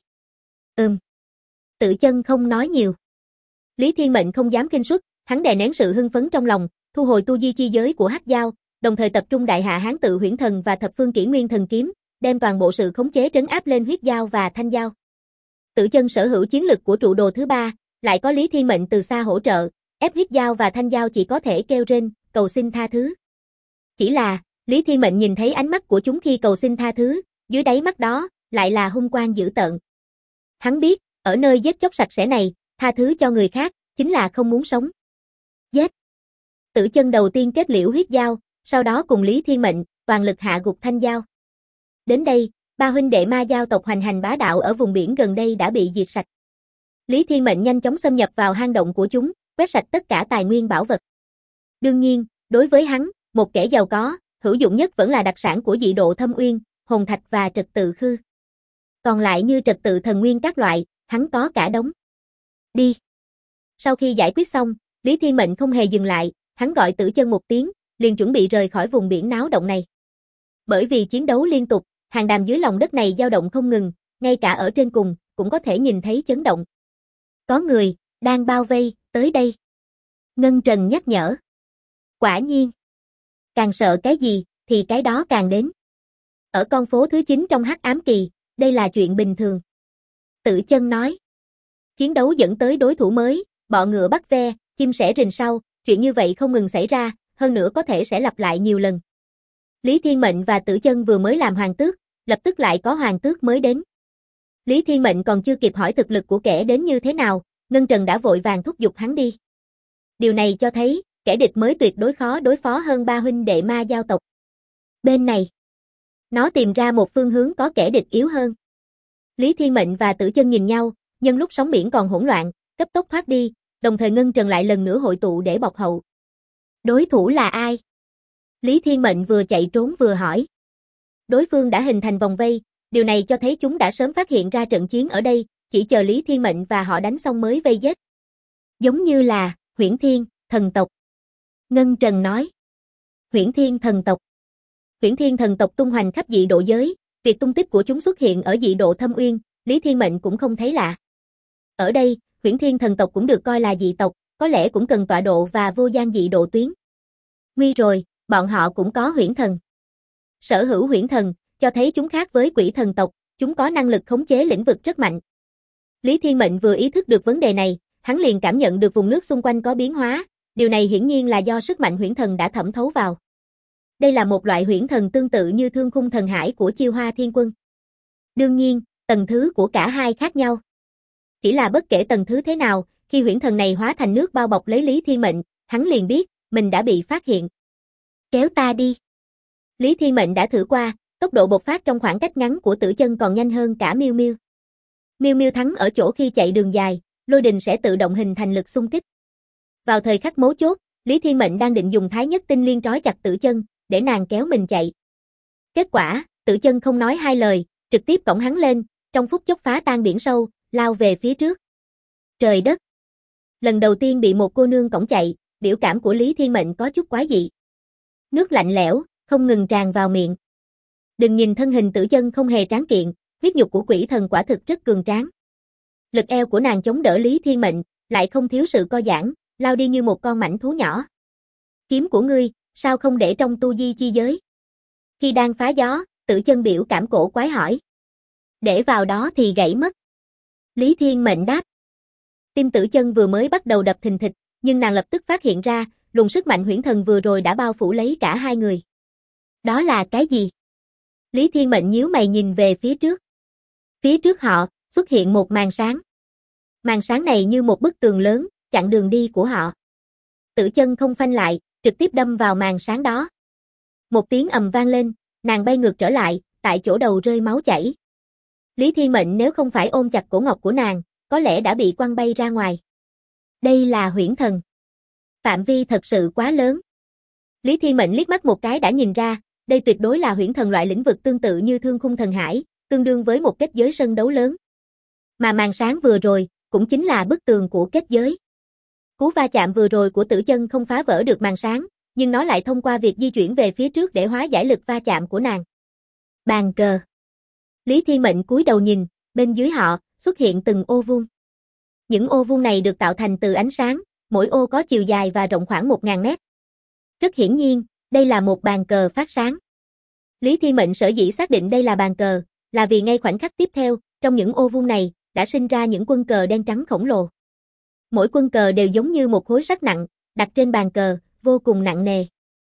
Tử Chân không nói nhiều. Lý Thiên Mệnh không dám khinh suất, hắn đè nén sự hưng phấn trong lòng, thu hồi tu di chi giới của Hắc Giao, đồng thời tập trung đại hạ hán tự huyễn thần và thập phương kỷ nguyên thần kiếm, đem toàn bộ sự khống chế trấn áp lên Huyết Giao và Thanh Giao. Tử Chân sở hữu chiến lực của trụ đồ thứ 3, lại có Lý Thiên Mệnh từ xa hỗ trợ, ép Huyết Giao và Thanh Giao chỉ có thể kêu rên, cầu xin tha thứ. Chỉ là, Lý Thiên Mệnh nhìn thấy ánh mắt của chúng khi cầu xin tha thứ, dưới đáy mắt đó, lại là hung quang dữ tợn. Hắn biết, ở nơi giết chóc sạch sẽ này, tha thứ cho người khác, chính là không muốn sống. Giết. Tử Chân đầu tiên kết liễu Huyết Giao, sau đó cùng Lý Thiên Mệnh, toàn lực hạ gục Thanh Giao. Đến đây, 3 huynh đệ ma giao tộc hoành hành bá đạo ở vùng biển gần đây đã bị diệt sạch. Lý Thiên Mệnh nhanh chóng xâm nhập vào hang động của chúng, quét sạch tất cả tài nguyên bảo vật. Đương nhiên, đối với hắn, một kẻ giàu có, hữu dụng nhất vẫn là đặc sản của dị độ Thâm Uyên, hồn thạch và trật tự khư. Còn lại như trật tự thần nguyên các loại, hắn có cả đống. Đi. Sau khi giải quyết xong, Lý Thiên Mệnh không hề dừng lại, hắn gọi Tử Chân một tiếng, liền chuẩn bị rời khỏi vùng biển náo động này. Bởi vì chiến đấu liên tục, hàng đàm dưới lòng đất này dao động không ngừng, ngay cả ở trên cùng, cũng có thể nhìn thấy chấn động. Có người, đang bao vây, tới đây. Ngân Trần nhắc nhở. Quả nhiên. Càng sợ cái gì, thì cái đó càng đến. Ở con phố thứ 9 trong Hắc Ám Kỳ, đây là chuyện bình thường. Tử Chân nói. Chiến đấu dẫn tới đối thủ mới, bọ ngựa bắt ve, chim sẻ rình sau, chuyện như vậy không ngừng xảy ra, hơn nữa có thể sẽ lặp lại nhiều lần. Lý Thiên Mệnh và Tử Chân vừa mới làm hoàng tước, lập tức lại có hoàng tước mới đến. Lý Thiên Mệnh còn chưa kịp hỏi thực lực của kẻ đến như thế nào, Ngân Trần đã vội vàng thúc giục hắn đi. Điều này cho thấy, kẻ địch mới tuyệt đối khó đối phó hơn ba huynh đệ ma giao tộc. Bên này, nó tìm ra một phương hướng có kẻ địch yếu hơn. Lý Thiên Mệnh và Tử Chân nhìn nhau, nhân lúc sóng biển còn hỗn loạn, cấp tốc thoát đi, đồng thời Ngân Trần lại lần nữa hội tụ để bọc hậu. Đối thủ là ai? Lý Thiên Mệnh vừa chạy trốn vừa hỏi. Đối phương đã hình thành vòng vây, điều này cho thấy chúng đã sớm phát hiện ra trận chiến ở đây, chỉ chờ Lý Thiên Mệnh và họ đánh xong mới vây giết. Giống như là Huyễn Thiên, thần tộc. Ngân Trần nói. Huyễn Thiên thần tộc. Huyễn Thiên thần tộc tung hoành khắp dị độ giới, việc tung tích của chúng xuất hiện ở dị độ Thâm Uyên, Lý Thiên Mệnh cũng không thấy lạ. Ở đây, Huyễn Thiên thần tộc cũng được coi là dị tộc, có lẽ cũng cần tọa độ và vô gian dị độ tuyến. Nguy rồi, bọn họ cũng có huyễn thần. Sở hữu huyễn thần, cho thấy chúng khác với quỷ thần tộc, chúng có năng lực khống chế lĩnh vực rất mạnh. Lý Thiên Mệnh vừa ý thức được vấn đề này, hắn liền cảm nhận được vùng nước xung quanh có biến hóa, điều này hiển nhiên là do sức mạnh huyễn thần đã thẩm thấu vào. Đây là một loại huyễn thần tương tự như Thương Khung Thần Hải của Chiêu Hoa Thiên Quân. Đương nhiên, tầng thứ của cả hai khác nhau. Chỉ là bất kể tầng thứ thế nào, khi huyễn thần này hóa thành nước bao bọc lấy Lý Thiên Mệnh, hắn liền biết, mình đã bị phát hiện. Kéo ta đi. Lý Thiên Mệnh đã thử qua, tốc độ bộc phát trong khoảng cách ngắn của Tử Chân còn nhanh hơn cả Miêu Miêu. Miêu Miêu thắng ở chỗ khi chạy đường dài, lôi đình sẽ tự động hình thành lực xung kích. Vào thời khắc mấu chốt, Lý Thiên Mệnh đang định dùng Thái Nhất Tinh Liên trói chặt Tử Chân, để nàng kéo mình chạy. Kết quả, Tử Chân không nói hai lời, trực tiếp cõng hắn lên, trong phút chốc phá tan biển sâu, lao về phía trước. Trời đất! Lần đầu tiên bị một cô nương cõng chạy, biểu cảm của Lý Thiên Mệnh có chút quái dị. Nước lạnh lẽo, không ngừng tràn vào miệng. Đừng nhìn thân hình Tử Chân không hề tráng kiện, huyết nhục của quỷ thần quả thực rất cường tráng. Lực eo của nàng chống đỡ Lý Thiên Mệnh, lại không thiếu sự co giãn, lao đi như một con mãnh thú nhỏ. Kiếm của ngươi, sao không để trong tu di chi giới? Khi đang phá gió, Tử Chân biểu cảm cổ quái hỏi. Để vào đó thì gãy mất. Lý Thiên Mệnh đáp. Tim Tử Chân vừa mới bắt đầu đập thình thịch, nhưng nàng lập tức phát hiện ra, luồng sức mạnh huyễn thần vừa rồi đã bao phủ lấy cả hai người. Đó là cái gì? Lý Thiên Mệnh nhíu mày nhìn về phía trước. Phía trước họ, xuất hiện một màn sáng. Màn sáng này như một bức tường lớn, chặn đường đi của họ. Tử Chân không phanh lại, trực tiếp đâm vào màn sáng đó. Một tiếng ầm vang lên, nàng bay ngược trở lại, tại chỗ đầu rơi máu chảy. Lý Thiên Mệnh nếu không phải ôm chặt cổ ngọc của nàng, có lẽ đã bị quăng bay ra ngoài. Đây là huyễn thần. Phạm vi thật sự quá lớn. Lý Thiên Mệnh liếc mắt một cái đã nhìn ra, đây tuyệt đối là huyễn thần loại lĩnh vực tương tự như Thương Khung Thần Hải, tương đương với một kết giới sân đấu lớn. Mà màn sáng vừa rồi, cũng chính là bức tường của kết giới. Cú va chạm vừa rồi của Tử Chân không phá vỡ được màn sáng, nhưng nó lại thông qua việc di chuyển về phía trước để hóa giải lực va chạm của nàng. Bàn cờ. Lý Thiên Mệnh cúi đầu nhìn, bên dưới họ, xuất hiện từng ô vuông. Những ô vuông này được tạo thành từ ánh sáng, mỗi ô có chiều dài và rộng khoảng 1000 mét. Rất hiển nhiên, đây là một bàn cờ phát sáng. Lý Thiên Mệnh sở dĩ xác định đây là bàn cờ, là vì ngay khoảnh khắc tiếp theo, trong những ô vuông này, đã sinh ra những quân cờ đen trắng khổng lồ. Mỗi quân cờ đều giống như một khối sắt nặng, đặt trên bàn cờ, vô cùng nặng nề.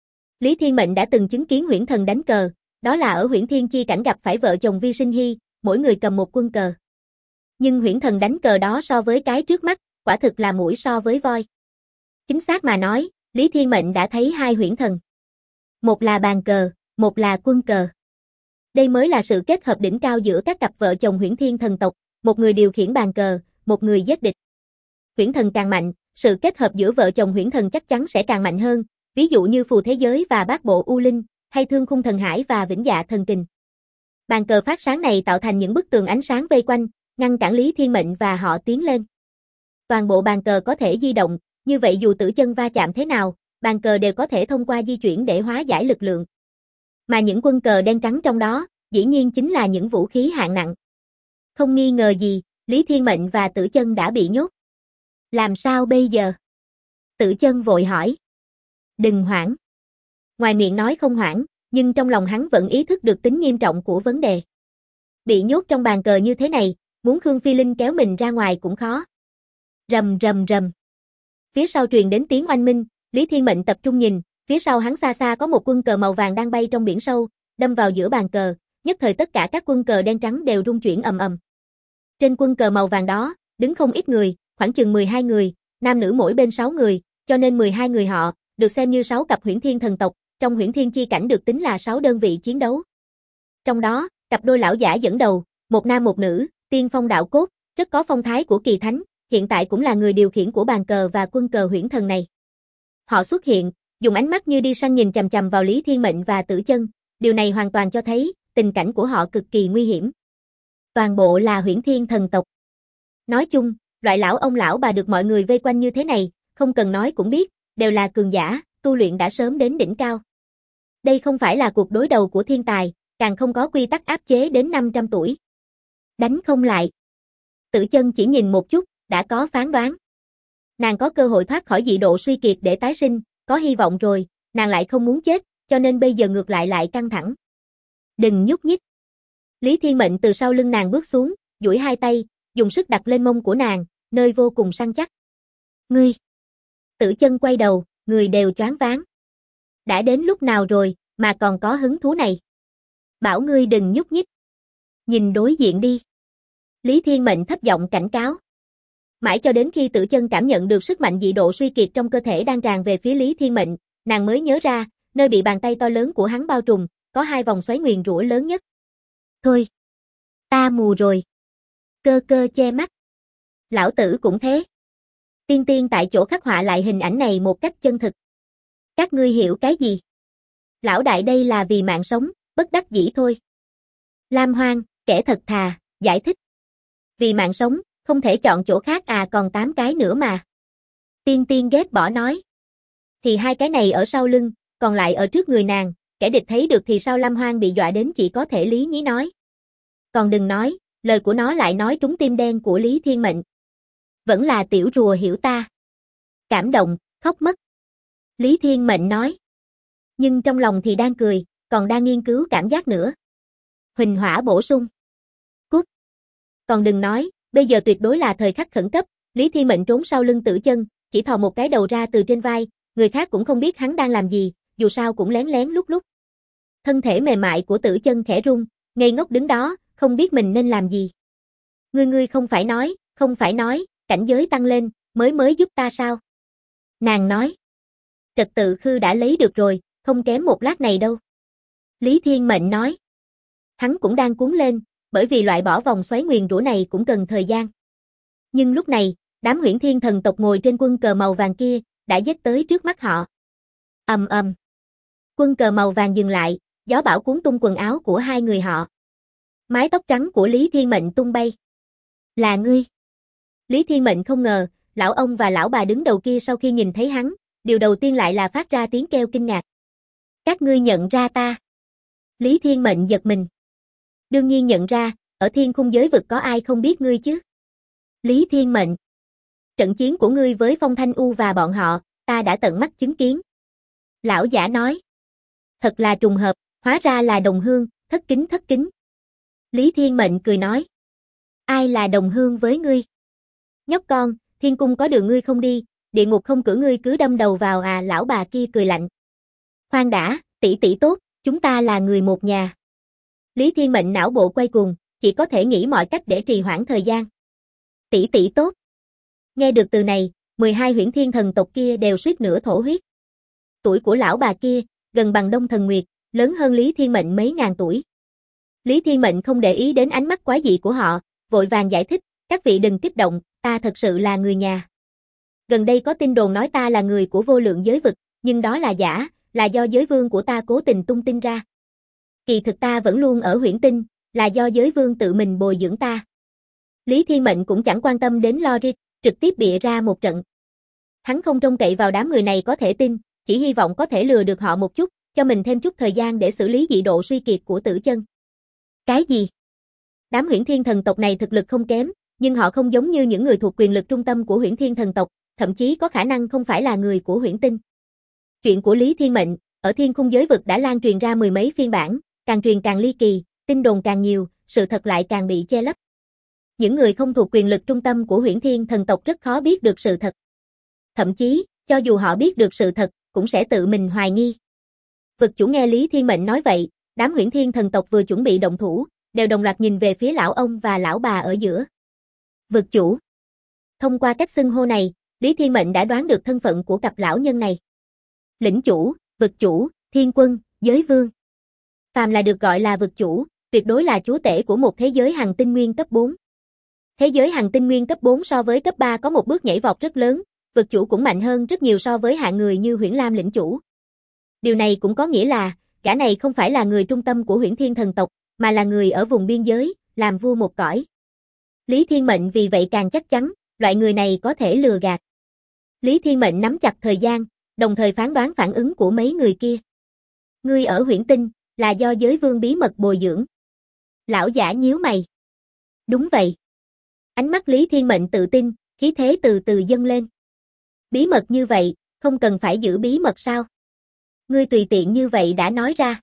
Lý Thiên Mệnh đã từng chứng kiến huyễn thần đánh cờ, đó là ở Huyễn Thiên Chi cảnh gặp phải vợ chồng Vi Sinh Hy, mỗi người cầm một quân cờ. Nhưng huyễn thần đánh cờ đó so với cái trước mắt, quả thực là muỗi so với voi. Chính xác mà nói, Lý Thiên Mệnh đã thấy hai huyễn thần. Một là bàn cờ, một là quân cờ. Đây mới là sự kết hợp đỉnh cao giữa các cặp vợ chồng Huyễn Thiên thần tộc, một người điều khiển bàn cờ, một người giết địch. Huyễn thần càng mạnh, sự kết hợp giữa vợ chồng huyễn thần chắc chắn sẽ càng mạnh hơn, ví dụ như Phù Thế Giới và Bát Bộ U Linh, hay Thương Khung Thần Hải và Vĩnh Dạ Thần Kình. Bàn cờ phát sáng này tạo thành những bức tường ánh sáng vây quanh, ngăn cản Lý Thiên Mệnh và họ tiến lên. Toàn bộ bàn cờ có thể di động, như vậy dù Tử Chân va chạm thế nào, bàn cờ đều có thể thông qua di chuyển để hóa giải lực lượng. Mà những quân cờ đen trắng trong đó, dĩ nhiên chính là những vũ khí hạng nặng. Không nghi ngờ gì, Lý Thiên Mệnh và Tử Chân đã bị nhốt. Làm sao bây giờ? Tử Chân vội hỏi. Đừng hoảng. Ngoài miệng nói không hoảng, nhưng trong lòng hắn vẫn ý thức được tính nghiêm trọng của vấn đề. Bị nhốt trong bàn cờ như thế này, muốn Khương Phi Linh kéo mình ra ngoài cũng khó. Rầm rầm rầm. Phía sau truyền đến tiếng oanh minh, Lý Thiên Mệnh tập trung nhìn, phía sau hắn xa xa có một quân cờ màu vàng đang bay trong biển sâu, đâm vào giữa bàn cờ, nhất thời tất cả các quân cờ đen trắng đều rung chuyển ầm ầm. Trên quân cờ màu vàng đó, đứng không ít người, khoảng chừng 12 người, nam nữ mỗi bên 6 người, cho nên 12 người họ, được xem như 6 cặp huyễn thiên thần tộc, trong huyễn thiên chi cảnh được tính là 6 đơn vị chiến đấu. Trong đó, cặp đôi lão giả dẫn đầu, một nam một nữ, tiên phong đạo cốt, rất có phong thái của kỳ thánh, hiện tại cũng là người điều khiển của bàn cờ và quân cờ huyễn thần này. Họ xuất hiện, dùng ánh mắt như đi săn nhìn chằm chằm vào Lý Thiên Mệnh và Tử Chân, điều này hoàn toàn cho thấy, tình cảnh của họ cực kỳ nguy hiểm. Toàn bộ là huyễn thiên thần tộc. Nói chung, loại lão ông lão bà được mọi người vây quanh như thế này, không cần nói cũng biết, đều là cường giả, tu luyện đã sớm đến đỉnh cao. Đây không phải là cuộc đối đầu của thiên tài, càng không có quy tắc áp chế đến 500 tuổi. Đánh không lại. Tử Chân chỉ nhìn một chút, đã có phán đoán. Nàng có cơ hội thoát khỏi dị độ suy kiệt để tái sinh, có hy vọng rồi, nàng lại không muốn chết, cho nên bây giờ ngược lại căng thẳng. Đừng nhúc nhích. Lý Thiên Mệnh từ sau lưng nàng bước xuống, duỗi hai tay, dùng sức đặt lên mông của nàng, nơi vô cùng săn chắc. Ngươi. Tử Chân quay đầu, người đều choáng váng. Đã đến lúc nào rồi, mà còn có hứng thú này. Bảo ngươi đừng nhúc nhích. Nhìn đối diện đi. Lý Thiên Mệnh thấp giọng cảnh cáo. Mãi cho đến khi Tử Chân cảm nhận được sức mạnh dị độ suy kiệt trong cơ thể đang tràn về phía Lý Thiên Mệnh, nàng mới nhớ ra, nơi bị bàn tay to lớn của hắn bao trùm, có 2 vòng xoáy nguyền rủa lớn nhất. Thôi, ta mù rồi. Cơ cơ che mắt. Lão tử cũng thế. Tiên Tiên tại chỗ khắc họa lại hình ảnh này một cách chân thực. Các ngươi hiểu cái gì? Lão đại đây là vì mạng sống, bất đắc dĩ thôi. Lam Hoang, kẻ thật thà, giải thích. Vì mạng sống, không thể chọn chỗ khác à, còn 8 cái nữa mà. Tiên Tiên ghét bỏ nói. Thì 2 cái này ở sau lưng, còn lại ở trước người nàng, kẻ địch thấy được thì sao? Lam Hoang bị dọa đến chỉ có thể lý nhí nói. Còn đừng nói, lời của nó lại nói trúng tim đen của Lý Thiên Mệnh. Vẫn là tiểu rùa hiểu ta. Cảm động, khóc mất. Lý Thiên Mệnh nói. Nhưng trong lòng thì đang cười, còn đang nghiên cứu cảm giác nữa. Huỳnh hỏa bổ sung. Cút. Còn đừng nói, bây giờ tuyệt đối là thời khắc khẩn cấp, Lý Thiên Mệnh trốn sau lưng Tử Chân, chỉ thò một cái đầu ra từ trên vai, người khác cũng không biết hắn đang làm gì, dù sao cũng lén lén lúc lúc. Thân thể mềm mại của Tử Chân khẽ rung, ngây ngốc đứng đó, không biết mình nên làm gì. Ngươi không phải nói, cảnh giới tăng lên, mới giúp ta sao? Nàng nói. Trật tự khư đã lấy được rồi, không kém một lát này đâu. Lý Thiên Mệnh nói. Hắn cũng đang cuốn lên, bởi vì loại bỏ vòng xoáy nguyền rủa này cũng cần thời gian. Nhưng lúc này, đám huyễn thiên thần tộc ngồi trên quân cờ màu vàng kia, đã dết tới trước mắt họ. Ầm ầm. Quân cờ màu vàng dừng lại, gió bão cuốn tung quần áo của 2 người họ. Mái tóc trắng của Lý Thiên Mệnh tung bay. Là ngươi. Lý Thiên Mệnh không ngờ, lão ông và lão bà đứng đầu kia sau khi nhìn thấy hắn, điều đầu tiên lại là phát ra tiếng kêu kinh ngạc. Các ngươi nhận ra ta. Lý Thiên Mệnh giật mình. Đương nhiên nhận ra, ở thiên khung giới vực có ai không biết ngươi chứ? Lý Thiên Mệnh. Trận chiến của ngươi với Phong Thanh U và bọn họ, ta đã tận mắt chứng kiến. Lão giả nói. Thật là trùng hợp, hóa ra là đồng hương, thất kính. Lý Thiên Mệnh cười nói. Ai là đồng hương với ngươi? Nhóc con, thiên cung có đường ngươi không đi, địa ngục không cửa ngươi cứ đâm đầu vào à? Lão bà kia cười lạnh. Khoan đã, tỷ tỷ tốt, chúng ta là người một nhà. Lý Thiên Mệnh não bộ quay cuồng, chỉ có thể nghĩ mọi cách để trì hoãn thời gian. Tỷ tỷ tốt. Nghe được từ này, 12 huyễn thiên thần tộc kia đều suýt nữa thổ huyết. Tuổi của lão bà kia, gần bằng Đông Thần Nguyệt, lớn hơn Lý Thiên Mệnh mấy ngàn tuổi. Lý Thiên Mệnh không để ý đến ánh mắt quái dị của họ, vội vàng giải thích, các vị đừng kích động, ta thật sự là người nhà. Gần đây có tin đồn nói ta là người của vô lượng giới vực, nhưng đó là giả, là do giới vương của ta cố tình tung tin ra. Kỳ thực ta vẫn luôn ở huyễn tinh, là do giới vương tự mình bồi dưỡng ta. Lý Thiên Mệnh cũng chẳng quan tâm đến logic, trực tiếp bịa ra một trận. Hắn không trông cậy vào đám người này có thể tin, chỉ hy vọng có thể lừa được họ một chút, cho mình thêm chút thời gian để xử lý dị độ suy kiệt của Tử Chân. Cái gì? Đám huyễn thiên thần tộc này thực lực không kém, nhưng họ không giống như những người thuộc quyền lực trung tâm của huyễn thiên thần tộc, thậm chí có khả năng không phải là người của huyễn tinh. Chuyện của Lý Thiên Mệnh, ở thiên khung giới vực đã lan truyền ra mười mấy phiên bản, càng truyền càng ly kỳ, tin đồn càng nhiều, sự thật lại càng bị che lấp. Những người không thuộc quyền lực trung tâm của Huyễn Thiên thần tộc rất khó biết được sự thật. Thậm chí, cho dù họ biết được sự thật, cũng sẽ tự mình hoài nghi. Vực chủ nghe Lý Thiên Mệnh nói vậy, đám Huyễn Thiên thần tộc vừa chuẩn bị động thủ, đều đồng loạt nhìn về phía lão ông và lão bà ở giữa. Vực chủ. Thông qua cách xưng hô này, Lý Thiên Mệnh đã đoán được thân phận của cặp lão nhân này. Lĩnh chủ, vực chủ, thiên quân, giới vương. Phàm là được gọi là vực chủ, tuyệt đối là chúa tể của một thế giới hằng tinh nguyên cấp 4. Thế giới hằng tinh nguyên cấp 4 so với cấp 3 có một bước nhảy vọt rất lớn, vực chủ cũng mạnh hơn rất nhiều so với hạng người như Huyễn Lam lĩnh chủ. Điều này cũng có nghĩa là, gã này không phải là người trung tâm của Huyễn Thiên thần tộc, mà là người ở vùng biên giới, làm vua một cõi. Lý Thiên Mệnh vì vậy càng chắc chắn, loại người này có thể lừa gạt. Lý Thiên Mệnh nắm chặt thời gian, đồng thời phán đoán phản ứng của mấy người kia. Ngươi ở Huyễn Tinh, là do giới vương bí mật bồi dưỡng. Lão giả nhíu mày. Đúng vậy. Ánh mắt Lý Thiên Mệnh tự tin, khí thế từ từ dâng lên. Bí mật như vậy, không cần phải giữ bí mật sao? Ngươi tùy tiện như vậy đã nói ra.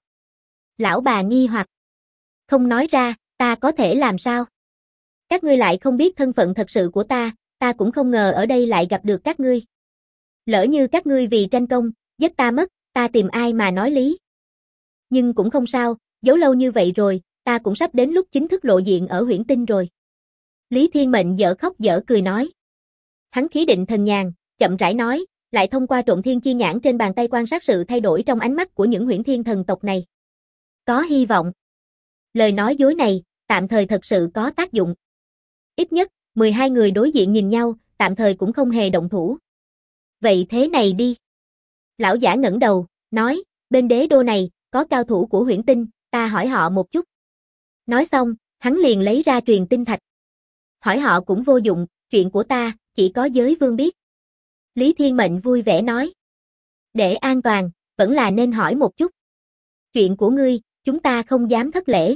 Lão bà nghi hoặc. Không nói ra, ta có thể làm sao? Các ngươi lại không biết thân phận thật sự của ta cũng không ngờ ở đây lại gặp được các ngươi. Lỡ như các ngươi vì tranh công, giết ta mất, ta tìm ai mà nói lý. Nhưng cũng không sao, giấu lâu như vậy rồi, ta cũng sắp đến lúc chính thức lộ diện ở Huyễn Tinh rồi. Lý Thiên Mệnh dở khóc dở cười nói. Hắn khí định thần nhàn, chậm rãi nói, lại thông qua Trộn Thiên chi nhãn trên bàn tay quan sát sự thay đổi trong ánh mắt của những Huyễn Thiên thần tộc này. Có hy vọng. Lời nói dối này, tạm thời thật sự có tác dụng. Ít nhất, 12 người đối diện nhìn nhau, tạm thời cũng không hề động thủ. Vậy thế này đi. Lão giả ngẩng đầu, nói, bên đế đô này, có cao thủ của Huyễn Tinh, ta hỏi họ một chút. Nói xong, hắn liền lấy ra truyền tinh thạch. Hỏi họ cũng vô dụng, chuyện của ta, chỉ có giới vương biết. Lý Thiên Mệnh vui vẻ nói. Để an toàn, vẫn là nên hỏi một chút. Chuyện của ngươi, chúng ta không dám thất lễ.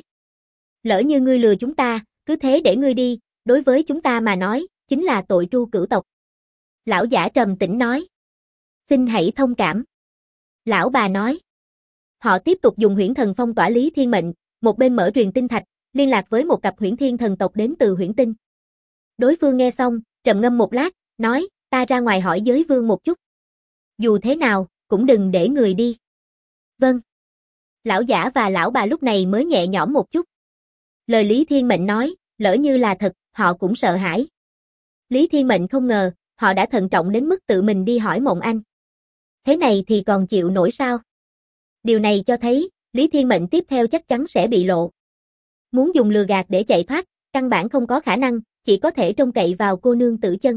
Lỡ như ngươi lừa chúng ta, cứ thế để ngươi đi, đối với chúng ta mà nói, chính là tội tru cửu tộc. Lão giả trầm tĩnh nói. Xin hãy thông cảm. Lão bà nói. Họ tiếp tục dùng huyễn thần phong tỏa Lý Thiên Mệnh, một bên mở truyền tinh thạch, liên lạc với một cặp Huyễn Thiên thần tộc đến từ Huyễn Tinh. Đối phương nghe xong, trầm ngâm một lát, nói, ta ra ngoài hỏi giới vương một chút. Dù thế nào, cũng đừng để người đi. Vâng. Lão giả và lão bà lúc này mới nhẹ nhõm một chút. Lời Lý Thiên Mệnh nói, lỡ như là thật, họ cũng sợ hãi. Lý Thiên Mệnh không ngờ, họ đã thận trọng đến mức tự mình đi hỏi Mộng Anh. Thế này thì còn chịu nổi sao? Điều này cho thấy, Lý Thiên Mệnh tiếp theo chắc chắn sẽ bị lộ. Muốn dùng lừa gạt để chạy thoát, căn bản không có khả năng, chỉ có thể trông cậy vào cô nương Tử Chân.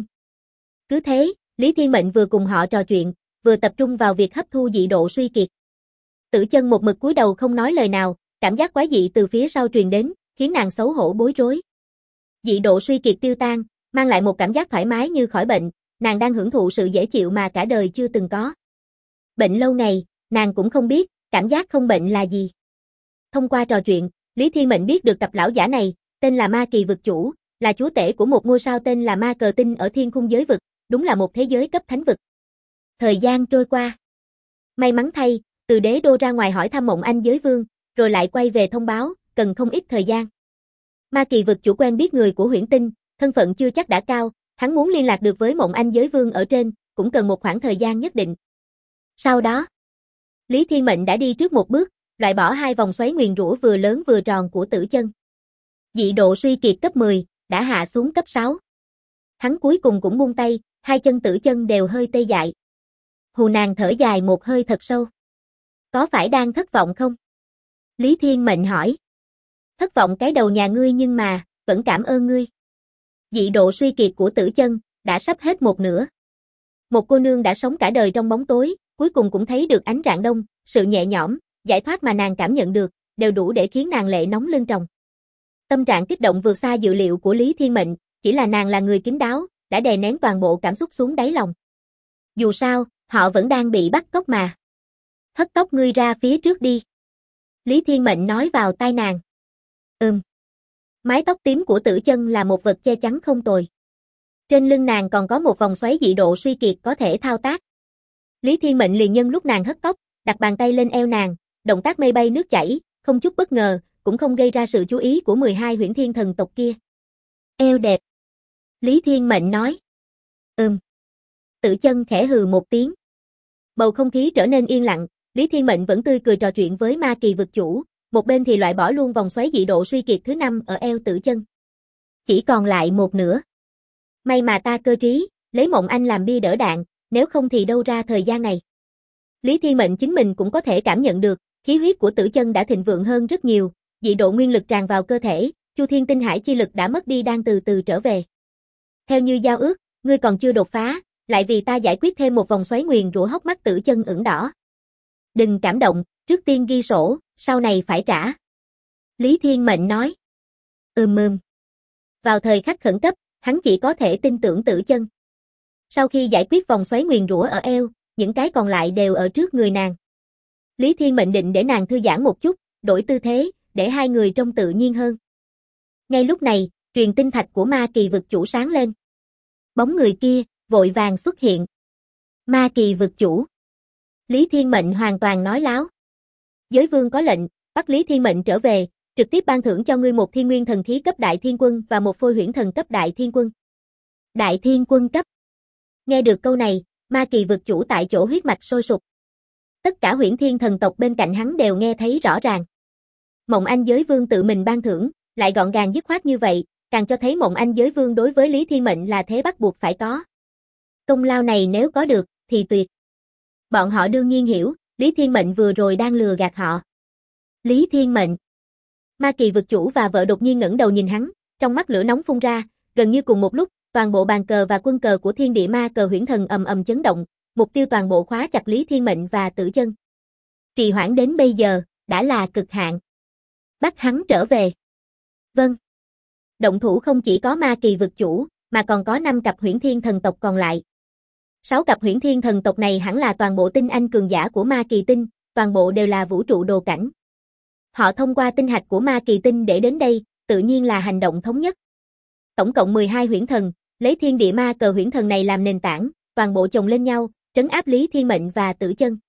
Cứ thế, Lý Thiên Mệnh vừa cùng họ trò chuyện, vừa tập trung vào việc hấp thu dị độ suy kiệt. Tử Chân một mực cúi đầu không nói lời nào, cảm giác quái dị từ phía sau truyền đến, khiến nàng xấu hổ bối rối. Dị độ suy kiệt tiêu tan, mang lại một cảm giác thoải mái như khỏi bệnh, nàng đang hưởng thụ sự dễ chịu mà cả đời chưa từng có. Bệnh lâu ngày, nàng cũng không biết, cảm giác không bệnh là gì. Thông qua trò chuyện, Lý Thiên Mệnh biết được cặp lão giả này, tên là Ma Kỳ vực chủ, là chúa tể của một ngôi sao tên là Ma Cờ Tinh ở thiên khung giới vực, đúng là một thế giới cấp thánh vực. Thời gian trôi qua. May mắn thay, từ đế đô ra ngoài hỏi thăm Mộng Anh giới vương, rồi lại quay về thông báo, cần không ít thời gian. Ma Kỳ vực chủ quen biết người của Huyễn Tinh, thân phận chưa chắc đã cao, hắn muốn liên lạc được với Mộng Anh giới vương ở trên, cũng cần một khoảng thời gian nhất định. Sau đó, Lý Thiên Mệnh đã đi trước một bước, loại bỏ hai vòng xoáy nguyền rủa vừa lớn vừa tròn của Tử Chân. Dị độ suy kiệt cấp 10, đã hạ xuống cấp 6. Hắn cuối cùng cũng buông tay, hai chân Tử Chân đều hơi tê dại. Hù nàng thở dài một hơi thật sâu. Có phải đang thất vọng không? Lý Thiên Mệnh hỏi. Thất vọng cái đầu nhà ngươi nhưng mà, vẫn cảm ơn ngươi. Dị độ suy kiệt của Tử Chân, đã sắp hết một nửa. Một cô nương đã sống cả đời trong bóng tối, cuối cùng cũng thấy được ánh rạng đông, sự nhẹ nhõm, giải thoát mà nàng cảm nhận được, đều đủ để khiến nàng lệ nóng lưng tròng. Tâm trạng kích động vượt xa dự liệu của Lý Thiên Mệnh, chỉ là nàng là người kín đáo, đã đè nén toàn bộ cảm xúc xuống đáy lòng. Dù sao, họ vẫn đang bị bắt cóc mà. Hất tóc ngươi ra phía trước đi. Lý Thiên Mệnh nói vào tai nàng. Mái tóc tím của Tử Chân là một vật che chắn không tồi. Trên lưng nàng còn có một vòng xoáy dị độ suy kiệt có thể thao tác. Lý Thiên Mệnh liền nhân lúc nàng hất tóc, đặt bàn tay lên eo nàng, động tác mây bay nước chảy, không chút bất ngờ, cũng không gây ra sự chú ý của 12 huyễn thiên thần tộc kia. Eo đẹp. Lý Thiên Mệnh nói. Tử Chân khẽ hừ một tiếng. Bầu không khí trở nên yên lặng, Lý Thiên Mệnh vẫn tươi cười trò chuyện với Ma Kỳ vực chủ, một bên thì loại bỏ luôn vòng xoáy dị độ suy kiệt thứ 5 ở eo Tử Chân. Chỉ còn lại một nửa. May mà ta cơ trí, lấy Mộng Anh làm bia đỡ đạn, nếu không thì đâu ra thời gian này. Lý Thiên Mệnh chính mình cũng có thể cảm nhận được, khí huyết của Tử Chân đã thịnh vượng hơn rất nhiều, dị độ nguyên lực tràn vào cơ thể, Chu Thiên Tinh Hải chi lực đã mất đi đang từ từ trở về. Theo như giao ước, ngươi còn chưa đột phá, lại vì ta giải quyết thêm một vòng xoáy nguyền rủa hốc mắt Tử Chân ửng đỏ. Đừng cảm động, trước tiên ghi sổ, sau này phải trả. Lý Thiên Mệnh nói. Vào thời khắc khẩn cấp, hắn chỉ có thể tin tưởng Tử Chân. Sau khi giải quyết vòng xoáy nguyền rủa ở eo, những cái còn lại đều ở trước người nàng. Lý Thiên Mệnh định để nàng thư giãn một chút, đổi tư thế, để hai người trông tự nhiên hơn. Ngay lúc này, truyền tinh thạch của Ma Kỳ vực chủ sáng lên. Bóng người kia, vội vàng xuất hiện. Ma Kỳ vực chủ. Lý Thiên Mệnh hoàn toàn nói láo. Giới vương có lệnh, bắt Lý Thiên Mệnh trở về, trực tiếp ban thưởng cho ngươi một thiên nguyên thần khí cấp đại thiên quân và một phôi huyễn thần cấp đại thiên quân. Đại thiên quân cấp. Nghe được câu này, Ma Kỳ vực chủ tại chỗ huyết mạch sôi sục. Tất cả huyễn thiên thần tộc bên cạnh hắn đều nghe thấy rõ ràng. Mộng Anh giới vương tự mình ban thưởng, lại gọn gàng dứt khoát như vậy, càng cho thấy Mộng Anh giới vương đối với Lý Thiên Mệnh là thế bắt buộc phải có. Công lao này nếu có được, thì tuyệt. Bọn họ đương nhiên hiểu, Lý Thiên Mệnh vừa rồi đang lừa gạt họ. Lý Thiên Mệnh. Ma Kỳ vực chủ và vợ đột nhiên ngẩng đầu nhìn hắn, trong mắt lửa nóng phun ra, gần như cùng một lúc, toàn bộ bàn cờ và quân cờ của Thiên Địa Ma Cờ Huyễn Thần ầm ầm chấn động, mục tiêu toàn bộ khóa chặt Lý Thiên Mệnh và Tử Chân. Trì hoãn đến bây giờ, đã là cực hạn. Bắt hắn trở về. Vâng. Động thủ không chỉ có Ma Kỳ vực chủ, mà còn có 5 cặp huyễn thiên thần tộc còn lại. 6 cặp huyễn thiên thần tộc này hẳn là toàn bộ tinh anh cường giả của Ma Kỳ tinh, toàn bộ đều là vũ trụ đồ cảnh. Họ thông qua tinh hạch của Ma Kỳ tinh để đến đây, tự nhiên là hành động thống nhất. Tổng cộng 12 huyễn thần, lấy Thiên Địa Ma Cờ Huyễn Thần này làm nền tảng, toàn bộ chồng lên nhau, trấn áp Lý Thiên Mệnh và Tử Chân.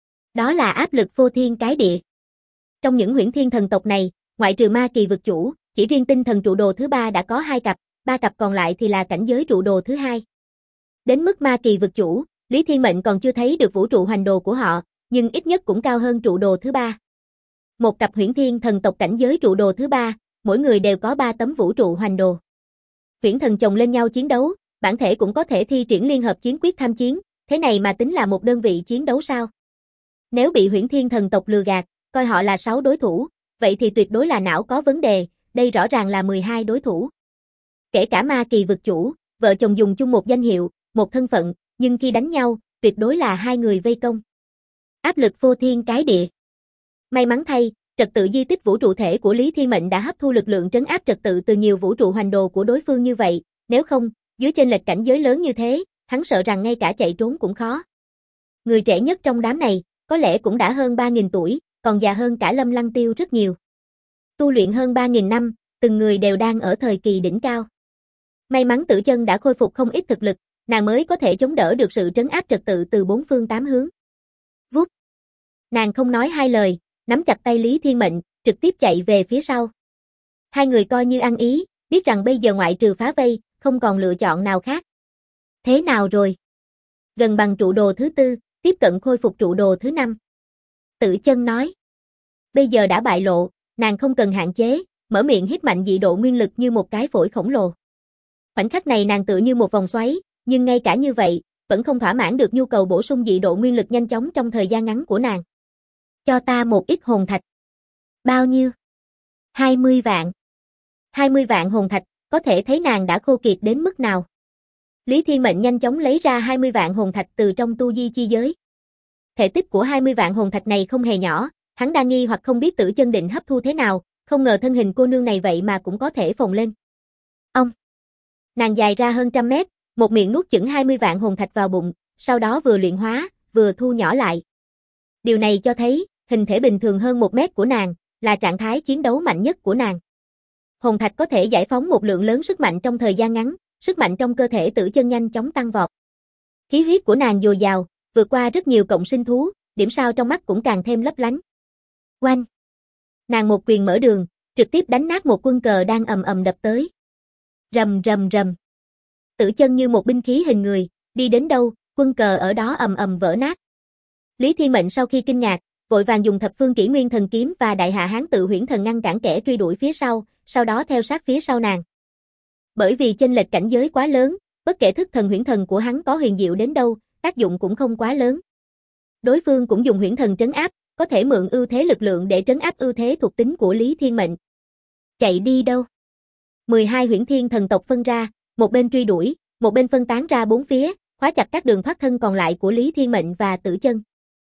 Đó là áp lực phô thiên cái địa. Trong những huyễn thiên thần tộc này, ngoại trừ Ma Kỳ vực chủ, chỉ riêng tinh thần trụ đồ thứ 3 đã có 2 cặp, 3 cặp còn lại thì là cảnh giới trụ đồ thứ 2. Đến mức Ma Kỳ vực chủ, Lý Thiên Mệnh còn chưa thấy được vũ trụ hoành đồ của họ, nhưng ít nhất cũng cao hơn trụ đồ thứ 3. Một cặp huyễn thiên thần tộc cảnh giới trụ đồ thứ 3, mỗi người đều có 3 tấm vũ trụ hoành đồ. Huyễn thần chồng lên nhau chiến đấu, bản thể cũng có thể thi triển liên hợp chiến quyết tham chiến, thế này mà tính là một đơn vị chiến đấu sao? Nếu bị huyễn thiên thần tộc lừa gạt, coi họ là 6 đối thủ, vậy thì tuyệt đối là não có vấn đề, đây rõ ràng là 12 đối thủ. Kể cả Ma Kỳ vực chủ, vợ chồng dùng chung một danh hiệu, một thân phận, nhưng khi đánh nhau, tuyệt đối là hai người vây công. Áp lực phô thiên cái địa. May mắn thay, trật tự di tích vũ trụ thể của Lý Thiên Mệnh đã hấp thu lực lượng trấn áp trật tự từ nhiều vũ trụ hoành đồ của đối phương như vậy, nếu không, dưới chênh lệch cảnh giới lớn như thế, hắn sợ rằng ngay cả chạy trốn cũng khó. Người trẻ nhất trong đám này, có lẽ cũng đã hơn 3.000 tuổi, còn già hơn cả Lâm Lăng Tiêu rất nhiều. Tu luyện hơn 3.000 năm, từng người đều đang ở thời kỳ đỉnh cao. May mắn Tử Chân đã khôi phục không ít thực lực, nàng mới có thể chống đỡ được sự trấn áp trật tự từ 4 phương 8 hướng. Vút. Nàng không nói hai lời, nắm chặt tay Lý Thiên Mệnh, trực tiếp chạy về phía sau. Hai người coi như ăn ý, biết rằng bây giờ ngoại trừ phá vây, không còn lựa chọn nào khác. Thế nào rồi? Gần bằng trụ đồ thứ 4, tiếp cận khôi phục trụ đồ thứ 5. Tử Chân nói. Bây giờ đã bại lộ, nàng không cần hạn chế, mở miệng hít mạnh dị độ nguyên lực như một cái phổi khổng lồ. Khoảnh khắc này nàng tựa như một vòng xoáy, nhưng ngay cả như vậy, vẫn không thỏa mãn được nhu cầu bổ sung dị độ nguyên lực nhanh chóng trong thời gian ngắn của nàng. Cho ta một ít hồn thạch. Bao nhiêu? 20 vạn. 20 vạn hồn thạch, có thể thấy nàng đã khô kiệt đến mức nào. Lý Thiên Mệnh nhanh chóng lấy ra 20 vạn hồn thạch từ trong tu di chi giới. Thể tích của 20 vạn hồn thạch này không hề nhỏ, hắn đa nghi hoặc không biết Tử Chân định hấp thu thế nào, không ngờ thân hình cô nương này vậy mà cũng có thể phồng lên. Ông! Nàng dài ra hơn 100 mét, một miệng nuốt chửng 20 vạn hồn thạch vào bụng, sau đó vừa luyện hóa, vừa thu nhỏ lại. Điều này cho thấy, hình thể bình thường hơn 1 mét của nàng, là trạng thái chiến đấu mạnh nhất của nàng. Hồn thạch có thể giải phóng một lượng lớn sức mạnh trong thời gian ngắn, sức mạnh trong cơ thể Tử Chân nhanh chóng tăng vọt. Khí huyết của nàng dồi dào, vượt qua rất nhiều cộng sinh thú, điểm sao trong mắt cũng càng thêm lấp lánh. Oanh! Nàng một quyền mở đường, trực tiếp đánh nát một quân cờ đang ầm ầm đập tới. Rầm rầm rầm. Tử Chân như một binh khí hình người, đi đến đâu, quân cờ ở đó ầm ầm vỡ nát. Lý Thiên Mệnh sau khi kinh ngạc, vội vàng dùng thập phương kỷ nguyên thần kiếm và đại hạ hán tự huyễn thần ngăn cản kẻ truy đuổi phía sau đó theo sát phía sau nàng. Bởi vì chênh lệch cảnh giới quá lớn, bất kể thức thần huyễn thần của hắn có huyền diệu đến đâu, tác dụng cũng không quá lớn. Đối phương cũng dùng huyễn thần trấn áp, có thể mượn ưu thế lực lượng để trấn áp ưu thế thuộc tính của Lý Thiên Mệnh. Chạy đi đâu? 12 huyễn thiên thần tộc phân ra, một bên truy đuổi, một bên phân tán ra bốn phía, khóa chặt các đường thoát thân còn lại của Lý Thiên Mệnh và Tử Chân.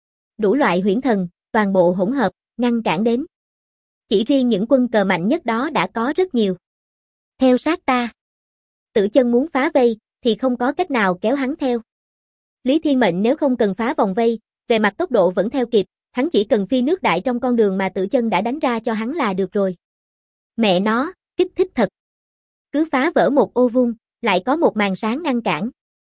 Đủ loại huyễn thần, toàn bộ hỗn hợp, ngăn cản đến. Chỉ riêng những quân cờ mạnh nhất đó đã có rất nhiều. Theo sát ta. Tử Chân muốn phá vây, thì không có cách nào kéo hắn theo. Lý Thiên Mệnh nếu không cần phá vòng vây, về mặt tốc độ vẫn theo kịp, hắn chỉ cần phi nước đại trong con đường mà Tử Chân đã đánh ra cho hắn là được rồi. Mẹ nó, kích thích thật. Cứ phá vỡ một ô vuông, lại có một màn sáng ngăn cản.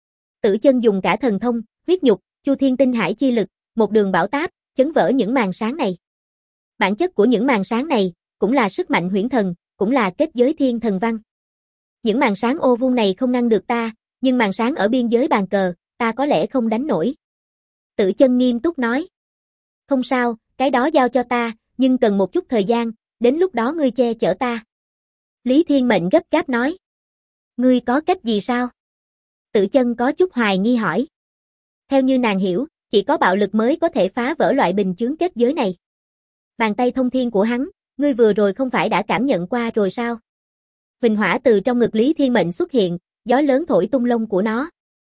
Tử Chân dùng cả thần thông, huyết nhục, Chu Thiên Tinh Hải chi lực, một đường bão táp, chấn vỡ những màn sáng này. Bản chất của những màn sáng này, cũng là sức mạnh huyễn thần, cũng là kết giới thiên thần văn. Những màn sáng ô vuông này không ngăn được ta, nhưng màn sáng ở biên giới bàn cờ, ta có lẽ không đánh nổi. Tử Chân nghiêm túc nói. Không sao, cái đó giao cho ta, nhưng cần một chút thời gian, đến lúc đó ngươi che chở ta. Lý Thiên Mệnh gấp gáp nói. Ngươi có cách gì sao? Tử Chân có chút hoài nghi hỏi. Theo như nàng hiểu, chỉ có bạo lực mới có thể phá vỡ loại bình chướng kết giới này. Bàn tay thông thiên của hắn, ngươi vừa rồi không phải đã cảm nhận qua rồi sao? Huỳnh hỏa từ trong ngực Lý Thiên Mệnh xuất hiện, gió lớn thổi tung lông của nó.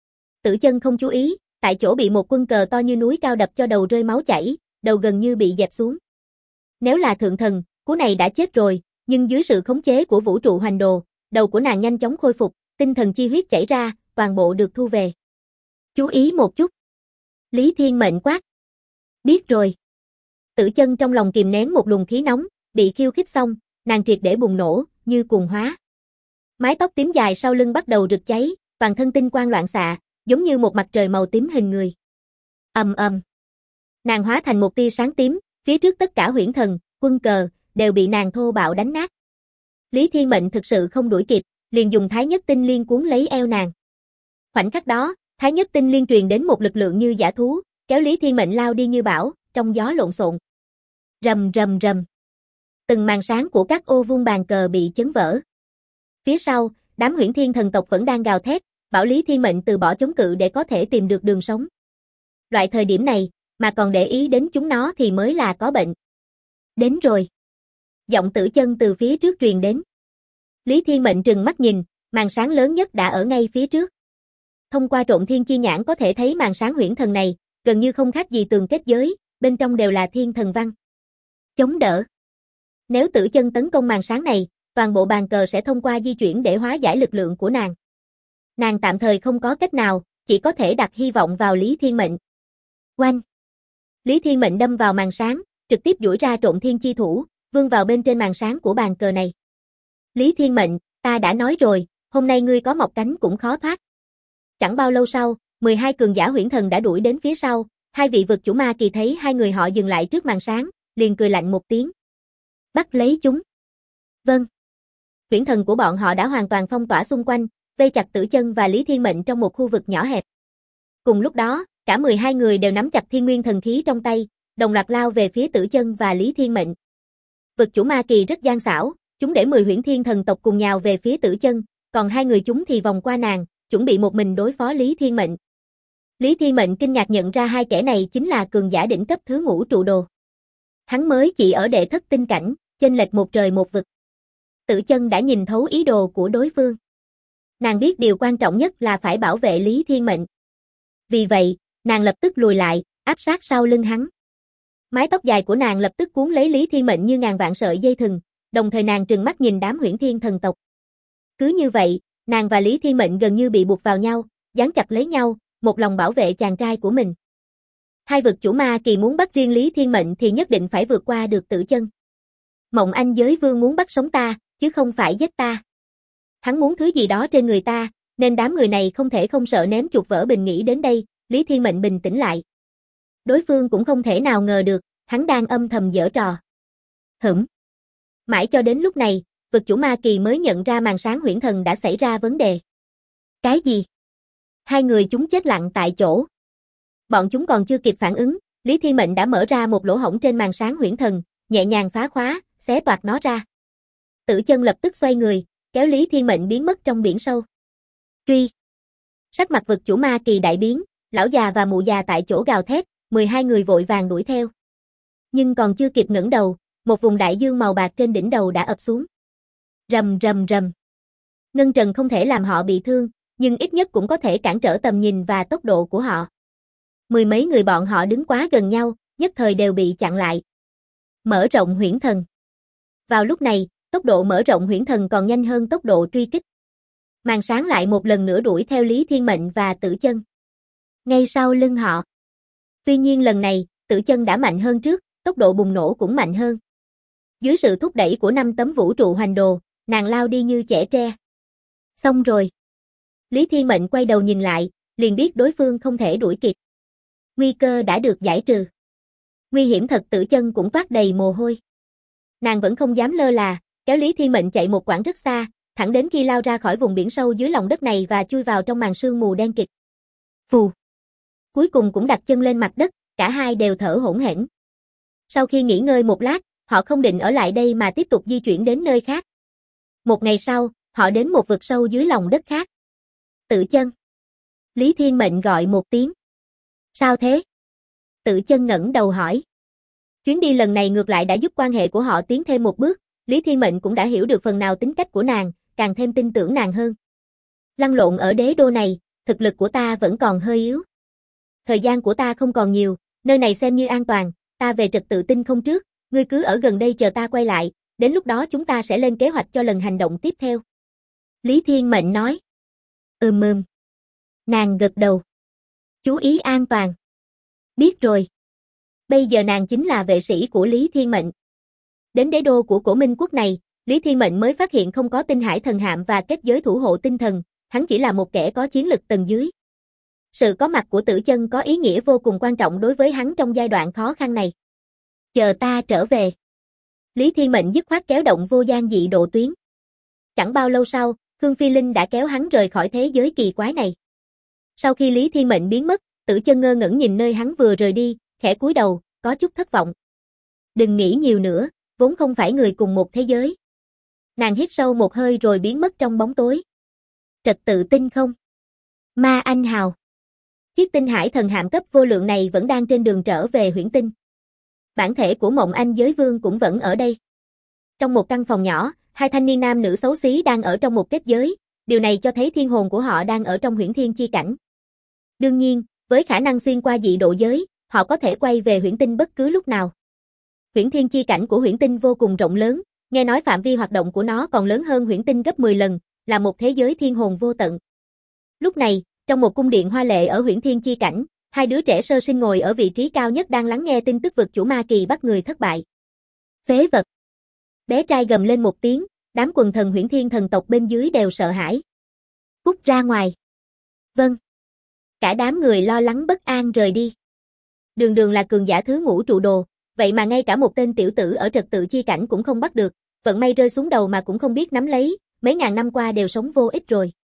Tử Chân không chú ý, tại chỗ bị một quân cờ to như núi cao đập cho đầu rơi máu chảy, đầu gần như bị dẹp xuống. Nếu là thượng thần, cú này đã chết rồi, nhưng dưới sự khống chế của vũ trụ hoành đồ, đầu của nàng nhanh chóng khôi phục, tinh thần chi huyết chảy ra, toàn bộ được thu về. Chú ý một chút. Lý Thiên Mệnh quát. Biết rồi. Tử Chân trong lòng kìm nén một luồng khí nóng, bị khiêu khích xong, nàng triệt để bùng nổ, như cuồng hóa. Mái tóc tím dài sau lưng bắt đầu rực cháy, toàn thân tinh quang loạn xạ, giống như một mặt trời màu tím hình người. Ầm ầm. Nàng hóa thành một tia sáng tím, phía trước tất cả huyễn thần, quân cờ, đều bị nàng thô bạo đánh nát. Lý Thiên Mệnh thực sự không đuổi kịp, liền dùng Thái Nhất Tinh Liên cuốn lấy eo nàng. Khoảnh khắc đó, Thái Nhất Tinh Liên truyền đến một lực lượng như dã thú, kéo Lý Thiên Mệnh lao đi như bão, trong gió lộn xộn. Rầm rầm rầm. Từng màn sáng của các ô vuông bàn cờ bị chấn vỡ. Phía sau, đám huyễn thiên thần tộc vẫn đang gào thét, bảo Lý Thiên Mệnh từ bỏ chống cự để có thể tìm được đường sống. Loại thời điểm này, mà còn để ý đến chúng nó thì mới là có bệnh. Đến rồi. Giọng Tử Chân từ phía trước truyền đến. Lý Thiên Mệnh trừng mắt nhìn, màn sáng lớn nhất đã ở ngay phía trước. Thông qua trộn thiên chi nhãn có thể thấy màn sáng huyễn thần này, gần như không khác gì tường kết giới, bên trong đều là thiên thần văn. Chống đỡ. Nếu Tử Chân tấn công màn sáng này, toàn bộ bàn cờ sẽ thông qua di chuyển để hóa giải lực lượng của nàng. Nàng tạm thời không có cách nào, chỉ có thể đặt hy vọng vào Lý Thiên Mệnh. Oanh! Lý Thiên Mệnh đâm vào màn sáng, trực tiếp duỗi ra trộn thiên chi thủ, vươn vào bên trên màn sáng của bàn cờ này. Lý Thiên Mệnh, ta đã nói rồi, hôm nay ngươi có mọc cánh cũng khó thoát. Chẳng bao lâu sau, 12 cường giả huyễn thần đã đuổi đến phía sau, hai vị vực chủ ma kỳ thấy hai người họ dừng lại trước màn sáng, liền cười lạnh một tiếng. Bắt lấy chúng. Vâng. Huyễn thần của bọn họ đã hoàn toàn phong tỏa xung quanh, vây chặt Tử Chân và Lý Thiên Mệnh trong một khu vực nhỏ hẹp. Cùng lúc đó, cả 12 người đều nắm chặt thiên nguyên thần khí trong tay, đồng loạt lao về phía Tử Chân và Lý Thiên Mệnh. Vực chủ ma kỳ rất gian xảo, chúng để 10 huyễn thiên thần tộc cùng nhào về phía Tử Chân, còn hai người chúng thì vòng qua nàng, chuẩn bị một mình đối phó Lý Thiên Mệnh. Lý Thiên Mệnh kinh ngạc nhận ra hai kẻ này chính là cường giả đỉnh cấp thứ ngũ trụ đồ. Hắn mới chỉ ở đệ thất tinh cảnh, chênh lệch một trời một vực. Tử Chân đã nhìn thấu ý đồ của đối phương. Nàng biết điều quan trọng nhất là phải bảo vệ Lý Thiên Mệnh. Vì vậy, nàng lập tức lùi lại, áp sát sau lưng hắn. Mái tóc dài của nàng lập tức cuốn lấy Lý Thiên Mệnh như ngàn vạn sợi dây thừng, đồng thời nàng trừng mắt nhìn đám huyễn thiên thần tộc. Cứ như vậy, nàng và Lý Thiên Mệnh gần như bị buộc vào nhau, dán chặt lấy nhau, một lòng bảo vệ chàng trai của mình. Hai vực chủ ma kỳ muốn bắt riêng Lý Thiên Mệnh thì nhất định phải vượt qua được Tử Chân. Mộng Anh Giới Vương muốn bắt sống ta, chứ không phải giết ta. Hắn muốn thứ gì đó trên người ta, nên đám người này không thể không sợ ném chuột vỡ bình nghĩ đến đây, Lý Thiên Mệnh bình tĩnh lại. Đối phương cũng không thể nào ngờ được, hắn đang âm thầm giở trò. Mãi cho đến lúc này, vực chủ Ma Kỳ mới nhận ra màn sáng huyễn thần đã xảy ra vấn đề. Cái gì? Hai người chúng chết lặng tại chỗ. Bọn chúng còn chưa kịp phản ứng, Lý Thiên Mệnh đã mở ra một lỗ hổng trên màn sáng huyễn thần, nhẹ nhàng phá khóa, xé toạc nó ra. Tử Chân lập tức xoay người, kéo Lý Thiên Mệnh biến mất trong biển sâu. Truy! Sắc mặt vực chủ Ma Kỳ đại biến, lão già và mụ già tại chỗ gào thét, 12 người vội vàng đuổi theo. Nhưng còn chưa kịp ngẩng đầu, một vùng đại dương màu bạc trên đỉnh đầu đã ập xuống. Rầm rầm rầm. Ngân trần không thể làm họ bị thương, nhưng ít nhất cũng có thể cản trở tầm nhìn và tốc độ của họ. Mười mấy người bọn họ đứng quá gần nhau, nhất thời đều bị chặn lại. Mở rộng huyễn thần. Vào lúc này, tốc độ mở rộng huyễn thần còn nhanh hơn tốc độ truy kích. Màn sáng lại một lần nữa đuổi theo Lý Thiên Mệnh và Tử Chân. Ngay sau lưng họ. Tuy nhiên lần này, Tử Chân đã mạnh hơn trước, tốc độ bùng nổ cũng mạnh hơn. Dưới sự thúc đẩy của 5 tấm vũ trụ hoành đồ, nàng lao đi như chẻ tre. Xong rồi. Lý Thiên Mệnh quay đầu nhìn lại, liền biết đối phương không thể đuổi kịp. Nguy cơ đã được giải trừ. Nguy hiểm thật. Tử Chân cũng toát đầy mồ hôi. Nàng vẫn không dám lơ là, kéo Lý Thiên Mệnh chạy một quãng rất xa, thẳng đến khi lao ra khỏi vùng biển sâu dưới lòng đất này và chui vào trong màn sương mù đen kịt. Phù. Cuối cùng cũng đặt chân lên mặt đất, cả hai đều thở hổn hển. Sau khi nghỉ ngơi một lát, họ không định ở lại đây mà tiếp tục di chuyển đến nơi khác. Một ngày sau, họ đến một vực sâu dưới lòng đất khác. Tử Chân. Lý Thiên Mệnh gọi một tiếng. Sao thế? Tử Chân ngẩng đầu hỏi. Chuyến đi lần này ngược lại đã giúp quan hệ của họ tiến thêm một bước, Lý Thiên Mệnh cũng đã hiểu được phần nào tính cách của nàng, càng thêm tin tưởng nàng hơn. Lăn lộn ở đế đô này, thực lực của ta vẫn còn hơi yếu. Thời gian của ta không còn nhiều, nơi này xem như an toàn, ta về trật tự tinh không trước, ngươi cứ ở gần đây chờ ta quay lại, đến lúc đó chúng ta sẽ lên kế hoạch cho lần hành động tiếp theo. Lý Thiên Mệnh nói. Nàng gật đầu. Chú ý an toàn. Biết rồi. Bây giờ nàng chính là vệ sĩ của Lý Thiên Mệnh. Đến đế đô của Cổ Minh quốc này, Lý Thiên Mệnh mới phát hiện không có tinh hải thần hạm và kết giới thủ hộ tinh thần, hắn chỉ là một kẻ có chiến lực tầng dưới. Sự có mặt của Tử Chân có ý nghĩa vô cùng quan trọng đối với hắn trong giai đoạn khó khăn này. Chờ ta trở về. Lý Thiên Mệnh dứt khoát kéo động vô gian dị độ tuyến. Chẳng bao lâu sau, Khương Phi Linh đã kéo hắn rời khỏi thế giới kỳ quái này. Sau khi Lý Thiên Mệnh biến mất, Tử Chân ngơ ngẩn nhìn nơi hắn vừa rời đi, khẽ cúi đầu, có chút thất vọng. Đừng nghĩ nhiều nữa, vốn không phải người cùng một thế giới. Nàng hít sâu một hơi rồi biến mất trong bóng tối. Trật tự tinh không. Ma Anh Hào. Chiếc tinh hải thần hạm cấp vô lượng này vẫn đang trên đường trở về huyễn tinh. Bản thể của Mộng Anh Giới Vương cũng vẫn ở đây. Trong một căn phòng nhỏ, hai thanh niên nam nữ xấu xí đang ở trong một kết giới, điều này cho thấy thiên hồn của họ đang ở trong huyễn thiên chi cảnh. Đương nhiên, với khả năng xuyên qua dị độ giới, họ có thể quay về huyễn tinh bất cứ lúc nào. Huyễn thiên chi cảnh của huyễn tinh vô cùng rộng lớn, nghe nói phạm vi hoạt động của nó còn lớn hơn huyễn tinh gấp 10 lần, là một thế giới thiên hồn vô tận. Lúc này, trong một cung điện hoa lệ ở huyễn thiên chi cảnh, hai đứa trẻ sơ sinh ngồi ở vị trí cao nhất đang lắng nghe tin tức vực chủ Ma Kỳ bắt người thất bại. Phế vật. Bé trai gầm lên một tiếng, đám quần thần huyễn thiên thần tộc bên dưới đều sợ hãi. Cút ra ngoài. Vâng. Cả đám người lo lắng bất an rời đi. Đường Đường là cường giả thứ ngũ trụ đồ, vậy mà ngay cả một tên tiểu tử ở trật tự chi cảnh cũng không bắt được, vận may rơi xuống đầu mà cũng không biết nắm lấy, mấy ngàn năm qua đều sống vô ích rồi.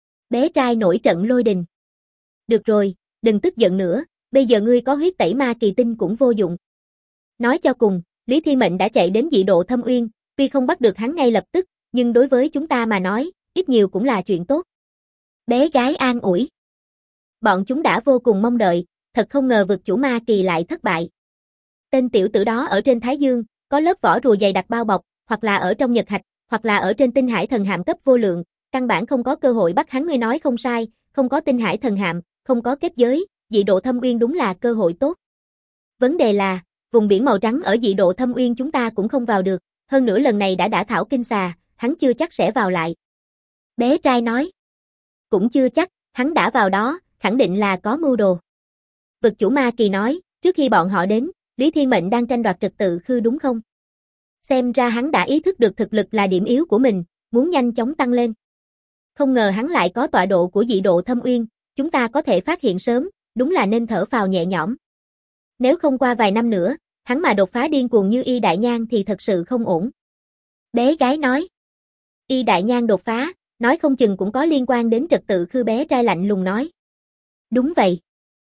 Bé trai nổi trận lôi đình. Được rồi, đừng tức giận nữa, bây giờ ngươi có huyết tẩy ma kỳ tinh cũng vô dụng. Nói cho cùng, Lý Thiên Mệnh đã chạy đến dị độ Thâm Uyên, tuy không bắt được hắn ngay lập tức, nhưng đối với chúng ta mà nói, ít nhiều cũng là chuyện tốt. Bé gái an ủi. Bọn chúng đã vô cùng mong đợi, thật không ngờ vực chủ Ma Kỳ lại thất bại. Tên tiểu tử đó ở trên Thái Dương, có lớp vỏ rùa dày đặc bao bọc, hoặc là ở trong Nhật Hạch, hoặc là ở trên tinh hải thần hạm cấp vô lượng, căn bản không có cơ hội bắt hắn. Ngươi nói không sai, không có tinh hải thần hạm, không có kết giới, dị độ Thâm Uyên đúng là cơ hội tốt. Vấn đề là, vùng biển màu trắng ở dị độ Thâm Uyên chúng ta cũng không vào được, hơn nữa lần này đã thảo kinh xà, hắn chưa chắc sẽ vào lại. Bé trai nói. Cũng chưa chắc, hắn đã vào đó, khẳng định là có mưu đồ. Vực chủ Ma Kỳ nói, trước khi bọn họ đến, Lý Thiên Mệnh đang tranh đoạt trật tự khư đúng không? Xem ra hắn đã ý thức được thực lực là điểm yếu của mình, muốn nhanh chóng tăng lên. Không ngờ hắn lại có tọa độ của dị độ Thâm Uyên, chúng ta có thể phát hiện sớm, đúng là nên thở phào nhẹ nhõm. Nếu không qua vài năm nữa, hắn mà đột phá điên cuồng như Y Đại Nhan thì thật sự không ổn. Bé gái nói. Y Đại Nhan đột phá, nói không chừng cũng có liên quan đến trật tự khư, bé trai lạnh lùng nói. Đúng vậy.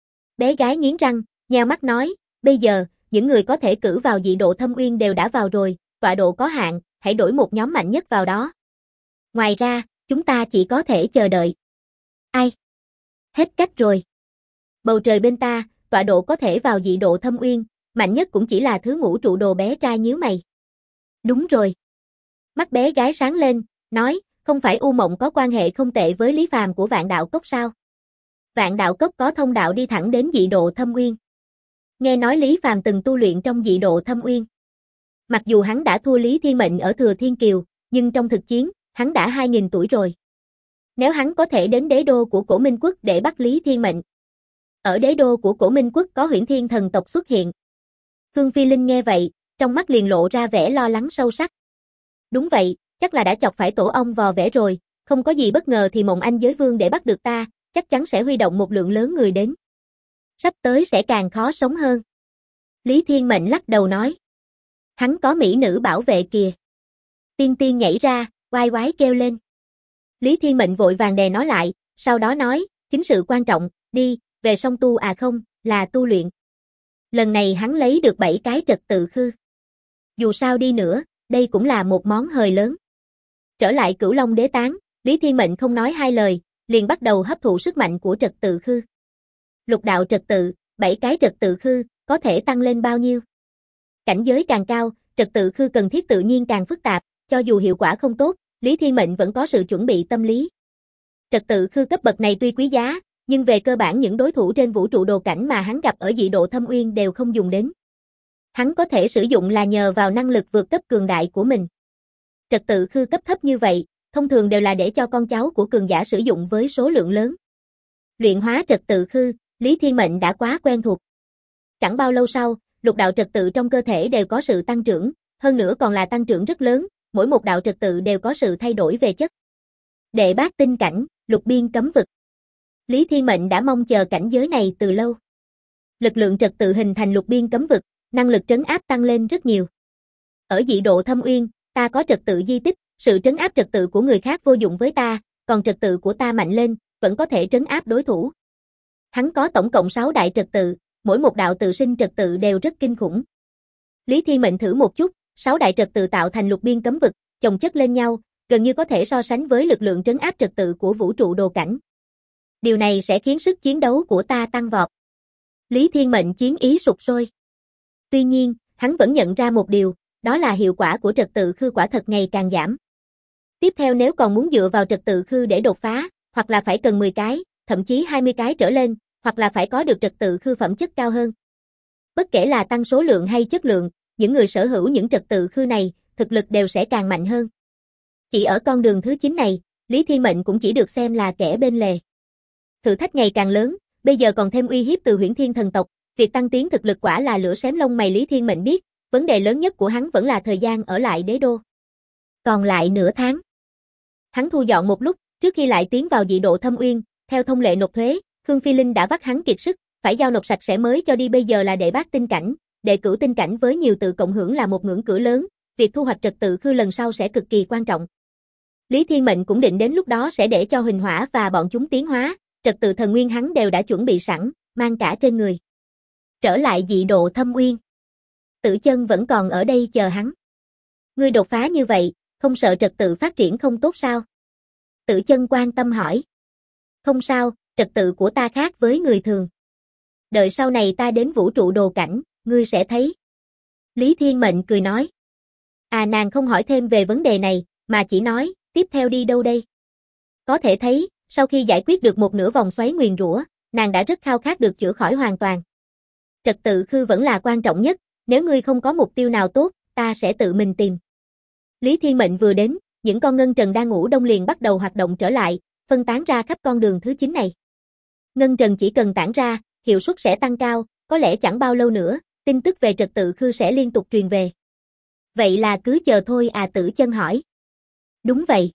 Bé gái nghiến răng, nheo mắt nói, bây giờ, những người có thể cử vào dị độ Thâm Uyên đều đã vào rồi, tọa độ có hạn, hãy đổi một nhóm mạnh nhất vào đó. Ngoài ra, chúng ta chỉ có thể chờ đợi. Ai? Hết cách rồi. Bầu trời bên ta, tọa độ có thể vào dị độ Thâm Uyên, mạnh nhất cũng chỉ là thứ ngũ trụ đồ. Bé trai nhíu mày. Đúng rồi. Mắt bé gái sáng lên, nói, không phải U Mộng có quan hệ không tệ với Lý Phàm của Vạn Đạo Cốc sao? Vạn Đạo Cốc có thông đạo đi thẳng đến dị độ Thâm Uyên. Nghe nói Lý Phàm từng tu luyện trong dị độ Thâm Uyên. Mặc dù hắn đã thua Lý Thiên Mệnh ở Thừa Thiên Kiều, nhưng trong thực chiến, hắn đã 2000 tuổi rồi. Nếu hắn có thể đến đế đô của Cổ Minh Quốc để bắt Lý Thiên Mệnh. Ở đế đô của Cổ Minh Quốc có Huyễn Thiên thần tộc xuất hiện. Khương Phi Linh nghe vậy, trong mắt liền lộ ra vẻ lo lắng sâu sắc. Đúng vậy, chắc là đã chọc phải tổ ong vò vẽ rồi, không có gì bất ngờ thì Mộng Anh Giới Vương để bắt được ta, chắc chắn sẽ huy động một lượng lớn người đến. Sắp tới sẽ càng khó sống hơn. Lý Thiên Mệnh lắc đầu nói. Hắn có mỹ nữ bảo vệ kìa. Tiên Tiên nhảy ra, oai oái kêu lên. Lý Thiên Mệnh vội vàng đè nó lại, sau đó nói, chính sự quan trọng, đi, về song tu à không, là tu luyện. Lần này hắn lấy được 7 cái trật tự khư. Dù sao đi nữa, đây cũng là một món hời lớn. Trở lại Cửu Long Đế Tán, Lý Thiên Mệnh không nói hai lời, liền bắt đầu hấp thụ sức mạnh của trật tự khư. Lục đạo trật tự, 7 cái trật tự khư, có thể tăng lên bao nhiêu? Cảnh giới càng cao, trật tự khư cần thiết tự nhiên càng phức tạp, cho dù hiệu quả không tốt, Lý Thiên Mệnh vẫn có sự chuẩn bị tâm lý. Trật tự khư cấp bậc này tuy quý giá, nhưng về cơ bản những đối thủ trên vũ trụ đồ cảnh mà hắn gặp ở dị độ Thâm Uyên đều không dùng đến. Hắn có thể sử dụng là nhờ vào năng lực vượt cấp cường đại của mình. Trật tự khư cấp thấp như vậy, thông thường đều là để cho con cháu của cường giả sử dụng với số lượng lớn. Luyện hóa trật tự khư, Lý Thiên Mệnh đã quá quen thuộc. Chẳng bao lâu sau, lục đạo trật tự trong cơ thể đều có sự tăng trưởng, hơn nữa còn là tăng trưởng rất lớn, mỗi một đạo trật tự đều có sự thay đổi về chất. Đệ bát tinh cảnh, lục biên cấm vực. Lý Thiên Mệnh đã mong chờ cảnh giới này từ lâu. Lực lượng trật tự hình thành lục biên cấm vực, năng lực trấn áp tăng lên rất nhiều. Ở dị độ Thâm Uyên, ta có trật tự di tích, sự trấn áp trật tự của người khác vô dụng với ta, còn trật tự của ta mạnh lên, vẫn có thể trấn áp đối thủ. Hắn có tổng cộng 6 đại trật tự, mỗi một đạo tự sinh trật tự đều rất kinh khủng. Lý Thiên Mệnh thử một chút, 6 đại trật tự tạo thành lục biên cấm vực, chồng chất lên nhau, gần như có thể so sánh với lực lượng trấn áp trật tự của vũ trụ đồ cảnh. Điều này sẽ khiến sức chiến đấu của ta tăng vọt. Lý Thiên Mệnh chiến ý sục sôi. Tuy nhiên, hắn vẫn nhận ra một điều, đó là hiệu quả của trật tự khư quả thật ngày càng giảm. Tiếp theo nếu còn muốn dựa vào trật tự khư để đột phá, hoặc là phải cần 10 cái, thậm chí 20 cái trở lên, hoặc là phải có được trật tự khư phẩm chất cao hơn. Bất kể là tăng số lượng hay chất lượng, những người sở hữu những trật tự khư này, thực lực đều sẽ càng mạnh hơn. Chỉ ở con đường thứ 9 này, Lý Thiên Mệnh cũng chỉ được xem là kẻ bên lề. Thử thách ngày càng lớn, bây giờ còn thêm uy hiếp từ Huyễn Thiên thần tộc, việc tăng tiến thực lực quả là lửa xém lông mày. Lý Thiên Mệnh biết, vấn đề lớn nhất của hắn vẫn là thời gian ở lại đế đô. Còn lại nửa tháng. Hắn thu dọn một lúc, trước khi lại tiến vào dị độ Thâm Uyên, theo thông lệ nộp thuế, Khương Phi Linh đã vắt hắn kiệt sức, phải giao nộp sạch sẽ mới cho đi. Bây giờ là đệ bát tinh cảnh, đệ cửu tinh cảnh với nhiều tự cộng hưởng là một ngưỡng cửa lớn, việc thu hoạch trật tự khư lần sau sẽ cực kỳ quan trọng. Lý Thiên Mệnh cũng định đến lúc đó sẽ để cho Huỳnh Hỏa và bọn chúng tiến hóa, trật tự thần nguyên hắn đều đã chuẩn bị sẵn, mang cả trên người. Trở lại dị độ Thâm Uyên. Tử Chân vẫn còn ở đây chờ hắn. Ngươi đột phá như vậy, không sợ trật tự phát triển không tốt sao? Tử Chân quan tâm hỏi. Không sao, trật tự của ta khác với người thường. Đợi sau này ta đến vũ trụ đồ cảnh, ngươi sẽ thấy. Lý Thiên Mệnh cười nói. À, nàng không hỏi thêm về vấn đề này, mà chỉ nói, tiếp theo đi đâu đây? Có thể thấy, sau khi giải quyết được một nửa vòng xoáy nguyền rủa, nàng đã rất khao khát được chữa khỏi hoàn toàn. Trật tự khư vẫn là quan trọng nhất, nếu ngươi không có mục tiêu nào tốt, ta sẽ tự mình tìm. Lý Thiên Mệnh vừa đến, những con ngân trần đang ngủ đông liền bắt đầu hoạt động trở lại, phân tán ra khắp con đường thứ 9 này. Ngân trần chỉ cần tản ra, hiệu suất sẽ tăng cao, có lẽ chẳng bao lâu nữa, tin tức về trật tự khư sẽ liên tục truyền về. Vậy là cứ chờ thôi à? Tử Chân hỏi. Đúng vậy.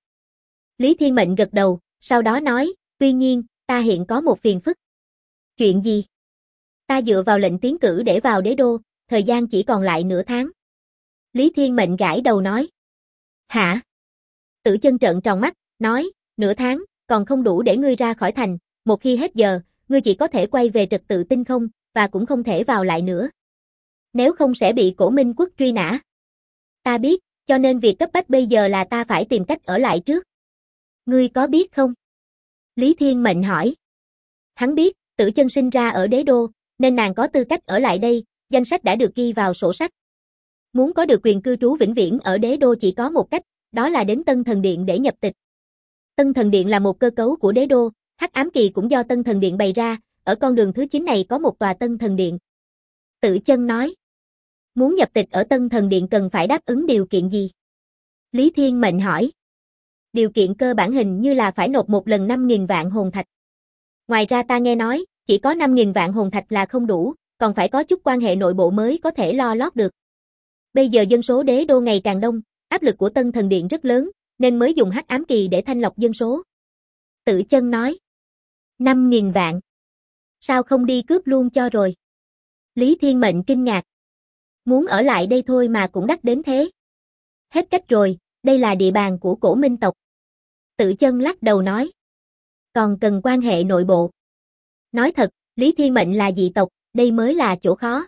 Lý Thiên Mệnh gật đầu, sau đó nói, tuy nhiên, ta hiện có một phiền phức. Chuyện gì? Ta dựa vào lệnh tiến cử để vào đế đô, thời gian chỉ còn lại nửa tháng. Lý Thiên Mệnh gãi đầu nói. Hả? Tử Chân trợn tròn mắt, nói, nửa tháng, còn không đủ để ngươi ra khỏi thành, một khi hết giờ, ngươi chỉ có thể quay về trật tự tinh không, và cũng không thể vào lại nữa. Nếu không sẽ bị Cổ Minh Quốc truy nã. Ta biết, cho nên việc cấp bách bây giờ là ta phải tìm cách ở lại trước. Ngươi có biết không? Lý Thiên Mệnh hỏi. Hắn biết, Tử Chân sinh ra ở đế đô, nên nàng có tư cách ở lại đây, danh sách đã được ghi vào sổ sách. Muốn có được quyền cư trú vĩnh viễn ở đế đô chỉ có một cách, đó là đến Tân Thần Điện để nhập tịch. Tân Thần Điện là một cơ cấu của đế đô, Hắc Ám Kỳ cũng do Tân Thần Điện bày ra, ở con đường thứ 9 này có một tòa Tân Thần Điện. Tử Chân nói. Muốn nhập tịch ở Tân Thần Điện cần phải đáp ứng điều kiện gì? Lý Thiên Mệnh hỏi. Điều kiện cơ bản hình như là phải nộp một lần 5.000 vạn hồn thạch. Ngoài ra ta nghe nói, chỉ có 5.000 vạn hồn thạch là không đủ, còn phải có chút quan hệ nội bộ mới có thể lo lót được. Bây giờ dân số đế đô ngày càng đông, áp lực của Tân Thần Điện rất lớn, nên mới dùng Hắc Ám Kỳ để thanh lọc dân số. Tử Chân nói. 5.000 vạn. Sao không đi cướp luôn cho rồi? Lý Thiên Mệnh kinh ngạc. Muốn ở lại đây thôi mà cũng đắt đến thế. Hết cách rồi, đây là địa bàn của Cổ Minh tộc. Tử Chân lắc đầu nói. Còn cần quan hệ nội bộ. Nói thật, Lý Thiên Mệnh là dị tộc, đây mới là chỗ khó.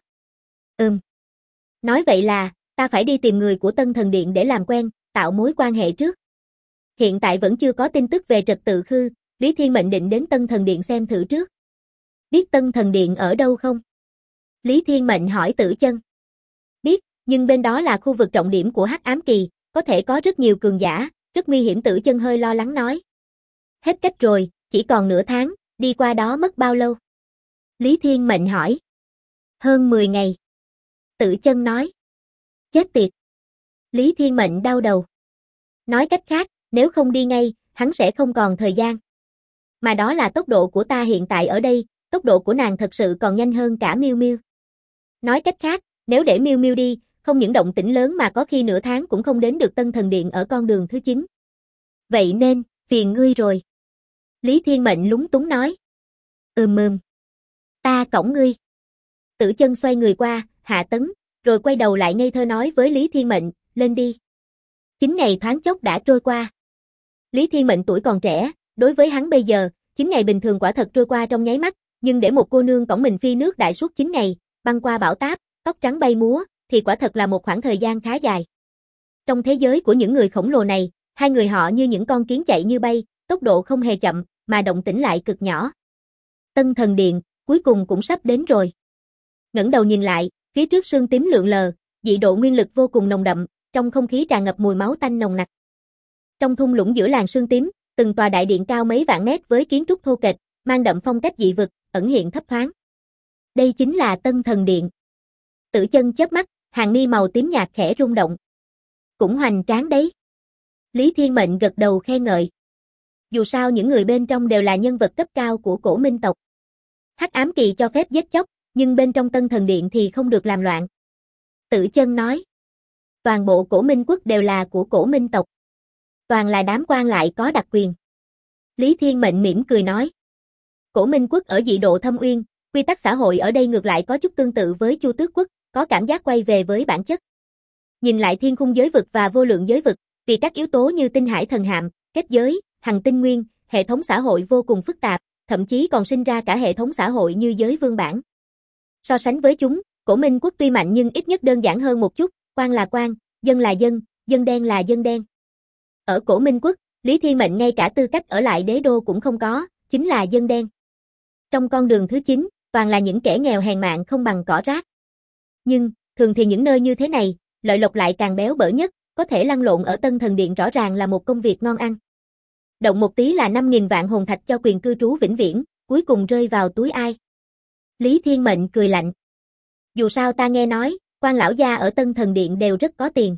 Nói vậy là, ta phải đi tìm người của Tân Thần Điện để làm quen, tạo mối quan hệ trước. Hiện tại vẫn chưa có tin tức về trật tự khư, Lý Thiên Mệnh định đến Tân Thần Điện xem thử trước. Biết Tân Thần Điện ở đâu không? Lý Thiên Mệnh hỏi Tử Chân. Biết, nhưng bên đó là khu vực trọng điểm của Hắc Ám Kỳ, có thể có rất nhiều cường giả, rất nguy hiểm. Tử Chân hơi lo lắng nói. Hết cách rồi, chỉ còn nửa tháng, đi qua đó mất bao lâu? Lý Thiên Mệnh hỏi. Hơn 10 ngày. Tử Chân nói. Chết tiệt. Lý Thiên Mệnh đau đầu. Nói cách khác, nếu không đi ngay, hắn sẽ không còn thời gian. Mà đó là tốc độ của ta hiện tại ở đây, tốc độ của nàng thật sự còn nhanh hơn cả Miêu Miêu. Nói cách khác, nếu để Miêu Miêu đi, không những động tĩnh lớn mà có khi nửa tháng cũng không đến được Tân Thần Điện ở con đường thứ 9. Vậy nên, phiền ngươi rồi. Lý Thiên Mệnh lúng túng nói. Ta cõng ngươi. Tử Chân xoay người qua, hạ tấn, rồi quay đầu lại ngây thơ nói với Lý Thiên Mệnh, lên đi. 9 ngày thoáng chốc đã trôi qua. Lý Thiên Mệnh tuổi còn trẻ, đối với hắn bây giờ, 9 ngày bình thường quả thật trôi qua trong nháy mắt, nhưng để một cô nương cõng mình phi nước đại suốt 9 ngày, băng qua bão táp, tóc trắng bay múa, thì quả thật là một khoảng thời gian khá dài. Trong thế giới của những người khổng lồ này, hai người họ như những con kiến chạy như bay, tốc độ không hề chậm, mà động tĩnh lại cực nhỏ. Tân Thần Điện, cuối cùng cũng sắp đến rồi. Ngẩng đầu nhìn lại, phía trước sương tím lượn lờ, dị độ nguyên lực vô cùng nồng đậm, trong không khí tràn ngập mùi máu tanh nồng nặc. Trong thung lũng giữa làng sương tím, từng tòa đại điện cao mấy vạn mét với kiến trúc thô kệch, mang đậm phong cách dị vực, ẩn hiện thấp thoáng. Đây chính là Tân Thần Điện. Tử Chân chớp mắt, hàng mi màu tím nhạt khẽ rung động. Cũng hoành tráng đấy. Lý Thiên Mệnh gật đầu khen ngợi. Dù sao những người bên trong đều là nhân vật cấp cao của Cổ Minh tộc. Hắc Ám Kỳ cho phép giết chóc, nhưng bên trong Tân Thần Điện thì không được làm loạn. Tử Chân nói. Toàn bộ Cổ Minh quốc đều là của Cổ Minh tộc. Toàn là đám quan lại có đặc quyền. Lý Thiên Mệnh mỉm cười nói. Cổ Minh quốc ở dị độ thâm uyên, quy tắc xã hội ở đây ngược lại có chút tương tự với Chu Tước quốc, có cảm giác quay về với bản chất. Nhìn lại thiên khung giới vực và vô lượng giới vực, vì các yếu tố như tinh hải thần hạm, kết giới, hằng tinh nguyên, hệ thống xã hội vô cùng phức tạp, thậm chí còn sinh ra cả hệ thống xã hội như giới vương bản. So sánh với chúng, Cổ Minh quốc tuy mạnh nhưng ít nhất đơn giản hơn một chút, quan là quan, dân là dân, dân đen là dân đen. Ở Cổ Minh quốc, Lý Thiên Mệnh ngay cả tư cách ở lại đế đô cũng không có, chính là dân đen. Trong con đường thứ 9, toàn là những kẻ nghèo hèn mạn không bằng cỏ rác. Nhưng, thường thì những nơi như thế này, lợi lộc lại càng béo bở nhất, có thể lăn lộn ở Tân Thần Điện rõ ràng là một công việc ngon ăn. Động một tí là 5.000 vạn hồn thạch cho quyền cư trú vĩnh viễn, cuối cùng rơi vào túi ai? Lý Thiên Mệnh cười lạnh. Dù sao ta nghe nói, quan lão gia ở Tân Thần Điện đều rất có tiền.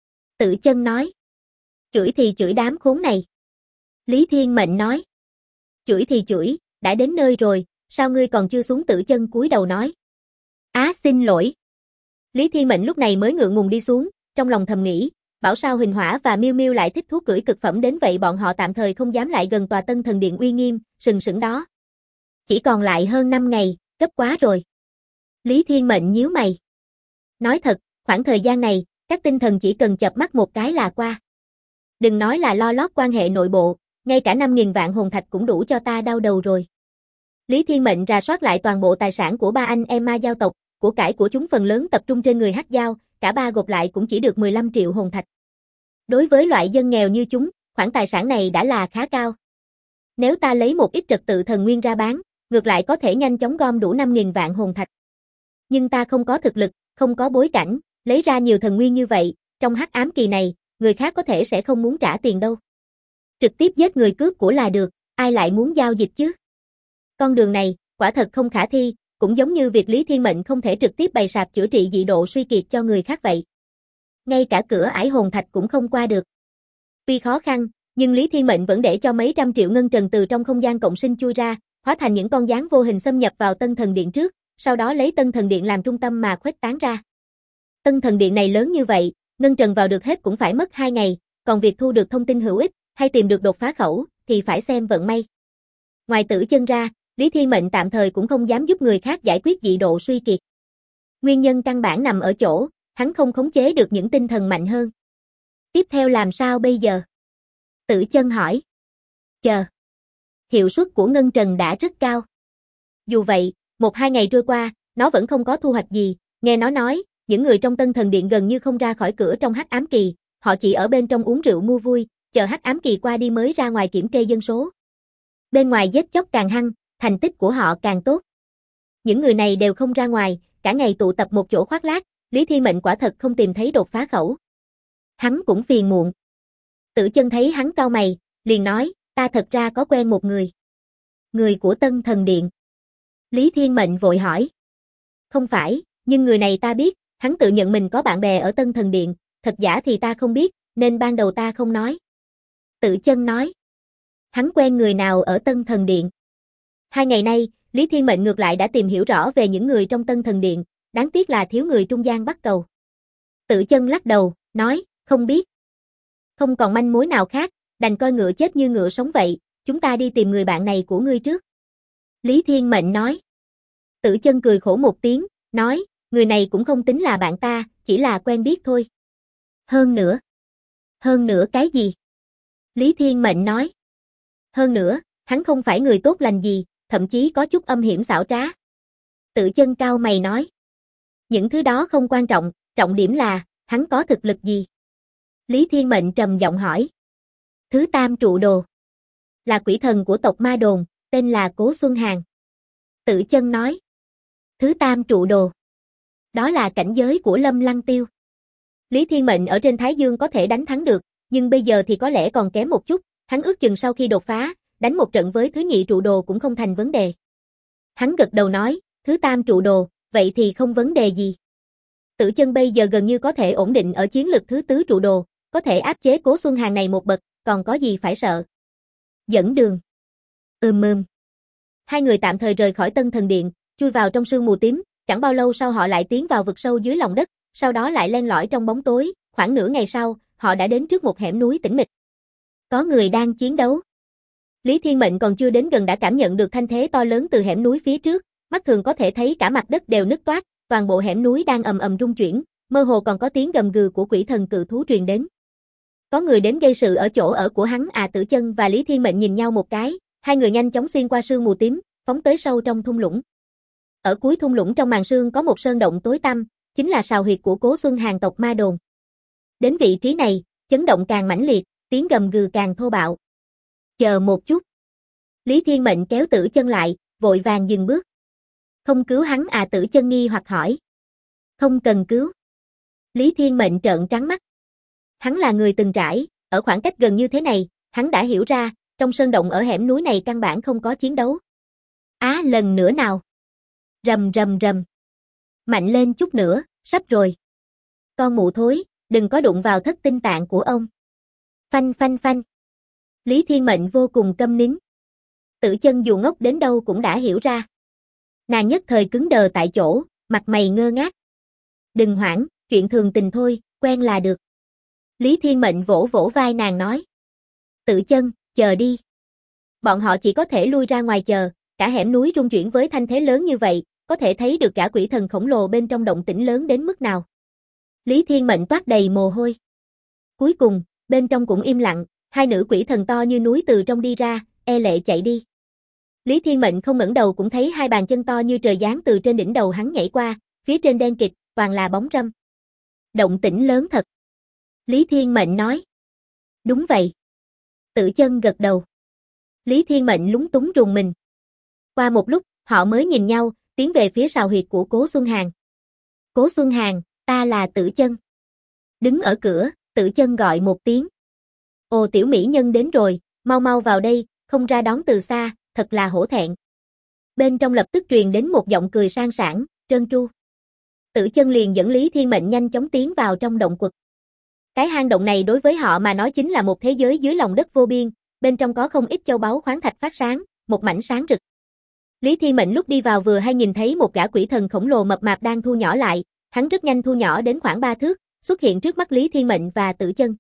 Tử Chân nói. Chửi thì chửi đám khốn này. Lý Thiên Mệnh nói. Chửi thì chửi, đã đến nơi rồi, sao ngươi còn chưa xuống? Tử Chân cúi đầu nói. Á xin lỗi. Lý Thiên Mệnh lúc này mới ngượng ngùng đi xuống, trong lòng thầm nghĩ, bảo sao Huỳnh Hỏa và Miêu Miêu lại thích thú cưỡi cực phẩm đến vậy, bọn họ tạm thời không dám lại gần tòa Tân Thần Điện uy nghiêm, sừng sững đó. Chỉ còn lại hơn 5 ngày, gấp quá rồi. Lý Thiên Mệnh nhíu mày. Nói thật, khoảng thời gian này, các tinh thần chỉ cần chợp mắt một cái là qua. Đừng nói là lo lót quan hệ nội bộ, ngay cả 5.000 vạn hồn thạch cũng đủ cho ta đau đầu rồi. Lý Thiên Mệnh rà soát lại toàn bộ tài sản của ba anh em ma giao tộc, của cải của chúng phần lớn tập trung trên người Hắc Giao, cả ba gộp lại cũng chỉ được 15 triệu hồn thạch. Đối với loại dân nghèo như chúng, khoản tài sản này đã là khá cao. Nếu ta lấy một ít trật tự thần nguyên ra bán, ngược lại có thể nhanh chóng gom đủ 5.000 vạn hồn thạch. Nhưng ta không có thực lực, không có bối cảnh, lấy ra nhiều thần nguyên như vậy, trong hắc ám kỳ này, người khác có thể sẽ không muốn trả tiền đâu. Trực tiếp giết người cướp của là được, ai lại muốn giao dịch chứ? Con đường này, quả thật không khả thi, cũng giống như việc Lý Thiên Mệnh không thể trực tiếp bày sạp chữa trị dị độ suy kiệt cho người khác vậy. Ngay cả cửa ải hồn thạch cũng không qua được. Tuy khó khăn, nhưng Lý Thiên Mệnh vẫn để cho mấy trăm triệu ngân trần từ trong không gian cộng sinh chui ra, hóa thành những con gián vô hình xâm nhập vào Tân Thần Điện trước, sau đó lấy Tân Thần Điện làm trung tâm mà khuếch tán ra. Tân Thần Điện này lớn như vậy, ngân trần vào được hết cũng phải mất 2 ngày, còn việc thu được thông tin hữu ích, hay tìm được đột phá khẩu, thì phải xem vận may. Ngoài Tử Chân ra, Lý Thiên Mệnh tạm thời cũng không dám giúp người khác giải quyết dị độ suy kiệt. Nguyên nhân căn bản nằm ở chỗ, hắn không khống chế được những tinh thần mạnh hơn. Tiếp theo làm sao bây giờ? Tử Chân hỏi. Chờ. Hiệu suất của ngân trần đã rất cao. Dù vậy, 1-2 ngày trôi qua, nó vẫn không có thu hoạch gì, nghe nó nói, những người trong Tân Thần Điện gần như không ra khỏi cửa trong hắc ám kỳ, họ chỉ ở bên trong uống rượu mua vui, chờ hắc ám kỳ qua đi mới ra ngoài kiểm kê dân số. Bên ngoài giết chóc càng hăng, thành tích của họ càng tốt. Những người này đều không ra ngoài, cả ngày tụ tập một chỗ khoác lác, Lý Thiên Mệnh quả thật không tìm thấy đột phá khẩu. Hắn cũng phiền muộn. Tử Chân thấy hắn cau mày, liền nói, ta thật ra có quen một người. Người của Tân Thần Điện. Lý Thiên Mệnh vội hỏi. Không phải, nhưng người này ta biết, hắn tự nhận mình có bạn bè ở Tân Thần Điện, thật giả thì ta không biết, nên ban đầu ta không nói. Tử Chân nói. Hắn quen người nào ở Tân Thần Điện? 2 ngày nay, Lý Thiên Mệnh ngược lại đã tìm hiểu rõ về những người trong Tân Thần Điện, đáng tiếc là thiếu người trung gian bắt cầu. Tử Chân lắc đầu, nói, không biết. Không còn manh mối nào khác, đành coi ngựa chết như ngựa sống vậy, chúng ta đi tìm người bạn này của ngươi trước. Lý Thiên Mệnh nói. Tử Chân cười khổ một tiếng, nói, người này cũng không tính là bạn ta, chỉ là quen biết thôi. Hơn nữa cái gì? Lý Thiên Mệnh nói. Hơn nữa, hắn không phải người tốt lành gì, thậm chí có chút âm hiểm xảo trá. Tử Chân cau mày nói. Những thứ đó không quan trọng, trọng điểm là, hắn có thực lực gì? Lý Thiên Mệnh trầm giọng hỏi. Thứ tam trụ đồ. Là quỷ thần của tộc Ma Đồn, tên là Cố Xuân Hàn. Tử Chân nói. Thứ tam trụ đồ. Đó là cảnh giới của Lâm Lăng Tiêu. Lý Thiên Mệnh ở trên Thái Dương có thể đánh thắng được, nhưng bây giờ thì có lẽ còn kém một chút, hắn ước chừng sau khi đột phá, đánh một trận với thứ nhị trụ đồ cũng không thành vấn đề. Hắn gật đầu nói, thứ tam trụ đồ, vậy thì không vấn đề gì. Tử Chân bây giờ gần như có thể ổn định ở chiến lực thứ tứ trụ đồ, có thể áp chế Cố Xuân Hàn này một bậc, còn có gì phải sợ. Dẫn đường. Hai người tạm thời rời khỏi Tân Thần Điện, chui vào trong sương mù tím, chẳng bao lâu sau họ lại tiến vào vực sâu dưới lòng đất, sau đó lại len lỏi trong bóng tối, khoảng nửa ngày sau, họ đã đến trước một hẻm núi tĩnh mịch. Có người đang chiến đấu. Lý Thiên Mệnh còn chưa đến gần đã cảm nhận được thanh thế to lớn từ hẻm núi phía trước, mắt thường có thể thấy cả mặt đất đều nứt toác, toàn bộ hẻm núi đang ầm ầm rung chuyển, mơ hồ còn có tiếng gầm gừ của quỷ thần cự thú truyền đến. Có người đến gây sự ở chỗ ở của hắn à? Tử Chân và Lý Thiên Mệnh nhìn nhau một cái, hai người nhanh chóng xuyên qua sương mù tím, phóng tới sâu trong thung lũng. Ở cuối thung lũng trong màn sương có một sơn động tối tăm, chính là sào huyệt của Cố Xuân Hàn tộc Ma Đồn. Đến vị trí này, chấn động càng mãnh liệt, tiếng gầm gừ càng thô bạo. Chờ một chút. Lý Thiên Mệnh kéo Tử Chân lại, vội vàng dừng bước. Không cứu hắn à? Tử Chân nghi hoặc hỏi. Không cần cứu. Lý Thiên Mệnh trợn trắng mắt. Hắn là người từng trải, ở khoảng cách gần như thế này, hắn đã hiểu ra, trong sơn động ở hẻm núi này căn bản không có chiến đấu. Á, lần nữa nào. Rầm rầm rầm. Mạnh lên chút nữa, sắp rồi. Con mụ thối, đừng có đụng vào thất tinh tạng của ông. Phanh phanh phanh. Lý Thiên Mệnh vô cùng câm nín. Tử Chân dù ngốc đến đâu cũng đã hiểu ra. Nàng nhất thời cứng đờ tại chỗ, mặt mày ngơ ngác. Đừng hoảng, chuyện thường tình thôi, quen là được. Lý Thiên Mệnh vỗ vỗ vai nàng nói. Tử Chân, chờ đi. Bọn họ chỉ có thể lui ra ngoài chờ, cả hẻm núi rung chuyển với thanh thế lớn như vậy, có thể thấy được gã quỷ thần khổng lồ bên trong động tĩnh lớn đến mức nào. Lý Thiên Mệnh toát đầy mồ hôi. Cuối cùng, bên trong cũng im lặng, hai nữ quỷ thần to như núi từ trong đi ra, e lệ chạy đi. Lý Thiên Mệnh không ngẩng đầu cũng thấy hai bàn chân to như trời giáng từ trên đỉnh đầu hắn nhảy qua, phía trên đen kịt, toàn là bóng râm. Động tĩnh lớn thật. Lý Thiên Mệnh nói. Đúng vậy. Tử Chân gật đầu. Lý Thiên Mệnh lúng túng rùng mình. Qua một lúc, họ mới nhìn nhau, tiến về phía sào huyệt của Cố Xuân Hàn. Cố Xuân Hàn, ta là Tử Chân. Đứng ở cửa, Tử Chân gọi một tiếng. Ồ, tiểu mỹ nhân đến rồi, mau mau vào đây, không ra đón từ xa, thật là hổ thẹn. Bên trong lập tức truyền đến một giọng cười sang sảng, trơn tru. Tử Chân liền dẫn Lý Thiên Mệnh nhanh chóng tiến vào trong động quật. Cái hang động này đối với họ mà nói chính là một thế giới dưới lòng đất vô biên, bên trong có không ít châu báu khoáng thạch phát sáng, một mảnh sáng rực. Lý Thiên Mệnh lúc đi vào vừa hay nhìn thấy một gã quỷ thần khổng lồ mập mạp đang thu nhỏ lại, hắn rất nhanh thu nhỏ đến khoảng 3 thước, xuất hiện trước mắt Lý Thiên Mệnh và Tử Chân.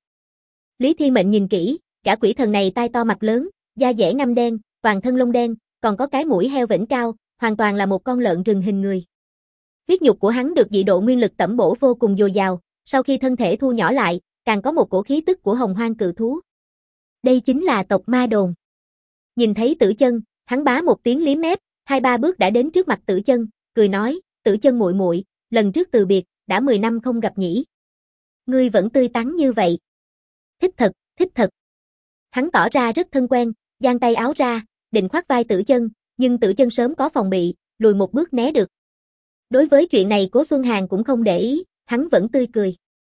Lý Thiên Mệnh nhìn kỹ, gã quỷ thần này tai to mặt lớn, da dẻ ngăm đen, toàn thân lông đen, còn có cái mũi heo vểnh cao, hoàn toàn là một con lợn rừng hình người. Huyết nhục của hắn được dị độ nguyên lực tẩm bổ vô cùng dồi dào, sau khi thân thể thu nhỏ lại, càng có một cổ khí tức của hồng hoang cự thú. Đây chính là tộc Ma Đồn. Nhìn thấy Tử Chân, hắn bá một tiếng liếm mép, 2-3 bước đã đến trước mặt Tử Chân, cười nói, Tử Chân muội muội, lần trước từ biệt, đã 10 năm không gặp nhỉ. Ngươi vẫn tươi tắn như vậy. Thích thật, thích thật. Hắn tỏ ra rất thân quen, giang tay áo ra, định khoác vai Tử Chân, nhưng Tử Chân sớm có phòng bị, lùi một bước né được. Đối với chuyện này Cố Xuân Hàn cũng không để ý, hắn vẫn tươi cười.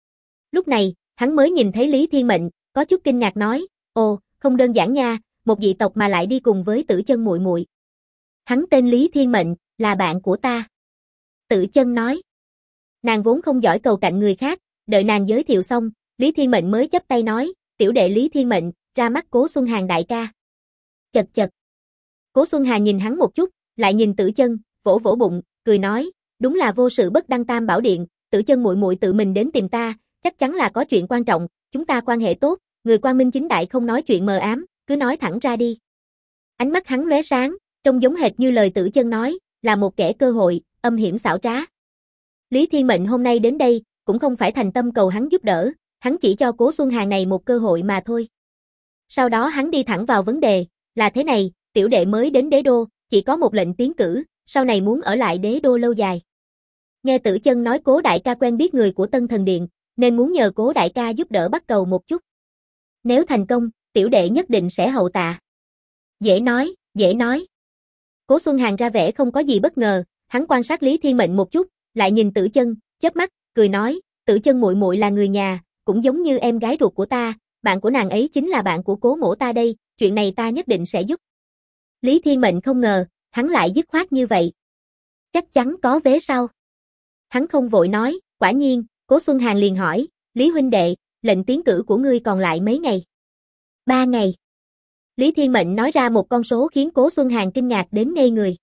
Lúc này, hắn mới nhìn thấy Lý Thiên Mệnh, có chút kinh ngạc nói, ồ, không đơn giản nha, một dị tộc mà lại đi cùng với Tử Chân muội muội. Hắn tên Lý Thiên Mệnh, là bạn của ta. Tử Chân nói. Nàng vốn không giỏi cầu cạnh người khác, đợi nàng giới thiệu xong, Lý Thiên Mệnh mới chắp tay nói, tiểu đệ Lý Thiên Mệnh, ra mắt Cố Xuân Hàn đại ca. Chật chật. Cố Xuân Hàn nhìn hắn một chút, lại nhìn Tử Chân, vỗ vỗ bụng, cười nói, đúng là vô sự bất đăng tam bảo điện, Tử Chân muội muội tự mình đến tìm ta, chắc chắn là có chuyện quan trọng, chúng ta quan hệ tốt, người quang minh chính đại không nói chuyện mờ ám, cứ nói thẳng ra đi. Ánh mắt hắn lóe sáng, trông giống hệt như lời Tử Chân nói, là một kẻ cơ hội, âm hiểm xảo trá. Lý Thiên Mệnh hôm nay đến đây, cũng không phải thành tâm cầu hắn giúp đỡ, hắn chỉ cho Cố Xuân Hàn này một cơ hội mà thôi. Sau đó hắn đi thẳng vào vấn đề, là thế này, tiểu đệ mới đến đế đô, chỉ có một lệnh tiến cử, sau này muốn ở lại đế đô lâu dài. Nghe Tử Chân nói Cố đại ca quen biết người của Tân Thần Điện, nên muốn nhờ Cố đại ca giúp đỡ bắt cầu một chút. Nếu thành công, tiểu đệ nhất định sẽ hậu tạ. Dễ nói, dễ nói. Cố Xuân Hàn ra vẻ không có gì bất ngờ, hắn quan sát Lý Thiên Mệnh một chút, lại nhìn Tử Chân, chớp mắt, cười nói, Tử Chân muội muội là người nhà, cũng giống như em gái ruột của ta, bạn của nàng ấy chính là bạn của Cố mỗ ta đây, chuyện này ta nhất định sẽ giúp. Lý Thiên Mệnh không ngờ, hắn lại dứt khoát như vậy. Chắc chắn có vế sau. Hắn không vội nói, quả nhiên, Cố Xuân Hàn liền hỏi, Lý huynh đệ, lệnh tiến cử của ngươi còn lại mấy ngày? 3 ngày. Lý Thiên Mệnh nói ra một con số khiến Cố Xuân Hàn kinh ngạc đến ngây người.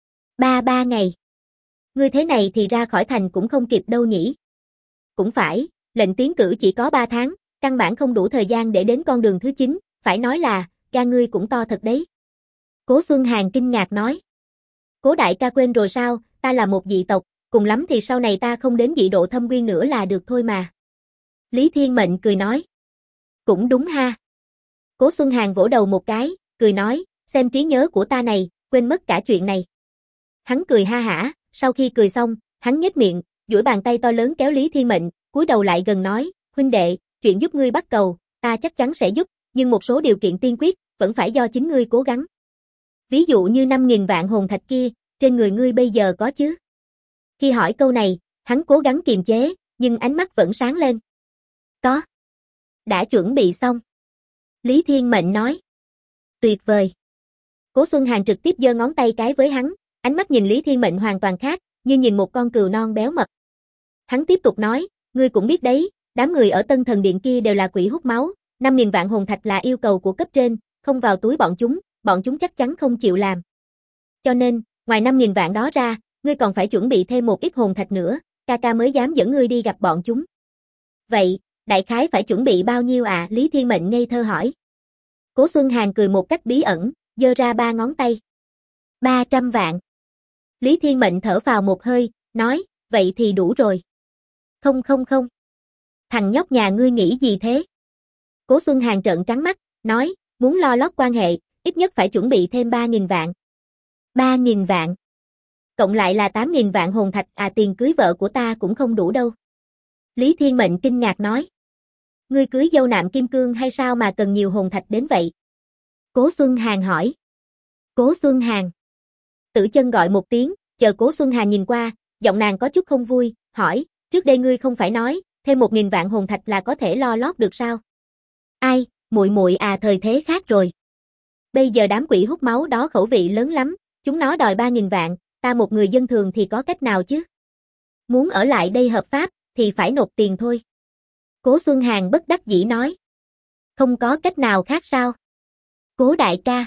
3 ngày. Ngươi thế này thì ra khỏi thành cũng không kịp đâu nhỉ? Cũng phải, lệnh tiến cử chỉ có 3 tháng, căn bản không đủ thời gian để đến con đường thứ 9, phải nói là, gan ngươi cũng to thật đấy. Cố Xuân Hàn kinh ngạc nói. Cố đại ca quên rồi sao, ta là một dị tộc, cùng lắm thì sau này ta không đến dị độ thâm nguyên nữa là được thôi mà. Lý Thiên Mệnh cười nói. Cũng đúng ha. Cố Xuân Hàn vỗ đầu một cái, cười nói, xem trí nhớ của ta này, quên mất cả chuyện này. Hắn cười ha hả, sau khi cười xong, hắn nhếch miệng, duỗi bàn tay to lớn kéo Lý Thiên Mệnh, cúi đầu lại gần nói, huynh đệ, chuyện giúp ngươi bắt cầu, ta chắc chắn sẽ giúp, nhưng một số điều kiện tiên quyết, vẫn phải do chính ngươi cố gắng. Ví dụ như 5.000 vạn hồn thạch kia, trên người ngươi bây giờ có chứ? Khi hỏi câu này, hắn cố gắng kiềm chế, nhưng ánh mắt vẫn sáng lên. Có. Đã chuẩn bị xong. Lý Thiên Mệnh nói. Tuyệt vời. Cố Xuân Hàn trực tiếp giơ ngón tay cái với hắn, ánh mắt nhìn Lý Thiên Mệnh hoàn toàn khác, như nhìn một con cừu non béo mập. Hắn tiếp tục nói, ngươi cũng biết đấy, đám người ở Tân Thần Điện kia đều là quỷ hút máu, 5.000 vạn hồn thạch là yêu cầu của cấp trên, không vào túi bọn chúng chắc chắn không chịu làm. Cho nên, ngoài 5.000 vạn đó ra, ngươi còn phải chuẩn bị thêm một ít hồn thạch nữa, ca ca mới dám dẫn ngươi đi gặp bọn chúng. Vậy, đại khái phải chuẩn bị bao nhiêu à? Lý Thiên Mệnh ngây thơ hỏi. Cố Xuân Hàn cười một cách bí ẩn, giơ ra 3 ngón tay. 300 vạn. Lý Thiên Mệnh thở vào một hơi, nói, vậy thì đủ rồi. Không không không. Thằng nhóc nhà ngươi nghĩ gì thế? Cố Xuân Hàn trợn trắng mắt, nói, muốn lo lót quan hệ, ít nhất phải chuẩn bị thêm 3.000 vạn. 3.000 vạn. Cộng lại là 8.000 vạn hồn thạch, tiền cưới vợ của ta cũng không đủ đâu. Lý Thiên Mệnh kinh ngạc nói. Ngươi cưới dâu nạm kim cương hay sao mà cần nhiều hồn thạch đến vậy? Cố Xuân Hàn hỏi. Cố Xuân Hàn. Tử Chân gọi một tiếng, chờ Cố Xuân Hàn nhìn qua, giọng nàng có chút không vui, hỏi, trước đây ngươi không phải nói, thêm 1.000 vạn hồn thạch là có thể lo lót được sao? Ai, muội muội thời thế khác rồi. Bây giờ đám quỷ hút máu đó khẩu vị lớn lắm, chúng nó đòi 3.000 vạn, ta một người dân thường thì có cách nào chứ? Muốn ở lại đây hợp pháp, thì phải nộp tiền thôi. Cố Xuân Hàn bất đắc dĩ nói. Không có cách nào khác sao? Cố đại ca.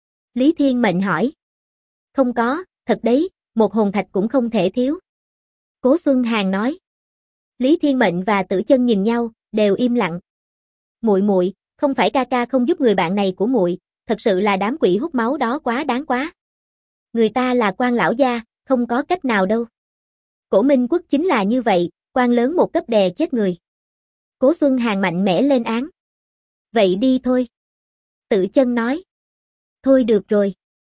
Lý Thiên Mệnh hỏi. Không có, thật đấy, một hồn thạch cũng không thể thiếu. Cố Xuân Hàn nói. Lý Thiên Mệnh và Tử Chân nhìn nhau, đều im lặng. Muội muội, không phải ca ca không giúp người bạn này của muội, thật sự là đám quỷ hút máu đó quá đáng quá. Người ta là quan lão gia, không có cách nào đâu. Cổ Minh Quốc chính là như vậy, quan lớn một cấp đè chết người. Cố Xuân Hàn mạnh mẽ lên án. Vậy đi thôi. Tử Chân nói. Thôi được rồi.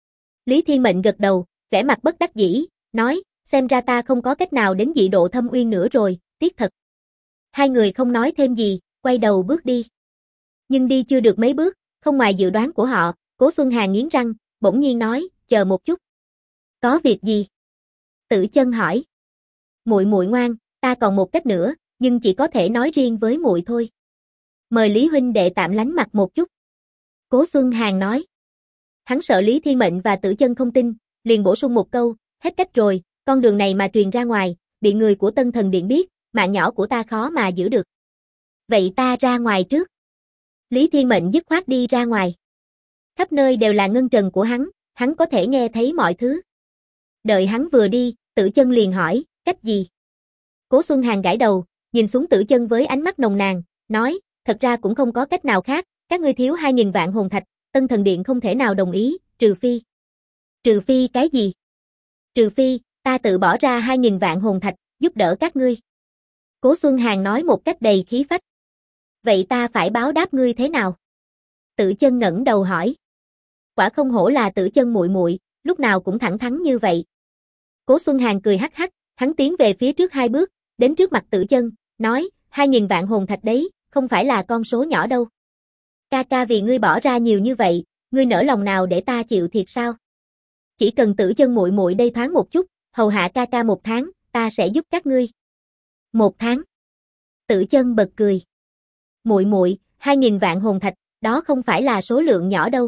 Lý Thiên Mệnh gật đầu, vẻ mặt bất đắc dĩ, nói, xem ra ta không có cách nào đến dị độ Thâm Uyên nữa rồi, tiếc thật. Hai người không nói thêm gì, quay đầu bước đi. Nhưng đi chưa được mấy bước, không ngoài dự đoán của họ, Cố Xuân Hàn nghiến răng, bỗng nhiên nói, chờ một chút. Có việc gì? Tử Chân hỏi. Muội muội ngoan, ta còn một cách nữa, nhưng chỉ có thể nói riêng với muội thôi. Mời Lý huynh đệ tạm lánh mặt một chút. Cố Xuân Hàn nói. Hắn sợ Lý Thiên Mệnh và Tử Chân không tin, liền bổ sung một câu, hết cách rồi, con đường này mà truyền ra ngoài, bị người của Tân Thần Điện biết, mạng nhỏ của ta khó mà giữ được. Vậy ta ra ngoài trước. Lý Thiên Mệnh dứt khoát đi ra ngoài. Khắp nơi đều là ngân trần của hắn có thể nghe thấy mọi thứ. Đợi hắn vừa đi, Tử Chân liền hỏi, cách gì? Cố Xuân Hàn gãi đầu, nhìn xuống Tử Chân với ánh mắt nồng nàn, nói, thật ra cũng không có cách nào khác, các ngươi thiếu 2.000 vạn hồn thạch, Tân Thần Điện không thể nào đồng ý, trừ phi. Trừ phi cái gì? Trừ phi, ta tự bỏ ra 2.000 vạn hồn thạch, giúp đỡ các ngươi. Cố Xuân Hàn nói một cách đầy khí phách. Vậy ta phải báo đáp ngươi thế nào? Tử Chân ngẩng đầu hỏi. Quả không hổ là Tử Chân muội muội, lúc nào cũng thẳng thắn như vậy. Cố Xuân Hàn cười hắc hắc, hắn tiến về phía trước 2 bước, đến trước mặt Tử Chân, nói, 2.000 vạn hồn thạch đấy, không phải là con số nhỏ đâu. Ca ca vì ngươi bỏ ra nhiều như vậy, ngươi nỡ lòng nào để ta chịu thiệt sao? Chỉ cần Tử Chân muội muội đây thoáng một chút, hầu hạ ca ca 1 tháng, ta sẽ giúp các ngươi. 1 tháng. Tử Chân bật cười. Muội muội, 2.000 vạn hồn thạch, đó không phải là số lượng nhỏ đâu.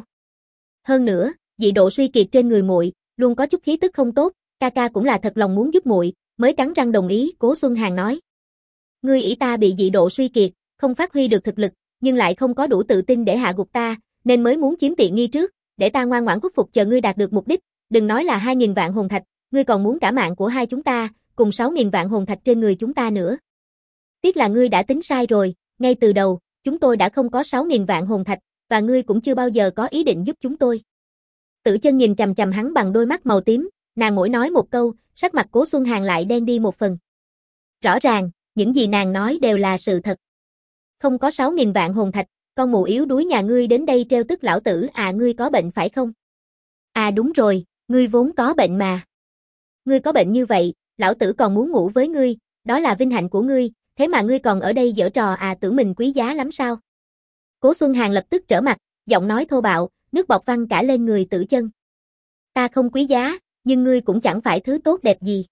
Hơn nữa, dị độ suy kiệt trên người muội, luôn có chút khí tức không tốt, ca ca cũng là thật lòng muốn giúp muội, mới cắn răng đồng ý, Cố Xuân Hàn nói. Ngươi ỷ ta bị dị độ suy kiệt, không phát huy được thực lực, nhưng lại không có đủ tự tin để hạ gục ta, nên mới muốn chiếm tiện nghi trước, để ta ngoan ngoãn khuất phục chờ ngươi đạt được mục đích, đừng nói là 2.000 vạn hồn thạch, ngươi còn muốn cả mạng của hai chúng ta, cùng 6.000 vạn hồn thạch trên người chúng ta nữa. Tiếc là ngươi đã tính sai rồi, ngay từ đầu, chúng tôi đã không có 6.000 vạn hồn thạch, và ngươi cũng chưa bao giờ có ý định giúp chúng tôi. Tử Chân nhìn chằm chằm hắn bằng đôi mắt màu tím, nàng mỗi nói một câu, sắc mặt Cố Xuân Hàn lại đen đi một phần. Rõ ràng, những gì nàng nói đều là sự thật. Không có 6.000 vạn hồn thạch, con mụ yếu đuối nhà ngươi đến đây trêu tức lão tử, ngươi có bệnh phải không? Đúng rồi, ngươi vốn có bệnh mà. Ngươi có bệnh như vậy, lão tử còn muốn ngủ với ngươi, đó là vinh hạnh của ngươi, thế mà ngươi còn ở đây giở trò tưởng mình quý giá lắm sao? Cố Xuân Hàn lập tức trở mặt, giọng nói thô bạo, nước bọt văng cả lên người Tử Chân. Ta không quý giá, nhưng ngươi cũng chẳng phải thứ tốt đẹp gì.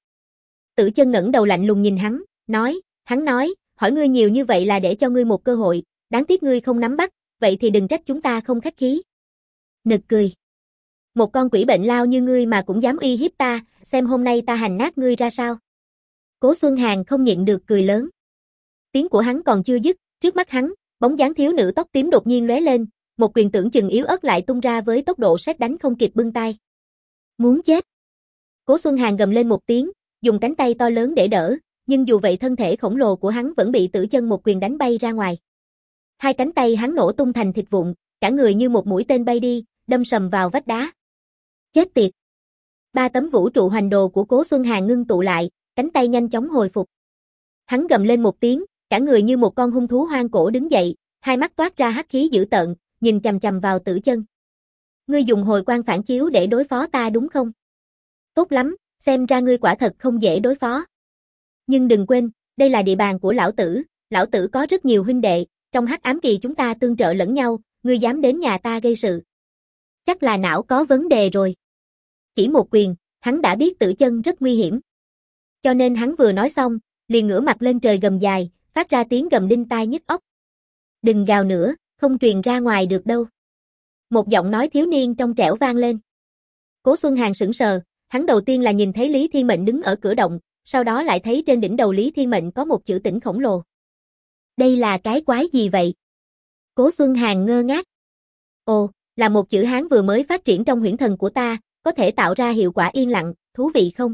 Tử Chân ngẩng đầu lạnh lùng nhìn hắn, hắn nói, hỏi ngươi nhiều như vậy là để cho ngươi một cơ hội, đáng tiếc ngươi không nắm bắt, vậy thì đừng trách chúng ta không khách khí. Nực cười. Một con quỷ bệnh lao như ngươi mà cũng dám uy hiếp ta, xem hôm nay ta hành nát ngươi ra sao. Cố Xuân Hàn không nhịn được cười lớn. Tiếng của hắn còn chưa dứt, trước mắt hắn, bóng dáng thiếu nữ tóc tím đột nhiên lóe lên, một quyền tưởng chừng yếu ớt lại tung ra với tốc độ sét đánh không kịp bưng tay. Muốn chết. Cố Xuân Hàn gầm lên một tiếng, dùng cánh tay to lớn để đỡ, nhưng dù vậy thân thể khổng lồ của hắn vẫn bị Tử Chân một quyền đánh bay ra ngoài. Hai cánh tay hắn nổ tung thành thịt vụn, cả người như một mũi tên bay đi, đâm sầm vào vách đá. Chết tiệt. Ba tấm vũ trụ hoành đồ của Cố Xuân Hàn ngưng tụ lại, cánh tay nhanh chóng hồi phục. Hắn gầm lên một tiếng, cả người như một con hung thú hoang cổ đứng dậy, hai mắt toát ra hắc khí dữ tợn, nhìn chằm chằm vào Tử Chân. Ngươi dùng hồi quang phản chiếu để đối phó ta đúng không? Tốt lắm, xem ra ngươi quả thật không dễ đối phó. Nhưng đừng quên, đây là địa bàn của lão tử có rất nhiều huynh đệ, trong Hắc Ám Kỳ chúng ta tương trợ lẫn nhau, ngươi dám đến nhà ta gây sự. Chắc là não có vấn đề rồi. Chỉ một quyền, hắn đã biết Tử Chân rất nguy hiểm. Cho nên hắn vừa nói xong, liền ngửa mặt lên trời gầm dài, phát ra tiếng gầm đinh tai nhức óc. Đừng gào nữa, không truyền ra ngoài được đâu. Một giọng nói thiếu niên trong trẻo vang lên. Cố Xuân Hàn sững sờ, hắn đầu tiên là nhìn thấy Lý Thiên Mệnh đứng ở cửa động, sau đó lại thấy trên đỉnh đầu Lý Thiên Mệnh có một chữ tĩnh khổng lồ. Đây là cái quái gì vậy? Cố Xuân Hàn ngơ ngác. Ồ, là một chữ Hán vừa mới phát triển trong huyễn thần của ta, có thể tạo ra hiệu quả yên lặng, thú vị không?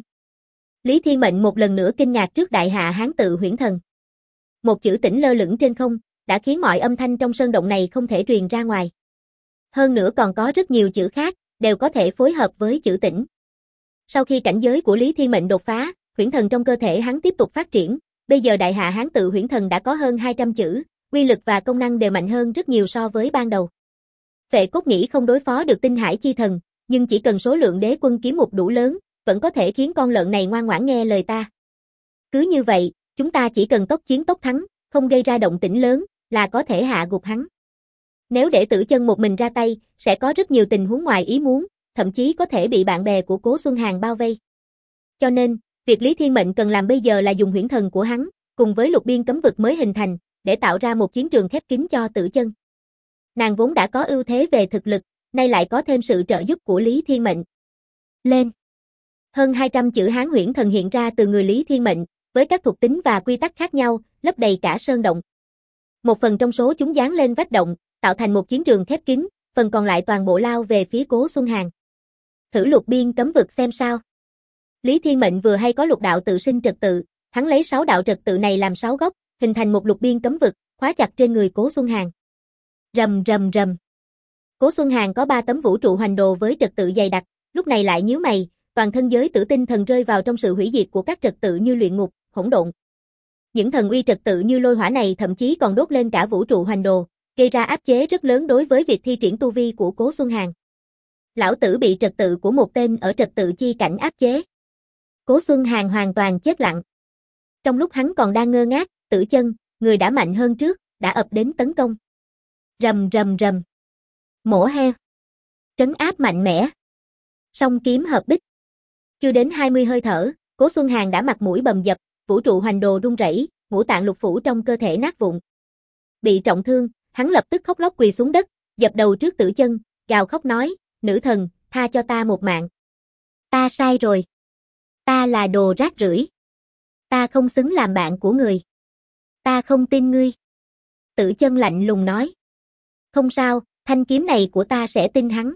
Lý Thiên Mệnh một lần nữa kinh ngạc trước đại hạ Hán tự huyễn thần. Một chữ tĩnh lơ lửng trên không, đã khiến mọi âm thanh trong sơn động này không thể truyền ra ngoài. Hơn nữa còn có rất nhiều chữ khác, đều có thể phối hợp với chữ tĩnh. Sau khi cảnh giới của Lý Thiên Mệnh đột phá, huyễn thần trong cơ thể hắn tiếp tục phát triển, bây giờ đại hạ Hán tự huyễn thần đã có hơn 200 chữ, uy lực và công năng đều mạnh hơn rất nhiều so với ban đầu. Vệ Cốt nghĩ không đối phó được Tinh Hải chi thần, nhưng chỉ cần số lượng đế quân kiếm mục đủ lớn, vẫn có thể khiến con lợn này ngoan ngoãn nghe lời ta. Cứ như vậy, chúng ta chỉ cần tốc chiến tốc thắng, không gây ra động tĩnh lớn, là có thể hạ gục hắn. Nếu để Tử Chân một mình ra tay, sẽ có rất nhiều tình huống ngoài ý muốn, thậm chí có thể bị bạn bè của Cố Xuân Hàn bao vây. Cho nên, việc Lý Thiên Mệnh cần làm bây giờ là dùng huyễn thần của hắn, cùng với lục biên cấm vực mới hình thành, để tạo ra một chiến trường khép kín cho Tử Chân. Nàng vốn đã có ưu thế về thực lực, nay lại có thêm sự trợ giúp của Lý Thiên Mệnh. Lên! Hơn 200 chữ Hán huyễn thần hiện ra từ người Lý Thiên Mệnh, với các thuộc tính và quy tắc khác nhau, lấp đầy cả sơn động. Một phần trong số chúng dán lên vách động, tạo thành một chiến trường khép kín, phần còn lại toàn bộ lao về phía Cố Xuân Hàn. Thử lục biên cấm vực xem sao. Lý Thiên Mệnh vừa hay có lục đạo tự sinh trật tự, hắn lấy 6 đạo trật tự này làm 6 gốc, hình thành một lục biên cấm vực, khóa chặt trên người Cố Xuân Hàn. Rầm rầm rầm. Cố Xuân Hàn có 3 tấm vũ trụ hoành đồ với trật tự dày đặc, lúc này lại nhíu mày, toàn thân giới tử tinh thần rơi vào trong sự hủy diệt của các trật tự như luyện ngục, hỗn độn. Những thần uy trật tự như lôi hỏa này thậm chí còn đốt lên cả vũ trụ hoành đồ, gây ra áp chế rất lớn đối với việc thi triển tu vi của Cố Xuân Hàn. Lão tử bị trật tự của một tên ở trật tự chi cảnh áp chế. Cố Xuân Hàn hoàn toàn chết lặng. Trong lúc hắn còn đang ngơ ngác, Tử Chân, người đã mạnh hơn trước, đã ập đến tấn công. Rầm rầm rầm. Mổ heo. Trấn áp mạnh mẽ. Song kiếm hợp bích. Chưa đến 20 hơi thở, Cố Xuân Hàn đã mặt mũi bầm dập, vũ trụ hoành đồ rung rẩy, ngũ tạng lục phủ trong cơ thể nát vụn. Bị trọng thương, hắn lập tức khóc lóc quỳ xuống đất, dập đầu trước Tử Chân, gào khóc nói, nữ thần, tha cho ta một mạng. Ta sai rồi. Ta là đồ rác rưởi. Ta không xứng làm bạn của người. Ta không tin ngươi. Tử Chân lạnh lùng nói. Không sao, thanh kiếm này của ta sẽ tin hắn.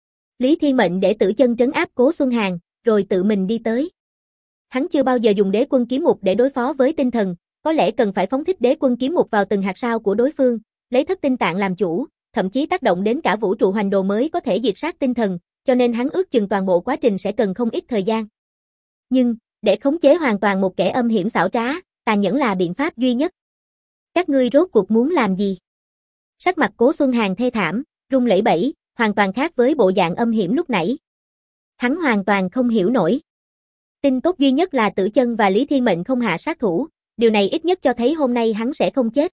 Lý Thiên Mệnh để Tử Chân trấn áp Cố Xuân Hàn, rồi tự mình đi tới. Hắn chưa bao giờ dùng đế quân kiếm mục để đối phó với tinh thần, có lẽ cần phải phóng thích đế quân kiếm mục vào từng hạt sao của đối phương, lấy thất tinh tạng làm chủ, thậm chí tác động đến cả vũ trụ hoành đồ mới có thể diệt sát tinh thần, cho nên hắn ước chừng toàn bộ quá trình sẽ cần không ít thời gian. Nhưng, để khống chế hoàn toàn một kẻ âm hiểm xảo trá, tàn nhẫn là biện pháp duy nhất. Các ngươi rốt cuộc muốn làm gì? Sắc mặt Cố Xuân Hàn thê thảm, run lẩy bẩy, hoàn toàn khác với bộ dạng âm hiểm lúc nãy. Hắn hoàn toàn không hiểu nổi. Tin tốt duy nhất là Tử Chân và Lý Thiên Mệnh không hạ sát thủ, điều này ít nhất cho thấy hôm nay hắn sẽ không chết.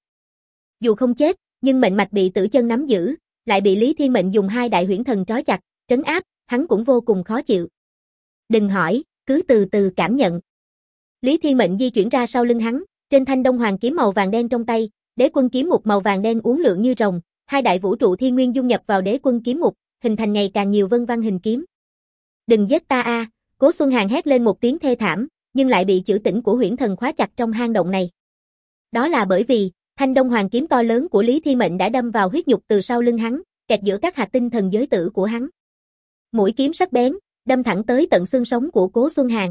Dù không chết, nhưng mệnh mạch bị Tử Chân nắm giữ, lại bị Lý Thiên Mệnh dùng 2 đại huyễn thần trói chặt, trấn áp, hắn cũng vô cùng khó chịu. Đừng hỏi, cứ từ từ cảm nhận. Lý Thiên Mệnh di chuyển ra sau lưng hắn, trên thanh đông hoàng kiếm màu vàng đen trong tay, đế quân kiếm mục màu vàng đen uốn lượn như rồng, 2 đại vũ trụ thiên nguyên dung nhập vào đế quân kiếm mục, hình thành ngày càng nhiều vân văn hình kiếm. Đừng giết ta a! Cố Xuân Hàn hét lên một tiếng thê thảm, nhưng lại bị chữ tĩnh của huyễn thần khóa chặt trong hang động này. Đó là bởi vì, thanh đông hoàng kiếm to lớn của Lý Thiên Mệnh đã đâm vào huyết nhục từ sau lưng hắn, kẹt giữa các hạt tinh thần giới tử của hắn. Mũi kiếm sắc bén, đâm thẳng tới tận xương sống của Cố Xuân Hàn.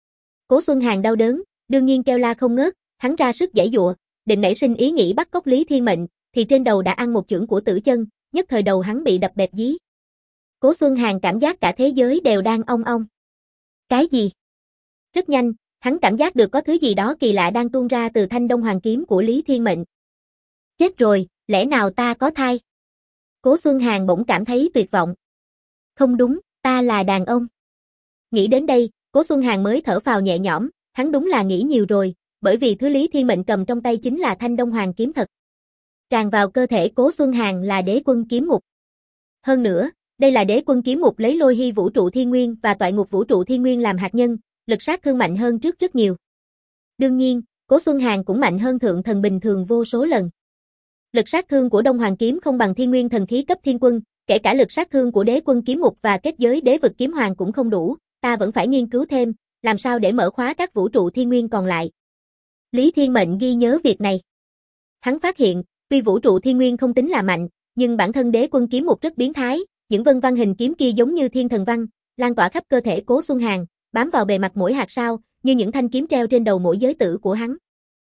Cố Xuân Hàn đau đớn, đương nhiên kêu la không ngớt, hắn ra sức giãy giụa, định nảy sinh ý nghĩ bắt cóc Lý Thiên Mệnh, thì trên đầu đã ăn một chưởng của Tử Chân, nhất thời đầu hắn bị đập bẹp dí. Cố Xuân Hàn cảm giác cả thế giới đều đang ong ong. Cái gì? Rất nhanh, hắn cảm giác được có thứ gì đó kỳ lạ đang tuôn ra từ thanh đông hoàng kiếm của Lý Thiên Mệnh. Chết rồi, lẽ nào ta có thai? Cố Xuân Hàn bỗng cảm thấy tuyệt vọng. Không đúng, ta là đàn ông. Nghĩ đến đây, Cố Xuân Hàn mới thở phào nhẹ nhõm, hắn đúng là nghĩ nhiều rồi, bởi vì thứ Lý Thiên Mệnh cầm trong tay chính là thanh đông hoàng kiếm thật. Tràn vào cơ thể Cố Xuân Hàn là đế quân kiếm ngục. Hơn nữa, đây là đế quân kiếm ngục lấy lôi hy vũ trụ thiên nguyên và toại ngục vũ trụ thiên nguyên làm hạt nhân, lực sát thương mạnh hơn trước rất nhiều. Đương nhiên, Cố Xuân Hàn cũng mạnh hơn thượng thần bình thường vô số lần. Lực sát thương của Đông Hoàng kiếm không bằng thiên nguyên thần khí cấp thiên quân, kể cả lực sát thương của đế quân kiếm ngục và kết giới đế vực kiếm hoàng cũng không đủ, ta vẫn phải nghiên cứu thêm, làm sao để mở khóa các vũ trụ thiên nguyên còn lại. Lý Thiên Mệnh ghi nhớ việc này. Hắn phát hiện, tuy vũ trụ thiên nguyên không tính là mạnh, nhưng bản thân đế quân kiếm ngục rất biến thái, những vân văn hình kiếm kia giống như thiên thần văn, lan tỏa khắp cơ thể Cố Xuân Hàn, bám vào bề mặt mỗi hạt sao, như những thanh kiếm treo trên đầu mỗi giới tử của hắn.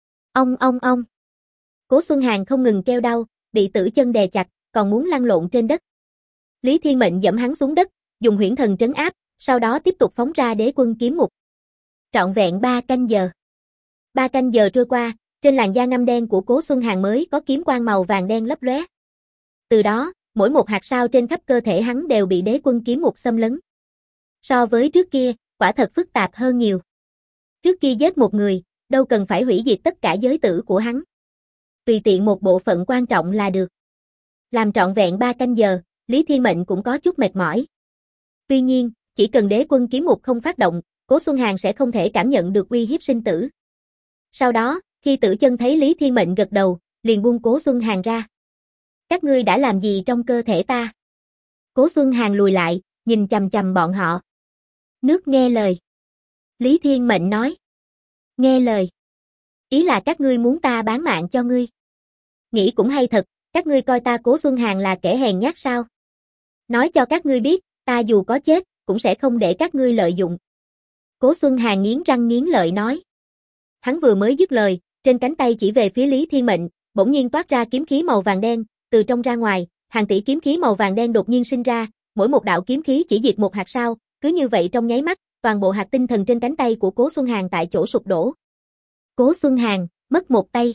Ong. Cố Xuân Hàn không ngừng kêu đau, bị tử chân đè chặt, còn muốn lăn lộn trên đất. Lý Thiên Mệnh giẫm hắn xuống đất, dùng huyễn thần trấn áp, sau đó tiếp tục phóng ra đế quân kiếm ngục. Trọn vẹn 3 canh giờ. 3 canh giờ trôi qua, trên làn da ngăm đen của Cố Xuân Hàn mới có kiếm quang màu vàng đen lấp lóe. Từ đó, mỗi một hạt sao trên khắp cơ thể hắn đều bị đế quân kiếm ngục xâm lấn. So với trước kia, quả thật phức tạp hơn nhiều. Trước kia giết một người, đâu cần phải hủy diệt tất cả giới tử của hắn. Tùy tiện một bộ phận quan trọng là được. Làm trọn vẹn 3 canh giờ, Lý Thiên Mệnh cũng có chút mệt mỏi. Tuy nhiên, chỉ cần đế quân kiếm ngục không phát động, Cố Xuân Hàn sẽ không thể cảm nhận được uy hiếp sinh tử. Sau đó, khi tử chân thấy Lý Thiên Mệnh gật đầu, liền buông Cố Xuân Hàn ra. Các ngươi đã làm gì trong cơ thể ta? Cố Xuân Hàn lùi lại, nhìn chằm chằm bọn họ. Nước nghe lời. Lý Thiên Mệnh nói. Nghe lời. Ý là các ngươi muốn ta bán mạng cho ngươi. Nghĩ cũng hay thật, các ngươi coi ta Cố Xuân Hàn là kẻ hèn nhát sao? Nói cho các ngươi biết, ta dù có chết, cũng sẽ không để các ngươi lợi dụng. Cố Xuân Hàn nghiến răng nghiến lợi nói. Hắn vừa mới dứt lời, trên cánh tay chỉ về phía Lý Thiên Mệnh, bỗng nhiên toát ra kiếm khí màu vàng đen, từ trong ra ngoài, hàng tỷ kiếm khí màu vàng đen đột nhiên sinh ra, mỗi một đạo kiếm khí chỉ diệt một hạt sao, cứ như vậy trong nháy mắt, toàn bộ hạt tinh thần trên cánh tay của Cố Xuân Hàn tại chỗ sụp đổ. Cố Xuân Hàn, mất một tay.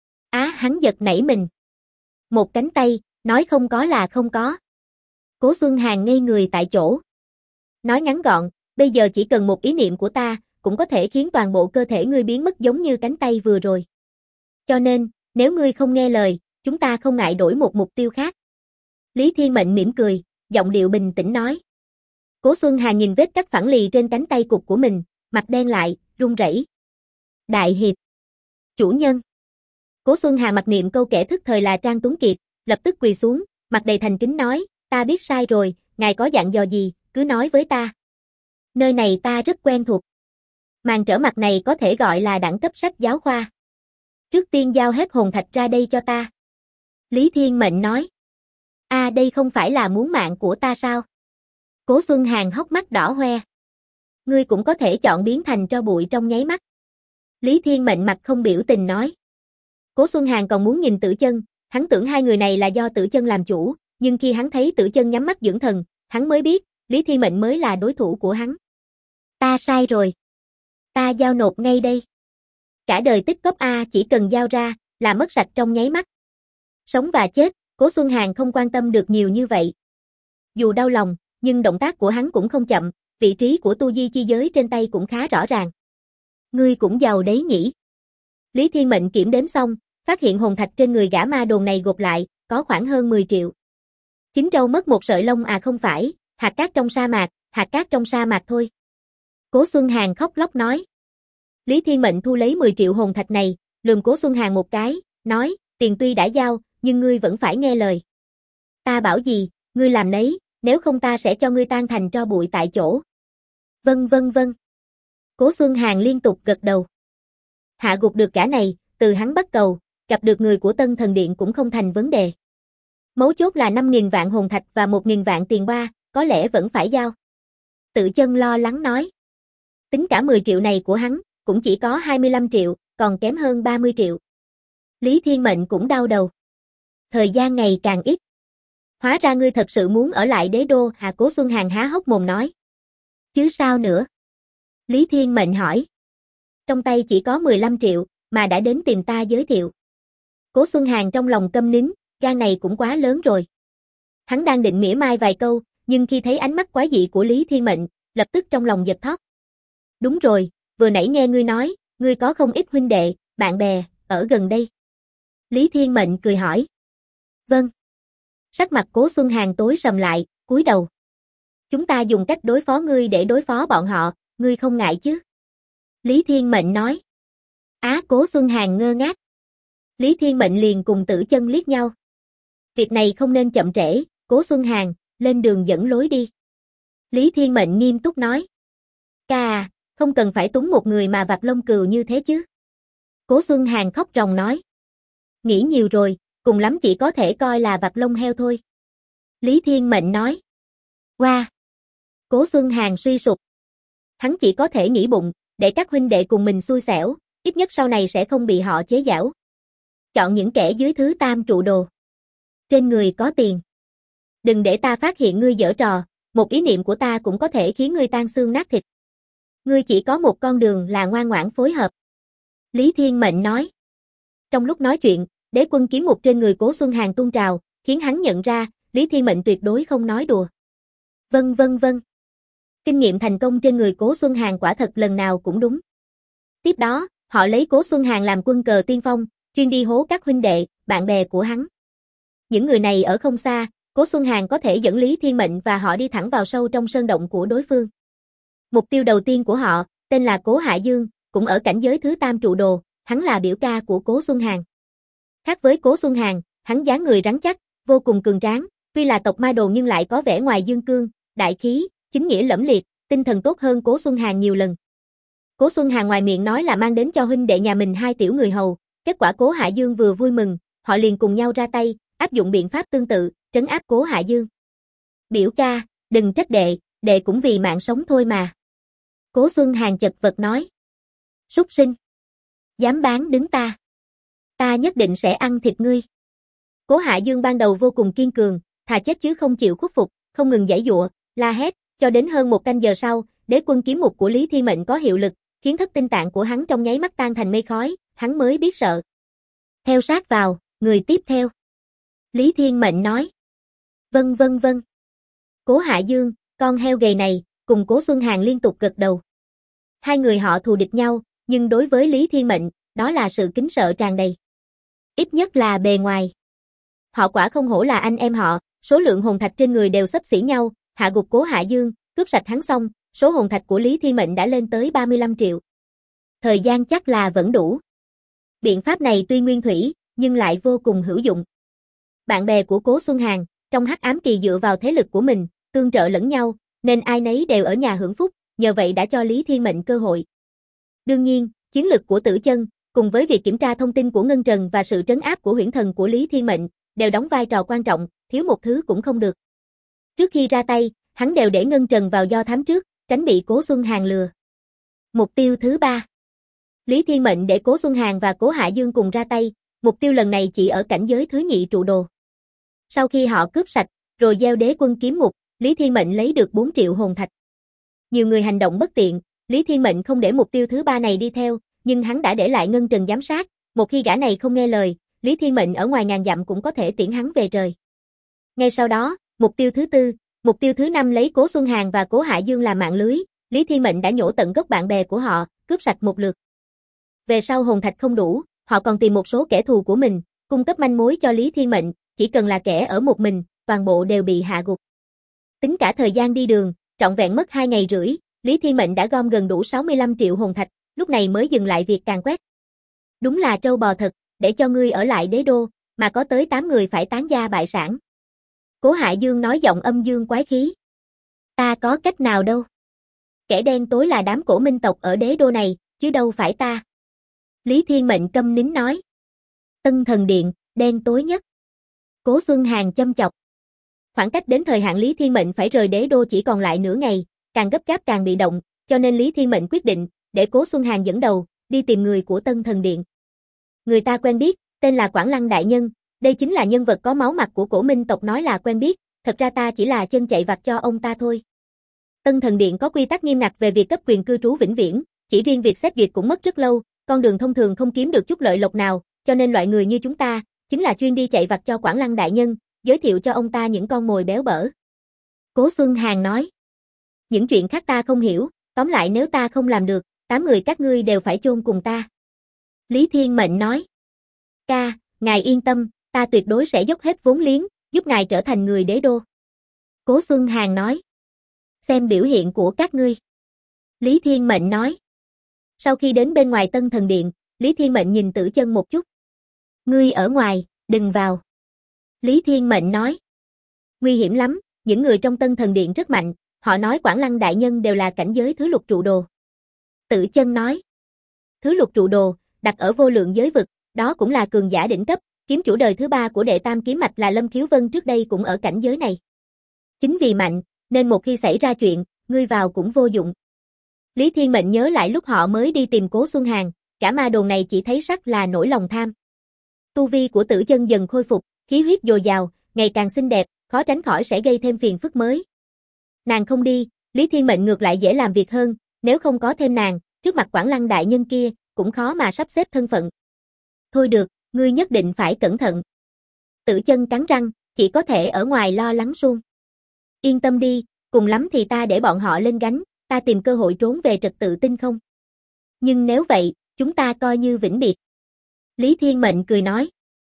Hắn giật nảy mình. Một cánh tay, nói không có là không có. Cố Xuân Hàn ngây người tại chỗ. Nói ngắn gọn, bây giờ chỉ cần một ý niệm của ta, cũng có thể khiến toàn bộ cơ thể ngươi biến mất giống như cánh tay vừa rồi. Cho nên, nếu ngươi không nghe lời, chúng ta không ngại đổi một mục tiêu khác. Lý Thiên Mệnh mỉm cười, giọng điệu bình tĩnh nói. Cố Xuân Hàn nhìn vết cắt phẳng lì trên cánh tay cụt của mình, mặt đen lại, run rẩy. Đại hiệp. Chủ nhân. Cố Xuân Hàn mặc niệm câu kẻ thức thời là Trang Tuấn Kiệt, lập tức quỳ xuống, mặt đầy thành kính nói, ta biết sai rồi, ngài có dặn dò gì, cứ nói với ta. Nơi này ta rất quen thuộc. Màn trở mặt này có thể gọi là đẳng cấp sách giáo khoa. Trước tiên giao hết hồn thạch ra đây cho ta. Lý Thiên Mệnh nói. Đây không phải là muốn mạng của ta sao? Cố Xuân Hàn hốc mắt đỏ hoe. Ngươi cũng có thể chọn biến thành tro bụi trong nháy mắt. Lý Thiên Mệnh mặt không biểu tình nói. Cố Xuân Hàn còn muốn nhìn Tử Chân, hắn tưởng hai người này là do Tử Chân làm chủ, nhưng khi hắn thấy Tử Chân nhắm mắt dưỡng thần, hắn mới biết, Lý Thiên Mệnh mới là đối thủ của hắn. Ta sai rồi. Ta giao nộp ngay đây. Cả đời tích cóp chỉ cần giao ra, là mất sạch trong nháy mắt. Sống và chết, Cố Xuân Hàn không quan tâm được nhiều như vậy. Dù đau lòng, nhưng động tác của hắn cũng không chậm, vị trí của tu di chi giới trên tay cũng khá rõ ràng. Ngươi cũng giàu đấy nhỉ. Lý Thiên Mệnh kiểm đếm xong, phát hiện hồn thạch trên người gã ma đồn này gộp lại, có khoảng hơn 10 triệu. Chính trâu mất một sợi lông không phải, hạt cát trong sa mạc thôi. Cố Xuân Hàn khóc lóc nói. Lý Thiên Mệnh thu lấy 10 triệu hồn thạch này, lườm Cố Xuân Hàn một cái, nói, tiền tuy đã giao, nhưng ngươi vẫn phải nghe lời. Ta bảo gì, ngươi làm nấy, nếu không ta sẽ cho ngươi tan thành tro bụi tại chỗ. Vâng. Cố Xuân Hàn liên tục gật đầu. Hạ gục được gã này, từ hắn bắt cầu, gặp được người của Tân Thần Điện cũng không thành vấn đề. Mấu chốt là 5.000 vạn hồn thạch và 1.000 vạn tiền ba, có lẽ vẫn phải giao. Tự Chân lo lắng nói. Tính cả 10 triệu này của hắn, cũng chỉ có 25 triệu, còn kém hơn 30 triệu. Lý Thiên Mệnh cũng đau đầu. Thời gian ngày càng ít. Hóa ra ngươi thật sự muốn ở lại đế đô, Cố Xuân Hàn há hốc mồm nói. Chứ sao nữa? Lý Thiên Mệnh hỏi. Trong tay chỉ có 15 triệu, mà đã đến tìm ta giới thiệu. Cố Xuân Hàn trong lòng câm nín, gan này cũng quá lớn rồi. Hắn đang định mỉa mai vài câu, nhưng khi thấy ánh mắt quái dị của Lý Thiên Mệnh, lập tức trong lòng giật thót. Đúng rồi, vừa nãy nghe ngươi nói, ngươi có không ít huynh đệ, bạn bè, ở gần đây. Lý Thiên Mệnh cười hỏi. Vâng. Sắc mặt Cố Xuân Hàn tối sầm lại, cúi đầu. Chúng ta dùng cách đối phó ngươi để đối phó bọn họ, ngươi không ngại chứ? Lý Thiên Mệnh nói. Cố Xuân Hàn ngơ ngác. Lý Thiên Mệnh liền cùng Tử Chân liếc nhau. Việc này không nên chậm trễ, Cố Xuân Hàn, lên đường dẫn lối đi. Lý Thiên Mệnh nghiêm túc nói. Ca không cần phải túng một người mà vặt lông cừu như thế chứ. Cố Xuân Hàn khóc ròng nói. Nghĩ nhiều rồi, cùng lắm chỉ có thể coi là vặt lông heo thôi. Lý Thiên Mệnh nói. Cố Xuân Hàn suy sụp. Hắn chỉ có thể nghĩ bụng, để các huynh đệ cùng mình xui xẻo, ít nhất sau này sẽ không bị họ chế giễu. Chọn những kẻ dưới thứ tam trụ đồ. Trên người có tiền. Đừng để ta phát hiện ngươi giở trò, một ý niệm của ta cũng có thể khiến ngươi tan xương nát thịt. Ngươi chỉ có một con đường là ngoan ngoãn phối hợp. Lý Thiên Mệnh nói. Trong lúc nói chuyện, đế quân kiếm mục trên người Cố Xuân Hàn tuôn trào, khiến hắn nhận ra, Lý Thiên Mệnh tuyệt đối không nói đùa. Vâng. Kinh nghiệm thành công trên người Cố Xuân Hàn quả thật lần nào cũng đúng. Tiếp đó, họ lấy Cố Xuân Hàn làm quân cờ tiên phong, chuyên đi hố các huynh đệ, bạn bè của hắn. Những người này ở không xa, Cố Xuân Hàn có thể dẫn Lý Thiên Mệnh và họ đi thẳng vào sâu trong sơn động của đối phương. Mục tiêu đầu tiên của họ, tên là Cố Hạ Dương, cũng ở cảnh giới thứ tam trụ đồ, hắn là biểu ca của Cố Xuân Hàn. Khác với Cố Xuân Hàn, hắn dáng người rắn chắc, vô cùng cường tráng, tuy là tộc ma đồ nhưng lại có vẻ ngoài dương cương, đại khí, chính nghĩa lẫm liệt, tinh thần tốt hơn Cố Xuân Hàn nhiều lần. Cố Xuân Hàn ngoài miệng nói là mang đến cho huynh đệ nhà mình 2 tiểu người hầu, kết quả Cố Hạ Dương vừa vui mừng, họ liền cùng nhau ra tay, áp dụng biện pháp tương tự, trấn áp Cố Hạ Dương. Biểu ca, đừng trách đệ cũng vì mạng sống thôi mà. Cố Xuân Hàn chật vật nói. Súc sinh. Dám bán đứng ta. Ta nhất định sẽ ăn thịt ngươi. Cố Hạ Dương ban đầu vô cùng kiên cường, thà chết chứ không chịu khuất phục, không ngừng giãy giụa, la hét, cho đến hơn 1 canh giờ sau, đế quân kiếm mục của Lý Thiên Mệnh có hiệu lực, khiến thất tinh tạng của hắn trong nháy mắt tan thành mây khói, hắn mới biết sợ. Theo sát vào, người tiếp theo. Lý Thiên Mệnh nói. Vâng. Cố Hạ Dương, con heo gầy này, cùng Cố Xuân Hàn liên tục gật đầu. Hai người họ thù địch nhau, nhưng đối với Lý Thiên Mệnh, đó là sự kính sợ tràn đầy. Ít nhất là bề ngoài. Họ quả không hổ là anh em họ, số lượng hồn thạch trên người đều xấp xỉ nhau, hạ gục Cố Hạ Dương, cướp sạch hắn xong, số hồn thạch của Lý Thiên Mệnh đã lên tới 35 triệu. Thời gian chắc là vẫn đủ. Biện pháp này tuy nguyên thủy, nhưng lại vô cùng hữu dụng. Bạn bè của Cố Xuân Hàn, trong hắc ám kỳ dựa vào thế lực của mình, tương trợ lẫn nhau, nên ai nấy đều ở nhà hưởng phúc, nhờ vậy đã cho Lý Thiên Mệnh cơ hội. Đương nhiên, chiến lực của Tử Chân, cùng với việc kiểm tra thông tin của Ngân Trần và sự trấn áp của huyễn thần của Lý Thiên Mệnh, đều đóng vai trò quan trọng, thiếu một thứ cũng không được. Trước khi ra tay, hắn đều để Ngân Trần vào do thám trước, tránh bị Cố Xuân Hàn lừa. Mục tiêu thứ 3. Lý Thiên Mệnh để Cố Xuân Hàn và Cố Hạ Dương cùng ra tay, mục tiêu lần này chỉ ở cảnh giới thứ nhị trụ đồ. Sau khi họ cướp sạch, rồi gieo đế quân kiếm ngục, Lý Thiên Mệnh lấy được 4 triệu hồn thạch. Nhiều người hành động bất tiện, Lý Thiên Mệnh không để mục tiêu thứ 3 này đi theo, nhưng hắn đã để lại Ngân Trần giám sát, một khi gã này không nghe lời, Lý Thiên Mệnh ở ngoài ngàn dặm cũng có thể tiễn hắn về trời. Ngay sau đó, mục tiêu thứ 4, mục tiêu thứ 5 lấy Cố Xuân Hàn và Cố Hạ Dương làm mạng lưới, Lý Thiên Mệnh đã nhổ tận gốc bạn bè của họ, cướp sạch một lượt. Về sau hồn thạch không đủ, họ còn tìm một số kẻ thù của mình, cung cấp manh mối cho Lý Thiên Mệnh, chỉ cần là kẻ ở một mình, toàn bộ đều bị hạ gục. Tính cả thời gian đi đường, trọn vẹn mất 2 ngày rưỡi, Lý Thiên Mệnh đã gom gần đủ 65 triệu hồn thạch, lúc này mới dừng lại việc càn quét. Đúng là trâu bò thật, để cho ngươi ở lại đế đô, mà có tới 8 người phải tán gia bại sản. Cố Hạ Dương nói giọng âm dương quái khí. Ta có cách nào đâu. Kẻ đen tối là đám cổ minh tộc ở đế đô này, chứ đâu phải ta. Lý Thiên Mệnh câm nín nói. Tân Thần Điện, đen tối nhất. Cố Xuân Hàn châm chọc. Khoảng cách đến thời hạn Lý Thiên Mệnh phải rời đế đô chỉ còn lại nửa ngày, càng gấp gáp càng bị động, cho nên Lý Thiên Mệnh quyết định, để Cố Xuân Hàn dẫn đầu, đi tìm người của Tân Thần Điện. Người ta quen biết, tên là Quảng Lăng Đại Nhân, đây chính là nhân vật có máu mặt của cổ minh tộc nói là quen biết, thật ra ta chỉ là chân chạy vặt cho ông ta thôi. Tân Thần Điện có quy tắc nghiêm ngặt về việc cấp quyền cư trú vĩnh viễn, chỉ riêng việc xét duyệt cũng mất rất lâu, con đường thông thường không kiếm được chút lợi lộc nào, cho nên loại người như chúng ta, chính là chuyên đi chạy vặt cho Quảng Lăng đại nhân, giới thiệu cho ông ta những con mồi béo bở. Cố Xuân Hàn nói. Những chuyện khác ta không hiểu, tóm lại nếu ta không làm được, 8 người các ngươi đều phải chôn cùng ta. Lý Thiên Mệnh nói. Ca, ngài yên tâm, ta tuyệt đối sẽ dốc hết vốn liếng, giúp ngài trở thành người đế đô. Cố Xuân Hàn nói. Xem biểu hiện của các ngươi. Lý Thiên Mệnh nói. Sau khi đến bên ngoài Tân Thần Điện, Lý Thiên Mệnh nhìn Tử Chân một chút. Ngươi ở ngoài, đừng vào. Lý Thiên Mệnh nói. Nguy hiểm lắm, những người trong Tân Thần Điện rất mạnh, họ nói Quảng Lăng đại nhân đều là cảnh giới thứ lục trụ đồ. Tử Chân nói. Thứ lục trụ đồ, đặt ở vô lượng giới vực, đó cũng là cường giả đỉnh cấp, kiếm chủ đời thứ 3 của đệ tam kiếm mạch là Lâm Khiếu Vân trước đây cũng ở cảnh giới này. Chính vì mạnh, nên một khi xảy ra chuyện, ngươi vào cũng vô dụng. Lý Thiên Mệnh nhớ lại lúc họ mới đi tìm Cố Xuân Hàn, cả ma đồn này chỉ thấy sắc là nỗi lòng tham. Tu vi của Tử Chân dần khôi phục, khí huyết dồi dào, ngày càng xinh đẹp, khó tránh khỏi sẽ gây thêm phiền phức mới. Nàng không đi, Lý Thiên Mệnh ngược lại dễ làm việc hơn, nếu không có thêm nàng, trước mặt Quảng Lăng đại nhân kia, cũng khó mà sắp xếp thân phận. Thôi được, ngươi nhất định phải cẩn thận. Tử Chân cắn răng, chỉ có thể ở ngoài lo lắng suông. Yên tâm đi, cùng lắm thì ta để bọn họ lên gánh, ta tìm cơ hội trốn về trật tự tinh không. Nhưng nếu vậy, chúng ta coi như vĩnh biệt. Lý Thiên Mệnh cười nói.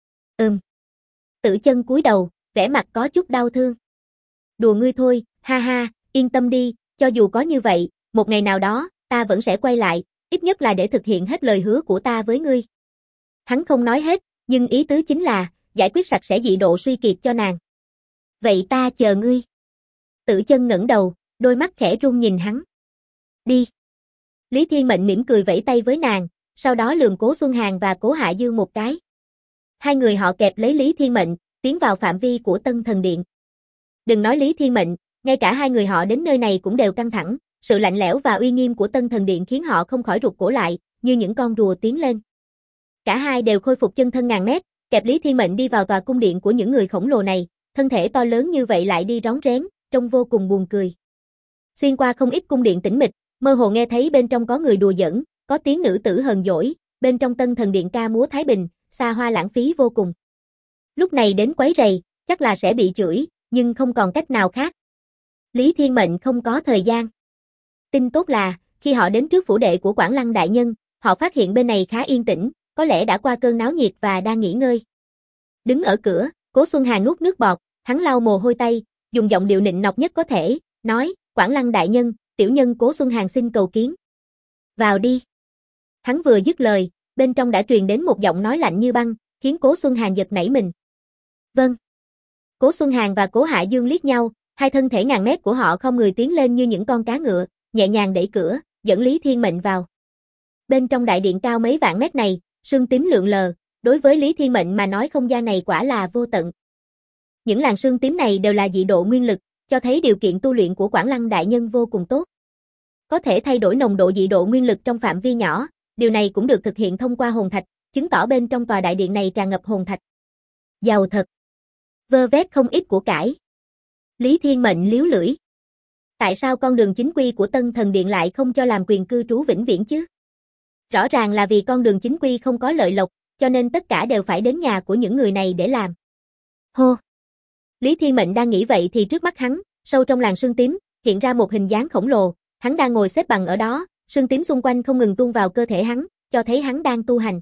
Tử Chân cúi đầu, vẻ mặt có chút đau thương. Đùa ngươi thôi, ha ha, yên tâm đi, cho dù có như vậy, một ngày nào đó, ta vẫn sẽ quay lại, ít nhất là để thực hiện hết lời hứa của ta với ngươi. Hắn không nói hết, nhưng ý tứ chính là, giải quyết sạch sẽ dị độ suy kiệt cho nàng. Vậy ta chờ ngươi. Tử Chân ngẩng đầu, đôi mắt khẽ run nhìn hắn. Đi. Lý Thiên Mệnh mỉm cười vẫy tay với nàng, sau đó lườm Cố Xuân Hàn và Cố Hạ Dương một cái. Hai người họ kẹp lấy Lý Thiên Mệnh, tiến vào phạm vi của Tân Thần Điện. Đừng nói Lý Thiên Mệnh, ngay cả hai người họ đến nơi này cũng đều căng thẳng, sự lạnh lẽo và uy nghiêm của Tân Thần Điện khiến họ không khỏi rụt cổ lại, như những con rùa tiến lên. Cả hai đều khôi phục chân thân ngàn mét, kẹp Lý Thiên Mệnh đi vào tòa cung điện của những người khổng lồ này, thân thể to lớn như vậy lại đi rón rén, trông vô cùng buồn cười. Xuyên qua không ít cung điện tĩnh mịch, mơ hồ nghe thấy bên trong có người đùa giỡn, có tiếng nữ tử hờn dỗi, bên trong Tân Thần Điện ca múa thái bình, xa hoa lãng phí vô cùng. Lúc này đến quấy rầy, chắc là sẽ bị chửi, nhưng không còn cách nào khác. Lý Thiên Mệnh không có thời gian. Tin tốt là, khi họ đến trước phủ đệ của Quảng Lăng đại nhân, họ phát hiện bên này khá yên tĩnh, có lẽ đã qua cơn náo nhiệt và đang nghỉ ngơi. Đứng ở cửa, Cố Xuân Hàn nuốt nước bọt, hắn lau mồ hôi tay, dùng giọng điệu nịnh nọt nhất có thể, nói, Quảng Lăng đại nhân, tiểu nhân Cố Xuân Hàn xin cầu kiến. Vào đi. Hắn vừa dứt lời, bên trong đã truyền đến một giọng nói lạnh như băng, khiến Cố Xuân Hàn giật nảy mình. Vâng. Cố Xuân Hàn và Cố Hạ Dương liếc nhau, hai thân thể ngàn mét của họ không người tiến lên như những con cá ngựa, nhẹ nhàng đẩy cửa, dẫn Lý Thiên Mệnh vào. Bên trong đại điện cao mấy vạn mét này, sương tím lượn lờ, đối với Lý Thiên Mệnh mà nói không gian này quả là vô tận. Những làn sương tím này đều là dị độ nguyên lực, cho thấy điều kiện tu luyện của Quảng Lăng đại nhân vô cùng tốt. Có thể thay đổi nồng độ dị độ nguyên lực trong phạm vi nhỏ, điều này cũng được thực hiện thông qua hồn thạch, chứng tỏ bên trong tòa đại điện này tràn ngập hồn thạch. Giàu thật. Vơ vét không ít của cải. Lý Thiên Mệnh liếu lưỡi. Tại sao con đường chính quy của Tân Thần Điện lại không cho làm quyền cư trú vĩnh viễn chứ? Rõ ràng là vì con đường chính quy không có lợi lộc, cho nên tất cả đều phải đến nhà của những người này để làm. Hô! Lý Thiên Mệnh đang nghĩ vậy thì trước mắt hắn, sâu trong làn sương tím, hiện ra một hình dáng khổng lồ, hắn đang ngồi xếp bằng ở đó, sương tím xung quanh không ngừng tuôn vào cơ thể hắn, cho thấy hắn đang tu hành.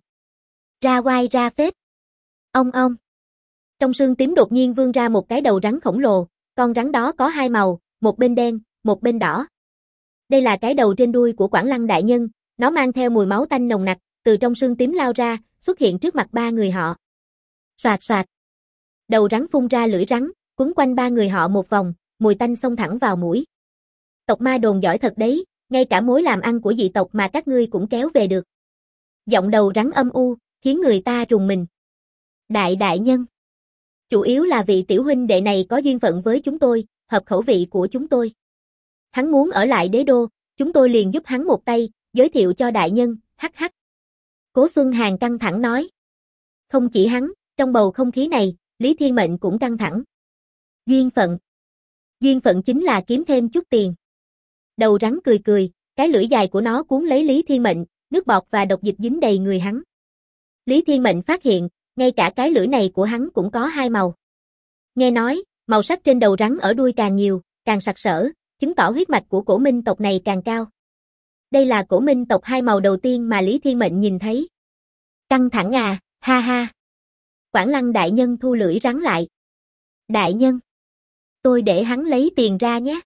Ra oai ra phết. Ông. Trong sương tím đột nhiên vươn ra một cái đầu rắn khổng lồ, con rắn đó có hai màu, một bên đen, một bên đỏ. Đây là cái đầu trên đuôi của Quảng Lăng đại nhân, nó mang theo mùi máu tanh nồng nặc, từ trong sương tím lao ra, xuất hiện trước mặt ba người họ. Soạt soạt. Đầu rắn phun ra lưỡi rắn, quấn quanh ba người họ một vòng, mùi tanh xông thẳng vào mũi. Tộc ma đồn giỏi thật đấy, ngay cả mối làm ăn của dị tộc mà các ngươi cũng kéo về được. Giọng đầu rắn âm u, khiến người ta rùng mình. Đại nhân. Chủ yếu là vị tiểu huynh đệ này có duyên phận với chúng tôi, hợp khẩu vị của chúng tôi. Hắn muốn ở lại đế đô, chúng tôi liền giúp hắn một tay, giới thiệu cho đại nhân, hắc hắc. Cố Xuân Hàn căng thẳng nói. Không chỉ hắn, trong bầu không khí này, Lý Thiên Mệnh cũng căng thẳng. Duyên phận. Duyên phận chính là kiếm thêm chút tiền. Đầu rắn cười cười, cái lưỡi dài của nó cuốn lấy Lý Thiên Mệnh, nước bọt và độc dịch dính đầy người hắn. Lý Thiên Mệnh phát hiện, ngay cả cái lưỡi này của hắn cũng có hai màu. Nghe nói, màu sắc trên đầu rắn ở đuôi càng nhiều, càng sặc sỡ, chứng tỏ huyết mạch của cổ minh tộc này càng cao. Đây là cổ minh tộc hai màu đầu tiên mà Lý Thiên Mệnh nhìn thấy. Căng thẳng à, ha ha. Quảng Lăng đại nhân thu lưỡi rắn lại. Đại nhân, tôi để hắn lấy tiền ra nhé.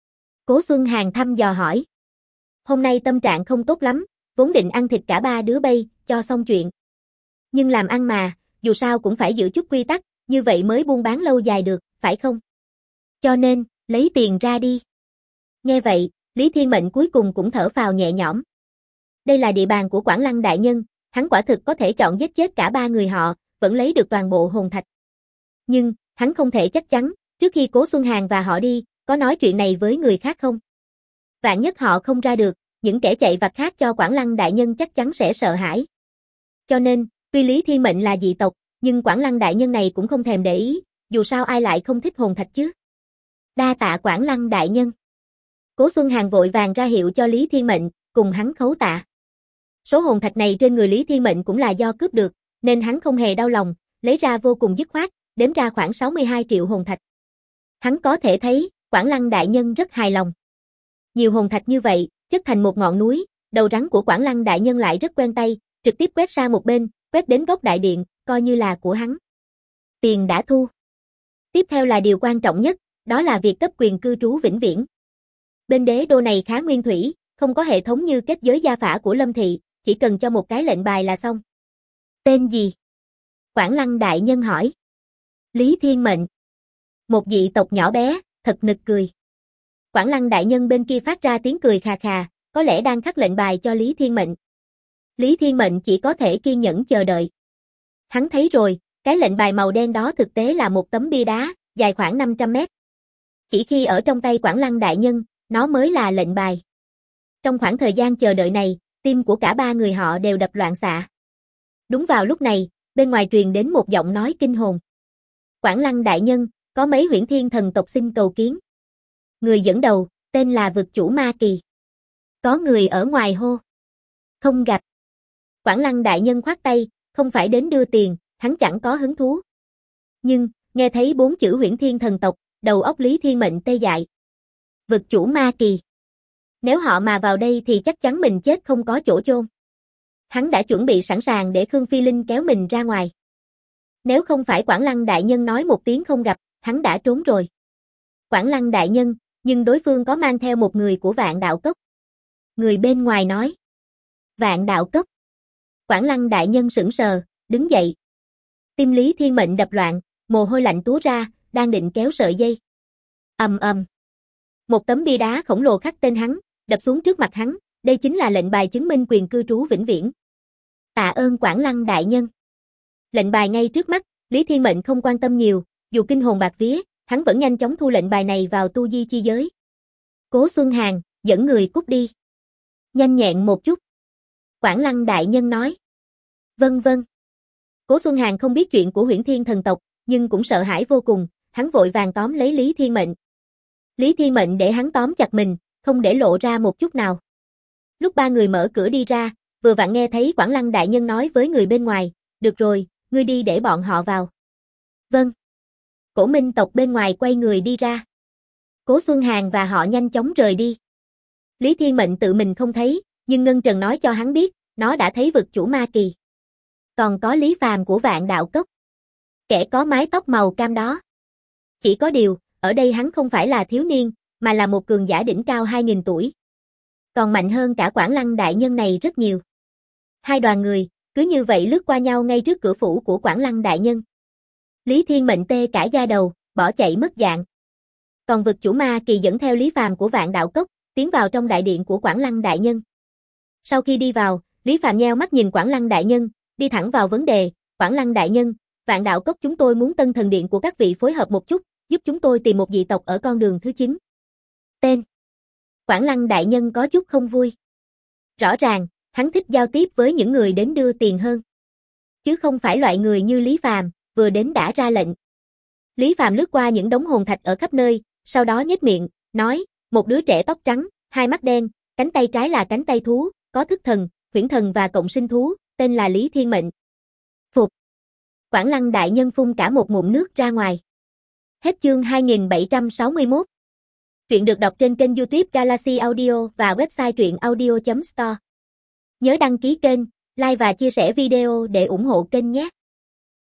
Cố Xuân Hàn thăm dò hỏi. Hôm nay tâm trạng không tốt lắm, vốn định ăn thịt cả ba đứa bay, cho xong chuyện. Nhưng làm ăn mà, dù sao cũng phải giữ chút quy tắc, như vậy mới buôn bán lâu dài được, phải không? Cho nên, lấy tiền ra đi. Nghe vậy, Lý Thiên Mệnh cuối cùng cũng thở phào nhẹ nhõm. Đây là địa bàn của Quảng Lăng đại nhân, hắn quả thực có thể chọn giết chết cả ba người họ, vẫn lấy được toàn bộ hồn thạch. Nhưng, hắn không thể chắc chắn, trước khi Cố Xuân Hàn và họ đi, có nói chuyện này với người khác không? Vạn nhất họ không ra được, những kẻ chạy vặt khác cho Quảng Lăng đại nhân chắc chắn sẽ sợ hãi. Cho nên, tuy Lý Thiên Mệnh là dị tộc, nhưng Quảng Lăng đại nhân này cũng không thèm để ý, dù sao ai lại không thích hồn thạch chứ. Đa tạ Quảng Lăng đại nhân. Cố Xuân Hàn vội vàng ra hiệu cho Lý Thiên Mệnh, cùng hắn khấu tạ. Số hồn thạch này trên người Lý Thiên Mệnh cũng là do cướp được, nên hắn không hề đau lòng, lấy ra vô cùng dứt khoát, đếm ra khoảng 62 triệu hồn thạch. Hắn có thể thấy, Quảng Lăng đại nhân rất hài lòng. Nhiều hồn thạch như vậy, chất thành một ngọn núi, đầu rắn của Quảng Lăng đại nhân lại rất quen tay, trực tiếp quét sang một bên, quét đến góc đại điện, coi như là của hắn. Tiền đã thu. Tiếp theo là điều quan trọng nhất, đó là việc cấp quyền cư trú vĩnh viễn. Bên đế đô này khá nguyên thủy, không có hệ thống như kết giới gia phả của Lâm Thị, chỉ cần cho một cái lệnh bài là xong. Tên gì? Quảng Lăng đại nhân hỏi. Lý Thiên Mệnh. Một dị tộc nhỏ bé, thật nực cười. Quảng Lăng đại nhân bên kia phát ra tiếng cười khà khà, có lẽ đang khắc lệnh bài cho Lý Thiên Mệnh. Lý Thiên Mệnh chỉ có thể kiên nhẫn chờ đợi. Hắn thấy rồi, cái lệnh bài màu đen đó thực tế là một tấm bia đá, dài khoảng 500 mét. Chỉ khi ở trong tay Quảng Lăng đại nhân, nó mới là lệnh bài. Trong khoảng thời gian chờ đợi này, tim của cả ba người họ đều đập loạn xạ. Đúng vào lúc này, bên ngoài truyền đến một giọng nói kinh hồn. Quảng Lăng đại nhân, có mấy huyễn thiên thần tộc xin cầu kiến. Người dẫn đầu, tên là vực chủ Ma Kỳ. Có người ở ngoài hô. Không gặp. Quảng Lăng đại nhân khoát tay, không phải đến đưa tiền, hắn chẳng có hứng thú. Nhưng, nghe thấy 4 chữ huyễn thiên thần tộc, đầu óc Lý Thiên Mệnh tê dại. Vực chủ Ma Kỳ. Nếu họ mà vào đây thì chắc chắn mình chết không có chỗ chôn. Hắn đã chuẩn bị sẵn sàng để Khương Phi Linh kéo mình ra ngoài. Nếu không phải Quảng Lăng đại nhân nói một tiếng không gặp, hắn đã trốn rồi. Quảng Lăng đại nhân, nhưng đối phương có mang theo một người của Vạn Đạo Cốc. Người bên ngoài nói. Vạn Đạo Cốc. Quảng Lăng đại nhân sững sờ, đứng dậy. Tim Lý Thiên Mệnh đập loạn, mồ hôi lạnh túa ra, đang định kéo sợi dây. Ầm ầm. Một tấm bia đá khổng lồ khắc tên hắn, đập xuống trước mặt hắn, đây chính là lệnh bài chứng minh quyền cư trú vĩnh viễn. Tạ ơn Quảng Lăng đại nhân. Lệnh bài ngay trước mắt, Lý Thiên Mệnh không quan tâm nhiều, dù kinh hồn bạc vía, hắn vẫn nhanh chóng thu lệnh bài này vào tu di chi giới. Cố Xuân Hàn, dẫn người cút đi. Nhanh nhẹn một chút. Quảng Lăng đại nhân nói. Vâng vâng. Cố Xuân Hàn không biết chuyện của huyễn thiên thần tộc, nhưng cũng sợ hãi vô cùng, hắn vội vàng tóm lấy Lý Thiên Mệnh. Lý Thiên Mệnh để hắn tóm chặt mình, không để lộ ra một chút nào. Lúc ba người mở cửa đi ra, vừa vặn nghe thấy Quảng Lăng đại nhân nói với người bên ngoài, được rồi, ngươi đi để bọn họ vào. Vâng. Cổ minh tộc bên ngoài quay người đi ra. Cố Xuân Hàn và họ nhanh chóng rời đi. Lý Thiên Mệnh tự mình không thấy, nhưng Ngân Trần nói cho hắn biết, nó đã thấy vực chủ Ma Kỳ. Còn có Lý Phàm của Vạn Đạo Cốc. Kẻ có mái tóc màu cam đó. Chỉ có điều, ở đây hắn không phải là thiếu niên, mà là một cường giả đỉnh cao 2000 tuổi. Còn mạnh hơn cả Quảng Lăng đại nhân này rất nhiều. Hai đoàn người, cứ như vậy lướt qua nhau ngay trước cửa phủ của Quảng Lăng đại nhân. Lý Thiên Mệnh tê cả da đầu, bỏ chạy mất dạng. Còn vực chủ Ma Kỳ dẫn theo Lý Phàm của Vạn Đạo Cốc, tiến vào trong đại điện của Quảng Lăng đại nhân. Sau khi đi vào, Lý Phàm nheo mắt nhìn Quảng Lăng đại nhân, đi thẳng vào vấn đề, Quảng Lăng đại nhân, Vạn Đạo Cốc chúng tôi muốn Tân Thần Điện của các vị phối hợp một chút, giúp chúng tôi tìm một dị tộc ở con đường thứ 9. Tên. Quảng Lăng đại nhân có chút không vui. Rõ ràng, hắn thích giao tiếp với những người đến đưa tiền hơn. Chứ không phải loại người như Lý Phàm, vừa đến đã ra lệnh. Lý Phàm lướt qua những đống hồn thạch ở khắp nơi, sau đó nhếch miệng, nói, một đứa trẻ tóc trắng, Hai mắt đen, cánh tay trái là cánh tay thú, có thức thần, huyễn thần và cộng sinh thú, tên là Lý Thiên Mệnh. Phục. Quảng Lăng đại nhân phun cả một ngụm nước ra ngoài. Hết chương 2761. Truyện được đọc trên kênh YouTube Galaxy Audio và website truyệnaudio.store. Nhớ đăng ký kênh, like và chia sẻ video để ủng hộ kênh nhé.